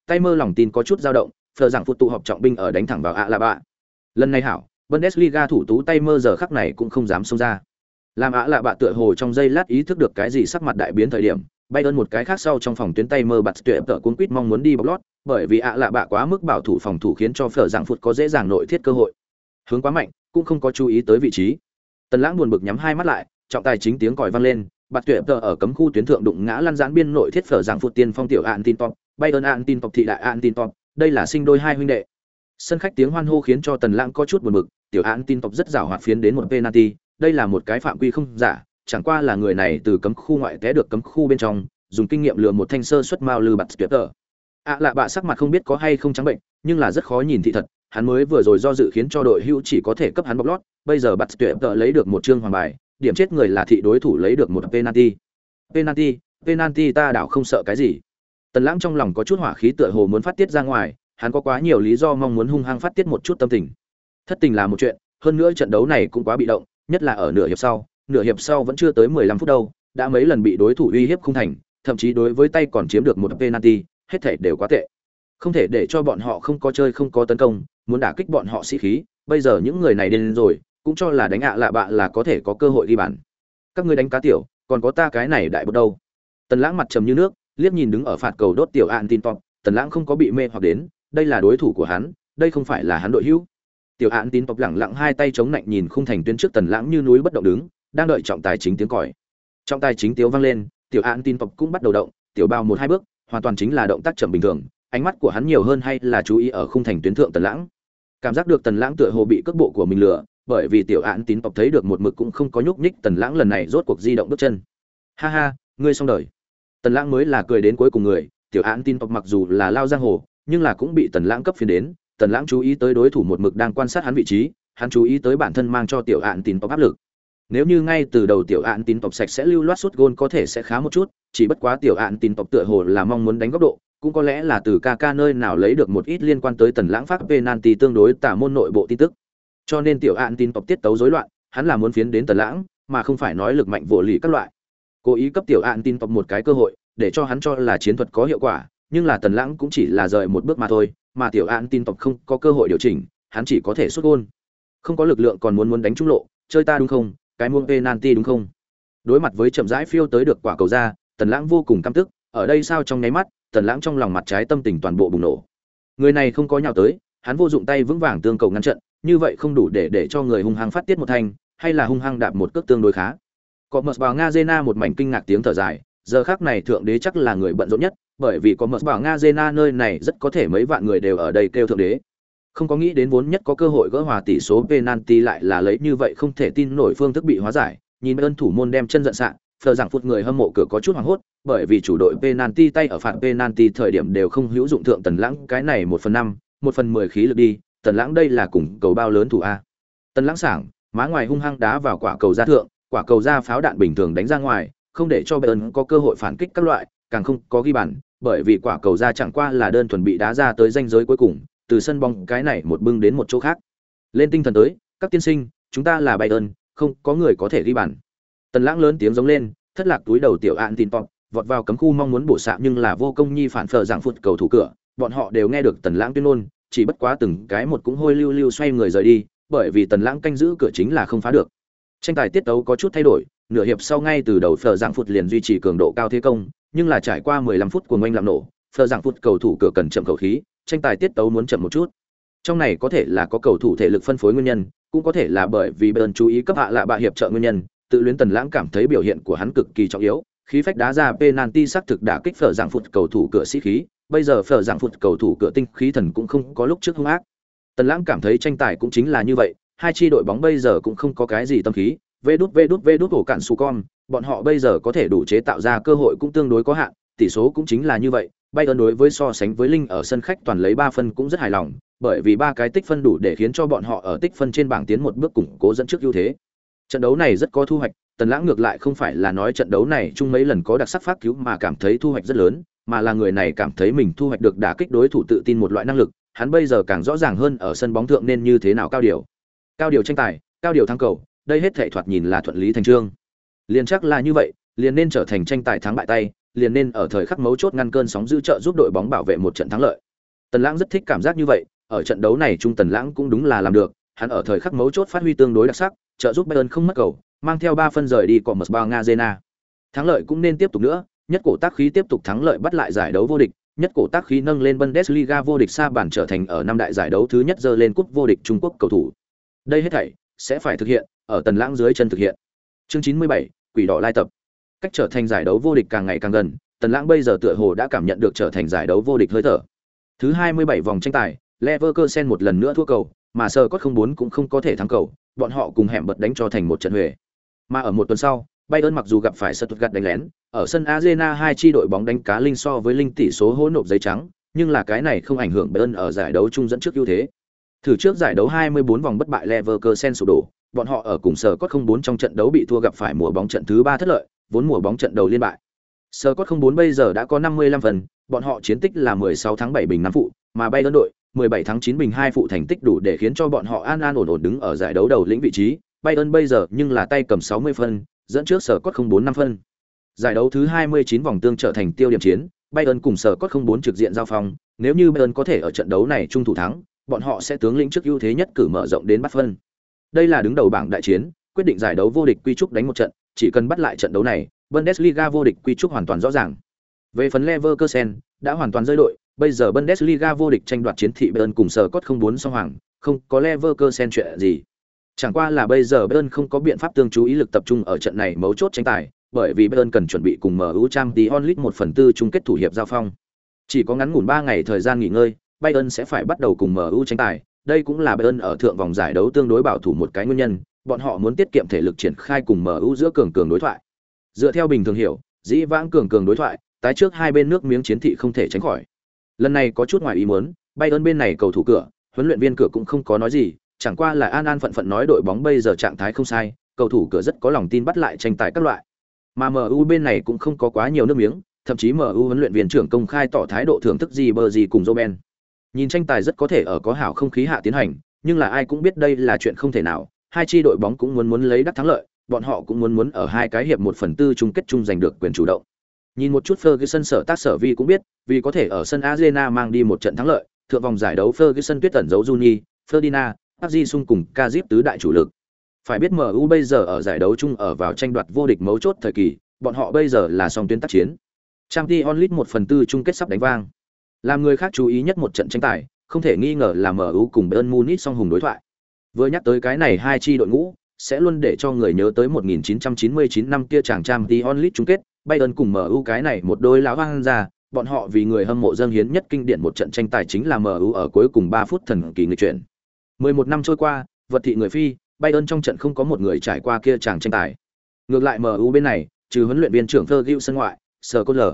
tay mơ lòng tin có chút dao động, phờ rằng phụt tụ họp trọng binh ở đánh thẳng vào ạ lạ bạ. Lần này hảo, Bundesliga thủ tú tay mơ giờ khắc này cũng không dám xông ra. Làm ạ lạ bạ tựa hồ trong giây lát ý thức được cái gì sắc mặt đại biến thời điểm, Bayern một cái khác sau trong phòng tuyến tay mơ bật tuyệt tợ cuốn quýt mong muốn đi bọc lót, bởi vì ạ lạ bạ quá mức bảo thủ phòng thủ khiến cho phở dạng phụt có dễ dàng nội thiết cơ hội. Hướng quá mạnh, cũng không có chú ý tới vị trí. Tần Lãng buồn bực nhắm hai mắt lại, trọng tài chính tiếng còi vang lên, bật tuyệt tợ ở cấm khu tuyến thượng đụng ngã lăn giãn biên nội thiết phở dạng phụt tiên phong tiểu ạn tin top, Bayern ạn tin top thị đại ạn tin top, đây là sinh đôi hai huynh đệ. Sân khách tiếng hoan hô khiến cho Tần Lãng có chút buồn bực, tiểu ạn tin top rất giàu hoạt phiến đến một penalty, đây là một cái phạm quy không giả, chẳng qua là người này từ cấm khu ngoại té được cấm khu bên trong, dùng kinh nghiệm lừa một thanh sơ xuất mao lư bật tuyệt tợ. Lạ bạ sắc mặt không biết có hay không trắng bệnh, nhưng là rất khó nhìn thị thật, hắn mới vừa rồi do dự khiến cho đội hữu chỉ có thể cấp hắn bọc lót, bây giờ bật tuyệt tợ lấy được một chương hoàng bài, điểm chết người là thị đối thủ lấy được một penalty. Penalty ta đảo không sợ cái gì. Tần Lãng trong lòng có chút hỏa khí tựa hồ muốn phát tiết ra ngoài, hắn có quá nhiều lý do mong muốn hung hăng phát tiết một chút tâm tình. Thất tình là một chuyện, hơn nữa trận đấu này cũng quá bị động, nhất là ở nửa hiệp sau vẫn chưa tới 15 phút đâu, đã mấy lần bị đối thủ uy hiếp không thành, thậm chí đối với tay còn chiếm được một penalty, hết thảy đều quá tệ. Không thể để cho bọn họ không có chơi không có tấn công, muốn đả kích bọn họ sĩ khí, bây giờ những người này điên rồi, cũng cho là đánh lạ bạ là có thể có cơ hội ghi bàn. Các ngươi đánh cá tiểu, còn có ta cái này đại bột đâu. Tần Lãng mặt trầm như nước, liếc nhìn đứng ở phạt cầu đốt tiểu ạn tin top, Tần Lãng không có bị mê hoặc đến, đây là đối thủ của hắn, đây không phải là hắn đội hữu. Tiểu ạn tin top lẳng lặng hai tay chống nạnh nhìn khung thành tuyến trước Tần Lãng như núi bất động đứng, đang đợi trọng tài chính tiếng còi. Trọng tài chính tiếng vang lên, tiểu ạn tin top cũng bắt đầu động, tiểu bao một hai bước, hoàn toàn chính là động tác chậm bình thường, ánh mắt của hắn nhiều hơn hay là chú ý ở khung thành tuyến thượng Tần Lãng. Cảm giác được Tần Lãng tựa hồ bị cước bộ của mình lừa, bởi vì tiểu ạn tín tộc thấy được một mực cũng không có nhúc nhích Tần Lãng lần này rốt cuộc di động bước chân. Ha ha, ngươi xong đời. Tần Lãng mới là cười đến cuối cùng người, tiểu ạn tín tộc mặc dù là lao giang hồ, nhưng là cũng bị Tần Lãng cấp phiền đến. Tần Lãng chú ý tới đối thủ một mực đang quan sát hắn vị trí, hắn chú ý tới bản thân mang cho tiểu ạn tín tộc áp lực. Nếu như ngay từ đầu tiểu ạn tín tộc sạch sẽ lưu loát sút gôn có thể sẽ khá một chút, chỉ bất quá tiểu ạn tín tộc tựa hồ là mong muốn đánh góc độ, cũng có lẽ là từ Kaka nơi nào lấy được một ít liên quan tới Tần Lãng phát penalty tương đối tả môn nội bộ tin tức. Cho nên tiểu ạn tín tộc tiết tấu rối loạn, hắn là muốn phiến đến Tần Lãng, mà không phải nói lực mạnh vô lý các loại. Cố ý cấp tiểu ạn tín tộc một cái cơ hội, để cho hắn cho là chiến thuật có hiệu quả, nhưng là Tần Lãng cũng chỉ là rời một bước mà thôi, mà tiểu ạn tín tộc không có cơ hội điều chỉnh, hắn chỉ có thể sút gôn. Không có lực lượng còn muốn đánh trúng lộ, chơi ta đúng không? Cái muông penalty đúng không? Đối mặt với chậm rãi phiêu tới được quả cầu ra, Tần Lãng vô cùng căm tức, ở đây sao trong nháy mắt, Tần Lãng trong lòng mặt trái tâm tình toàn bộ bùng nổ. Người này không có nhào tới, hắn vô dụng tay vững vàng tương cầu ngăn trận, như vậy không đủ để cho người hung hăng phát tiết một thanh, hay là hung hăng đạp một cước tương đối khá. Có mật bảo Ngazena một mảnh kinh ngạc tiếng thở dài, giờ khắc này thượng đế chắc là người bận rộn nhất, bởi vì có mật bảo Ngazena nơi này rất có thể mấy vạn người đều ở đây kêu thượng đế. Không có nghĩ đến vốn nhất có cơ hội gỡ hòa tỷ số penalty lại là lấy như vậy không thể tin nổi phương thức bị hóa giải, nhìn ơn thủ môn đem chân giận sạng, phờ rằng phút người hâm mộ cửa có chút hoảng hốt, bởi vì chủ đội penalty tay ở phạt penalty thời điểm đều không hữu dụng thượng Tần Lãng cái này 1/5, 1/10 khí lực đi, Tần Lãng đây là cùng cầu bao lớn thủ a. Tần Lãng sảng, má ngoài hung hăng đá vào quả cầu ra thượng, quả cầu ra pháo đạn bình thường đánh ra ngoài, không để cho Bayern có cơ hội phản kích các loại, càng không có ghi bàn, bởi vì quả cầu ra chẳng qua là đơn thuần bị đá ra tới ranh giới cuối cùng, từ sân bóng cái này một bưng đến một chỗ khác. Lên tinh thần tới, các tiên sinh, chúng ta là Bayern, không có người có thể ghi bàn. Tần Lãng lớn tiếng giống lên, thất lạc túi đầu tiểu ạn tin pop, vọt vào cấm khu mong muốn bổ xạ nhưng là vô công nhi phản phờ dạng phụt cầu thủ cửa, bọn họ đều nghe được Tần Lãng tuyên ngôn, chỉ bất quá từng cái một cũng hôi lưu lưu xoay người rời đi, bởi vì Tần Lãng canh giữ cửa chính là không phá được. Tranh tài tiết tấu có chút thay đổi, nửa hiệp sau ngay từ đầu phờ dạng phụt liền duy trì cường độ cao thế công, nhưng là trải qua 15 phút của ngoanh làm nổ, phờ dạng phụt cầu thủ cửa cần chậm khẩu khí, tranh tài tiết tấu muốn chậm một chút. Trong này có thể là có cầu thủ thể lực phân phối nguyên nhân, cũng có thể là bởi vì Bayern chú ý cấp hạ lạ bạ hiệp trợ nguyên nhân, tự luyến Tần Lãng cảm thấy biểu hiện của hắn cực kỳ trọng yếu, khí phách đá ra penalty xác thực đã kích phở dạng phụt cầu thủ cửa sĩ khí, bây giờ phở dạng phụt cầu thủ cửa tinh khí thần cũng không có lúc trước hung ác. Tần Lãng cảm thấy tranh tài cũng chính là như vậy, hai chi đội bóng bây giờ cũng không có cái gì tâm khí, vê đút ổ cản su con, bọn họ bây giờ có thể đủ chế tạo ra cơ hội cũng tương đối có hạn, tỷ số cũng chính là như vậy. Bayern đối với so sánh với Linh ở sân khách toàn lấy 3 phân cũng rất hài lòng, bởi vì 3 cái tích phân đủ để khiến cho bọn họ ở tích phân trên bảng tiến một bước củng cố dẫn trước ưu thế. Trận đấu này rất có thu hoạch, Tần Lãng ngược lại không phải là nói trận đấu này chung mấy lần có đặc sắc phát cứu mà cảm thấy thu hoạch rất lớn, mà là người này cảm thấy mình thu hoạch được đả kích đối thủ tự tin một loại năng lực, hắn bây giờ càng rõ ràng hơn ở sân bóng thượng nên như thế nào cao điều. Cao điều tranh tài, cao điều thắng cầu, đây hết thảy thoạt nhìn là thuận lý thành chương. Liên chắc là như vậy, liền nên trở thành tranh tài thắng bại tay, liền nên ở thời khắc mấu chốt ngăn cơn sóng dữ trợ giúp đội bóng bảo vệ một trận thắng lợi. Tần Lãng rất thích cảm giác như vậy, ở trận đấu này Trung Tần Lãng cũng đúng là làm được, hắn ở thời khắc mấu chốt phát huy tương đối đặc sắc, trợ giúp Bayern không mất cầu, mang theo 3 phân rời đi Commerzbank Arena. Thắng lợi cũng nên tiếp tục nữa, nhất cổ tác khí tiếp tục thắng lợi bắt lại giải đấu vô địch, nhất cổ tác khí nâng lên Bundesliga vô địch xa bản trở thành ở năm đại giải đấu thứ nhất giơ lên cúp vô địch Trung Quốc cầu thủ. Đây hết thảy sẽ phải thực hiện, ở Tần Lãng dưới chân thực hiện. Chương 97, Quỷ đỏ lai tập. Cách trở thành giải đấu vô địch càng ngày càng gần, Tần Lãng bây giờ tựa hồ đã cảm nhận được trở thành giải đấu vô địch hơi thở. Thứ 27 vòng tranh tài, Leverkusen một lần nữa thua cầu, mà Scott 04 cũng không có thể thắng cầu, bọn họ cùng hẻm bật đánh cho thành một trận huề. Mà ở một tuần sau, Bayern mặc dù gặp phải Stuttgart đánh lén, ở sân Arena hai chi đội bóng đánh cá linh so với linh tỷ số hỗn nộp giấy trắng, nhưng là cái này không ảnh hưởng Bayern ở giải đấu chung dẫn trước ưu thế. Thử trước giải đấu 24 vòng bất bại Leverkusen sụp đổ, bọn họ ở cùng Scott 04 trong trận đấu bị thua gặp phải mùa bóng trận thứ 3 thất lợi, vốn mùa bóng trận đầu liên bại. Scott 04 bây giờ đã có 55 phần, bọn họ chiến tích là 16 thắng 7 bình 5 phụ, mà Bayern đội 17 thắng 9 bình 2 phụ thành tích đủ để khiến cho bọn họ an ổn đứng ở giải đấu đầu lĩnh vị trí. Bayern bây giờ nhưng là tay cầm 60 phân, dẫn trước Scott 04 5 phân. Giải đấu thứ 29 vòng tương trở thành tiêu điểm chiến, Bayern cùng Scott 04 trực diện giao phong, nếu như Bayern có thể ở trận đấu này trung thủ thắng, bọn họ sẽ tướng lĩnh trước ưu thế nhất cử mở rộng đến bắt phân. Đây là đứng đầu bảng đại chiến, quyết định giải đấu vô địch quy trúc đánh một trận, chỉ cần bắt lại trận đấu này, Bundesliga vô địch quy trúc hoàn toàn rõ ràng. Về phần Leverkusen, đã hoàn toàn rơi đội, bây giờ Bundesliga vô địch tranh đoạt chiến thị Bayern cùng Scott 04 song hoàng, không có Leverkusen chuyện gì. Chẳng qua là bây giờ Bayern không có biện pháp tương chú ý lực tập trung ở trận này mấu chốt tranh tài, bởi vì Bayern cần chuẩn bị cùng MU Champions League 1/4 chung kết thủ hiệp giao phong. Chỉ có ngắn ngủn 3 ngày thời gian nghỉ ngơi, Bayern sẽ phải bắt đầu cùng MU tranh tài, đây cũng là Bayern ở thượng vòng giải đấu tương đối bảo thủ một cái nguyên nhân, bọn họ muốn tiết kiệm thể lực triển khai cùng MU giữa cường đối thoại. Dựa theo bình thường hiểu, dĩ vãng cường đối thoại, tái trước hai bên nước miếng chiến thị không thể tránh khỏi. Lần này có chút ngoài ý muốn, Bayern bên này cầu thủ cửa, huấn luyện viên cửa cũng không có nói gì, chẳng qua là an phận nói đội bóng bây giờ trạng thái không sai, cầu thủ cửa rất có lòng tin bắt lại tranh tài các loại. Mà MU bên này cũng không có quá nhiều nước miếng, thậm chí MU huấn luyện viên trưởng công khai tỏ thái độ thưởng thức Ribery cùng Robben. Nhìn tranh tài rất có thể ở có hảo không khí hạ tiến hành, nhưng là ai cũng biết đây là chuyện không thể nào, hai chi đội bóng cũng muốn lấy đắc thắng lợi, bọn họ cũng muốn ở hai cái hiệp 1/4 chung kết chung giành được quyền chủ động. Nhìn một chút Ferguson sở tác sở vi cũng biết, vì có thể ở sân Arena mang đi một trận thắng lợi, thượng vòng giải đấu Ferguson tuyết tẩn giấu Juni, Ferdinand, Park Ji-sung cùng Kazip tứ đại chủ lực. Phải biết MU bây giờ ở giải đấu chung ở vào tranh đoạt vô địch mấu chốt thời kỳ, bọn họ bây giờ là song tuyến tác chiến. Champions League 1/4 chung kết sắp đánh vang. Làm người khác chú ý nhất một trận tranh tài, không thể nghi ngờ là MU cùng Bayern Munich song hùng đối thoại. Vừa nhắc tới cái này hai chi đội ngũ, sẽ luôn để cho người nhớ tới 1999 năm kia chàng Champions League chung kết, Bayern cùng MU cái này một đôi lão hoang ra, bọn họ vì người hâm mộ dâng hiến nhất kinh điển một trận tranh tài chính là MU ở cuối cùng 3 phút thần kỳ nghịch chuyển. 11 năm trôi qua, vật thị người phi, Bayern trong trận không có một người trải qua kia chàng tranh tài. Ngược lại MU bên này, trừ huấn luyện viên trưởng Ferguson ngoại, Scholler,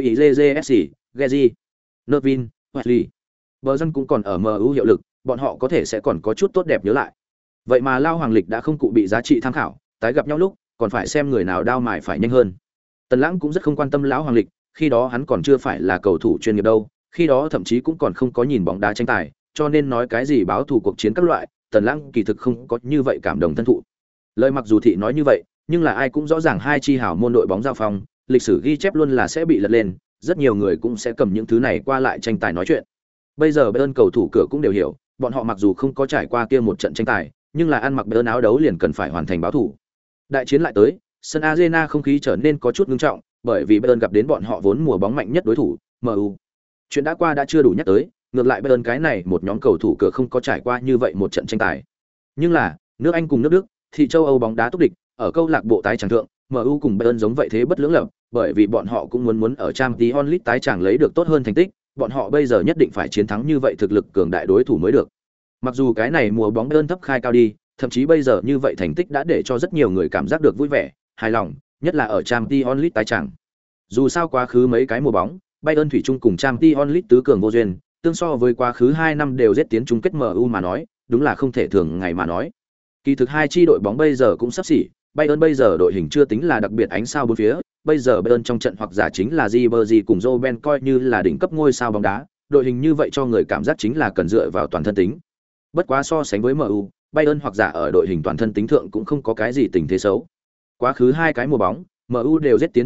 JIJJSC, Gezi, Nervin, Wesley. Bờ dân cũng còn ở MU hiệu lực, bọn họ có thể sẽ còn có chút tốt đẹp nhớ lại. Vậy mà Lao Hoàng Lịch đã không cụ bị giá trị tham khảo, tái gặp nhau lúc, còn phải xem người nào đao mài phải nhanh hơn. Tần Lãng cũng rất không quan tâm lão Hoàng Lịch, khi đó hắn còn chưa phải là cầu thủ chuyên nghiệp đâu, khi đó thậm chí cũng còn không có nhìn bóng đá tranh tài, cho nên nói cái gì báo thù cuộc chiến các loại, Tần Lãng kỳ thực không có như vậy cảm động thân thụ. Lời mặc dù thị nói như vậy, nhưng là ai cũng rõ ràng hai chi hảo môn đội bóng giao phong, lịch sử ghi chép luôn là sẽ bị lật lên, rất nhiều người cũng sẽ cầm những thứ này qua lại tranh tài nói chuyện. Bây giờ Bayern cầu thủ cửa cũng đều hiểu, bọn họ mặc dù không có trải qua kia một trận tranh tài, nhưng là ăn mặc Bayern áo đấu liền cần phải hoàn thành báo thủ. Đại chiến lại tới, sân Arena không khí trở nên có chút nghiêm trọng, bởi vì Bayern gặp đến bọn họ vốn mùa bóng mạnh nhất đối thủ, MU. Chuyện đã qua đã chưa đủ nhắc tới, ngược lại Bayern cái này một nhóm cầu thủ cửa không có trải qua như vậy một trận tranh tài. Nhưng là, nước Anh cùng nước Đức, thị châu Âu bóng đá túc địch, ở câu lạc bộ tái tràng thượng, MU cùng Bayern giống vậy thế bất lưỡng lập, bởi vì bọn họ cũng muốn ở Champions League tái tràng lấy được tốt hơn thành tích, bọn họ bây giờ nhất định phải chiến thắng như vậy thực lực cường đại đối thủ mới được. Mặc dù cái này mùa bóng Bayern thấp khai cao đi, thậm chí bây giờ như vậy thành tích đã để cho rất nhiều người cảm giác được vui vẻ, hài lòng, nhất là ở Champions League tái tràng. Dù sao quá khứ mấy cái mùa bóng, Bayern thủy chung cùng Champions League tứ cường vô duyên, tương so với quá khứ 2 năm đều giết tiến chung kết MU mà nói, đúng là không thể thường ngày mà nói. Kỳ thực hai chi đội bóng bây giờ cũng sắp xỉ, Bayern bây giờ đội hình chưa tính là đặc biệt ánh sao bốn phía, bây giờ Bayern trong trận hoặc giả chính là Ribery cùng Robben coi như là đỉnh cấp ngôi sao bóng đá, đội hình như vậy cho người cảm giác chính là cần dựa vào toàn thân tính. Bất quá so sánh với MU, Bayern hoặc giả ở đội hình toàn thân tính thượng cũng không có cái gì tình thế xấu. Quá khứ hai cái mùa bóng, MU đều giết tiến chung kết,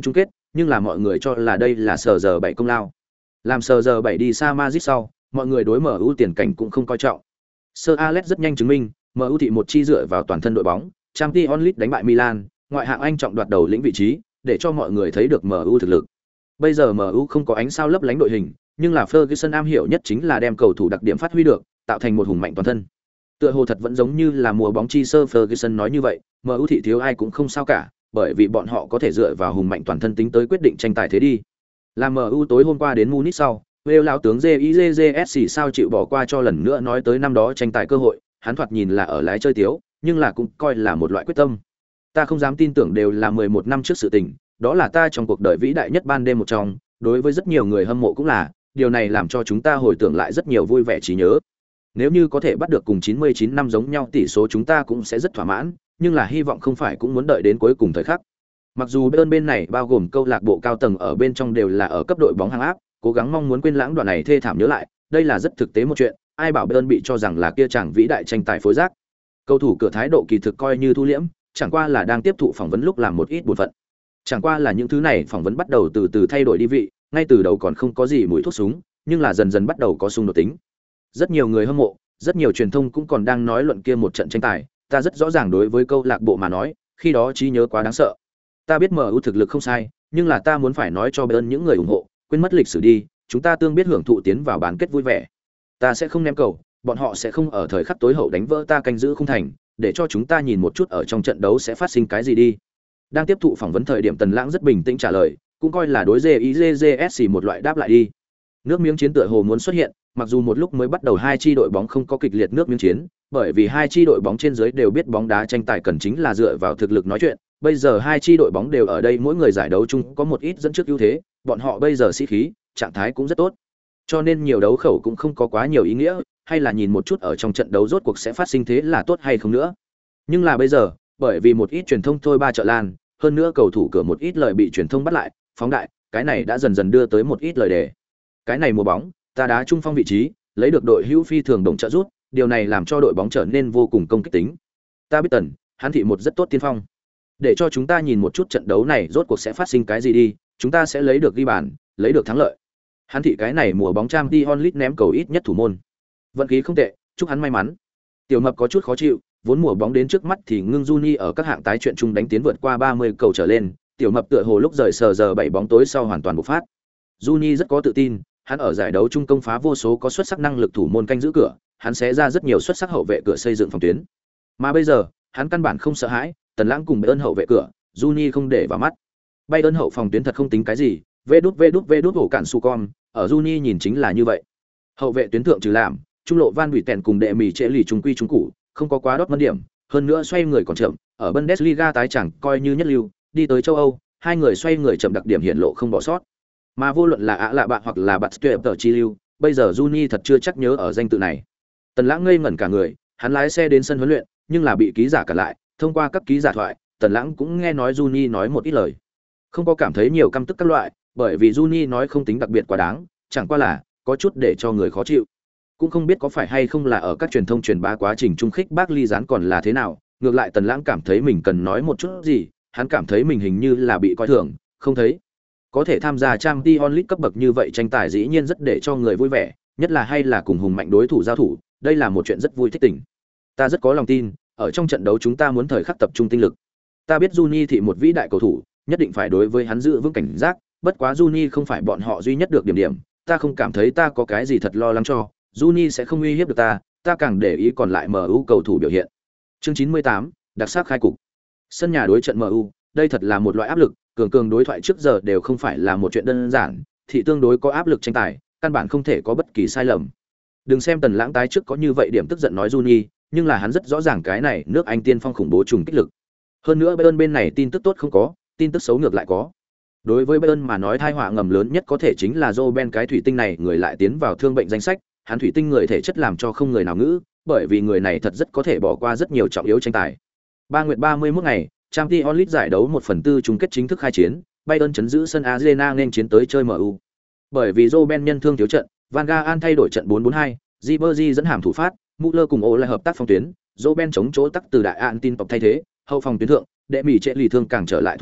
nhưng là mọi người cho là đây là sờ giờ 7 công lao. Làm sờ giờ 7 đi xa Madrid sau, mọi người đối MU tiền cảnh cũng không coi trọng. Sir Alex rất nhanh chứng minh, MU thị một chi dựa vào toàn thân đội bóng, Champions League đánh bại Milan, ngoại hạng Anh trọng đoạt đầu lĩnh vị trí, để cho mọi người thấy được MU thực lực. Bây giờ MU không có ánh sao lấp lánh đội hình, nhưng là Ferguson am hiểu nhất chính là đem cầu thủ đặc điểm phát huy được, tạo thành một hùng mạnh toàn thân. Tựa hồ thật vẫn giống như là mùa bóng chi Sir Ferguson nói như vậy, MU thị thiếu ai cũng không sao cả, bởi vì bọn họ có thể dựa vào hùng mạnh toàn thân tính tới quyết định tranh tài thế đi. Là MU tối hôm qua đến Munich sau, Wales lão tướng JIJJSC sao chịu bỏ qua cho lần nữa nói tới năm đó tranh tài cơ hội, hắn thoạt nhìn là ở lái chơi tiếu, nhưng là cũng coi là một loại quyết tâm. Ta không dám tin tưởng đều là 11 năm trước sự tình, đó là ta trong cuộc đời vĩ đại nhất ban đêm một trong, đối với rất nhiều người hâm mộ cũng là, điều này làm cho chúng ta hồi tưởng lại rất nhiều vui vẻ trí nhớ. Nếu như có thể bắt được cùng 99 năm giống nhau tỷ số chúng ta cũng sẽ rất thỏa mãn, nhưng là hy vọng không phải cũng muốn đợi đến cuối cùng thời khắc. Mặc dù bên này bao gồm câu lạc bộ cao tầng ở bên trong đều là ở cấp đội bóng hàng áp, cố gắng mong muốn quên lãng đoạn này thê thảm nhớ lại, đây là rất thực tế một chuyện, ai bảo Bayern bị cho rằng là kia chàng vĩ đại tranh tài phối giác. Cầu thủ cửa thái độ kỳ thực coi như thu liễm, chẳng qua là đang tiếp thụ phỏng vấn lúc làm một ít buồn phận. Chẳng qua là những thứ này phỏng vấn bắt đầu từ từ thay đổi đi vị, ngay từ đầu còn không có gì mùi thuốc súng, nhưng là dần dần bắt đầu có xung đột tính. Rất nhiều người hâm mộ, rất nhiều truyền thông cũng còn đang nói luận kia một trận tranh tài, ta rất rõ ràng đối với câu lạc bộ mà nói, khi đó trí nhớ quá đáng sợ. Ta biết MU thực lực không sai, nhưng là ta muốn phải nói cho Bayern những người ủng hộ, quên mất lịch sử đi, chúng ta tương biết hưởng thụ tiến vào bán kết vui vẻ. Ta sẽ không ném cầu, bọn họ sẽ không ở thời khắc tối hậu đánh vỡ ta canh giữ không thành, để cho chúng ta nhìn một chút ở trong trận đấu sẽ phát sinh cái gì đi. Đang tiếp thụ phỏng vấn thời điểm Tần Lãng rất bình tĩnh trả lời, cũng coi là đối JIJJSC một loại đáp lại đi. Nước miếng chiến tựa hồ muốn xuất hiện, mặc dù một lúc mới bắt đầu hai chi đội bóng không có kịch liệt nước miếng chiến, bởi vì hai chi đội bóng trên dưới đều biết bóng đá tranh tài cần chính là dựa vào thực lực nói chuyện. Bây giờ hai chi đội bóng đều ở đây, mỗi người giải đấu chung có một ít dẫn trước ưu thế, bọn họ bây giờ sĩ khí, trạng thái cũng rất tốt. Cho nên nhiều đấu khẩu cũng không có quá nhiều ý nghĩa, hay là nhìn một chút ở trong trận đấu rốt cuộc sẽ phát sinh thế là tốt hay không nữa. Nhưng là bây giờ, bởi vì một ít truyền thông thôi ba trợ lan, hơn nữa cầu thủ cửa một ít lời bị truyền thông bắt lại, phóng đại, cái này đã dần dần đưa tới một ít lời đề. Cái này mùa bóng, ta đá trung phong vị trí, lấy được đội hữu phi thường đồng trợ rút, điều này làm cho đội bóng trở nên vô cùng công kích tính. Ta biết Tần, hắn thị một rất tốt tiên phong. Để cho chúng ta nhìn một chút trận đấu này rốt cuộc sẽ phát sinh cái gì đi, chúng ta sẽ lấy được ghi bàn, lấy được thắng lợi. Hắn thị cái này mùa bóng Champions League ném cầu ít nhất thủ môn. Vận khí không tệ, chúc hắn may mắn. Tiểu Mập có chút khó chịu, vốn mùa bóng đến trước mắt thì ngưng Juni ở các hạng tái chuyện chung đánh tiến vượt qua 30 cầu trở lên, Tiểu Mập tựa hồ lúc rời sờ giờ 7 bóng tối sau hoàn toàn bộc phát. Juni rất có tự tin, hắn ở giải đấu chung công phá vô số có xuất sắc năng lực thủ môn canh giữ cửa, hắn sẽ ra rất nhiều xuất sắc hậu vệ cửa xây dựng phòng tuyến. Mà bây giờ, hắn căn bản không sợ hãi, Tần Lãng cùng Bayern hậu vệ cửa, Juni không để vào mắt. Bayern hậu phòng tuyến thật không tính cái gì, vê đút hổ cản su con, ở Juni nhìn chính là như vậy. Hậu vệ tuyến thượng trừ làm, trung lộ Van Buiten cùng đệ mì trễ lì trung quy trung cụ, không có quá đốt mất điểm, hơn nữa xoay người còn chậm, ở Bundesliga tái chẳng coi như nhất lưu, đi tới châu Âu, hai người xoay người chậm đặc điểm hiện lộ không bỏ sót. Mà vô luận là ạ lạ bạn hoặc là bạn tuyệt tờ chi lưu, bây giờ Juni thật chưa chắc nhớ ở danh tự này. Tần Lãng ngây ngẩn cả người, hắn lái xe đến sân huấn luyện, nhưng là bị ký giả cản lại, thông qua các ký giả thoại, Tần Lãng cũng nghe nói Juni nói một ít lời. Không có cảm thấy nhiều căm tức các loại, bởi vì Juni nói không tính đặc biệt quá đáng, chẳng qua là có chút để cho người khó chịu. Cũng không biết có phải hay không là ở các truyền thông truyền bá quá trình trung khích bác ly gián còn là thế nào, ngược lại Tần Lãng cảm thấy mình cần nói một chút gì, hắn cảm thấy mình hình như là bị coi thường, không thấy. Có thể tham gia Champions League cấp bậc như vậy tranh tài dĩ nhiên rất để cho người vui vẻ, nhất là hay là cùng hùng mạnh đối thủ giao thủ, đây là một chuyện rất vui thích tình. Ta rất có lòng tin, ở trong trận đấu chúng ta muốn thời khắc tập trung tinh lực. Ta biết Juni thị một vĩ đại cầu thủ, nhất định phải đối với hắn giữ vững cảnh giác, bất quá Juni không phải bọn họ duy nhất được điểm, ta không cảm thấy ta có cái gì thật lo lắng cho, Juni sẽ không uy hiếp được ta, ta càng để ý còn lại MU cầu thủ biểu hiện. Chương 98, đặc sắc khai cục. Sân nhà đối trận MU, đây thật là một loại áp lực, cường đối thoại trước giờ đều không phải là một chuyện đơn giản, thị tương đối có áp lực tranh tài, căn bản không thể có bất kỳ sai lầm. Đừng xem Tần Lãng tái trước có như vậy điểm tức giận nói Juni, nhưng là hắn rất rõ ràng cái này nước Anh tiên phong khủng bố trùng kích lực. Hơn nữa Bayern bên này tin tức tốt không có, tin tức xấu ngược lại có. Đối với Bayern mà nói tai họa ngầm lớn nhất có thể chính là Robben cái thủy tinh này người lại tiến vào thương bệnh danh sách, hắn thủy tinh người thể chất làm cho không người nào ngữ, bởi vì người này thật rất có thể bỏ qua rất nhiều trọng yếu tranh tài. 3 nguyệt 31 ngày, Champions League giải đấu 1/4 chung kết chính thức khai chiến, Bayern chấn giữ sân Arena nên chiến tới chơi MU. Bởi vì Robben nhân thương thiếu trận, Van Gaal thay đổi trận 4-4-2, Ribery dẫn hàm thủ phát, Müller cùng Ô lại hợp tác phòng tuyến, Robben chống chỗ tắc từ đại an tin tộc thay thế, hậu phòng tuyến thượng, đệ mỹ trệ lì thương càng trở lại thủ phát,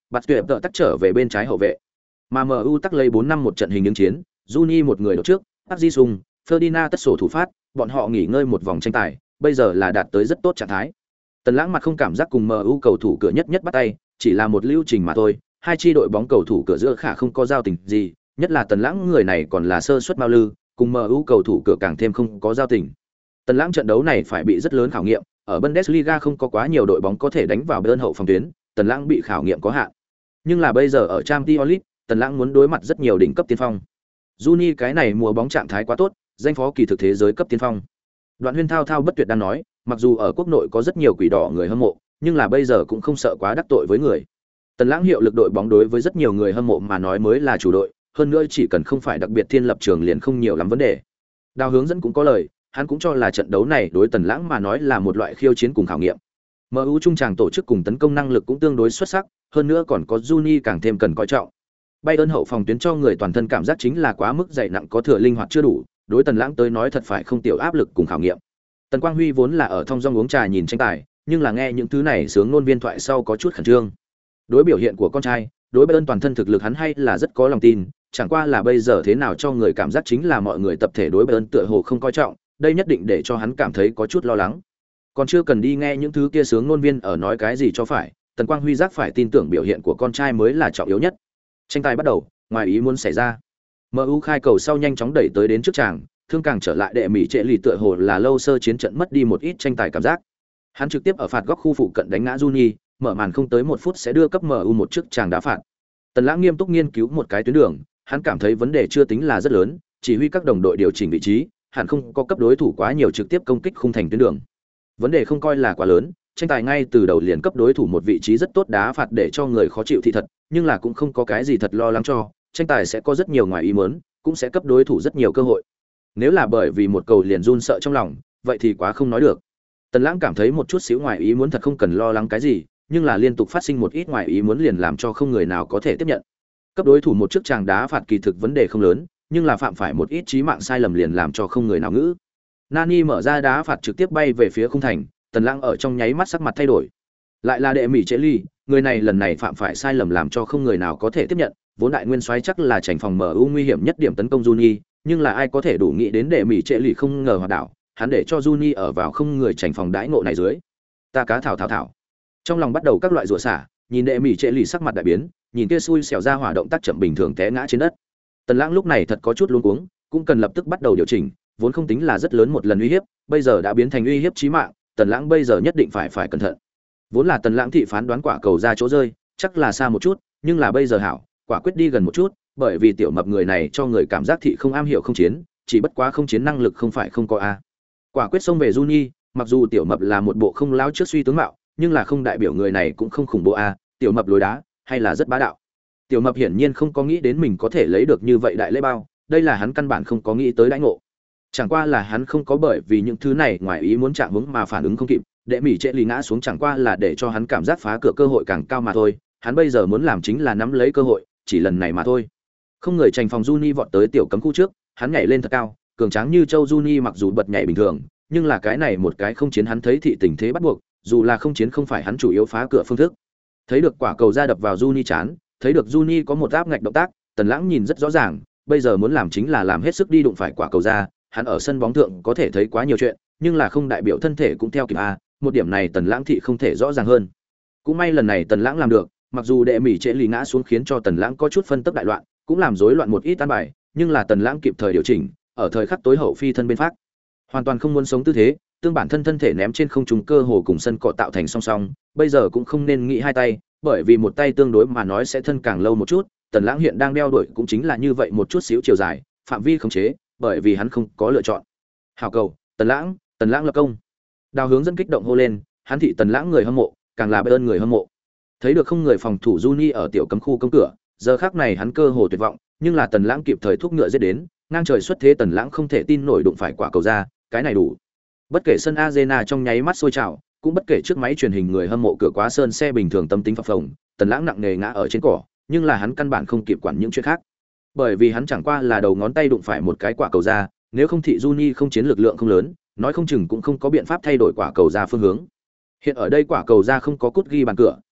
Bạt Tuyệt tự tắc trở về bên trái hậu vệ. Mà MU tắc lấy 4 năm một trận hình ứng chiến, Juni một người đột trước, Park Ji-sung, Ferdinand tất sổ thủ phát, bọn họ nghỉ ngơi một vòng tranh tài, bây giờ là đạt tới rất tốt trạng thái. Tần Lãng mặt không cảm giác cùng MU cầu thủ cửa nhất bắt tay, chỉ là một lưu trình mà thôi, hai chi đội bóng cầu thủ cửa giữa khả không có giao tình gì, nhất là Tần Lãng người này còn là sơ suất bao lư, cùng MU cầu thủ cửa càng thêm không có giao tình. Tần Lãng trận đấu này phải bị rất lớn khảo nghiệm, ở Bundesliga không có quá nhiều đội bóng có thể đánh vào bên hậu phòng tuyến, Tần Lãng bị khảo nghiệm có hạn. Nhưng là bây giờ ở Champions League, Tần Lãng muốn đối mặt rất nhiều đỉnh cấp tiên phong. Juni cái này mùa bóng trạng thái quá tốt, danh phó kỳ thực thế giới cấp tiên phong. Đoạn Huyên thao bất tuyệt đang nói, mặc dù ở quốc nội có rất nhiều quỷ đỏ người hâm mộ, nhưng là bây giờ cũng không sợ quá đắc tội với người. Tần Lãng hiệu lực đội bóng đối với rất nhiều người hâm mộ mà nói mới là chủ đội, hơn nữa chỉ cần không phải đặc biệt thiên lập trường liền không nhiều lắm vấn đề. Đào Hướng Dẫn cũng có lời, hắn cũng cho là trận đấu này đối Tần Lãng mà nói là một loại khiêu chiến cùng khảo nghiệm. MU trung tràng tổ chức cùng tấn công năng lực cũng tương đối xuất sắc, hơn nữa còn có Juni càng thêm cần coi trọng. Bayern hậu phòng tuyến cho người toàn thân cảm giác chính là quá mức dày nặng có thừa linh hoạt chưa đủ, đối Tần Lãng tới nói thật phải không tiểu áp lực cùng khảo nghiệm. Tần Quang Huy vốn là ở thong dong uống trà nhìn tranh tài, nhưng là nghe những thứ này sướng nôn viên thoại sau có chút khẩn trương. Đối biểu hiện của con trai, đối Bayern toàn thân thực lực hắn hay là rất có lòng tin, chẳng qua là bây giờ thế nào cho người cảm giác chính là mọi người tập thể đối Bayern tựa hồ không coi trọng, đây nhất định để cho hắn cảm thấy có chút lo lắng. Còn chưa cần đi nghe những thứ kia sướng nôn viên ở nói cái gì cho phải, Tần Quang Huy giác phải tin tưởng biểu hiện của con trai mới là trọng yếu nhất. Tranh tài bắt đầu, ngoài ý muốn xảy ra. MU khai cầu sau nhanh chóng đẩy tới đến trước tràng, thương càng trở lại đệ mỹ trệ lì tựa hồ là lâu sơ chiến trận mất đi một ít tranh tài cảm giác. Hắn trực tiếp ở phạt góc khu phụ cận đánh ngã Juni, mở màn không tới 1 phút sẽ đưa cấp MU một trước tràng đá phạt. Tần Lãng nghiêm túc nghiên cứu một cái tuyến đường, hắn cảm thấy vấn đề chưa tính là rất lớn, chỉ huy các đồng đội điều chỉnh vị trí, hẳn không có cấp đối thủ quá nhiều trực tiếp công kích khung thành tuyến đường. Vấn đề không coi là quá lớn, tranh tài ngay từ đầu liền cấp đối thủ một vị trí rất tốt đá phạt để cho người khó chịu thì thật, nhưng là cũng không có cái gì thật lo lắng cho, tranh tài sẽ có rất nhiều ngoài ý muốn, cũng sẽ cấp đối thủ rất nhiều cơ hội. Nếu là bởi vì một cầu liền run sợ trong lòng, vậy thì quá không nói được. Tần Lãng cảm thấy một chút xíu ngoài ý muốn thật không cần lo lắng cái gì, nhưng là liên tục phát sinh một ít ngoài ý muốn liền làm cho không người nào có thể tiếp nhận. Cấp đối thủ một trước tràng đá phạt kỳ thực vấn đề không lớn, nhưng là phạm phải một ít chí mạng sai lầm liền làm cho không người nào ngữ. Nani mở ra đá phạt trực tiếp bay về phía khung thành, Tần Lãng ở trong nháy mắt sắc mặt thay đổi. Lại là đệ mỹ trễ ly, người này lần này phạm phải sai lầm làm cho không người nào có thể tiếp nhận, vốn đại nguyên soái chắc là tránh phòng MU nguy hiểm nhất điểm tấn công Juni, nhưng là ai có thể đủ nghĩ đến đệ mỹ trễ ly không ngờ hoạt đảo, hắn để cho Juni ở vào không người tránh phòng đãi ngộ này dưới. Ta cá thảo. Trong lòng bắt đầu các loại rủa xả, nhìn đệ mỹ trễ ly sắc mặt đại biến, nhìn kia xui xẻo ra hỏa động tác chậm bình thường té ngã trên đất. Tần Lãng lúc này thật có chút luống cuống, cũng cần lập tức bắt đầu điều chỉnh, vốn không tính là rất lớn một lần uy hiếp, bây giờ đã biến thành uy hiếp chí mạng, Tần Lãng bây giờ nhất định phải cẩn thận. Vốn là Tần Lãng thị phán đoán quả cầu ra chỗ rơi, chắc là xa một chút, nhưng là bây giờ hảo, quả quyết đi gần một chút, bởi vì tiểu mập người này cho người cảm giác thị không am hiểu không chiến, chỉ bất quá không chiến năng lực không phải không có a. Quả quyết xông về Juni, mặc dù tiểu mập là một bộ không láo trước suy tướng mạo, nhưng là không đại biểu người này cũng không khủng bố a, tiểu mập lối đá hay là rất bá đạo. Tiểu mập hiển nhiên không có nghĩ đến mình có thể lấy được như vậy đại lễ bao, đây là hắn căn bản không có nghĩ tới đãi ngộ. Chẳng qua là hắn không có bởi vì những thứ này ngoài ý muốn chạm hướng mà phản ứng không kịp, đệ mỹ trễ lì ngã xuống chẳng qua là để cho hắn cảm giác phá cửa cơ hội càng cao mà thôi, hắn bây giờ muốn làm chính là nắm lấy cơ hội, chỉ lần này mà thôi. Không người tranh phòng Juni vọt tới tiểu cấm khu trước, hắn nhảy lên thật cao, cường tráng như châu Juni mặc dù bật nhảy bình thường, nhưng là cái này một cái không chiến hắn thấy thị tình thế bắt buộc, dù là không chiến không phải hắn chủ yếu phá cửa phương thức. Thấy được quả cầu ra đập vào Juni chán, thấy được Juni có một áp ngạch động tác, Tần Lãng nhìn rất rõ ràng, bây giờ muốn làm chính là làm hết sức đi đụng phải quả cầu ra, hắn ở sân bóng thượng có thể thấy quá nhiều chuyện, nhưng là không đại biểu thân thể cũng theo kịp a, một điểm này Tần Lãng thị không thể rõ ràng hơn. Cũng may lần này Tần Lãng làm được, mặc dù đệ mỹ trễ lì ngã xuống khiến cho Tần Lãng có chút phân tốc đại loạn, cũng làm rối loạn một ít tan bài, nhưng là Tần Lãng kịp thời điều chỉnh, ở thời khắc tối hậu phi thân bên phát, hoàn toàn không muốn sống tư thế, tương bản thân thể ném trên không trung cơ hồ cùng sân cọ tạo thành song song, bây giờ cũng không nên nghĩ hai tay, bởi vì một tay tương đối mà nói sẽ thân càng lâu một chút, Tần Lãng hiện đang đeo đuổi cũng chính là như vậy một chút xíu chiều dài, phạm vi khống chế, bởi vì hắn không có lựa chọn. Hào cầu, Tần Lãng lập công. Đào Hướng Dẫn kích động hô lên, hắn thị Tần Lãng người hâm mộ, càng là Bayern người hâm mộ. Thấy được không người phòng thủ Juni ở tiểu cấm khu công cửa, giờ khắc này hắn cơ hồ tuyệt vọng, nhưng là Tần Lãng kịp thời thúc ngựa giết đến, ngang trời xuất thế Tần Lãng không thể tin nổi đụng phải quả cầu ra, cái này đủ. Bất kể sân Arena trong nháy mắt sôi trào, cũng bất kể trước máy truyền hình người hâm mộ cửa quá sơn xe bình thường tâm tính phập phồng, Tần Lãng nặng nề ngã ở trên cỏ, nhưng là hắn căn bản không kịp quản những chuyện khác. Bởi vì hắn chẳng qua là đầu ngón tay đụng phải một cái quả cầu ra, nếu không thị Juni không chiến lực lượng không lớn, nói không chừng cũng không có biện pháp thay đổi quả cầu ra phương hướng. Hiện ở đây quả cầu ra không có cút ghi bàn cửa,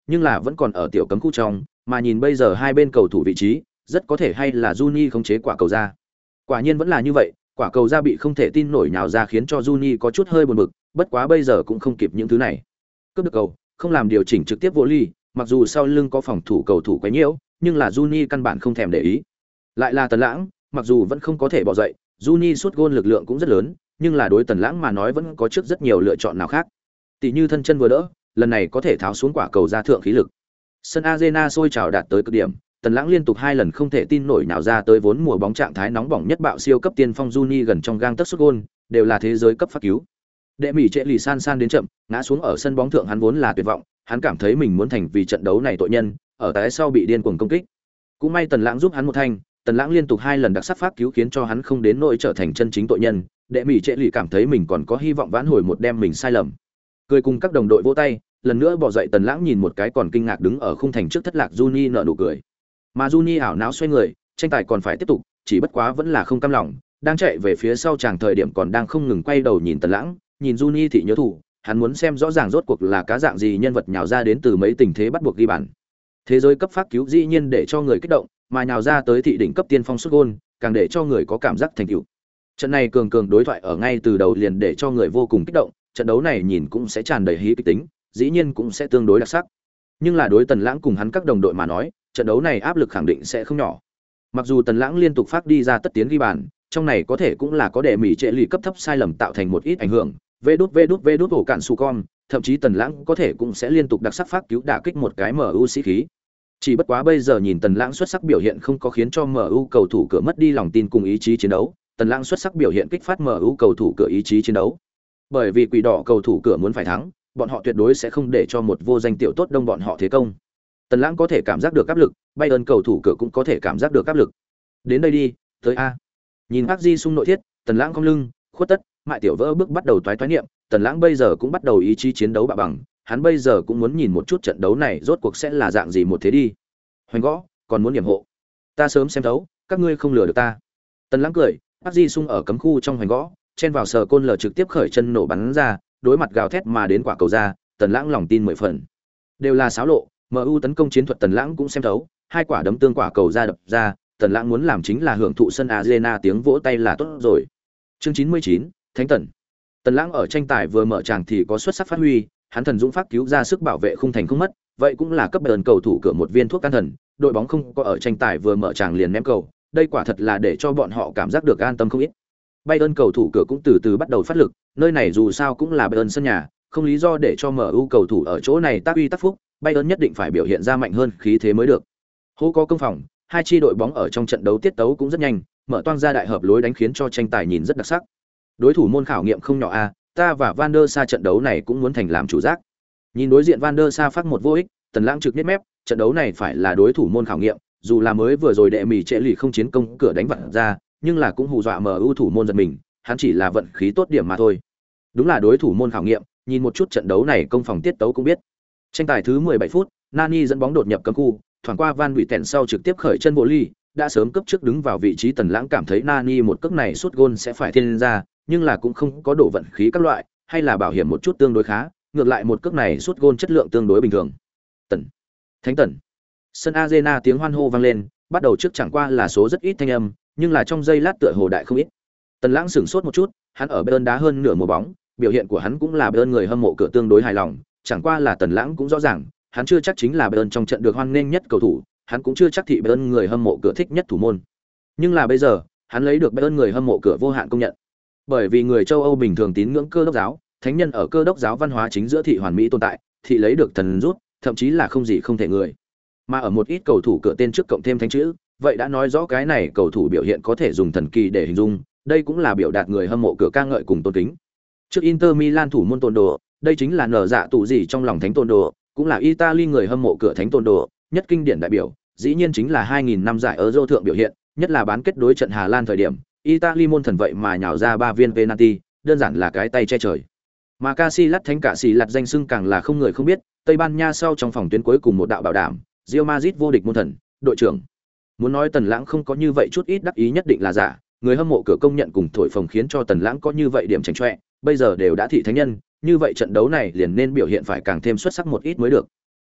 nhưng là vẫn còn ở tiểu cấm khu trong, mà nhìn bây giờ hai bên cầu thủ vị trí, rất có thể hay là Juni khống chế quả cầu ra. Quả nhiên vẫn là như vậy, quả cầu ra bị không thể tin nổi nhào ra khiến cho Juni có chút hơi buồn bực, bất quá bây giờ cũng không kịp những thứ này. Cướp được cầu, không làm điều chỉnh trực tiếp vô ly, mặc dù sau lưng có phòng thủ cầu thủ quấy nhiễu, nhưng là Juni căn bản không thèm để ý. Lại là Tần Lãng, mặc dù vẫn không có thể bỏ dậy, Juni sút gôn lực lượng cũng rất lớn, nhưng là đối Tần Lãng mà nói vẫn có trước rất nhiều lựa chọn nào khác. Tỷ như thân chân vừa đỡ, lần này có thể tháo xuống quả cầu ra thượng khí lực. Sân Arena sôi trào đạt tới cực điểm, Tần Lãng liên tục 2 lần không thể tin nổi nào ra tới vốn mùa bóng trạng thái nóng bỏng nhất bạo siêu cấp tiên phong Juni gần trong gang tấc sút gôn, đều là thế giới cấp phát cứu. Đệ Mỹ Trệ lì san san đến chậm, ngã xuống ở sân bóng thượng hắn vốn là tuyệt vọng, hắn cảm thấy mình muốn thành vì trận đấu này tội nhân, ở tại sau bị điên cuồng công kích. Cũng may Tần Lãng giúp hắn một thanh, Tần Lãng liên tục 2 lần đặc sắc phát cứu khiến cho hắn không đến nỗi trở thành chân chính tội nhân, Đệ Mỹ Trệ lì cảm thấy mình còn có hy vọng vãn hồi một đêm mình sai lầm. Cười cùng các đồng đội vỗ tay, lần nữa bỏ dậy Tần Lãng nhìn một cái còn kinh ngạc đứng ở khung thành trước thất lạc Juni nở nụ cười. Mà Juni ảo não xoay người, tranh tài còn phải tiếp tục, chỉ bất quá vẫn là không cam lòng, đang chạy về phía sau chàng thời điểm còn đang không ngừng quay đầu nhìn Tần Lãng, nhìn Juni thị nhớ thủ, hắn muốn xem rõ ràng rốt cuộc là cá dạng gì nhân vật nhào ra đến từ mấy tình thế bắt buộc ghi bàn. Thế giới cấp phát cứu dĩ nhiên để cho người kích động, mà nhào ra tới thị đỉnh cấp tiên phong sút gôn, càng để cho người có cảm giác thành tựu. Trận này cường cường đối thoại ở ngay từ đầu liền để cho người vô cùng kích động, trận đấu này nhìn cũng sẽ tràn đầy hí kịch tính, dĩ nhiên cũng sẽ tương đối đặc sắc. Nhưng là đối Tần Lãng cùng hắn các đồng đội mà nói, trận đấu này áp lực khẳng định sẽ không nhỏ. Mặc dù Tần Lãng liên tục phát đi ra tất tiến ghi bàn, trong này có thể cũng là có Đệ Mỹ Trệ lì cấp thấp sai lầm tạo thành một ít ảnh hưởng. Vê đút ổ cạn su con, thậm chí Tần Lãng có thể cũng sẽ liên tục đặc sắc phát cứu đả kích một cái MU sĩ khí. Chỉ bất quá bây giờ nhìn Tần Lãng xuất sắc biểu hiện không có khiến cho MU cầu thủ cửa mất đi lòng tin cùng ý chí chiến đấu, Tần Lãng xuất sắc biểu hiện kích phát MU cầu thủ cửa ý chí chiến đấu. Bởi vì quỷ đỏ cầu thủ cửa muốn phải thắng, bọn họ tuyệt đối sẽ không để cho một vô danh tiểu tốt đông bọn họ thế công. Tần Lãng có thể cảm giác được áp lực, Bayern cầu thủ cửa cũng có thể cảm giác được áp lực. Đến đây đi, tới a. Nhìn Park Ji Sung nội thiết, Tần Lãng cong lưng, khuất tất, Mại Tiểu Vỡ bước bắt đầu toái niệm, Tần Lãng bây giờ cũng bắt đầu ý chí chiến đấu bạo bằng, hắn bây giờ cũng muốn nhìn một chút trận đấu này rốt cuộc sẽ là dạng gì một thế đi. Hoành gõ, còn muốn điểm hộ. Ta sớm xem thấu, các ngươi không lừa được ta. Tần Lãng cười, Park Ji Sung ở cấm khu trong hoành gõ, chen vào sờ côn lờ trực tiếp khởi chân nổ bắn ra, đối mặt gào thét mà đến quả cầu ra, Tần Lãng lòng tin 10 phần. Đều là xáo lộ, MU tấn công chiến thuật Tần Lãng cũng xem thấu, hai quả đấm tương quả cầu ra đập ra, Tần Lãng muốn làm chính là hưởng thụ sân Arena tiếng vỗ tay là tốt rồi. Chương 99, Thánh Tần. Tần Lãng ở tranh tài vừa mở tràng thì có xuất sắc phát huy, hắn thần dũng phát cứu ra sức bảo vệ khung thành không mất, vậy cũng là cấp bậc cầu thủ cửa một viên thuốc can thần, đội bóng không có ở tranh tài vừa mở tràng liền ném cầu, đây quả thật là để cho bọn họ cảm giác được an tâm không ít. Bayern cầu thủ cửa cũng từ từ bắt đầu phát lực, nơi này dù sao cũng là Bayern sân nhà, không lý do để cho MU cầu thủ ở chỗ này tác uy tác phúc, Bayern nhất định phải biểu hiện ra mạnh hơn khí thế mới được. Hô có công phòng, hai chi đội bóng ở trong trận đấu tiết tấu cũng rất nhanh, mở toang ra đại hợp lối đánh khiến cho tranh tài nhìn rất đặc sắc. Đối thủ môn khảo nghiệm không nhỏ a, ta và Van der Sa trận đấu này cũng muốn thành làm chủ giác. Nhìn đối diện Van der Sa phát một vô ích, Tần Lãng trực nhếch mép, trận đấu này phải là đối thủ môn khảo nghiệm, dù là mới vừa rồi Đệ Mỹ Trệ lì không chiến công cửa đánh vặn ra, nhưng là cũng hù dọa MU thủ môn giật mình, hắn chỉ là vận khí tốt điểm mà thôi. Đúng là đối thủ môn khảo nghiệm, nhìn một chút trận đấu này công phòng tiết tấu cũng biết. Tranh tài thứ 17 phút, Nani dẫn bóng đột nhập cấm khu, thoảng qua Van Buyten sau trực tiếp khởi chân bộ ly, đã sớm cấp trước đứng vào vị trí Tần Lãng cảm thấy Nani một cước này sút gôn sẽ phải thiên ra, nhưng là cũng không có độ vận khí các loại, hay là bảo hiểm một chút tương đối khá, ngược lại một cước này sút gôn chất lượng tương đối bình thường. Tần, Thánh Tần. Sân Arena tiếng hoan hô vang lên, bắt đầu trước chẳng qua là số rất ít thanh âm, nhưng là trong giây lát tựa hồ đại không ít. Tần Lãng sửng sốt một chút, hắn ở Bayern đá hơn nửa mùa bóng, biểu hiện của hắn cũng là Bayern người hâm mộ cửa tương đối hài lòng, chẳng qua là Tần Lãng cũng rõ ràng, hắn chưa chắc chính là Bayern trong trận được hoan nghênh nhất cầu thủ, hắn cũng chưa chắc thị Bayern người hâm mộ cửa thích nhất thủ môn. Nhưng là bây giờ, hắn lấy được Bayern người hâm mộ cửa vô hạn công nhận. Bởi vì người châu Âu bình thường tín ngưỡng Cơ đốc giáo, thánh nhân ở Cơ đốc giáo văn hóa chính giữa thị hoàn mỹ tồn tại, thị lấy được thần rút, thậm chí là không gì không thể người. Mà ở một ít cầu thủ cửa tên trước cộng thêm thánh chữ, vậy đã nói rõ cái này cầu thủ biểu hiện có thể dùng thần kỳ để hình dung, đây cũng là biểu đạt người hâm mộ cửa ca ngợi cùng tôn kính. Trước Inter Milan thủ môn Tôn Đồ, đây chính là nở dạ tụ gì trong lòng thánh Tôn Đồ, cũng là Italy người hâm mộ cửa thánh Tôn Đồ, nhất kinh điển đại biểu, dĩ nhiên chính là 2000 năm giải Euro thượng biểu hiện, nhất là bán kết đối trận Hà Lan thời điểm, Italy môn thần vậy mà nhào ra 3 viên penalty, đơn giản là cái tay che trời. Mà Casillas thánh cả xì lạt danh xưng càng là không người không biết, Tây Ban Nha sau trong phòng tuyến cuối cùng một đạo bảo đảm, Real Madrid vô địch môn thần, đội trưởng. Muốn nói Tần Lãng không có như vậy chút ít đắc ý nhất định là giả, người hâm mộ cửa công nhận cùng thổi phồng khiến cho Tần Lãng có như vậy điểm chảnh chọe, bây giờ đều đã thị thánh nhân, như vậy trận đấu này liền nên biểu hiện phải càng thêm xuất sắc một ít mới được.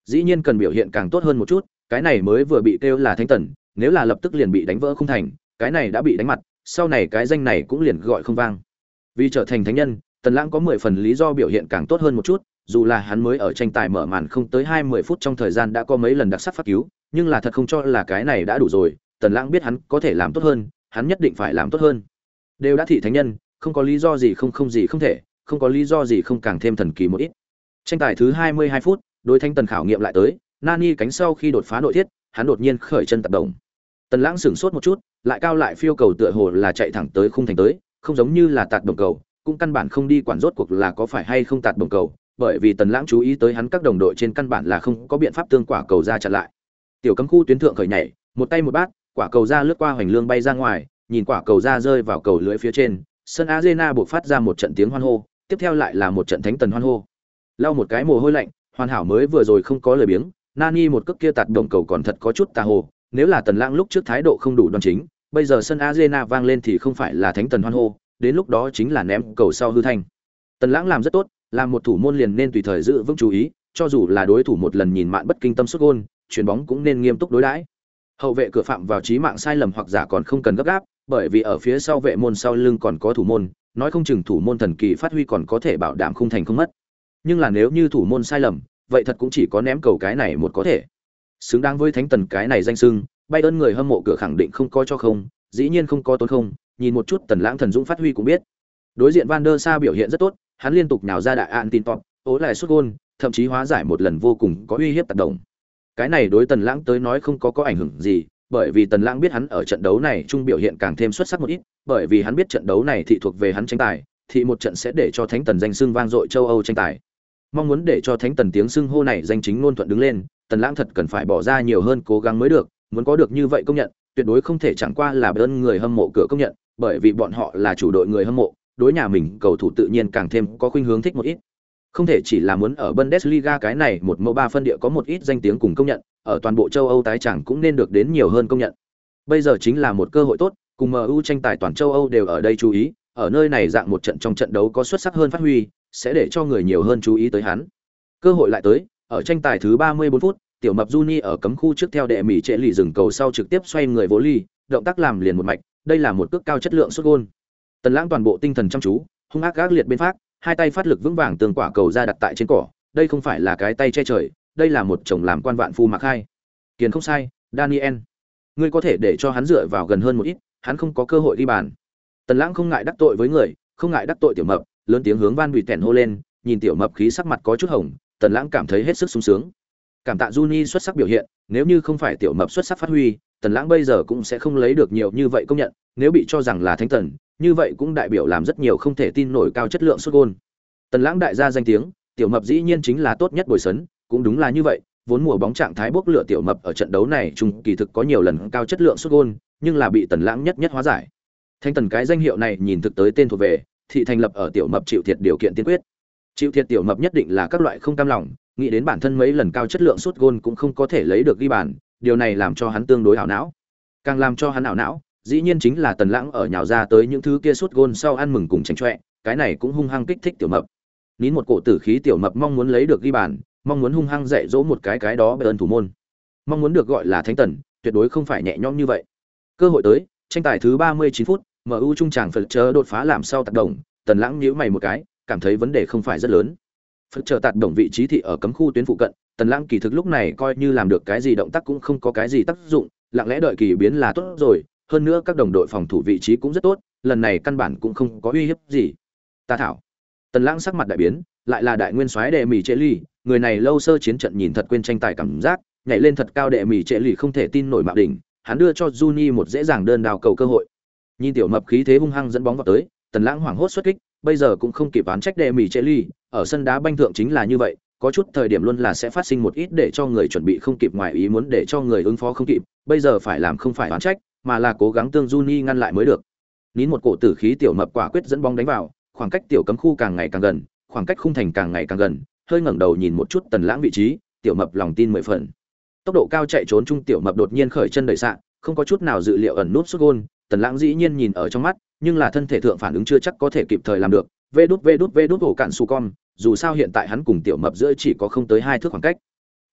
dĩ nhiên cần biểu hiện càng tốt hơn một chút, cái này mới vừa bị kêu là thánh tần, nếu là lập tức liền bị đánh vỡ không thành, cái này đã bị đánh mặt, sau này cái danh này cũng liền gọi không vang. Vì trở thành thánh nhân, Tần Lãng có 10 phần lý do biểu hiện càng tốt hơn một chút, dù là hắn mới ở tranh tài mở màn không tới 20 phút trong thời gian đã có mấy lần đặc sắc phát cứu, nhưng là thật không cho là cái này đã đủ rồi, Tần Lãng biết hắn có thể làm tốt hơn, hắn nhất định phải làm tốt hơn. Đều đã thị thánh nhân, không có lý do gì không gì không thể, không có lý do gì không càng thêm thần kỳ một ít. Tranh tài thứ 22 phút, đối Thánh Tần khảo nghiệm lại tới, Nani cánh sau khi đột phá nội thiết, hắn đột nhiên khởi chân tập động. Tần Lãng sửng sốt một chút, lại cao lại phiêu cầu tựa hồ là chạy thẳng tới khung thành tới, không giống như là tạt đồng cầu, cũng căn bản không đi quản rốt cuộc là có phải hay không tạt đồng cầu, bởi vì Tần Lãng chú ý tới hắn các đồng đội trên căn bản là không có biện pháp tương quả cầu ra chặn lại. Tiểu cấm khu tuyến thượng khởi nhảy, một tay một bát, quả cầu ra lướt qua hoành lương bay ra ngoài, nhìn quả cầu ra rơi vào cầu lưới phía trên, sân Arena buộc phát ra một trận tiếng hoan hô, tiếp theo lại là một trận Thánh Tần hoan hô. Lau một cái mồ hôi lạnh, hoàn hảo mới vừa rồi không có lời biếng, Nani một cước kia tạt đồng cầu còn thật có chút tà hồ, nếu là Tần Lãng lúc trước thái độ không đủ đoan chính, bây giờ sân Arena vang lên thì không phải là Thánh Tần hoan hô, đến lúc đó chính là ném cầu sau hư thanh. Tần Lãng làm rất tốt, làm một thủ môn liền nên tùy thời giữ vững chú ý, cho dù là đối thủ một lần nhìn mạn bất kinh tâm sút gol, chuyền bóng cũng nên nghiêm túc đối đãi. Hậu vệ cửa phạm vào chí mạng sai lầm hoặc giả còn không cần gấp gáp, bởi vì ở phía sau vệ môn sau lưng còn có thủ môn, nói không chừng thủ môn thần kỳ phát huy còn có thể bảo đảm khung thành không mất. Nhưng là nếu như thủ môn sai lầm, vậy thật cũng chỉ có ném cầu cái này một có thể. Xứng đáng với Thánh Tần cái này danh xưng, Bayern người hâm mộ cửa khẳng định không có cho không, dĩ nhiên không có tốn không, nhìn một chút Tần Lãng thần dũng phát huy cũng biết. Đối diện Van der Sa biểu hiện rất tốt, hắn liên tục nhào ra đại an tin top, ố lại sút gol, thậm chí hóa giải một lần vô cùng có uy hiếp tác động. Cái này đối Tần Lãng tới nói không có ảnh hưởng gì, bởi vì Tần Lãng biết hắn ở trận đấu này trung biểu hiện càng thêm xuất sắc một ít, bởi vì hắn biết trận đấu này thị thuộc về hắn tranh tài, thì một trận sẽ để cho Thánh Tần danh xưng vang dội châu Âu tranh tài. Mong muốn để cho Thánh Tần tiếng xưng hô này danh chính ngôn thuận đứng lên, Tần Lãng thật cần phải bỏ ra nhiều hơn cố gắng mới được, muốn có được như vậy công nhận, tuyệt đối không thể chẳng qua là ơn người hâm mộ cửa công nhận, bởi vì bọn họ là chủ đội người hâm mộ, đối nhà mình cầu thủ tự nhiên càng thêm có khuynh hướng thích một ít. Không thể chỉ là muốn ở Bundesliga cái này một mẫu ba phân địa có một ít danh tiếng cùng công nhận, ở toàn bộ châu Âu tái chẳng cũng nên được đến nhiều hơn công nhận. Bây giờ chính là một cơ hội tốt, cùng MU tranh tài toàn châu Âu đều ở đây chú ý, ở nơi này dạng một trận trong trận đấu có xuất sắc hơn phát huy, sẽ để cho người nhiều hơn chú ý tới hắn. Cơ hội lại tới, ở tranh tài thứ 34 phút, tiểu mập Juni ở cấm khu trước theo đệ mỹ trệ lì dừng cầu sau trực tiếp xoay người vô ly, động tác làm liền một mạch, đây là một cước cao chất lượng sút gol. Tần Lãng toàn bộ tinh thần chăm chú, hung ác gác liệt bên phát, hai tay phát lực vững vàng tường quả cầu ra đặt tại trên cỏ, đây không phải là cái tay che trời, đây là một chồng làm quan vạn phu mặc hai. Kiền không sai, Daniel. Ngươi có thể để cho hắn dựa vào gần hơn một ít, hắn không có cơ hội ghi bàn. Tần Lãng không ngại đắc tội với người, không ngại đắc tội tiểu mập, lớn tiếng hướng Van Buyten hô lên, nhìn tiểu mập khí sắc mặt có chút hồng, Tần Lãng cảm thấy hết sức sung sướng. Cảm tạ Juni xuất sắc biểu hiện, nếu như không phải tiểu mập xuất sắc phát huy, Tần Lãng bây giờ cũng sẽ không lấy được nhiều như vậy công nhận, nếu bị cho rằng là thánh tần, như vậy cũng đại biểu làm rất nhiều không thể tin nổi cao chất lượng sút gol. Tần Lãng đại gia danh tiếng, tiểu mập dĩ nhiên chính là tốt nhất bồi sấn, cũng đúng là như vậy, vốn mùa bóng trạng thái bốc lửa tiểu mập ở trận đấu này trung kỳ thực có nhiều lần cao chất lượng sút gol, nhưng là bị Tần Lãng nhất hóa giải. Thánh tần cái danh hiệu này nhìn thực tới tên thuộc về, thị thành lập ở tiểu mập chịu thiệt điều kiện tiên quyết. Chịu thiệt tiểu mập nhất định là các loại không cam lòng, nghĩ đến bản thân mấy lần cao chất lượng sút gol cũng không có thể lấy được ghi bàn, điều này làm cho hắn tương đối ảo não. Càng làm cho hắn ảo não, dĩ nhiên chính là Tần Lãng ở nhào ra tới những thứ kia sút gol sau ăn mừng cùng chảnh chọe, cái này cũng hung hăng kích thích tiểu mập. Nín một cổ tử khí tiểu mập mong muốn lấy được ghi bàn, mong muốn hung hăng dạy dỗ một cái đó bên thủ môn. Mong muốn được gọi là thánh tần, tuyệt đối không phải nhẹ nhõm như vậy. Cơ hội tới, tranh tài thứ 39 phút, MU trung tràng Phật chờ đột phá làm sau tác động, Tần Lãng nhíu mày một cái, cảm thấy vấn đề không phải rất lớn. Phật chờ tạt động vị trí thị ở cấm khu tuyến phụ cận, Tần Lãng kỳ thực lúc này coi như làm được cái gì động tác cũng không có cái gì tác dụng, lặng lẽ đợi kỳ biến là tốt rồi, hơn nữa các đồng đội phòng thủ vị trí cũng rất tốt, lần này căn bản cũng không có uy hiếp gì. Ta thảo. Tần Lãng sắc mặt đại biến, lại là đại nguyên soái đệ mỹ trệ ly, người này lâu sơ chiến trận nhìn thật quên tranh tài cảm giác, nhảy lên thật cao đệ mỹ trệ ly không thể tin nổi mạo đỉnh, hắn đưa cho Juni một dễ dàng đơn đào cầu cơ hội. Nhìn tiểu mập khí thế hung hăng dẫn bóng vào tới, Tần Lãng hoảng hốt xuất kích, bây giờ cũng không kịp oán trách đệ mỹ trệ ly, ở sân đá banh thượng chính là như vậy, có chút thời điểm luôn là sẽ phát sinh một ít để cho người chuẩn bị không kịp ngoài ý muốn để cho người ứng phó không kịp, bây giờ phải làm không phải oán trách, mà là cố gắng tương Juni ngăn lại mới được. Nín một cổ tử khí tiểu mập quả quyết dẫn bóng đánh vào, khoảng cách tiểu cấm khu càng ngày càng gần, khoảng cách khung thành càng ngày càng gần, hơi ngẩng đầu nhìn một chút Tần Lãng vị trí, tiểu mập lòng tin 10 phần. Tốc độ cao chạy trốn trung tiểu mập đột nhiên khởi chân đẩy xạ, không có chút nào dự liệu ẩn nút sút gol, Tần Lãng dĩ nhiên nhìn ở trong mắt, nhưng là thân thể thượng phản ứng chưa chắc có thể kịp thời làm được. Vê đút ổ cạn su con, dù sao hiện tại hắn cùng tiểu mập giữa chỉ có không tới 2 thước khoảng cách.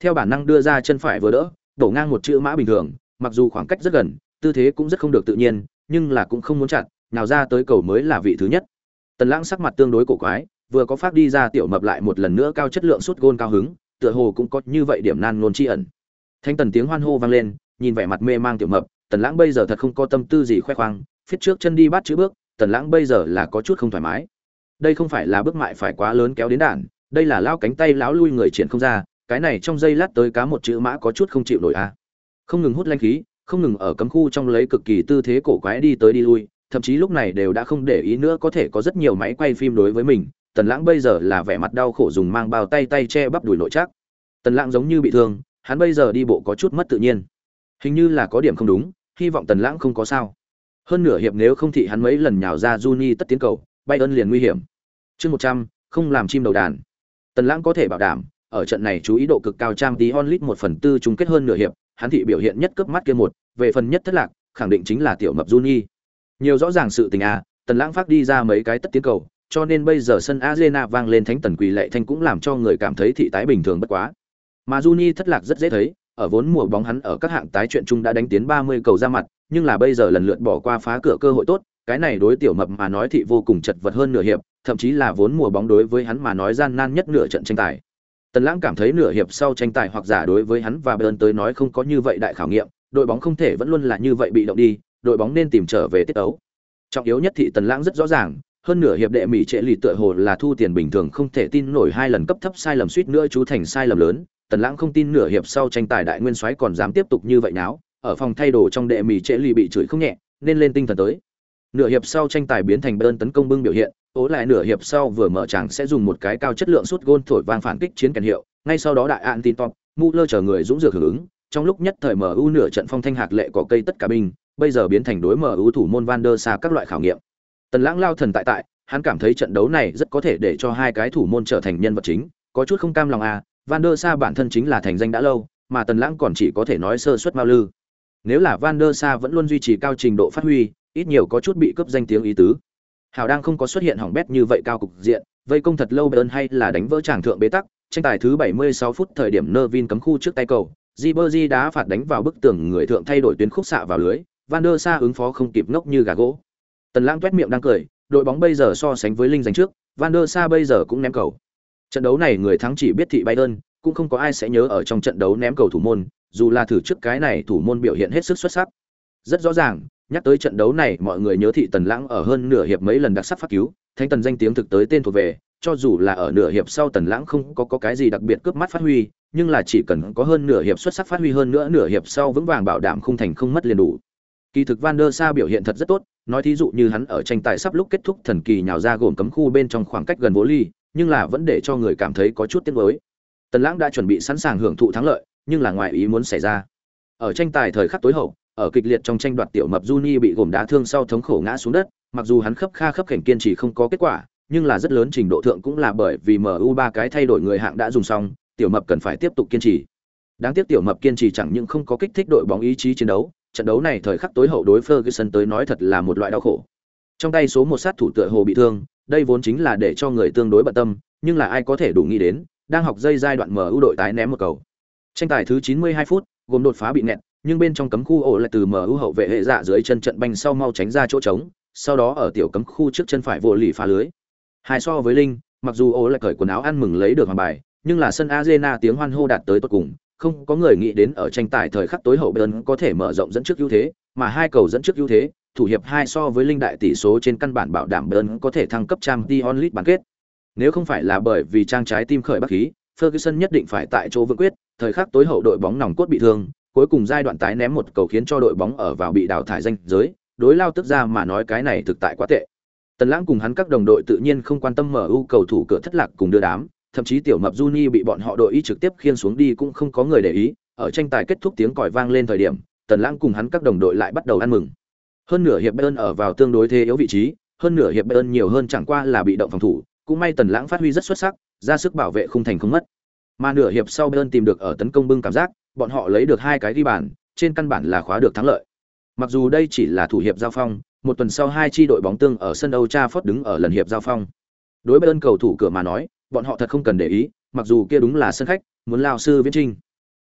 theo bản năng đưa ra chân phải vừa đỡ, đổ ngang một chữ mã bình thường, mặc dù khoảng cách rất gần, tư thế cũng rất không được tự nhiên, nhưng là cũng không muốn chặn, nào ra tới cầu mới là vị thứ nhất. Tần Lãng sắc mặt tương đối cổ quái, vừa có phát đi ra tiểu mập lại một lần nữa cao chất lượng sút gôn cao hứng, tựa hồ cũng có như vậy điểm nan ngôn tri ẩn. Thanh tần tiếng hoan hô vang lên, nhìn vẻ mặt mê mang tiểu mập, Tần Lãng bây giờ thật không có tâm tư gì khoe khoang, phía trước chân đi bắt chữ bước, Tần Lãng bây giờ là có chút không thoải mái. Đây không phải là bước mại phải quá lớn kéo đến đạn, đây là lao cánh tay lão lui người triển không ra, cái này trong giây lát tới cá một chữ mã có chút không chịu nổi a. Không ngừng hút linh khí, không ngừng ở cấm khu trong lấy cực kỳ tư thế cổ quái đi tới đi lui, thậm chí lúc này đều đã không để ý nữa có thể có rất nhiều máy quay phim đối với mình. Tần Lãng bây giờ là vẻ mặt đau khổ dùng mang bao tay che bắp đùi nội chắc. Tần Lãng giống như bị thương, hắn bây giờ đi bộ có chút mất tự nhiên. Hình như là có điểm không đúng, hy vọng Tần Lãng không có sao. Hơn nửa hiệp nếu không thị hắn mấy lần nhào ra Juni tất tiến cầu, Bayern liền nguy hiểm. Chương 100, không làm chim đầu đàn. Tần Lãng có thể bảo đảm, ở trận này chú ý độ cực cao trang tí onlit 1/4 chung kết hơn nửa hiệp, hắn thị biểu hiện nhất cấp mắt kia một, về phần nhất thất lạc, khẳng định chính là tiểu mập Juni. Nhiều rõ ràng sự tình Tần Lãng phát đi ra mấy cái tất tiến cầu, cho nên bây giờ sân Arena vang lên thánh tần quỳ lệ thanh cũng làm cho người cảm thấy thị tái bình thường bất quá. Mà Juni thất lạc rất dễ thấy, ở vốn mùa bóng hắn ở các hạng tái chuyện chung đã đánh tiến 30 cầu ra mặt, nhưng là bây giờ lần lượt bỏ qua phá cửa cơ hội tốt, cái này đối tiểu mập mà nói thị vô cùng chật vật hơn nửa hiệp, thậm chí là vốn mùa bóng đối với hắn mà nói gian nan nhất nửa trận tranh tài. Tần Lãng cảm thấy nửa hiệp sau tranh tài hoặc giả đối với hắn và Bayern tới nói không có như vậy đại khảo nghiệm, đội bóng không thể vẫn luôn là như vậy bị động đi, đội bóng nên tìm trở về tiết tấu. Trọng yếu nhất thị Tần Lãng rất rõ ràng, hơn nửa hiệp đệ mỹ trệ lì tựa hồ là thu tiền bình thường không thể tin nổi hai lần cấp thấp sai lầm suýt nữa chú thành sai lầm lớn. Tần Lãng không tin nửa hiệp sau tranh tài đại nguyên soái còn dám tiếp tục như vậy náo, ở phòng thay đồ trong đệ mỹ trệ lì bị chửi không nhẹ, nên lên tinh thần tới. Nửa hiệp sau tranh tài biến thành Bayern tấn công bưng biểu hiện, ố lại nửa hiệp sau vừa mở tràng sẽ dùng một cái cao chất lượng sút gôn thổi vang phản kích chiến kèn hiệu, ngay sau đó đại Antintop, Muller chờ người dũng dược hưởng ứng, trong lúc nhất thời MU nửa trận phong thanh hạc lệ có cây tất cả binh, bây giờ biến thành đối MU thủ môn Van der Sa các loại khảo nghiệm. Tần Lãng lao thần tại, hắn cảm thấy trận đấu này rất có thể để cho hai cái thủ môn trở thành nhân vật chính, có chút không cam lòng Van der Sa bản thân chính là thành danh đã lâu, mà Tần Lãng còn chỉ có thể nói sơ suất mau lư. Nếu là Van der Sa vẫn luôn duy trì cao trình độ phát huy, ít nhiều có chút bị cướp danh tiếng ý tứ. Hào đang không có xuất hiện hỏng bét như vậy cao cục diện, vây công thật lâu Bayern hay là đánh vỡ tràng thượng bế tắc, tranh tài thứ 76 phút thời điểm Nervin cấm khu trước tay cầu, Ribery đá phạt đánh vào bức tường người thượng thay đổi tuyến khúc xạ vào lưới, Van der Sa ứng phó không kịp ngốc như gà gỗ. Tần Lãng toét miệng đang cười, đội bóng bây giờ so sánh với linh giành trước, Van der Sa bây giờ cũng ném cầu. Trận đấu này người thắng chỉ biết thị Bayern, cũng không có ai sẽ nhớ ở trong trận đấu ném cầu thủ môn, dù là thử trước cái này thủ môn biểu hiện hết sức xuất sắc. Rất rõ ràng, nhắc tới trận đấu này mọi người nhớ thị Tần Lãng ở hơn nửa hiệp mấy lần đặc sắc phát cứu, Thánh Tần danh tiếng thực tới tên thuộc về, cho dù là ở nửa hiệp sau Tần Lãng không có cái gì đặc biệt cướp mắt phát huy, nhưng là chỉ cần có hơn nửa hiệp xuất sắc phát huy hơn nữa nửa hiệp sau vững vàng bảo đảm khung thành không mất liền đủ. Kỳ thực Van der Sa biểu hiện thật rất tốt, nói thí dụ như hắn ở tranh tài sắp lúc kết thúc thần kỳ nhào ra gồm cấm khu bên trong khoảng cách gần vô ly, nhưng là vẫn để cho người cảm thấy có chút tiếc nuối. Tần Lãng đã chuẩn bị sẵn sàng hưởng thụ thắng lợi, nhưng là ngoài ý muốn xảy ra. Ở tranh tài thời khắc tối hậu, ở kịch liệt trong tranh đoạt tiểu mập Juni bị gồm đá thương sau thống khổ ngã xuống đất, mặc dù hắn khấp khểnh kiên trì không có kết quả, nhưng là rất lớn trình độ thượng cũng là bởi vì MU ba cái thay đổi người hạng đã dùng xong, tiểu mập cần phải tiếp tục kiên trì. Đáng tiếc tiểu mập kiên trì chẳng những không có kích thích đội bóng ý chí chiến đấu, trận đấu này thời khắc tối hậu đối Ferguson tới nói thật là một loại đau khổ. Trong tay số một sát thủ tựa hồ bị thương, đây vốn chính là để cho người tương đối bận tâm, nhưng là ai có thể đủ nghĩ đến, đang học dây giai đoạn MU đội tái ném một cầu. Tranh tài thứ 92 phút, gồm đột phá bị nẹt, nhưng bên trong cấm khu ổ lại từ MU hậu vệ hệ dạ dưới chân trận banh sau mau tránh ra chỗ trống, sau đó ở tiểu cấm khu trước chân phải vô lì phá lưới. Hai so với Linh, mặc dù ổ lại cởi quần áo ăn mừng lấy được hoàng bài, nhưng là sân Arena tiếng hoan hô đạt tới tột cùng, không có người nghĩ đến ở tranh tài thời khắc tối hậu Bayern có thể mở rộng dẫn trước ưu thế, mà hai cầu dẫn trước ưu thế, thủ hiệp 2 so với Linh đại tỷ số trên căn bản bảo đảm Bayern có thể thăng cấp Champions League bán kết. Nếu không phải là bởi vì trang trái tim khởi bắc khí, Ferguson nhất định phải tại chỗ vững quyết, thời khắc tối hậu đội bóng nòng cốt bị thương, cuối cùng giai đoạn tái ném một cầu khiến cho đội bóng ở vào bị đào thải danh giới, đối lao tức ra mà nói cái này thực tại quá tệ. Tần Lãng cùng hắn các đồng đội tự nhiên không quan tâm MU cầu thủ cửa thất lạc cùng đưa đám, thậm chí tiểu mập Juni bị bọn họ đội y trực tiếp khiêng xuống đi cũng không có người để ý, ở tranh tài kết thúc tiếng còi vang lên thời điểm, Tần Lãng cùng hắn các đồng đội lại bắt đầu ăn mừng. Hơn nửa hiệp Bayern ở vào tương đối thế yếu vị trí, hơn nửa hiệp Bayern nhiều hơn chẳng qua là bị động phòng thủ, cũng may Tần Lãng phát huy rất xuất sắc, ra sức bảo vệ khung thành không mất. Mà nửa hiệp sau Bayern tìm được ở tấn công bưng cảm giác, bọn họ lấy được hai cái ghi bàn, trên căn bản là khóa được thắng lợi. Mặc dù đây chỉ là thủ hiệp giao phong, một tuần sau hai chi đội bóng tương ở sân Old Trafford đứng ở lần hiệp giao phong. Đối Bayern cầu thủ cửa mà nói, bọn họ thật không cần để ý, mặc dù kia đúng là sân khách, muốn lao sư viễn trinh.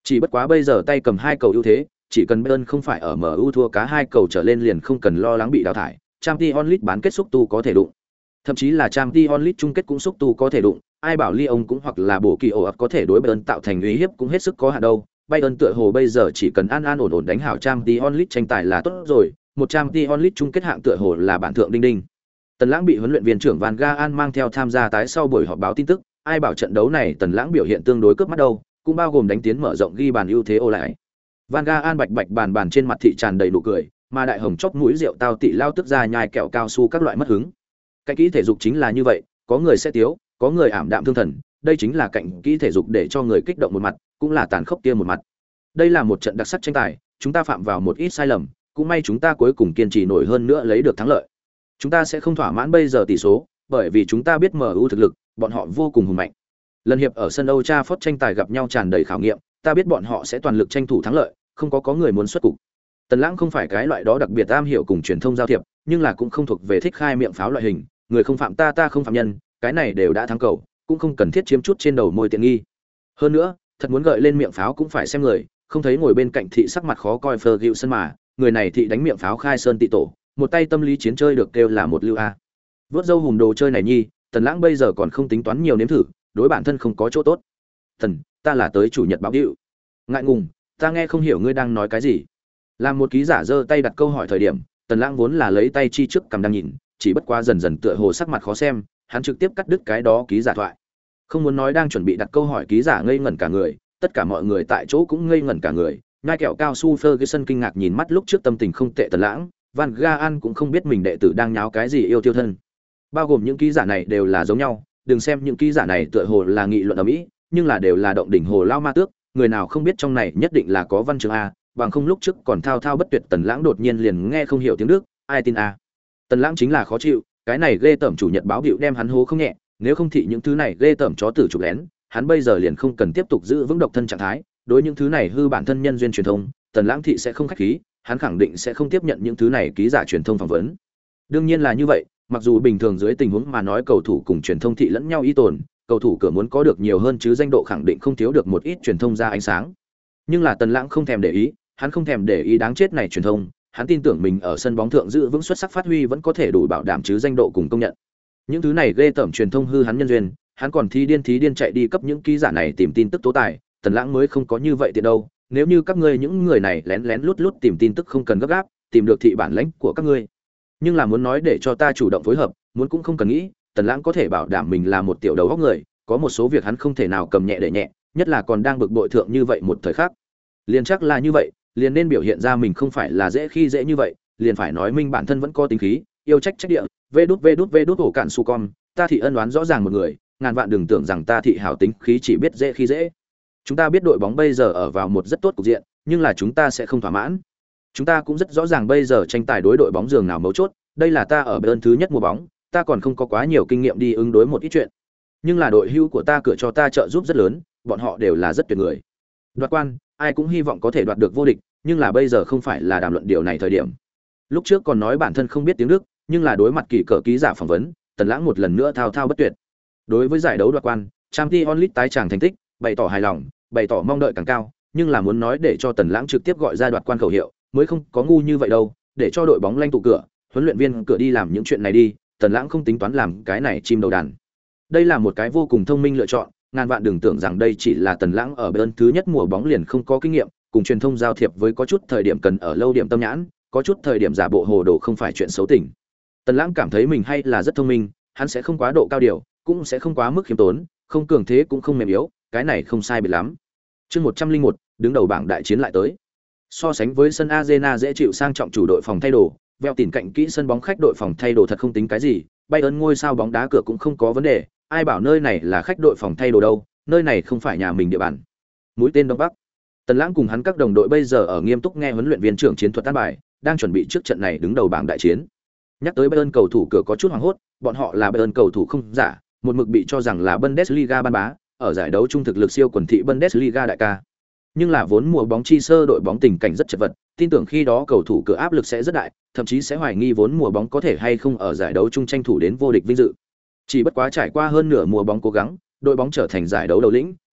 Chỉ bất quá bây giờ tay cầm 2 cầu ưu thế, chỉ cần Bayern không phải ở MU thua cá 2 cầu trở lên liền không cần lo lắng bị đào thải, Champions League bán kết xúc tu có thể đụng. Thậm chí là Champions League chung kết cũng xúc tu có thể đụng, ai bảo Lyon cũng hoặc là bổ kỳ ổ có thể đối Bayern tạo thành uy hiếp cũng hết sức có hạn đâu. Bayern tựa hồ bây giờ chỉ cần an an ổn ổn đánh hảo Champions League tranh tài là tốt rồi, một Champions League chung kết hạng tựa hồ là bản thượng đinh đinh. Tần Lãng bị huấn luyện viên trưởng Van Gaal mang theo tham gia tái sau buổi họp báo tin tức, ai bảo trận đấu này Tần Lãng biểu hiện tương đối cướp mắt đâu, cũng bao gồm đánh tiến mở rộng ghi bàn ưu thế ô lại. Van Gaal bạch bạch bàn trên mặt thị tràn đầy nụ cười, mà đại hồng chóp mũi rượu tao tị lao tức ra nhai kẹo cao su các loại mất hứng. Cạnh kỹ thể dục chính là như vậy, có người sẽ tiếu, có người ảm đạm thương thần, đây chính là cạnh kỹ thể dục để cho người kích động một mặt, cũng là tàn khốc kia một mặt. Đây là một trận đặc sắc tranh tài, chúng ta phạm vào một ít sai lầm, cũng may chúng ta cuối cùng kiên trì nổi hơn nữa lấy được thắng lợi. Chúng ta sẽ không thỏa mãn bây giờ tỷ số, bởi vì chúng ta biết MU thực lực, bọn họ vô cùng hùng mạnh. Lần hiệp ở sân Old Trafford tranh tài gặp nhau tràn đầy khảo nghiệm, ta biết bọn họ sẽ toàn lực tranh thủ thắng lợi, không có người muốn xuất cục. Tần Lãng không phải cái loại đó đặc biệt am hiểu cùng truyền thông giao thiệp, nhưng là cũng không thuộc về thích khai miệng pháo loại hình, người không phạm ta ta không phạm nhân, cái này đều đã thắng cầu, cũng không cần thiết chiếm chút trên đầu môi tiện nghi. Hơn nữa, thật muốn gợi lên miệng pháo cũng phải xem người, không thấy ngồi bên cạnh thị sắc mặt khó coi Ferguson mà, người này thị đánh miệng pháo khai sơn tị tổ, một tay tâm lý chiến chơi được kêu là một lưu a. Vớt dâu hùm đồ chơi này nhi, Tần Lãng bây giờ còn không tính toán nhiều nếm thử, đối bản thân không có chỗ tốt. Thần, ta là tới chủ nhật báo điệu. Ngại ngùng, ta nghe không hiểu ngươi đang nói cái gì. Làm một ký giả giơ tay đặt câu hỏi thời điểm, Tần Lãng vốn là lấy tay chi trước cầm đang nhìn, chỉ bất quá dần dần tựa hồ sắc mặt khó xem, hắn trực tiếp cắt đứt cái đó ký giả thoại. Không muốn nói đang chuẩn bị đặt câu hỏi ký giả ngây ngẩn cả người, tất cả mọi người tại chỗ cũng ngây ngẩn cả người. Nhai kẹo cao su Ferguson kinh ngạc nhìn mắt lúc trước tâm tình không tệ Tần Lãng, Van Gaal cũng không biết mình đệ tử đang nháo cái gì yêu tiêu thân. Bao gồm những ký giả này đều là giống nhau, đừng xem những ký giả này tựa hồ là nghị luận ầm ĩ, nhưng là đều là động đỉnh hồ lao ma tước, người nào không biết trong này nhất định là có văn chương a, bằng không lúc trước còn thao thao bất tuyệt Tần Lãng đột nhiên liền nghe không hiểu tiếng Đức, ai tin a. Tần Lãng chính là khó chịu, cái này ghê tởm chủ nhật báo điệu đem hắn hố không nhẹ, nếu không thì những thứ này ghê tởm chó tử chụp lén, hắn bây giờ liền không cần tiếp tục giữ vững độc thân trạng thái, đối những thứ này hư bản thân nhân duyên truyền thông, Tần Lãng thị sẽ không khách khí, hắn khẳng định sẽ không tiếp nhận những thứ này ký giả truyền thông phỏng vấn. Đương nhiên là như vậy, mặc dù bình thường dưới tình huống mà nói cầu thủ cùng truyền thông thị lẫn nhau y tồn, cầu thủ cửa muốn có được nhiều hơn chứ danh độ khẳng định không thiếu được một ít truyền thông ra ánh sáng. Nhưng là Tần Lãng không thèm để ý, hắn không thèm để ý đáng chết này truyền thông, hắn tin tưởng mình ở sân bóng thượng giữ vững xuất sắc phát huy vẫn có thể đủ bảo đảm chứ danh độ cùng công nhận. Những thứ này ghê tởm truyền thông hư hắn nhân duyên, hắn còn thí điên chạy đi cấp những ký giả này tìm tin tức tố tài, Tần Lãng mới không có như vậy tiện đâu. Nếu như các ngươi những người này lén lén lút lút tìm tin tức không cần gấp gáp, tìm được thị bản lãnh của các ngươi. Nhưng là muốn nói để cho ta chủ động phối hợp, muốn cũng không cần nghĩ, Tần Lãng có thể bảo đảm mình là một tiểu đầu óc người, có một số việc hắn không thể nào cầm nhẹ để nhẹ, nhất là còn đang bực bội thượng như vậy một thời khắc. Liền chắc là như vậy, liền nên biểu hiện ra mình không phải là dễ khi dễ như vậy, liền phải nói minh bản thân vẫn có tính khí, yêu trách địa, vê đút ổ cạn su con, ta thị ân oán rõ ràng một người, ngàn vạn đừng tưởng rằng ta thị hảo tính khí chỉ biết dễ khi dễ. Chúng ta biết đội bóng bây giờ ở vào một rất tốt cục diện, nhưng là chúng ta sẽ không thỏa mãn. Chúng ta cũng rất rõ ràng bây giờ tranh tài đối đội bóng giường nào mấu chốt, đây là ta ở Bayern thứ nhất mùa bóng, ta còn không có quá nhiều kinh nghiệm đi ứng đối một ít chuyện. Nhưng là đội hưu của ta cửa cho ta trợ giúp rất lớn, bọn họ đều là rất tuyệt người. Đoạt quan, ai cũng hy vọng có thể đoạt được vô địch, nhưng là bây giờ không phải là đàm luận điều này thời điểm. Lúc trước còn nói bản thân không biết tiếng Đức, nhưng là đối mặt kỳ cờ ký giả phỏng vấn, Tần Lãng một lần nữa thao thao bất tuyệt. Đối với giải đấu đoạt quan, Champions League tái tràng thành tích, bày tỏ hài lòng, bày tỏ mong đợi càng cao, nhưng là muốn nói để cho Tần Lãng trực tiếp gọi ra đoạt quan khẩu hiệu, mới không có ngu như vậy đâu, để cho đội bóng lanh tụ cửa, huấn luyện viên cửa đi làm những chuyện này đi, Tần Lãng không tính toán làm cái này chim đầu đàn. Đây là một cái vô cùng thông minh lựa chọn, ngàn vạn đừng tưởng rằng đây chỉ là Tần Lãng ở Bayern thứ nhất mùa bóng liền không có kinh nghiệm, cùng truyền thông giao thiệp với có chút thời điểm cần ở lâu điểm tâm nhãn, có chút thời điểm giả bộ hồ đồ không phải chuyện xấu tỉnh. Tần Lãng cảm thấy mình hay là rất thông minh, hắn sẽ không quá độ cao điều, cũng sẽ không quá mức khiêm tốn, không cường thế cũng không mềm yếu, cái này không sai biệt lắm. Chương 101, đứng đầu bảng đại chiến lại tới. So sánh với sân Arena dễ chịu sang trọng chủ đội phòng thay đồ, veo tìm cạnh kỹ sân bóng khách đội phòng thay đồ thật không tính cái gì, Bayern ngôi sao bóng đá cửa cũng không có vấn đề, ai bảo nơi này là khách đội phòng thay đồ đâu, nơi này không phải nhà mình địa bàn. Mũi tên Đông Bắc. Tần Lãng cùng hắn các đồng đội bây giờ ở nghiêm túc nghe huấn luyện viên trưởng chiến thuật an bài, đang chuẩn bị trước trận này đứng đầu bảng đại chiến. Nhắc tới Bayern cầu thủ cửa có chút hoảng hốt, bọn họ là Bayern cầu thủ không giả, một mực bị cho rằng là Bundesliga ban bá, ở giải đấu trung thực lực siêu quần thị Bundesliga đại ca. Nhưng là vốn mùa bóng chi sơ đội bóng tình cảnh rất chật vật, tin tưởng khi đó cầu thủ cửa áp lực sẽ rất đại, thậm chí sẽ hoài nghi vốn mùa bóng có thể hay không ở giải đấu chung tranh thủ đến vô địch vinh dự. Chỉ bất quá trải qua hơn nửa mùa bóng cố gắng, đội bóng trở thành giải đấu đầu lĩnh,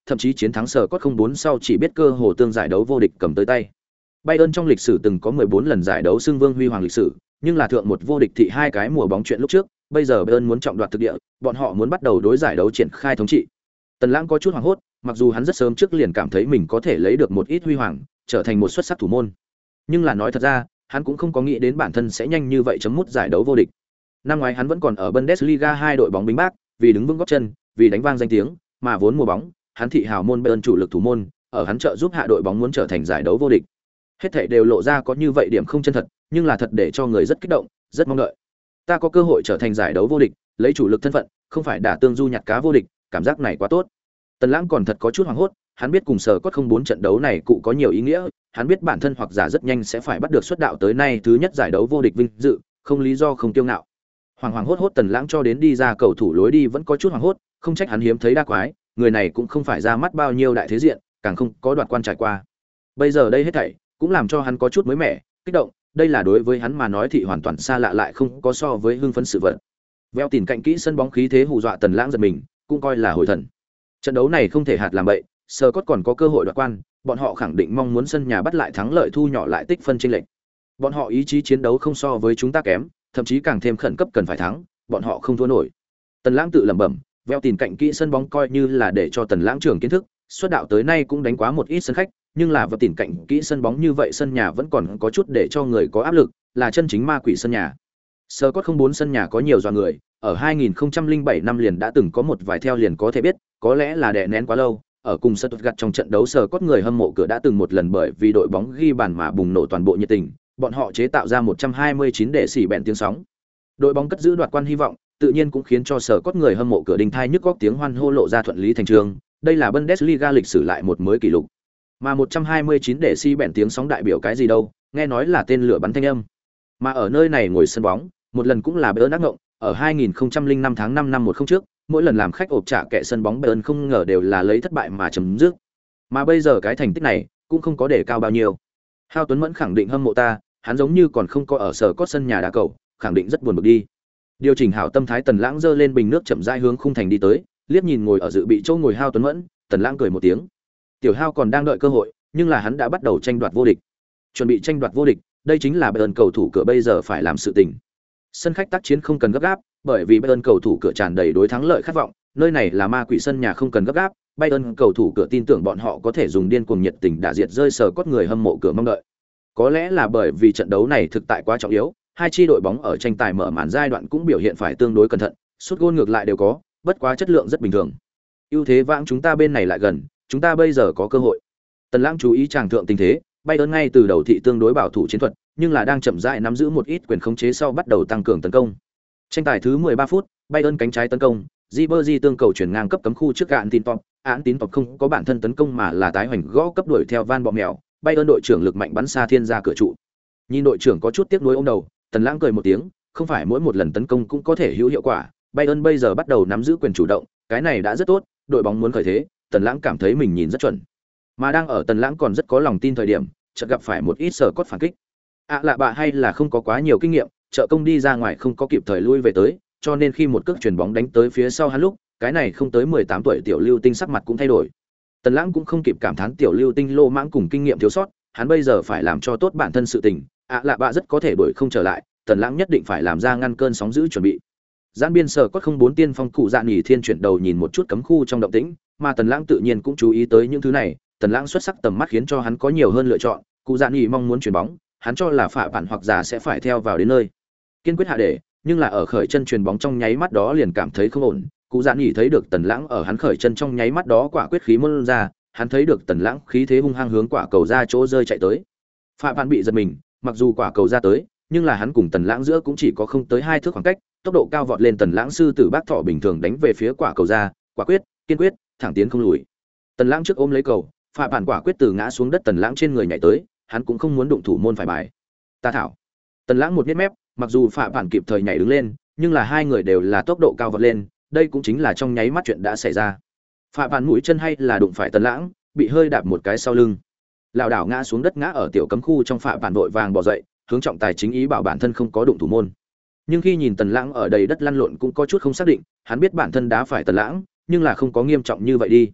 thậm chí chiến thắng sở cốt 04 sau chỉ biết cơ hồ tương giải đấu vô địch cầm tới tay. Bayern trong lịch sử từng có 14 lần giải đấu xưng vương huy hoàng lịch sử, nhưng là thượng một vô địch thị 2 cái mùa bóng chuyện lúc trước, bây giờ Bayern muốn trọng đoạt thực địa, bọn họ muốn bắt đầu đối giải đấu triển khai thống trị. Tần Lãng có chút hoảng hốt, mặc dù hắn rất sớm trước liền cảm thấy mình có thể lấy được một ít huy hoàng, trở thành một xuất sắc thủ môn. Nhưng là nói thật ra, hắn cũng không có nghĩ đến bản thân sẽ nhanh như vậy chấm mút giải đấu vô địch. Năm ngoái hắn vẫn còn ở Bundesliga 2 đội bóng bính bác, vì đứng vững gót chân, vì đánh vang danh tiếng, mà vốn mùa bóng, hắn thị hào môn Bayern chủ lực thủ môn, ở hắn trợ giúp hạ đội bóng muốn trở thành giải đấu vô địch. Hết thảy đều lộ ra có như vậy điểm không chân thật, nhưng là thật để cho người rất kích động, rất mong đợi. Ta có cơ hội trở thành giải đấu vô địch, lấy chủ lực thân phận, không phải đả tương du nhặt cá vô địch, cảm giác này quá tốt. Tần Lãng còn thật có chút hoảng hốt, hắn biết cùng Sở Cốt 04 trận đấu này cụ có nhiều ý nghĩa, hắn biết bản thân hoặc giả rất nhanh sẽ phải bắt được xuất đạo tới nay thứ nhất giải đấu vô địch vinh dự, không lý do không kiêu ngạo. Hoàng hốt hốt Tần Lãng cho đến đi ra cầu thủ lối đi vẫn có chút hoảng hốt, không trách hắn hiếm thấy đa quái, người này cũng không phải ra mắt bao nhiêu đại thế diện, càng không có đoạt quan trải qua. Bây giờ đây hết thảy cũng làm cho hắn có chút mới mẻ, kích động, đây là đối với hắn mà nói thì hoàn toàn xa lạ lại không có so với hưng phấn sự vật. Veo tìm cạnh kỹ sân bóng khí thế hù dọa Tần Lãng giật mình, cũng coi là hồi thần. Trận đấu này không thể hạt làm bậy, Sở Cốt còn có cơ hội đoạt quan, bọn họ khẳng định mong muốn sân nhà bắt lại thắng lợi thu nhỏ lại tích phân chênh lệch. Bọn họ ý chí chiến đấu không so với chúng ta kém, thậm chí càng thêm khẩn cấp cần phải thắng, bọn họ không thua nổi. Tần Lãng tự lẩm bẩm, Veo tìm cạnh kỹ sân bóng coi như là để cho Tần Lãng trưởng kiến thức, xuất đạo tới nay cũng đánh quá một ít sân khách, nhưng là Veo tìm cạnh kỹ sân bóng như vậy sân nhà vẫn còn có chút để cho người có áp lực, là chân chính ma quỷ sân nhà. Sở Cốt 04 sân nhà có nhiều dọa người, ở 2007 năm liền đã từng có một vài theo liền có thể biết, có lẽ là đè nén quá lâu, ở cùng Stuttgart trong trận đấu Sở Cốt người hâm mộ cửa đã từng một lần bởi vì đội bóng ghi bàn mà bùng nổ toàn bộ nhiệt tình, bọn họ chế tạo ra 129 đệ xỉ bẹn tiếng sóng. Đội bóng cất giữ đoạt quan hy vọng, tự nhiên cũng khiến cho Sở Cốt người hâm mộ cửa đình thai nhức góc tiếng hoan hô lộ ra thuận lý thành trường, đây là Bundesliga lịch sử lại một mới kỷ lục. Mà 129 đệ xỉ bẹn tiếng sóng đại biểu cái gì đâu, nghe nói là tên lửa bắn thanh âm. Mà ở nơi này ngồi sân bóng, một lần cũng là Bayern ác ngộng, ở 2005 tháng 5 năm 10 trước, mỗi lần làm khách ộp trả kệ sân bóng Bayern không ngờ đều là lấy thất bại mà chấm dứt. Mà bây giờ cái thành tích này cũng không có để cao bao nhiêu. Hao Tuấn Mẫn khẳng định hâm mộ ta, hắn giống như còn không có ở Sở Cốt sân nhà đá cầu, khẳng định rất buồn bực đi. Điều chỉnh hảo tâm thái Tần Lãng giơ lên bình nước chậm rãi hướng khung thành đi tới, liếc nhìn ngồi ở dự bị chỗ ngồi Hao Tuấn Mẫn, Tần Lãng cười một tiếng. Tiểu Hao còn đang đợi cơ hội, nhưng là hắn đã bắt đầu tranh đoạt vô địch. Chuẩn bị tranh đoạt vô địch, đây chính là Bayern cầu thủ cửa bây giờ phải làm sự tình. Sân khách tác chiến không cần gấp gáp, bởi vì Bayern cầu thủ cửa tràn đầy đối thắng lợi khát vọng, nơi này là ma quỷ sân nhà không cần gấp gáp, Bayern cầu thủ cửa tin tưởng bọn họ có thể dùng điên cuồng nhiệt tình đả diệt rơi Sở Cốt người hâm mộ cửa mong đợi. Có lẽ là bởi vì trận đấu này thực tại quá trọng yếu, hai chi đội bóng ở tranh tài mở màn giai đoạn cũng biểu hiện phải tương đối cẩn thận, sút gôn ngược lại đều có, bất quá chất lượng rất bình thường. Ưu thế vãng chúng ta bên này lại gần, chúng ta bây giờ có cơ hội. Tần Lãng chú ý chàng thượng tình thế, Bayern ngay từ đầu thị tương đối bảo thủ chiến thuật, nhưng là đang chậm rãi nắm giữ một ít quyền khống chế sau bắt đầu tăng cường tấn công. Tranh tài thứ 13 phút, Bayern cánh trái tấn công, Ribery tương cầu chuyển ngang cấp cấm khu trước Án Tín Tộc không có bản thân tấn công mà là tái hoành gõ cấp đuổi theo Van Bọ Mèo, Bayern đội trưởng lực mạnh bắn xa thiên ra cửa trụ. Nhìn đội trưởng có chút tiếc nuối ôm đầu, Tần Lãng cười một tiếng, không phải mỗi một lần tấn công cũng có thể hữu hiệu quả, Bayern bây giờ bắt đầu nắm giữ quyền chủ động, cái này đã rất tốt, đội bóng muốn khởi thế, Tần Lãng cảm thấy mình nhìn rất chuẩn. Mà đang ở Tần Lãng còn rất có lòng tin thời điểm, chợt gặp phải một ít Sở Cốt phản kích. Lạ bạ hay là không có quá nhiều kinh nghiệm, trợ công đi ra ngoài không có kịp thời lui về tới, cho nên khi một cước chuyền bóng đánh tới phía sau hắn lúc, cái này không tới 18 tuổi tiểu Lưu Tinh sắc mặt cũng thay đổi. Tần Lãng cũng không kịp cảm thán tiểu Lưu Tinh lô mãng cùng kinh nghiệm thiếu sót, hắn bây giờ phải làm cho tốt bản thân sự tình, lạ bạ rất có thể đuổi không trở lại, Tần Lãng nhất định phải làm ra ngăn cơn sóng dữ chuẩn bị. Giãn biên Sở Cốt 04 tiên phong cụ Dạ Nhỉ Thiên chuyển đầu nhìn một chút cấm khu trong động tĩnh, mà Tần Lãng tự nhiên cũng chú ý tới những thứ này, Tần Lãng xuất sắc tầm mắt khiến cho hắn có nhiều hơn lựa chọn, cụ Dạ Nhỉ mong muốn chuyển bóng, hắn cho là phạ bản hoặc giả sẽ phải theo vào đến nơi. Kiên quyết hạ để, nhưng là ở khởi chân chuyền bóng trong nháy mắt đó liền cảm thấy không ổn, cụ Dạ Nhỉ thấy được Tần Lãng ở hắn khởi chân trong nháy mắt đó quả quyết khí môn ra, hắn thấy được Tần Lãng khí thế hung hăng hướng quả cầu ra chỗ rơi chạy tới. Phạ bản bị giật mình, mặc dù quả cầu ra tới, nhưng là hắn cùng Tần Lãng giữa cũng chỉ có không tới 2 thước khoảng cách, tốc độ cao vọt lên Tần Lãng sư tử bác thọ bình thường đánh về phía quả cầu ra, quả quyết, kiên quyết, thẳng tiến không lùi. Tần Lãng trước ôm lấy cầu, phạ bản quả quyết từ ngã xuống đất Tần Lãng trên người nhảy tới, hắn cũng không muốn đụng thủ môn phải bài. Ta thảo. Tần Lãng một nhếch mép, mặc dù phạ bản kịp thời nhảy đứng lên, nhưng là hai người đều là tốc độ cao vọt lên, đây cũng chính là trong nháy mắt chuyện đã xảy ra. Phạ bản mũi chân hay là đụng phải Tần Lãng, bị hơi đạp một cái sau lưng. Lảo đảo ngã xuống đất ngã ở tiểu cấm khu trong phạ bản vội vàng bò dậy, hướng trọng tài chính ý bảo bản thân không có đụng thủ môn. Nhưng khi nhìn Tần Lãng ở đầy đất lăn lộn cũng có chút không xác định, hắn biết bản thân đá phải Tần Lãng, nhưng là không có nghiêm trọng như vậy đi.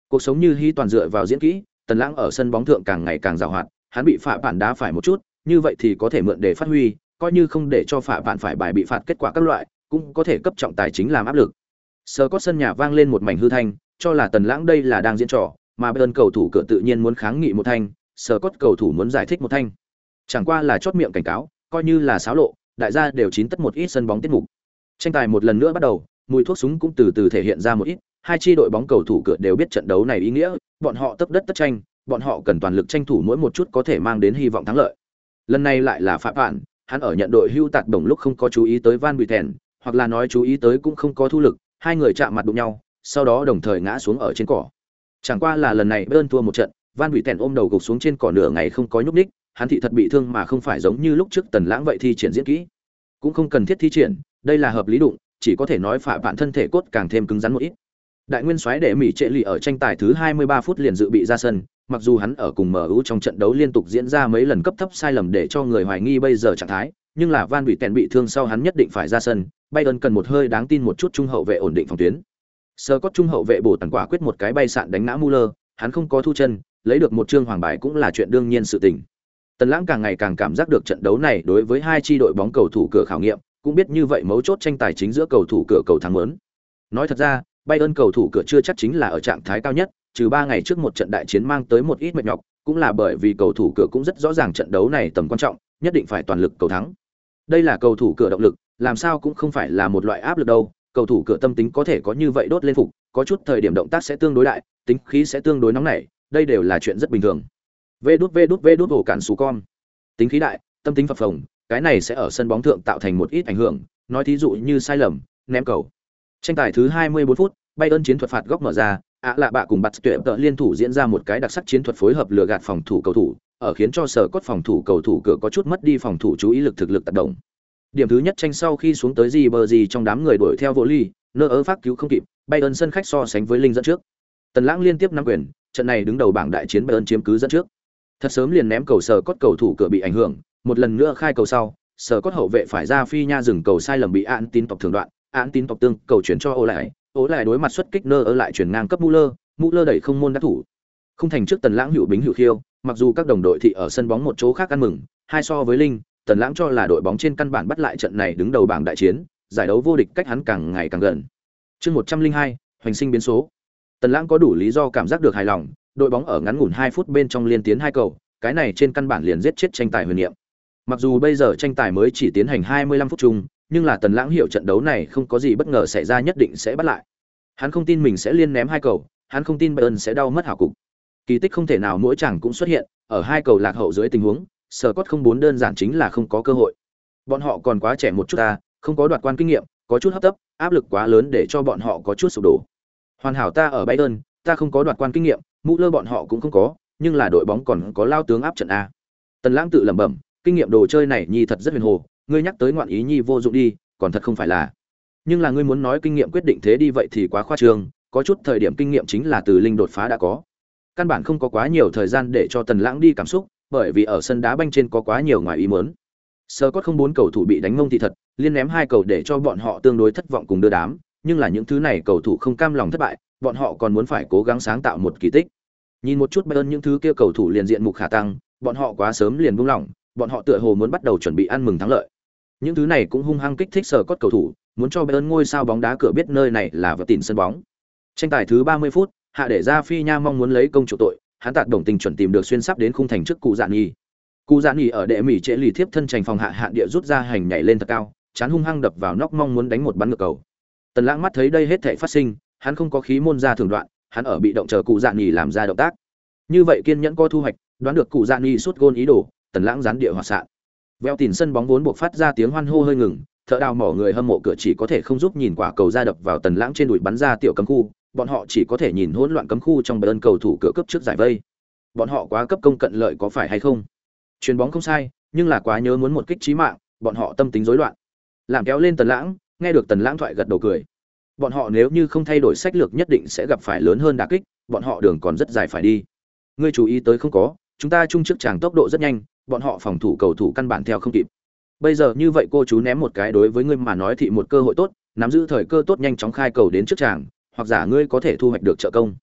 Cuộc sống như hy toàn dựa vào diễn kỹ, Tần Lãng ở sân bóng thượng càng ngày càng giàu hoạt, hắn bị phạ bạn đá phải một chút, như vậy thì có thể mượn để phát huy, coi như không để cho phạ bạn phải bài bị phạt kết quả các loại, cũng có thể cấp trọng tài chính làm áp lực. Scott sân nhà vang lên một mảnh hư thanh, cho là Tần Lãng đây là đang diễn trò, mà Bayern cầu thủ cửa tự nhiên muốn kháng nghị một thanh, Scott cầu thủ muốn giải thích một thanh. Chẳng qua là chót miệng cảnh cáo, coi như là xáo lộ, đại gia đều chín tất một ít sân bóng tiết mục. Tranh tài một lần nữa bắt đầu, mùi thuốc súng cũng từ từ thể hiện ra một ít, hai chi đội bóng cầu thủ cửa đều biết trận đấu này ý nghĩa, bọn họ tấp đất tất tranh, bọn họ cần toàn lực tranh thủ mỗi một chút có thể mang đến hy vọng thắng lợi. Lần này lại là Phạm Bạn, hắn ở nhận đội hưu tạt đồng lúc không có chú ý tới Van Buiten, hoặc là nói chú ý tới cũng không có thu lực, hai người chạm mặt đụng nhau, sau đó đồng thời ngã xuống ở trên cỏ. Chẳng qua là lần này Bayern thua một trận, Van Buiten ôm đầu gục xuống trên cỏ nửa ngày không có nhúc nhích, hắn thị thật bị thương mà không phải giống như lúc trước Tần Lãng vậy thi triển diễn kỹ. Cũng không cần thiết thi triển, đây là hợp lý đụng, chỉ có thể nói Phạm Bạn thân thể cốt càng thêm cứng rắn một ít. Đại nguyên soái đệ Mỹ Trệ lì ở tranh tài thứ 23 phút liền dự bị ra sân, mặc dù hắn ở cùng MU trong trận đấu liên tục diễn ra mấy lần cấp thấp sai lầm để cho người hoài nghi bây giờ trạng thái, nhưng là Van Buiten bị thương sau hắn nhất định phải ra sân, Bayern cần một hơi đáng tin một chút trung hậu vệ ổn định phòng tuyến. Scott trung hậu vệ bổ tần quả quyết một cái bay sạn đánh ngã Muller, hắn không có thu chân, lấy được một trương hoàng bài cũng là chuyện đương nhiên sự tình. Tần Lãng càng ngày càng cảm giác được trận đấu này đối với hai chi đội bóng cầu thủ cửa khảo nghiệm, cũng biết như vậy mấu chốt tranh tài chính giữa cầu thủ cửa cầu thắng lớn. Nói thật ra, Bayern cầu thủ cửa chưa chắc chính là ở trạng thái cao nhất, trừ 3 ngày trước một trận đại chiến mang tới một ít mệt nhọc, cũng là bởi vì cầu thủ cửa cũng rất rõ ràng trận đấu này tầm quan trọng, nhất định phải toàn lực cầu thắng. Đây là cầu thủ cửa động lực, làm sao cũng không phải là một loại áp lực đâu, cầu thủ cửa tâm tính có thể có như vậy đốt lên phục, có chút thời điểm động tác sẽ tương đối đại, tính khí sẽ tương đối nóng nảy, đây đều là chuyện rất bình thường. Vê đút ổ cản sú con. Tính khí đại, tâm tính phập phồng, cái này sẽ ở sân bóng thượng tạo thành một ít ảnh hưởng, nói thí dụ như sai lầm, ném cầu. Tranh tài thứ 24 phút, Bayern chiến thuật phạt góc mở ra, lạ bạ cùng bạt tuyệt tợ liên thủ diễn ra một cái đặc sắc chiến thuật phối hợp lừa gạt phòng thủ cầu thủ, ở khiến cho sở cốt phòng thủ cầu thủ cửa có chút mất đi phòng thủ chú ý lực thực lực tác động. Điểm thứ nhất tranh sau khi xuống tới Ribery trong đám người đuổi theo vô ly, nơ ớ phát cứu không kịp, Bayern sân khách so sánh với Linh dẫn trước. Tần Lãng liên tiếp nắm quyền, trận này đứng đầu bảng đại chiến Bayern chiếm cứ dẫn trước. Thật sớm liền ném cầu sở cốt cầu thủ cửa bị ảnh hưởng, một lần nữa khai cầu sau, sở cốt hậu vệ phải ra phi nha dừng cầu sai lầm bị án tín tộc thường đoạn, án tín tộc tương cầu chuyển cho Ô lại đối mặt xuất kích nơ ớ lại chuyển ngang cấp Muller đẩy không môn đắc thủ. Không thành trước Tần Lãng hữu bính hữu khiêu, mặc dù các đồng đội thị ở sân bóng một chỗ khác ăn mừng, hai so với Linh, Tần Lãng cho là đội bóng trên căn bản bắt lại trận này đứng đầu bảng đại chiến, giải đấu vô địch cách hắn càng ngày càng gần. Chương 102, hoành sinh biến số. Tần Lãng có đủ lý do cảm giác được hài lòng, đội bóng ở ngắn ngủn 2 phút bên trong liên tiến 2 cầu, cái này trên căn bản liền giết chết tranh tài huyền niệm. Mặc dù bây giờ tranh tài mới chỉ tiến hành 25 phút chung, nhưng là Tần Lãng hiểu trận đấu này không có gì bất ngờ xảy ra nhất định sẽ bắt lại. Hắn không tin mình sẽ liên ném 2 cầu, hắn không tin Bayern sẽ đau mất hảo cục. Kỳ tích không thể nào mỗi chẳng cũng xuất hiện, ở 2 cầu lạc hậu dưới tình huống, Scott không bốn đơn giản chính là không có cơ hội. Bọn họ còn quá trẻ một chút ta, không có đoạt quan kinh nghiệm, có chút hấp tấp, áp lực quá lớn để cho bọn họ có chút sụp đổ. Hoàn hảo ta ở Bayern, ta không có đoạt quan kinh nghiệm, Muller bọn họ cũng không có, nhưng là đội bóng còn có lao tướng áp trận a. Tần Lãng tự lẩm bẩm, kinh nghiệm đồ chơi này nhi thật rất huyền hồ, ngươi nhắc tới ngoạn ý nhi vô dụng đi, còn thật không phải là. Nhưng là ngươi muốn nói kinh nghiệm quyết định thế đi vậy thì quá khoa trương, có chút thời điểm kinh nghiệm chính là từ linh đột phá đã có. Căn bản không có quá nhiều thời gian để cho Tần Lãng đi cảm xúc, bởi vì ở sân đá banh trên có quá nhiều ngoài ý muốn. Scott không bốn cầu thủ bị đánh ngông thị thật, liên ném 2 cầu để cho bọn họ tương đối thất vọng cùng đưa đám, nhưng là những thứ này cầu thủ không cam lòng thất bại, bọn họ còn muốn phải cố gắng sáng tạo một kỳ tích. Nhìn một chút Bayern những thứ kia cầu thủ liền diện mục khả tăng, bọn họ quá sớm liền buông lỏng, bọn họ tựa hồ muốn bắt đầu chuẩn bị ăn mừng thắng lợi. Những thứ này cũng hung hăng kích thích Scott cầu thủ, muốn cho Bayern ngôi sao bóng đá cửa biết nơi này là vật tỉn sân bóng. Tranh tài thứ 30 phút, hạ để ra phi nha mong muốn lấy công chủ tội, hắn tạt đồng tình chuẩn tìm được xuyên sắp đến khung thành trước cụ dạn nhì. Cụ dạn nhì ở đệ mỹ trễ lì thiếp thân trành phòng hạ hạn địa rút ra hành nhảy lên thật cao, chán hung hăng đập vào nóc mong muốn đánh một bắn ngược cầu. Tần Lãng mắt thấy đây hết thảy phát sinh, hắn không có khí môn ra thường đoạn, hắn ở bị động chờ cụ dạn nhì làm ra động tác. Như vậy kiên nhẫn có thu hoạch, đoán được cụ dạn nhì sút gôn ý đồ, Tần Lãng gián địa hòa xạ. Veo tỉn sân bóng vốn buộc phát ra tiếng hoan hô hơi ngừng, thợ đào mỏ người hâm mộ cửa chỉ có thể không giúp nhìn quả cầu ra đập vào Tần Lãng trên đùi bắn ra tiểu cấm khu, bọn họ chỉ có thể nhìn hỗn loạn cấm khu trong Bayern cầu thủ cửa cấp trước giải vây. Bọn họ quá cấp công cận lợi có phải hay không? Chuyền bóng không sai, nhưng là quá nhớ muốn một kích chí mạng, bọn họ tâm tính rối loạn. Làm kéo lên Tần Lãng, nghe được Tần Lãng thoại gật đầu cười. Bọn họ nếu như không thay đổi sách lược nhất định sẽ gặp phải lớn hơn đả kích, bọn họ đường còn rất dài phải đi. Ngươi chú ý tới không có, chúng ta chung trước chàng tốc độ rất nhanh, bọn họ phòng thủ cầu thủ căn bản theo không kịp. Bây giờ như vậy cô chú ném một cái đối với ngươi mà nói thì một cơ hội tốt, nắm giữ thời cơ tốt nhanh chóng khai cầu đến trước chàng, hoặc giả ngươi có thể thu hoạch được trợ công.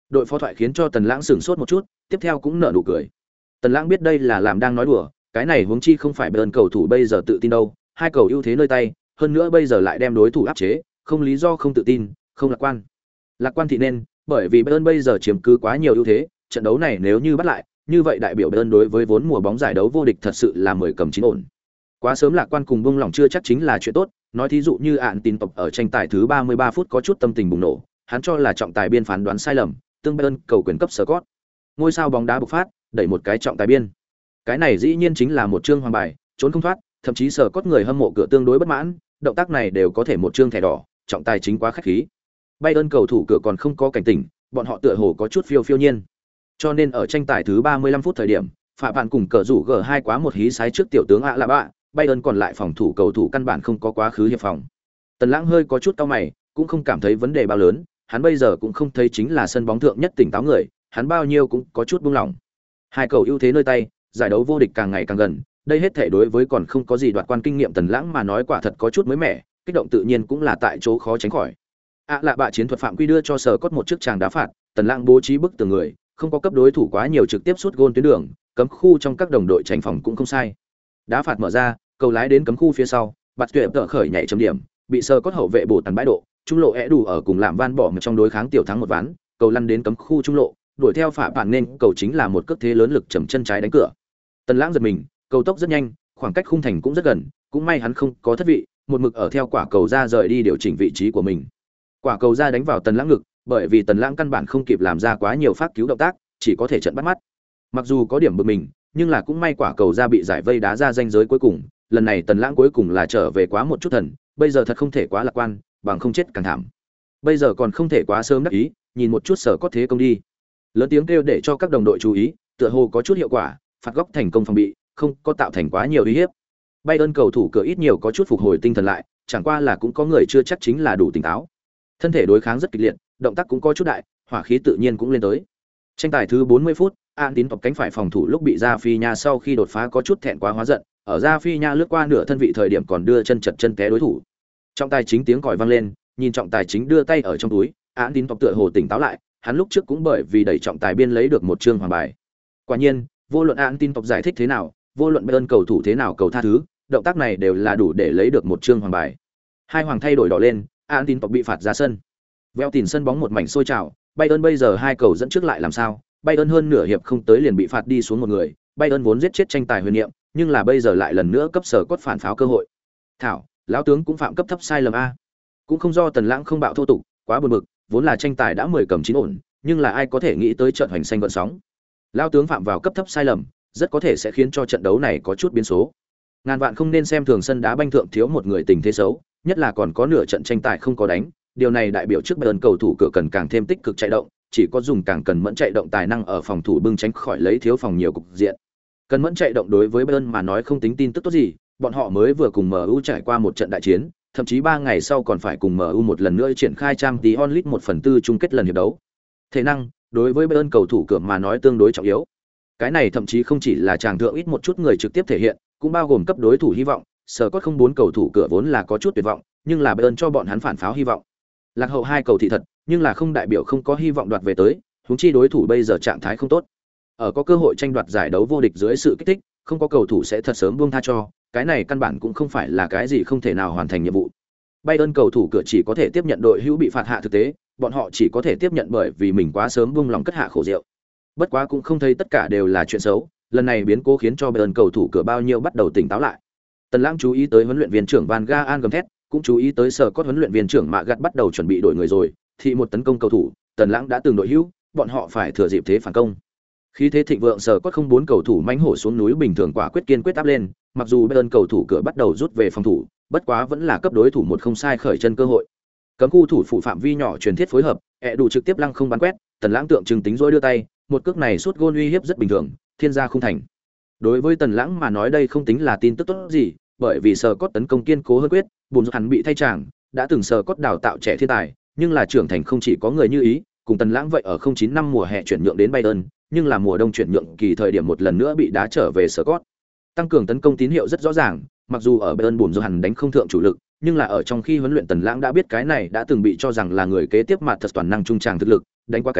Đội phó thoại khiến cho Tần Lãng sửng sốt một chút, tiếp theo cũng nở nụ cười. Tần Lãng biết đây là làm đang nói đùa, cái này huống chi không phải Bayern cầu thủ bây giờ tự tin đâu, hai cầu ưu thế nơi tay, hơn nữa bây giờ lại đem đối thủ áp chế, không lý do không tự tin, không lạc quan. Lạc quan thì nên, bởi vì Bayern bây giờ chiếm cứ quá nhiều ưu thế, trận đấu này nếu như bắt lại, như vậy đại biểu Bayern đối với vốn mùa bóng giải đấu vô địch thật sự là 10 cầm 9 ổn. Quá sớm lạc quan cùng buông lỏng chưa chắc chính là chuyện tốt, nói thí dụ như ạn tin tộc ở tranh tài thứ 33 phút có chút tâm tình bùng nổ, hắn cho là trọng tài biên phán đoán sai lầm, tương Bayern cầu quyền cấp Scott. Ngôi sao bóng đá bộc phát, đẩy một cái trọng tài biên. Cái này dĩ nhiên chính là một chương hoàng bài, trốn không thoát, thậm chí Scott người hâm mộ cửa tương đối bất mãn, động tác này đều có thể một chương thẻ đỏ, trọng tài chính quá khách khí. Bayern cầu thủ cửa còn không có cảnh tỉnh, bọn họ tựa hồ có chút phiêu phiêu nhiên. Cho nên ở tranh tài thứ 35 phút thời điểm, Phạm Bạn cùng cờ rủ G2 quá một hí sái trước tiểu tướng ạ là bạ, Bayern còn lại phòng thủ cầu thủ căn bản không có quá khứ hiệp phòng. Tần Lãng hơi có chút cau mày, cũng không cảm thấy vấn đề bao lớn, hắn bây giờ cũng không thấy chính là sân bóng thượng nhất tỉnh táo người, hắn bao nhiêu cũng có chút buông lỏng. Hai cầu ưu thế nơi tay, giải đấu vô địch càng ngày càng gần, đây hết thể đối với còn không có gì đoạt quan kinh nghiệm Tần Lãng mà nói quả thật có chút mới mẻ, kích động tự nhiên cũng là tại chỗ khó tránh khỏi. Lạ bạ chiến thuật phạm quy đưa cho Sở Cốt một chiếc tràng đá phạt, Tần Lãng bố trí bức tường người, không có cấp đối thủ quá nhiều trực tiếp sút gôn tuyến đường, cấm khu trong các đồng đội tránh phòng cũng không sai. Đá phạt mở ra, cầu lái đến cấm khu phía sau, Bạt Tuyệt tự khởi nhảy chấm điểm, bị Sở Cốt hậu vệ bổ tàn bãi độ, trung lộ đủ ở cùng làm van bỏ một trong đối kháng tiểu thắng một ván, cầu lăn đến cấm khu trung lộ, đuổi theo phả bản nên cầu chính là một cước thế lớn lực chầm chân trái đánh cửa. Tần Lãng giật mình, cầu tốc rất nhanh, khoảng cách khung thành cũng rất gần, cũng may hắn không có thất vị, một mực ở theo quả cầu ra rời đi điều chỉnh vị trí của mình. Quả cầu ra đánh vào Tần Lãng ngực, bởi vì Tần Lãng căn bản không kịp làm ra quá nhiều phát cứu động tác, chỉ có thể trận bắt mắt. Mặc dù có điểm bực mình, nhưng là cũng may quả cầu ra bị giải vây đá ra ranh giới cuối cùng, lần này Tần Lãng cuối cùng là trở về quá một chút thần, bây giờ thật không thể quá lạc quan, bằng không chết càng thảm. Bây giờ còn không thể quá sớm đắc ý, nhìn một chút Sở Cốt thế công đi. Lớn tiếng kêu để cho các đồng đội chú ý, tựa hồ có chút hiệu quả, phạt góc thành công phòng bị, không có tạo thành quá nhiều uy hiếp. Bayern cầu thủ cửa ít nhiều có chút phục hồi tinh thần lại, chẳng qua là cũng có người chưa chắc chính là đủ tỉnh táo. Thân thể đối kháng rất kịch liệt, động tác cũng có chút đại, hỏa khí tự nhiên cũng lên tới. Tranh tài thứ 40 phút, An Tín tộc cánh phải phòng thủ lúc bị Ra Phi Nha sau khi đột phá có chút thẹn quá hóa giận, ở Ra Phi Nha lướt qua nửa thân vị thời điểm còn đưa chân chật chân té đối thủ. Trọng tài chính tiếng còi vang lên, nhìn trọng tài chính đưa tay ở trong túi, An Tín tộc tựa hồ tỉnh táo lại, hắn lúc trước cũng bởi vì đẩy trọng tài biên lấy được một chương hoàng bài. Quả nhiên, vô luận An Tín tộc giải thích thế nào, vô luận Bayern cầu thủ thế nào cầu tha thứ, động tác này đều là đủ để lấy được một chương hoàng bài. Hai hoàng thay đổi đỏ lên, An Tín tộc bị phạt ra sân. Veo tìm sân bóng một mảnh sôi trào, Bayern bây giờ hai cầu dẫn trước lại làm sao? Bayern hơn nửa hiệp không tới liền bị phạt đi xuống một người, Bayern vốn giết chết tranh tài huyền niệm, nhưng là bây giờ lại lần nữa cấp Sở Cốt phản pháo cơ hội. Thảo, lão tướng cũng phạm cấp thấp sai lầm a. Cũng không do Tần Lãng không bạo thô tục, quá buồn bực, vốn là tranh tài đã 10 cầm 9 ổn, nhưng là ai có thể nghĩ tới trận hoành xanh gợn sóng. Lão tướng phạm vào cấp thấp sai lầm, rất có thể sẽ khiến cho trận đấu này có chút biến số. Ngàn vạn không nên xem thường sân đá banh thượng thiếu một người tình thế xấu, nhất là còn có nửa trận tranh tài không có đánh, điều này đại biểu trước Bayern cầu thủ cửa cần càng thêm tích cực chạy động, chỉ có dùng càng cần mẫn chạy động tài năng ở phòng thủ bưng tránh khỏi lấy thiếu phòng nhiều cục diện. Cần mẫn chạy động đối với Bayern mà nói không tính tin tức tốt gì, bọn họ mới vừa cùng MU trải qua một trận đại chiến, thậm chí 3 ngày sau còn phải cùng MU một lần nữa triển khai Champions League 1/4 chung kết lần hiệp đấu. Thể năng, đối với Bayern cầu thủ cửa mà nói tương đối trọng yếu. Cái này thậm chí không chỉ là chàng thượng ít một chút người trực tiếp thể hiện, cũng bao gồm cấp đối thủ hy vọng, Scott không bốn cầu thủ cửa vốn là có chút tuyệt vọng, nhưng là Bayern cho bọn hắn phản pháo hy vọng. Lạc hậu hai cầu thị thật, nhưng là không đại biểu không có hy vọng đoạt về tới, huống chi đối thủ bây giờ trạng thái không tốt. Ở có cơ hội tranh đoạt giải đấu vô địch dưới sự kích thích, không có cầu thủ sẽ thật sớm buông tha cho, cái này căn bản cũng không phải là cái gì không thể nào hoàn thành nhiệm vụ. Bayern cầu thủ cửa chỉ có thể tiếp nhận đội hữu bị phạt hạ thực tế, bọn họ chỉ có thể tiếp nhận bởi vì mình quá sớm buông lòng cất hạ khổ rượu. Bất quá cũng không thấy tất cả đều là chuyện xấu, lần này biến cố khiến cho Bayern cầu thủ cửa bao nhiêu bắt đầu tỉnh táo lại. Tần Lãng chú ý tới huấn luyện viên trưởng Van Gaal gầm thét, cũng chú ý tới Sở Cốt huấn luyện viên trưởng Mạ Gặt bắt đầu chuẩn bị đổi người rồi, thị một tấn công cầu thủ, Tần Lãng đã từng đội hữu, bọn họ phải thừa dịp thế phản công. Khi thế thịnh vượng Sở Cốt không bốn cầu thủ mãnh hổ xuống núi bình thường quả quyết kiên quyết áp lên, mặc dù Bayern cầu thủ cửa bắt đầu rút về phòng thủ, bất quá vẫn là cấp đối thủ một không sai khởi chân cơ hội. Cấm khu thủ phụ phạm vi nhỏ truyền thiết phối hợp, đủ trực tiếp lăng không bắn quét, Tần Lãng tượng trưng tính rối đưa tay, một cước này sút gôn uy hiếp rất bình thường, thiên gia không thành. Đối với Tần Lãng mà nói đây không tính là tin tức tốt gì, bởi vì Sở Cốt tấn công kiên cố hơn quyết, buồn hắn bị thay chàng, đã từng Sở Cốt đào tạo trẻ thiên tài, nhưng là trưởng thành không chỉ có người như ý, cùng Tần Lãng vậy ở 09 năm mùa hè chuyển nhượng đến Bayern, nhưng là mùa đông chuyển nhượng kỳ thời điểm một lần nữa bị đá trở về Sở Cốt. Tăng cường tấn công tín hiệu rất rõ ràng, mặc dù ở Bayern buồn hắn đánh không thượng chủ lực, nhưng là ở trong khi huấn luyện Tần Lãng đã biết cái này đã từng bị cho rằng là người kế tiếp mặt thật toàn năng trung tràng thực lực, đánh qua cánh,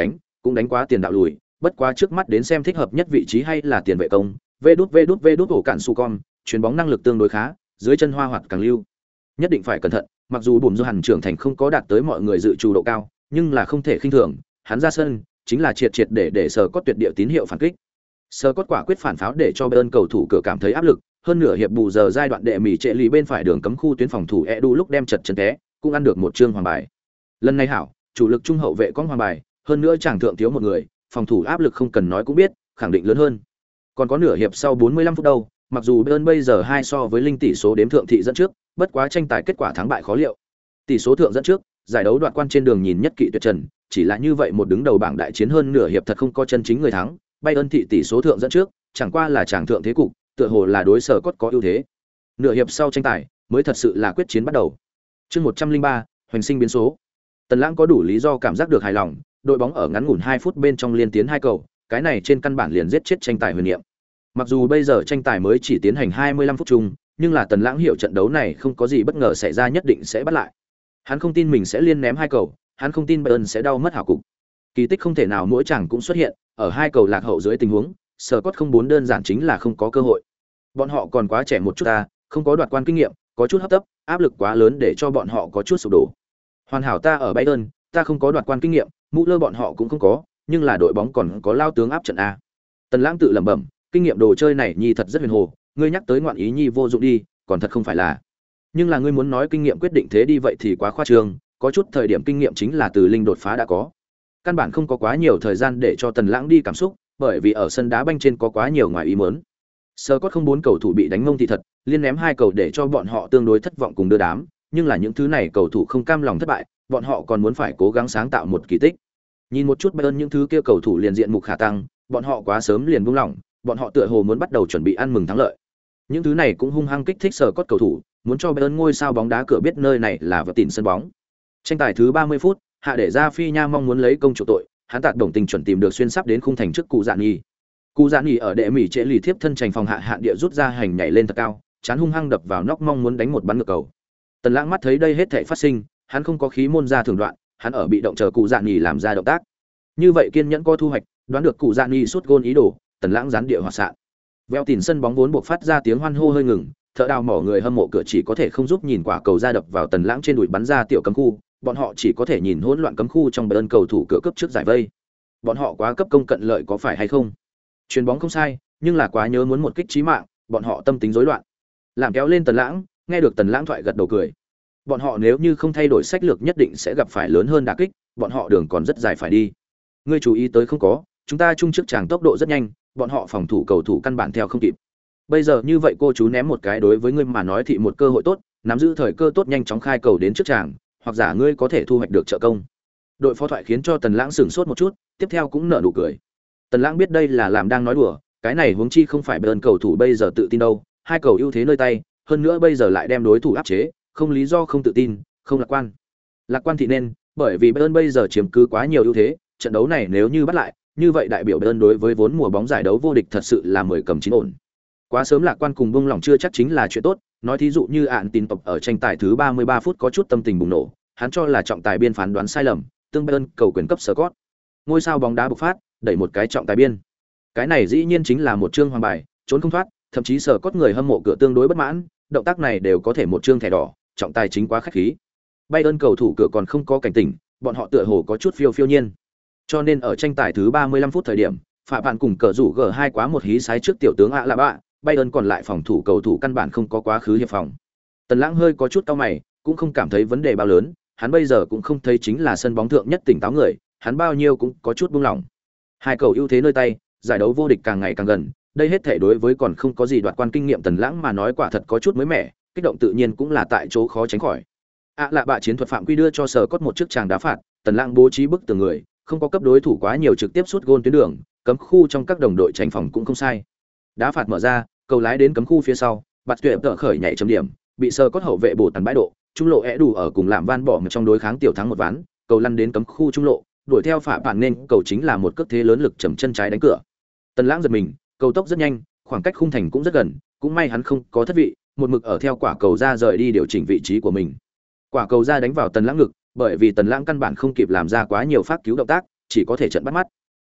cũng đánh quá tiền đạo lùi, bất quá trước mắt đến xem thích hợp nhất vị trí hay là tiền vệ công. Vê đút ổ cản su con, chuyền bóng năng lực tương đối khá, dưới chân hoa hoạt càng lưu. Nhất định phải cẩn thận, mặc dù Bùm Do Hàn trưởng thành không có đạt tới mọi người dự trù độ cao, nhưng là không thể khinh thường, hắn ra sân chính là triệt để sở cốt tuyệt địa tín hiệu phản kích. Sở cốt quả quyết phản pháo để cho Bayern cầu thủ cửa cảm thấy áp lực, hơn nửa hiệp bù giờ giai đoạn đệ mỉ trệ lì bên phải đường cấm khu tuyến phòng thủ Edu lúc đem chật chân té, cũng ăn được một trương hoàng bài. Lần này hảo, chủ lực trung hậu vệ có hoàng bài, hơn nữa chàng thượng thiếu một người, phòng thủ áp lực không cần nói cũng biết, khẳng định lớn hơn. Còn có nửa hiệp sau 45 phút đâu, mặc dù Bayern bây giờ 2 so với linh tỷ số đếm thượng thị dẫn trước, bất quá tranh tài kết quả thắng bại khó liệu. Tỷ số thượng dẫn trước, giải đấu đoạt quan trên đường nhìn nhất kỵ tuyệt trần, chỉ là như vậy một đứng đầu bảng đại chiến hơn nửa hiệp thật không có chân chính người thắng, Bayern thị tỷ số thượng dẫn trước, chẳng qua là chàng thượng thế cục, tựa hồ là đối sở cốt có ưu thế. Nửa hiệp sau tranh tài, mới thật sự là quyết chiến bắt đầu. Chương 103, hoành sinh biến số. Tần Lãng có đủ lý do cảm giác được hài lòng, đội bóng ở ngắn ngủn 2 phút bên trong liên tiến 2 cầu, cái này trên căn bản liền giết chết tranh tài huyền niệm. Mặc dù bây giờ tranh tài mới chỉ tiến hành 25 phút chung, nhưng là Tần Lãng hiểu trận đấu này không có gì bất ngờ xảy ra nhất định sẽ bắt lại. Hắn không tin mình sẽ liên ném 2 cầu, hắn không tin Bayern sẽ đau mất hảo cục. Kỳ tích không thể nào mỗi chàng cũng xuất hiện, ở 2 cầu lạc hậu dưới tình huống, Scott không bốn đơn giản chính là không có cơ hội. Bọn họ còn quá trẻ một chút ta, không có đoạt quan kinh nghiệm, có chút hấp tấp, áp lực quá lớn để cho bọn họ có chút sụp đổ. Hoàn hảo ta ở Bayern, ta không có đoạt quan kinh nghiệm, mũ lơ bọn họ cũng không có, nhưng là đội bóng còn có lao tướng áp trận a. Tần Lãng tự lẩm bẩm, kinh nghiệm đồ chơi này nhi thật rất huyền hồ, ngươi nhắc tới ngoạn ý nhi vô dụng đi, còn thật không phải là. Nhưng là ngươi muốn nói kinh nghiệm quyết định thế đi vậy thì quá khoa trương, có chút thời điểm kinh nghiệm chính là từ linh đột phá đã có. Căn bản không có quá nhiều thời gian để cho Tần Lãng đi cảm xúc, bởi vì ở sân đá banh trên có quá nhiều ngoài ý muốn. Scott không bốn cầu thủ bị đánh mông thì thật, liên ném 2 cầu để cho bọn họ tương đối thất vọng cùng đưa đám, nhưng là những thứ này cầu thủ không cam lòng thất bại, bọn họ còn muốn phải cố gắng sáng tạo một kỳ tích. Nhìn một chút Bayern những thứ kia cầu thủ liền diện mục khả tăng, bọn họ quá sớm liền buông lỏng, bọn họ tựa hồ muốn bắt đầu chuẩn bị ăn mừng thắng lợi. Những thứ này cũng hung hăng kích thích Scott cầu thủ, muốn cho Bayern ngôi sao bóng đá cửa biết nơi này là vật tỉn sân bóng. Tranh tài thứ 30 phút, hạ để ra Phi Nha mong muốn lấy công chủ tội, hắn tạt đồng tình chuẩn tìm được xuyên sắp đến khung thành trước cụ Dạn Nhi. Cụ Dạn Nhi ở đệ mỉ trễ lì thiếp thân trành phòng hạ hạn địa rút ra hành nhảy lên thật cao, chán hung hăng đập vào nóc mong muốn đánh một bắn ngược cầu. Tần Lãng mắt thấy đây hết thảy phát sinh, hắn không có khí môn ra thường đoạn, hắn ở bị động chờ cụ Dạn Nhi làm ra động tác. Như vậy kiên nhẫn có thu hoạch, đoán được cụ Dạn Nhi sút gôn ý đồ, Tần Lãng gián địa hỏa xạ. Veo tỉn sân bóng vốn buộc phát ra tiếng hoan hô hơi ngừng, thợ đào mỏ người hâm mộ cửa chỉ có thể không giúp nhìn quả cầu ra đập vào Tần Lãng trên đùi bắn ra tiểu cấm khu, bọn họ chỉ có thể nhìn hỗn loạn cấm khu trong Bayern cầu thủ cửa cấp trước giải vây. Bọn họ quá cấp công cận lợi có phải hay không? Chuyền bóng không sai, nhưng là quá nhớ muốn một kích chí mạng, bọn họ tâm tính rối loạn. Làm kéo lên Tần Lãng, nghe được Tần Lãng thoại gật đầu cười. Bọn họ nếu như không thay đổi sách lược nhất định sẽ gặp phải lớn hơn đả kích, bọn họ đường còn rất dài phải đi. Ngươi chú ý tới không có, chúng ta chung trước chàng tốc độ rất nhanh, bọn họ phòng thủ cầu thủ căn bản theo không kịp. Bây giờ như vậy cô chú ném một cái đối với ngươi mà nói thì một cơ hội tốt, nắm giữ thời cơ tốt nhanh chóng khai cầu đến trước chàng, hoặc giả ngươi có thể thu hoạch được trợ công. Đội phó thoại khiến cho Tần Lãng sửng sốt một chút, tiếp theo cũng nở nụ cười. Tần Lãng biết đây là làm đang nói đùa, cái này huống chi không phải Bayern cầu thủ bây giờ tự tin đâu, 2 cầu ưu thế nơi tay, hơn nữa bây giờ lại đem đối thủ áp chế, không lý do không tự tin, không lạc quan. Lạc quan thì nên, bởi vì Bayern bây giờ chiếm cứ quá nhiều ưu thế, trận đấu này nếu như bắt lại, như vậy đại biểu Bayern đối với vốn mùa bóng giải đấu vô địch thật sự là 10 cầm 9 ổn. Quá sớm lạc quan cùng buông lỏng chưa chắc chính là chuyện tốt, nói thí dụ như ạn tin tộc ở tranh tài thứ 33 phút có chút tâm tình bùng nổ, hắn cho là trọng tài biên phán đoán sai lầm, tương Bayern cầu quyền cấp Scott. Ngôi sao bóng đá bộc phát, đẩy một cái trọng tài biên. Cái này dĩ nhiên chính là một chương hoàng bài, trốn không thoát, thậm chí Scott người hâm mộ cửa tương đối bất mãn, động tác này đều có thể một chương thẻ đỏ, trọng tài chính quá khách khí. Bayern cầu thủ cửa còn không có cảnh tỉnh, bọn họ tựa hồ có chút phiêu phiêu nhiên. Cho nên ở tranh tài thứ 35 phút thời điểm, Phạm Bạn cùng cờ rủ G2 quá một hí sái trước tiểu tướng ạ là bạ, Bayern còn lại phòng thủ cầu thủ căn bản không có quá khứ hiệp phòng. Tần Lãng hơi có chút cau mày, cũng không cảm thấy vấn đề bao lớn, hắn bây giờ cũng không thấy chính là sân bóng thượng nhất tỉnh táo người, hắn bao nhiêu cũng có chút buông lỏng. 2 cầu ưu thế nơi tay, giải đấu vô địch càng ngày càng gần, đây hết thể đối với còn không có gì đoạt quan kinh nghiệm Tần Lãng mà nói quả thật có chút mới mẻ, kích động tự nhiên cũng là tại chỗ khó tránh khỏi. Lạ bạ chiến thuật phạm quy đưa cho Scott một chiếc tràng đá phạt, Tần Lãng bố trí bức tường người, không có cấp đối thủ quá nhiều trực tiếp sút gôn tuyến đường, cấm khu trong các đồng đội tránh phòng cũng không sai. Đá phạt mở ra, cầu lái đến cấm khu phía sau, Bạt Tuyệt tự khởi nhảy chấm điểm, bị Scott hậu vệ bổ tàn bãi độ, trung lộ đủ ở cùng làm van bỏ trong đối kháng tiểu thắng một ván, cầu lăn đến cấm khu trung lộ, đuổi theo Phạm Bạn nên cầu chính là một cước thế lớn lực chầm chân trái đánh cửa. Tần Lãng giật mình, cầu tốc rất nhanh, khoảng cách khung thành cũng rất gần, cũng may hắn không có thất vị, một mực ở theo quả cầu ra rời đi điều chỉnh vị trí của mình. Quả cầu ra đánh vào Tần Lãng ngực, bởi vì Tần Lãng căn bản không kịp làm ra quá nhiều phát cứu động tác, chỉ có thể trận bắt mắt.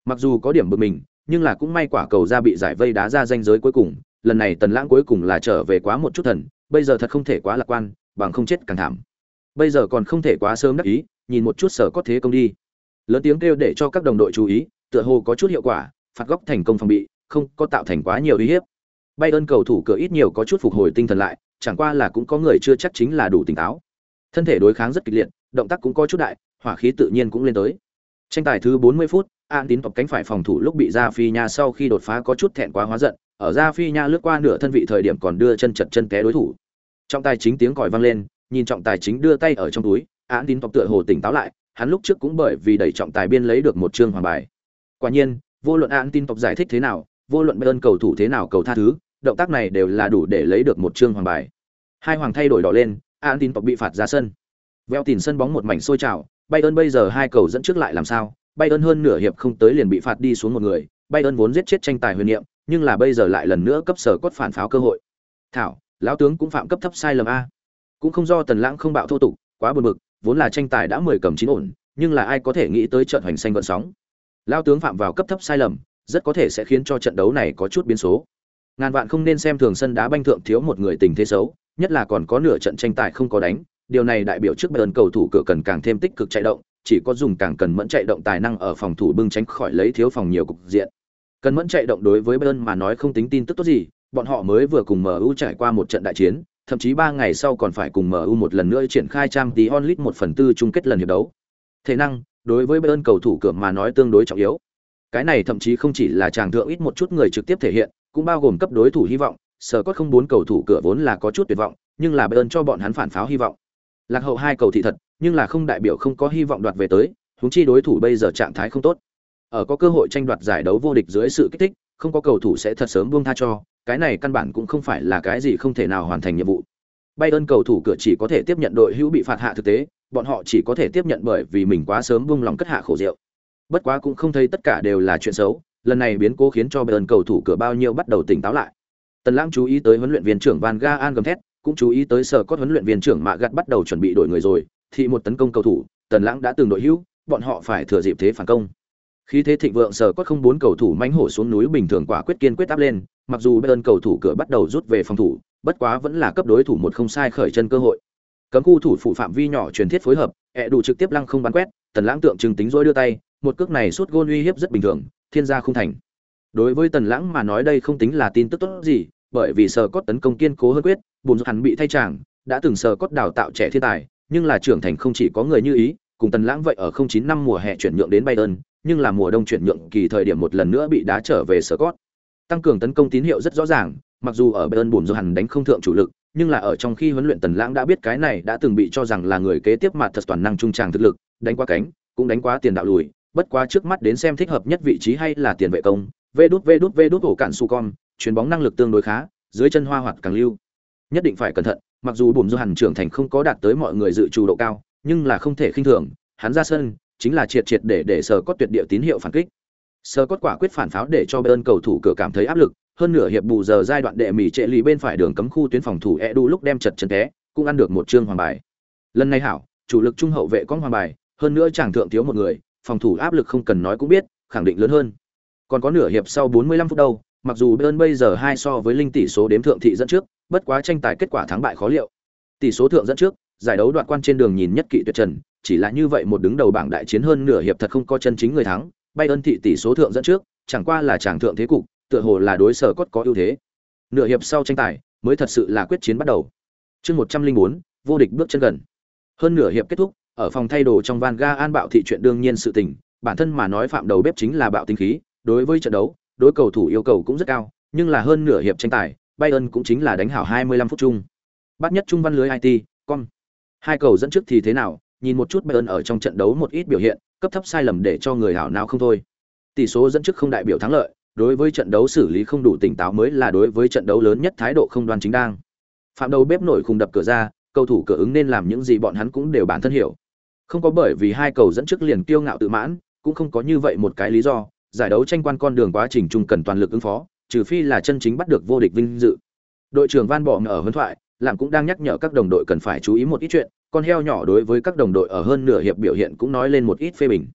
Mặc dù có điểm bực mình, nhưng là cũng may quả cầu ra bị giải vây đá ra ranh giới cuối cùng, lần này Tần Lãng cuối cùng là trở về quá một chút thần, bây giờ thật không thể quá lạc quan, bằng không chết càng thảm. Bây giờ còn không thể quá sớm đắc ý, nhìn một chút sở có thế công đi. Lớn tiếng kêu để cho các đồng đội chú ý, tựa hồ có chút hiệu quả, phạt góc thành công phòng bị, không có tạo thành quá nhiều uy hiếp. Bayern cầu thủ cửa ít nhiều có chút phục hồi tinh thần lại, chẳng qua là cũng có người chưa chắc chính là đủ tỉnh táo. Thân thể đối kháng rất kịch liệt, động tác cũng có chút đại, hỏa khí tự nhiên cũng lên tới. Tranh tài thứ 40 phút, An tín tộc cánh phải phòng thủ lúc bị Rafinha sau khi đột phá có chút thẹn quá hóa giận, ở Rafinha lướt qua nửa thân vị thời điểm còn đưa chân chật chân té đối thủ. Trọng tài chính tiếng còi vang lên, nhìn trọng tài chính đưa tay ở trong túi, An tín tộc tựa hồ tỉnh táo lại, hắn lúc trước cũng bởi vì đẩy trọng tài biên lấy được một chương hoàng bài. Quả nhiên, vô luận An tín tộc giải thích thế nào, vô luận Bayern cầu thủ thế nào cầu tha thứ, động tác này đều là đủ để lấy được một chương hoàng bài. Hai hoàng thay đổi đỏ lên, An tín tộc bị phạt ra sân. Veo tìm sân bóng một mảnh sôi trào, Bayern bây giờ hai cầu dẫn trước lại làm sao? Bayern hơn nửa hiệp không tới liền bị phạt đi xuống một người, Bayern vốn giết chết tranh tài huyền niệm, nhưng là bây giờ lại lần nữa cấp sở cốt phản pháo cơ hội. Thảo, lão tướng cũng phạm cấp thấp sai lầm a. Cũng không do Tần Lãng không bạo thô tục, quá buồn bực, vốn là tranh tài đã 10 cầm 9 ổn, nhưng là ai có thể nghĩ tới trận hoành xanh gợn sóng. Lão tướng phạm vào cấp thấp sai lầm, rất có thể sẽ khiến cho trận đấu này có chút biến số. Ngàn vạn không nên xem thường sân đá banh thượng thiếu một người tình thế xấu, nhất là còn có nửa trận tranh tài không có đánh, điều này đại biểu trước Bayern cầu thủ cửa cần càng thêm tích cực chạy động, chỉ có dùng càng cần mẫn chạy động tài năng ở phòng thủ bưng tránh khỏi lấy thiếu phòng nhiều cục diện. Cần mẫn chạy động đối với Bayern mà nói không tính tin tức tốt gì, bọn họ mới vừa cùng MU trải qua một trận đại chiến, thậm chí 3 ngày sau còn phải cùng MU một lần nữa triển khai Champions League 1/4 chung kết lần hiệp đấu. Thể năng, đối với Bayern cầu thủ cửa mà nói tương đối trọng yếu. Cái này thậm chí không chỉ là chàng thượng ít một chút người trực tiếp thể hiện, cũng bao gồm cấp đối thủ hy vọng, Scott không bốn cầu thủ cửa vốn là có chút tuyệt vọng, nhưng là Bayern cho bọn hắn phản pháo hy vọng. Lạc hậu 2 cầu thị thật, nhưng là không đại biểu không có hy vọng đoạt về tới, huống chi đối thủ bây giờ trạng thái không tốt. Ở có cơ hội tranh đoạt giải đấu vô địch dưới sự kích thích, không có cầu thủ sẽ thật sớm buông tha cho, cái này căn bản cũng không phải là cái gì không thể nào hoàn thành nhiệm vụ. Bayern cầu thủ cửa chỉ có thể tiếp nhận đội hữu bị phạt hạ thực tế, bọn họ chỉ có thể tiếp nhận bởi vì mình quá sớm buông lòng cất hạ khổ rượu. Bất quá cũng không thấy tất cả đều là chuyện xấu, lần này biến cố khiến cho Bayern cầu thủ cửa bao nhiêu bắt đầu tỉnh táo lại. Tần Lãng chú ý tới huấn luyện viên trưởng Van Gaal gầm thét, cũng chú ý tới sở cốt huấn luyện viên trưởng Mạ Gặt bắt đầu chuẩn bị đổi người rồi, thị một tấn công cầu thủ, Tần Lãng đã từng đội hữu, bọn họ phải thừa dịp thế phản công. Khi thế thịnh vượng sở cốt không bốn cầu thủ mãnh hổ xuống núi bình thường quả quyết kiên quyết áp lên, mặc dù Bayern cầu thủ cửa bắt đầu rút về phòng thủ, bất quá vẫn là cấp đối thủ một không sai khởi chân cơ hội. Cấm khu thủ phụ phạm vi nhỏ truyền thiết phối hợp, đủ trực tiếp lăng không bắn quét, Tần Lãng tượng trưng tính rối đưa tay, một cước này sút gôn uy hiếp rất bình thường, thiên gia không thành. Đối với Tần Lãng mà nói đây không tính là tin tức tốt gì, bởi vì sở cốt tấn công kiên cố hơn quyết, buồn dục hắn bị thay chàng, đã từng sở cốt đào tạo trẻ thiên tài, nhưng là trưởng thành không chỉ có người như ý, cùng Tần Lãng vậy ở 09 năm mùa hè chuyển nhượng đến Bayern, nhưng là mùa đông chuyển nhượng kỳ thời điểm một lần nữa bị đá trở về sở cốt. Tăng cường tấn công tín hiệu rất rõ ràng, mặc dù ở Bayern buồn dục hắn đánh không thượng chủ lực, nhưng là ở trong khi huấn luyện Tần Lãng đã biết cái này đã từng bị cho rằng là người kế tiếp mặt thật toàn năng trung tràng thực lực, đánh qua cánh, cũng đánh qua tiền đạo lùi, bất quá trước mắt đến xem thích hợp nhất vị trí hay là tiền vệ công, vê đút ổ cản su con, chuyền bóng năng lực tương đối khá, dưới chân hoa hoạt càng lưu. Nhất định phải cẩn thận, mặc dù bùm do hẳn trưởng thành không có đạt tới mọi người dự trù độ cao, nhưng là không thể khinh thường, hắn ra sân chính là triệt để sở cốt tuyệt địa tín hiệu phản kích. Sở cốt quả quyết phản pháo để cho Bayern cầu thủ cửa cảm thấy áp lực, hơn nửa hiệp bù giờ giai đoạn đệ mỉ trệ lì bên phải đường cấm khu tuyến phòng thủ Edu lúc đem chật chân té, cũng ăn được một chương hoàng bài. Lần này hảo, chủ lực trung hậu vệ có hoàng bài, hơn nữa chàng thượng thiếu một người, phòng thủ áp lực không cần nói cũng biết, khẳng định lớn hơn. Còn có nửa hiệp sau 45 phút đâu, mặc dù Bayern bây giờ 2 so với linh tỷ số đếm thượng thị dẫn trước, bất quá tranh tài kết quả thắng bại khó liệu. Tỷ số thượng dẫn trước, giải đấu đoạt quan trên đường nhìn nhất kỵ tuyệt trần, chỉ là như vậy một đứng đầu bảng đại chiến hơn nửa hiệp thật không có chân chính người thắng, Bayern thị tỷ số thượng dẫn trước, chẳng qua là chàng thượng thế cục, tựa hồ là đối sở cốt có ưu thế. Nửa hiệp sau tranh tài, mới thật sự là quyết chiến bắt đầu. Chương 104, vô địch bước chân gần. Hơn nửa hiệp kết thúc, ở phòng thay đồ trong Van Gaal bạo thị chuyện đương nhiên sự tình, bản thân mà nói phạm đầu bếp chính là bạo tinh khí, đối với trận đấu, đối cầu thủ yêu cầu cũng rất cao, nhưng là hơn nửa hiệp tranh tài, Bayern cũng chính là đánh hảo 25 phút chung. Bắt nhất trung văn lưới IT, con. Hai cầu dẫn trước thì thế nào, nhìn một chút Bayern ở trong trận đấu một ít biểu hiện, cấp thấp sai lầm để cho người hảo nào không thôi. Tỷ số dẫn trước không đại biểu thắng lợi, đối với trận đấu xử lý không đủ tỉnh táo mới là đối với trận đấu lớn nhất thái độ không đoan chính đang. Phạm đầu bếp nổi khùng đập cửa ra, cầu thủ cửa ứng nên làm những gì bọn hắn cũng đều bản thân hiểu. Không có bởi vì hai cầu dẫn trước liền kiêu ngạo tự mãn, cũng không có như vậy một cái lý do, giải đấu tranh quan con đường quá trình chung cần toàn lực ứng phó, trừ phi là chân chính bắt được vô địch vinh dự. Đội trưởng Van Bommel ở huấn thoại, làm cũng đang nhắc nhở các đồng đội cần phải chú ý một ít chuyện, con heo nhỏ đối với các đồng đội ở hơn nửa hiệp biểu hiện cũng nói lên một ít phê bình.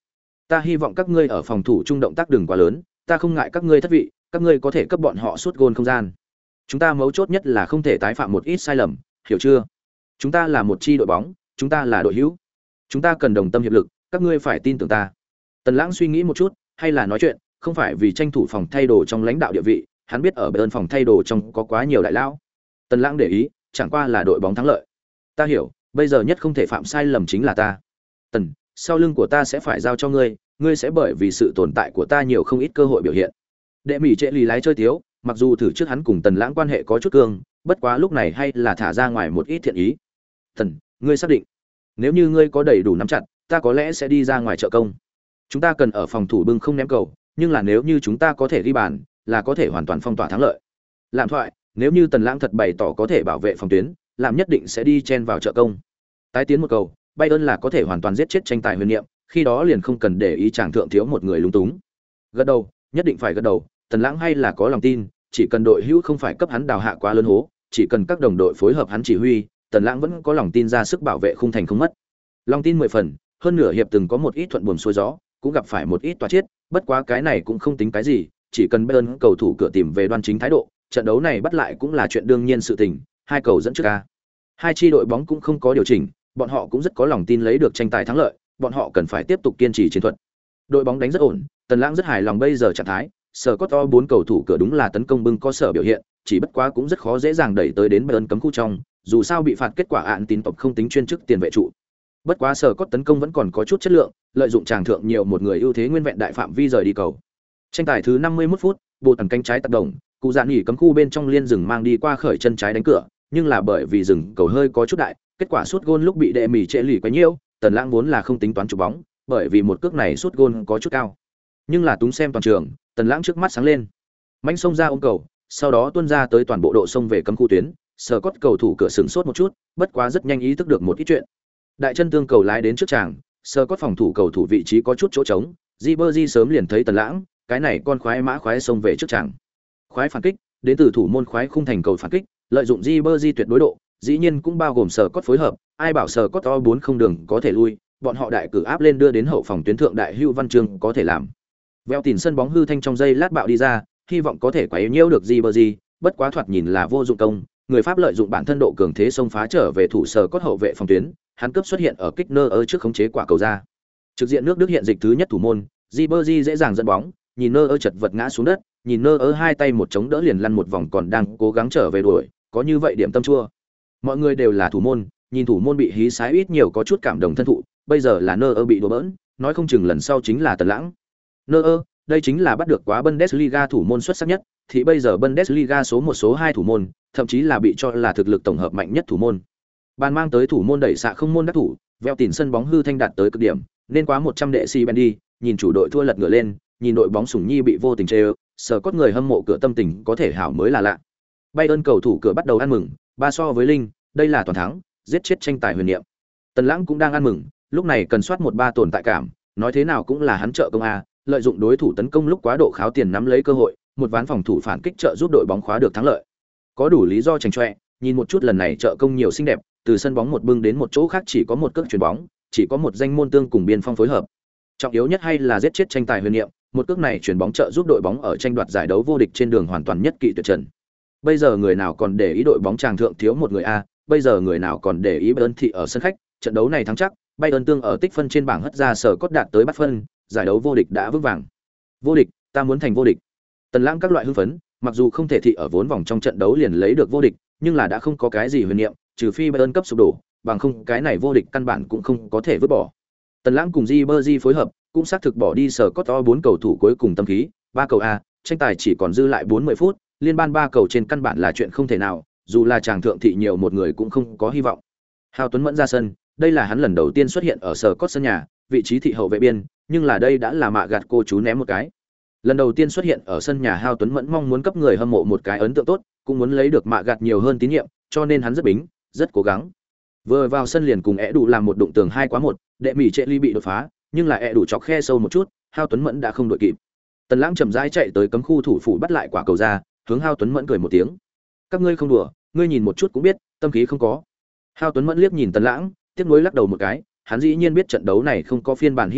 Ta hy vọng các ngươi ở phòng thủ trung động tác đừng quá lớn, ta không ngại các ngươi thất vị, các ngươi có thể cấp bọn họ sút gôn không gian. Chúng ta mấu chốt nhất là không thể tái phạm một ít sai lầm, hiểu chưa? Chúng ta là một chi đội bóng, chúng ta là đội hữu. Chúng ta cần đồng tâm hiệp lực, các ngươi phải tin tưởng ta. Tần Lãng suy nghĩ một chút, hay là nói chuyện, không phải vì tranh thủ phòng thay đồ trong lãnh đạo địa vị, hắn biết ở Bayern phòng thay đồ trong có quá nhiều đại lão. Tần Lãng để ý, chẳng qua là đội bóng thắng lợi. Ta hiểu, bây giờ nhất không thể phạm sai lầm chính là ta. Tần, sau lưng của ta sẽ phải giao cho ngươi, ngươi sẽ bởi vì sự tồn tại của ta nhiều không ít cơ hội biểu hiện. Đệ Mỹ Trệ lì lái chơi thiếu, mặc dù thử trước hắn cùng Tần Lãng quan hệ có chút cương, bất quá lúc này hay là thả ra ngoài một ít thiện ý. Tần, ngươi xác định, nếu như ngươi có đầy đủ nắm chặt, ta có lẽ sẽ đi ra ngoài trợ công. Chúng ta cần ở phòng thủ bưng không ném cầu, nhưng là nếu như chúng ta có thể ghi bàn, là có thể hoàn toàn phong tỏa thắng lợi. Làm thoại, nếu như Tần Lãng thật bày tỏ có thể bảo vệ phòng tuyến, làm nhất định sẽ đi chen vào trợ công. Tái tiến một cầu, Bayern là có thể hoàn toàn giết chết tranh tài huyền niệm, khi đó liền không cần để ý chàng thượng thiếu một người lúng túng. Gật đầu, nhất định phải gật đầu, Tần Lãng hay là có lòng tin, chỉ cần đội hữu không phải cấp hắn đào hạ quá lớn hố, chỉ cần các đồng đội phối hợp hắn chỉ huy, Tần Lãng vẫn có lòng tin ra sức bảo vệ khung thành không mất. Lòng tin 10 phần, hơn nửa hiệp từng có một ít thuận buồm xuôi gió, cũng gặp phải một ít toa chết, bất quá cái này cũng không tính cái gì, chỉ cần Bayern cầu thủ cửa tìm về đoan chính thái độ, trận đấu này bắt lại cũng là chuyện đương nhiên sự tình, hai cầu dẫn trước ca. Hai chi đội bóng cũng không có điều chỉnh, bọn họ cũng rất có lòng tin lấy được tranh tài thắng lợi, bọn họ cần phải tiếp tục kiên trì chiến thuật. Đội bóng đánh rất ổn, Tần Lãng rất hài lòng bây giờ trạng thái, Scott 4 cầu thủ cửa đúng là tấn công bưng có sở biểu hiện, chỉ bất quá cũng rất khó dễ dàng đẩy tới đến Bayern cấm khu trong, dù sao bị phạt kết quả án tín tộc không tính chuyên chức tiền vệ trụ. Bất quá Scott tấn công vẫn còn có chút chất lượng, lợi dụng tràng thượng nhiều một người ưu thế nguyên vẹn đại phạm vi rời đi cầu. Tranh tài thứ 51 phút, bộ tần cánh trái tác động, cụ dạn nghỉ cấm khu bên trong liên rừng mang đi qua khởi chân trái đánh cửa, nhưng là bởi vì rừng cầu hơi có chút đại, kết quả sút gôn lúc bị Đệ Mỹ Trệ lì quá nhiều, Tần Lãng vốn là không tính toán chụp bóng, bởi vì một cước này sút gôn có chút cao. Nhưng là túng xem toàn trường, Tần Lãng trước mắt sáng lên. Mãnh xông ra ôm cầu, sau đó tuôn ra tới toàn bộ độ sông về cấm khu tuyến, Scott cầu thủ cửa sừng sốt một chút, bất quá rất nhanh ý thức được một ít chuyện. Đại chân tương cầu lái đến trước tràng, Scott phòng thủ cầu thủ vị trí có chút chỗ trống, Ribery sớm liền thấy Tần Lãng, cái này con khoái mã khoái xông về trước tràng. Khoái phản kích, đến từ thủ môn khoái khung thành cầu phản kích, lợi dụng Ribery tuyệt đối độ, dĩ nhiên cũng bao gồm Scott phối hợp, ai bảo Scott 4 không đường có thể lui, bọn họ đại cử áp lên đưa đến hậu phòng tuyến thượng đại Hưu Văn Chương có thể làm. Veo tìm sân bóng hư thanh trong giây lát bạo đi ra, hy vọng có thể quấy nhiễu được Ribery, bất quá thoạt nhìn là vô dụng công, người Pháp lợi dụng bản thân độ cường thế xông phá trở về thủ Scott hậu vệ phòng tuyến, hắn cướp xuất hiện ở kích nơ ở trước khống chế quả cầu ra. Trực diện nước Đức hiện dịch thứ nhất thủ môn, Ribery dễ dàng dẫn bóng, nhìn nơ ở chật vật ngã xuống đất, nhìn nơ ở hai tay một chống đỡ liền lăn một vòng còn đang cố gắng trở về đuổi, có như vậy điểm tâm chua. Mọi người đều là thủ môn, nhìn thủ môn bị hí sái ít nhiều có chút cảm động thân thụ, bây giờ là nơ ở bị đùa bỡn, nói không chừng lần sau chính là Tần Lãng. Nơ ơ, đây chính là bắt được quá Bundesliga thủ môn xuất sắc nhất, thì bây giờ Bundesliga số 1 số 2 thủ môn, thậm chí là bị cho là thực lực tổng hợp mạnh nhất thủ môn. Bàn mang tới thủ môn đẩy xạ không môn đắc thủ, veo tìm sân bóng hư thanh đạt tới cực điểm, nên quá 100 đệ si đi, nhìn chủ đội thua lật ngửa lên, nhìn đội bóng sủng nhi bị vô tình trêu, sở cốt người hâm mộ cửa tâm tình có thể hảo mới là lạ. Bayern cầu thủ cửa bắt đầu ăn mừng, 3 so với linh, đây là toàn thắng, giết chết tranh tài huyền niệm. Tần Lãng cũng đang ăn mừng, lúc này cần soát 1-3 tồn tại cảm, nói thế nào cũng là hắn trợ công a, lợi dụng đối thủ tấn công lúc quá độ kháo tiền nắm lấy cơ hội, một ván phòng thủ phản kích trợ giúp đội bóng khóa được thắng lợi. Có đủ lý do chảnh chọe, nhìn một chút lần này trợ công nhiều xinh đẹp, từ sân bóng một bưng đến một chỗ khác chỉ có một cước chuyền bóng, chỉ có một danh môn tương cùng biên phong phối hợp. Trọng yếu nhất hay là giết chết tranh tài huyền niệm, một cước này chuyền bóng trợ giúp đội bóng ở tranh đoạt giải đấu vô địch trên đường hoàn toàn nhất kỵ tuyệt trần. Bây giờ người nào còn để ý đội bóng tràng thượng thiếu một người a, bây giờ người nào còn để ý Bayern thị ở sân khách, trận đấu này thắng chắc, Bayern tương ở tích phân trên bảng hất ra sở cốt đạt tới bắt phân, giải đấu vô địch đã vững vàng. Vô địch, ta muốn thành vô địch. Tần Lãng các loại hưng phấn, mặc dù không thể thị ở vốn vòng trong trận đấu liền lấy được vô địch, nhưng là đã không có cái gì huyền niệm, trừ phi Bayern cấp sụp đổ, bằng không cái này vô địch căn bản cũng không có thể vứt bỏ. Tần Lãng cùng Ribery phối hợp, cũng xác thực bỏ đi sở cốt 4 cầu thủ cuối cùng tâm khí, 3 cầu a, tranh tài chỉ còn dư lại 40 phút, liên ban 3 cầu trên căn bản là chuyện không thể nào, dù là chàng thượng thị nhiều một người cũng không có hy vọng. Hao Tuấn Mẫn ra sân, đây là hắn lần đầu tiên xuất hiện ở sở cốt sân nhà, vị trí thị hậu vệ biên, nhưng là đây đã là mạ gạt cô chú ném một cái. Lần đầu tiên xuất hiện ở sân nhà Hao Tuấn Mẫn mong muốn cấp người hâm mộ một cái ấn tượng tốt, cũng muốn lấy được mạ gạt nhiều hơn tín nhiệm, cho nên hắn rất bính, rất cố gắng. Vừa vào sân liền cùng đủ làm một đụng tường 2-1, Đệ Mỹ Trệ ly bị đột phá, nhưng là đủ chọc khe sâu một chút, Hao Tuấn Mẫn đã không đội kịp. Tần Lãng chậm rãi chạy tới cấm khu thủ phủ bắt lại quả cầu ra, hướng Hao Tuấn Mẫn cười một tiếng. Các ngươi không đùa, ngươi nhìn một chút cũng biết, tâm khí không có. Hao Tuấn Mẫn liếc nhìn Tần Lãng, tiếc nuối lắc đầu một cái, hắn dĩ nhiên biết trận đấu này không có phiên bản hy vọng,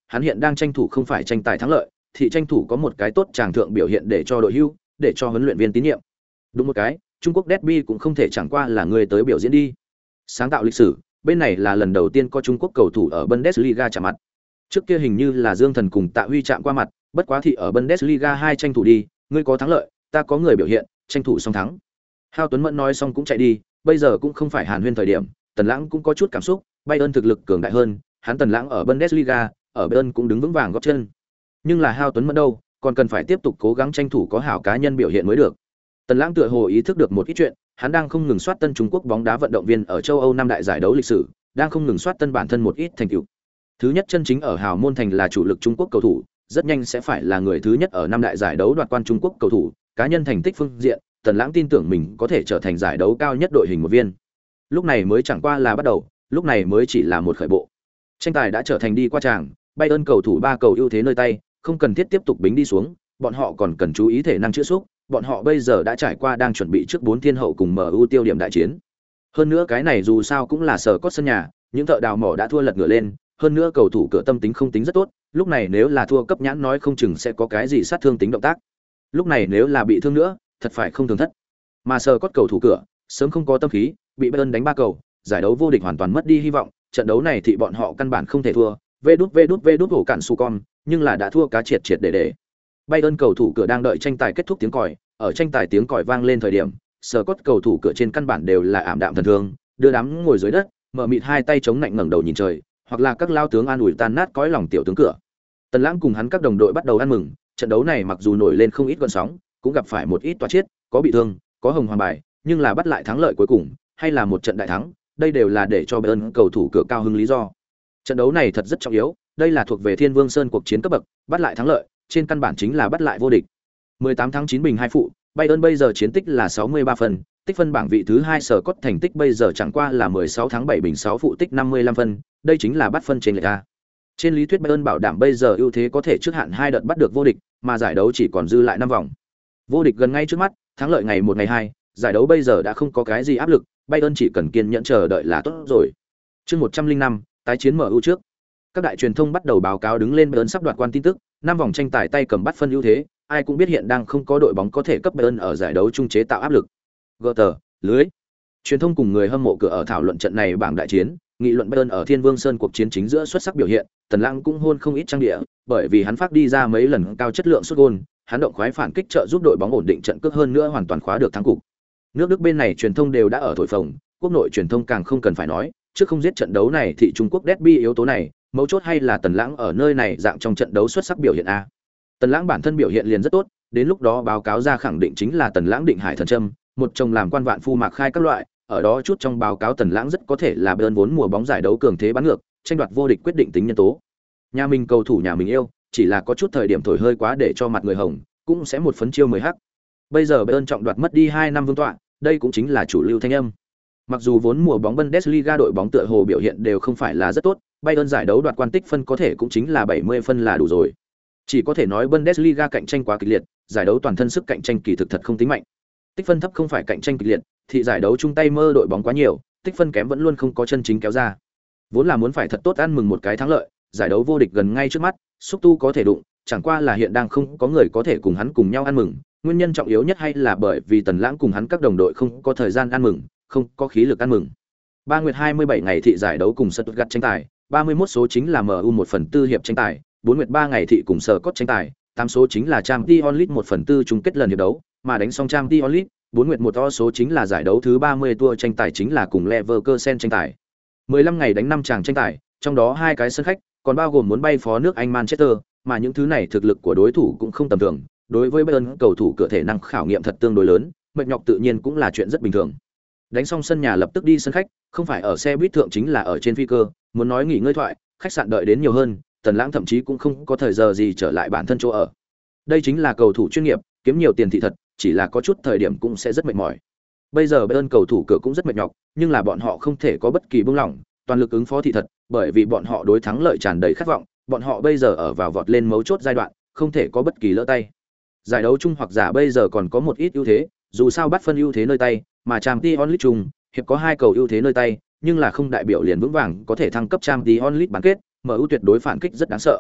hắn hiện đang tranh thủ không phải tranh tài thắng lợi, thì tranh thủ có một cái tốt tràng thượng biểu hiện để cho đội hưu, để cho huấn luyện viên tín nhiệm. Đúng một cái, Trung Quốc derby cũng không thể chẳng qua là người tới biểu diễn đi. Sáng tạo lịch sử, bên này là lần đầu tiên có Trung Quốc cầu thủ ở Bundesliga chạm mặt. Trước kia hình như là Dương Thần cùng Tạ Huy chạm qua mặt, bất quá thì ở Bundesliga 2 tranh thủ đi, ngươi có thắng lợi, ta có người biểu hiện, tranh thủ xong thắng. Hao Tuấn Mẫn nói xong cũng chạy đi, bây giờ cũng không phải Hàn Huyên thời điểm, Tần Lãng cũng có chút cảm xúc, Bayern thực lực cường đại hơn, hắn Tần Lãng ở Bundesliga, ở Bayern cũng đứng vững vàng gót chân. Nhưng là Hao Tuấn Mẫn đâu, còn cần phải tiếp tục cố gắng tranh thủ có hảo cá nhân biểu hiện mới được. Tần Lãng tựa hồ ý thức được một ít chuyện, hắn đang không ngừng soát tân Trung Quốc bóng đá vận động viên ở châu Âu năm đại giải đấu lịch sử, đang không ngừng soát tân bản thân một ít thành tựu. Thứ nhất chân chính ở hào môn thành là chủ lực Trung Quốc cầu thủ, rất nhanh sẽ phải là người thứ nhất ở năm đại giải đấu đoạt quan Trung Quốc cầu thủ, cá nhân thành tích phương diện, Tần Lãng tin tưởng mình có thể trở thành giải đấu cao nhất đội hình một viên. Lúc này mới chẳng qua là bắt đầu, lúc này mới chỉ là một khởi bộ. Tranh tài đã trở thành đi qua tràng, Bayern cầu thủ 3 cầu ưu thế nơi tay, không cần thiết tiếp tục bính đi xuống, bọn họ còn cần chú ý thể năng chữa xúc, bọn họ bây giờ đã trải qua đang chuẩn bị trước 4 thiên hậu cùng MU tiêu điểm đại chiến. Hơn nữa cái này dù sao cũng là sở cốt sân nhà, những thợ đào mỏ đã thua lật ngựa lên, hơn nữa cầu thủ cửa tâm tính không tính rất tốt, lúc này nếu là thua cấp nhãn nói không chừng sẽ có cái gì sát thương tính động tác. Lúc này nếu là bị thương nữa, thật phải không thường thất. Mà sở cốt cầu thủ cửa, sớm không có tâm khí, bị Bayern đánh 3 cầu, giải đấu vô địch hoàn toàn mất đi hy vọng, trận đấu này thì bọn họ căn bản không thể thua. Vê đút hổ cản su con, nhưng là đã thua cá triệt để. Bayern cầu thủ cửa đang đợi tranh tài kết thúc tiếng còi, ở tranh tài tiếng còi vang lên thời điểm, Scott cầu thủ cửa trên căn bản đều là ảm đạm thần thương, đưa đám ngồi dưới đất, mở mịt hai tay chống nạnh ngẩng đầu nhìn trời, hoặc là các lao tướng an ủi tan nát cõi lòng tiểu tướng cửa. Tần Lãng cùng hắn các đồng đội bắt đầu ăn mừng, trận đấu này mặc dù nổi lên không ít gợn sóng, cũng gặp phải một ít toa chết, có bị thương, có hồng hoàng bài, nhưng là bắt lại thắng lợi cuối cùng, hay là một trận đại thắng, đây đều là để cho Bayern cầu thủ cửa cao hứng lý do. Trận đấu này thật rất trọng yếu, đây là thuộc về Thiên Vương Sơn cuộc chiến cấp bậc, bắt lại thắng lợi, trên căn bản chính là bắt lại vô địch. 18 thắng 9 bình 2 phụ, Bayern bây giờ chiến tích là 63 phần, tích phân bảng vị thứ 2 sở cốt thành tích bây giờ chẳng qua là 16 thắng 7 bình 6 phụ tích 55 phân, đây chính là bắt phân trên lệch a. Trên lý thuyết Bayern bảo đảm bây giờ ưu thế có thể trước hạn 2 đợt bắt được vô địch, mà giải đấu chỉ còn dư lại 5 vòng. Vô địch gần ngay trước mắt, thắng lợi ngày 1 ngày 2, giải đấu bây giờ đã không có cái gì áp lực, Bayern chỉ cần kiên nhẫn chờ đợi là tốt rồi. Chương 105, tái chiến MU trước. Các đại truyền thông bắt đầu báo cáo đứng lên Bayern sắp đoạt quan tin tức, 5 vòng tranh tài tay cầm bắt phân ưu thế, ai cũng biết hiện đang không có đội bóng có thể cấp Bayern ở giải đấu trung chế tạo áp lực. Gutter, lưới. Truyền thông cùng người hâm mộ cửa ở thảo luận trận này bảng đại chiến, nghị luận Bayern ở Thiên Vương Sơn cuộc chiến chính giữa xuất sắc biểu hiện, Tần Lãng cũng hôn không ít trang địa, bởi vì hắn phát đi ra mấy lần cao chất lượng sút gôn, hắn động khoái phản kích trợ giúp đội bóng ổn định trận cước hơn nữa hoàn toàn khóa được thắng cục. Nước Đức bên này truyền thông đều đã ở thổi phồng, quốc nội truyền thông càng không cần phải nói, trước không giết trận đấu này thì Trung Quốc derby yếu tố này, mấu chốt hay là Tần Lãng ở nơi này dạng trong trận đấu xuất sắc biểu hiện a. Tần Lãng bản thân biểu hiện liền rất tốt, đến lúc đó báo cáo ra khẳng định chính là Tần Lãng định hải thần châm, một chồng làm quan vạn phu mạc khai các loại, ở đó chút trong báo cáo Tần Lãng rất có thể là Bayern vốn mùa bóng giải đấu cường thế bắn ngược, tranh đoạt vô địch quyết định tính nhân tố. Nhà mình cầu thủ nhà mình yêu, chỉ là có chút thời điểm thổi hơi quá để cho mặt người hồng, cũng sẽ một phấn chiêu 10 hắc. Bây giờ Bayern trọng đoạt mất đi 2 năm vương tọa, đây cũng chính là chủ lưu thanh âm. Mặc dù vốn mùa bóng Bundesliga đội bóng tựa hồ biểu hiện đều không phải là rất tốt, Bayern giải đấu đoạt quan tích phân có thể cũng chính là 70 phân là đủ rồi. Chỉ có thể nói Bundesliga cạnh tranh quá kịch liệt, giải đấu toàn thân sức cạnh tranh kỳ thực thật không tính mạnh. Tích phân thấp không phải cạnh tranh kịch liệt, thì giải đấu chung tay mơ đội bóng quá nhiều, tích phân kém vẫn luôn không có chân chính kéo ra. Vốn là muốn phải thật tốt ăn mừng một cái thắng lợi, giải đấu vô địch gần ngay trước mắt, xúc tu có thể đụng, chẳng qua là hiện đang không có người có thể cùng hắn cùng nhau ăn mừng, nguyên nhân trọng yếu nhất hay là bởi vì Tần Lãng cùng hắn các đồng đội không có thời gian ăn mừng, không có khí lực ăn mừng. 3 nguyệt 27 ngày thị giải đấu cùng Stuttgart tranh tài, 31 số chính là MU 1/4 hiệp tranh tài, 4 nguyệt 3 ngày thị cùng Scott tranh tài, 8 số chính là Champions League 1/4 chung kết lần hiệp đấu, mà đánh xong Champions League, 4 nguyệt 1 số chính là giải đấu thứ 30 tour tranh tài chính là cùng Leverkusen tranh tài. 15 ngày đánh 5 tràng tranh tài, trong đó 2 cái sân khách, còn bao gồm muốn bay phó nước Anh Manchester, mà những thứ này thực lực của đối thủ cũng không tầm thường, đối với Bayern cầu thủ cửa thể năng khảo nghiệm thật tương đối lớn, mệt nhọc tự nhiên cũng là chuyện rất bình thường. Đánh xong sân nhà lập tức đi sân khách, không phải ở xe buýt thượng chính là ở trên phi cơ, muốn nói nghỉ ngơi thoại, khách sạn đợi đến nhiều hơn, Tần Lãng thậm chí cũng không có thời giờ gì trở lại bản thân chỗ ở. Đây chính là cầu thủ chuyên nghiệp, kiếm nhiều tiền thị thật, chỉ là có chút thời điểm cũng sẽ rất mệt mỏi. Bây giờ Bayern cầu thủ cửa cũng rất mệt nhọc, nhưng là bọn họ không thể có bất kỳ buông lỏng, toàn lực ứng phó thị thật, bởi vì bọn họ đối thắng lợi tràn đầy khát vọng, bọn họ bây giờ ở vào vọt lên mấu chốt giai đoạn, không thể có bất kỳ lỡ tay. Giải đấu chung hoặc giả bây giờ còn có một ít ưu thế, dù sao bắt phân ưu thế nơi tay, mà Champions League chung, hiệp có 2 cầu ưu thế nơi tay, nhưng là không đại biểu liền vững vàng có thể thăng cấp Champions League bán kết, MU tuyệt đối phản kích rất đáng sợ.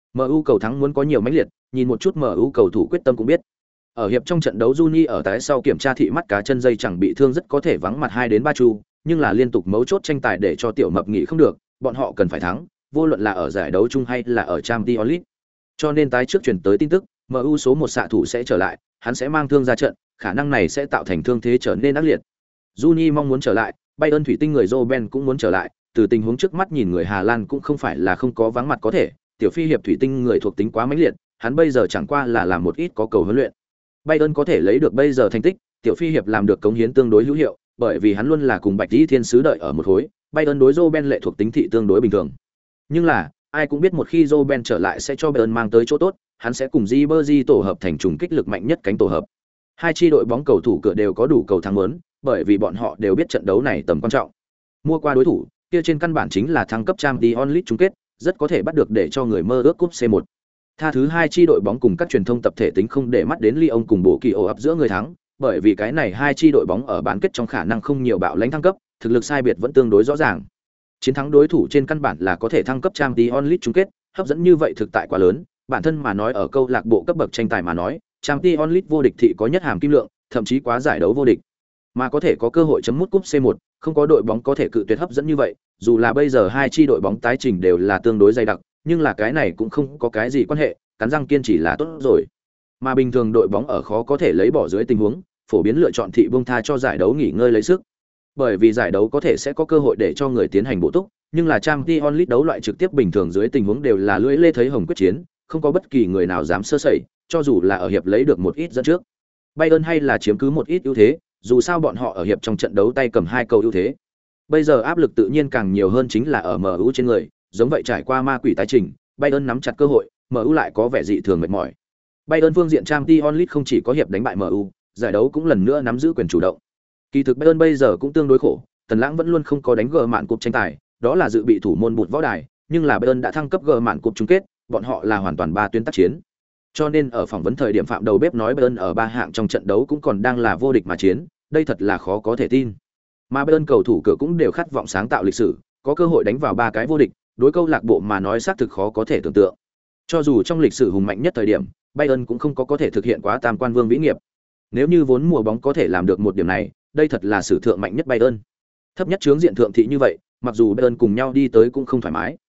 MU cầu thắng muốn có nhiều mãnh liệt, nhìn một chút MU cầu thủ quyết tâm cũng biết. Ở hiệp trong trận đấu Juni ở tái sau kiểm tra thị mắt cá chân dây chẳng bị thương rất có thể vắng mặt 2 đến 3 chu, nhưng là liên tục mấu chốt tranh tài để cho tiểu mập nghỉ không được, bọn họ cần phải thắng, vô luận là ở giải đấu chung hay là ở Champions League. Cho nên tái trước truyền tới tin tức, MU số 1 xạ thủ sẽ trở lại, hắn sẽ mang thương ra trận, khả năng này sẽ tạo thành thương thế trở nên ác liệt. Juni mong muốn trở lại, Bayern thủy tinh người Robben cũng muốn trở lại, từ tình huống trước mắt nhìn người Hà Lan cũng không phải là không có vắng mặt có thể, tiểu phi hiệp thủy tinh người thuộc tính quá mãnh liệt, hắn bây giờ chẳng qua là làm một ít có cầu huấn luyện. Bayern có thể lấy được bây giờ thành tích, tiểu phi hiệp làm được cống hiến tương đối hữu hiệu, bởi vì hắn luôn là cùng Bạch Tỷ Thiên sứ đợi ở một khối, Bayern đối Robben lệ thuộc tính thị tương đối bình thường. Nhưng là, ai cũng biết một khi Robben trở lại sẽ cho Bayern mang tới chỗ tốt, hắn sẽ cùng Ribery tổ hợp thành trùng kích lực mạnh nhất cánh tổ hợp. Hai chi đội bóng cầu thủ cửa đều có đủ cầu thắng muốn, bởi vì bọn họ đều biết trận đấu này tầm quan trọng. Mua qua đối thủ, kia trên căn bản chính là thăng cấp Champions League chung kết, rất có thể bắt được để cho người mơ ước cúp C1. Tha thứ hai chi đội bóng cùng các truyền thông tập thể tính không để mắt đến Lyon cùng bộ kỳ ổ ập giữa người thắng, bởi vì cái này hai chi đội bóng ở bán kết trong khả năng không nhiều bạo lãnh thăng cấp, thực lực sai biệt vẫn tương đối rõ ràng. Chiến thắng đối thủ trên căn bản là có thể thăng cấp Champions League chung kết, hấp dẫn như vậy thực tại quá lớn, bản thân mà nói ở câu lạc bộ cấp bậc tranh tài mà nói, Champions League vô địch thị có nhất hàm kim lượng, thậm chí quá giải đấu vô địch. Mà có thể có cơ hội chấm mút cúp C1, không có đội bóng có thể cự tuyệt hấp dẫn như vậy, dù là bây giờ hai chi đội bóng tái trình đều là tương đối dày đặc, nhưng là cái này cũng không có cái gì quan hệ, cắn răng kiên trì là tốt rồi. Mà bình thường đội bóng ở khó có thể lấy bỏ dưới tình huống, phổ biến lựa chọn thị buông tha cho giải đấu nghỉ ngơi lấy sức. Bởi vì giải đấu có thể sẽ có cơ hội để cho người tiến hành bổ túc, nhưng là Champions League đấu loại trực tiếp bình thường dưới tình huống đều là lưỡi lê thấy hồng quyết chiến, không có bất kỳ người nào dám sơ sẩy, cho dù là ở hiệp lấy được một ít dẫn trước. Bayern hay là chiếm cứ một ít ưu thế, dù sao bọn họ ở hiệp trong trận đấu tay cầm 2 cầu ưu thế. Bây giờ áp lực tự nhiên càng nhiều hơn chính là ở MU trên người, giống vậy trải qua ma quỷ tái trình, Bayern nắm chặt cơ hội, MU lại có vẻ dị thường mệt mỏi. Bayern phương diện Champions League không chỉ có hiệp đánh bại MU, giải đấu cũng lần nữa nắm giữ quyền chủ động. Kỳ thực Bayern bây giờ cũng tương đối khổ, Tần Lãng vẫn luôn không có đánh gỡ mạn cúp tranh tài, đó là dự bị thủ môn bụt võ đài, nhưng là Bayern đã thăng cấp gỡ mạn cúp chung kết, bọn họ là hoàn toàn 3 tuyến tác chiến. Cho nên ở phỏng vấn thời điểm Phạm Đầu Bếp nói Bayern ở 3 hạng trong trận đấu cũng còn đang là vô địch mà chiến, đây thật là khó có thể tin. Mà Bayern cầu thủ cửa cũng đều khát vọng sáng tạo lịch sử, có cơ hội đánh vào 3 cái vô địch, đối câu lạc bộ mà nói xác thực khó có thể tưởng tượng. Cho dù trong lịch sử hùng mạnh nhất thời điểm, Bayern cũng không có thể thực hiện quá tam quan vương vĩ nghiệp. Nếu như vốn mùa bóng có thể làm được một điểm này, đây thật là sử thượng mạnh nhất Bayern. Thấp nhất chướng diện thượng thị như vậy, mặc dù Bayern cùng nhau đi tới cũng không thoải mái.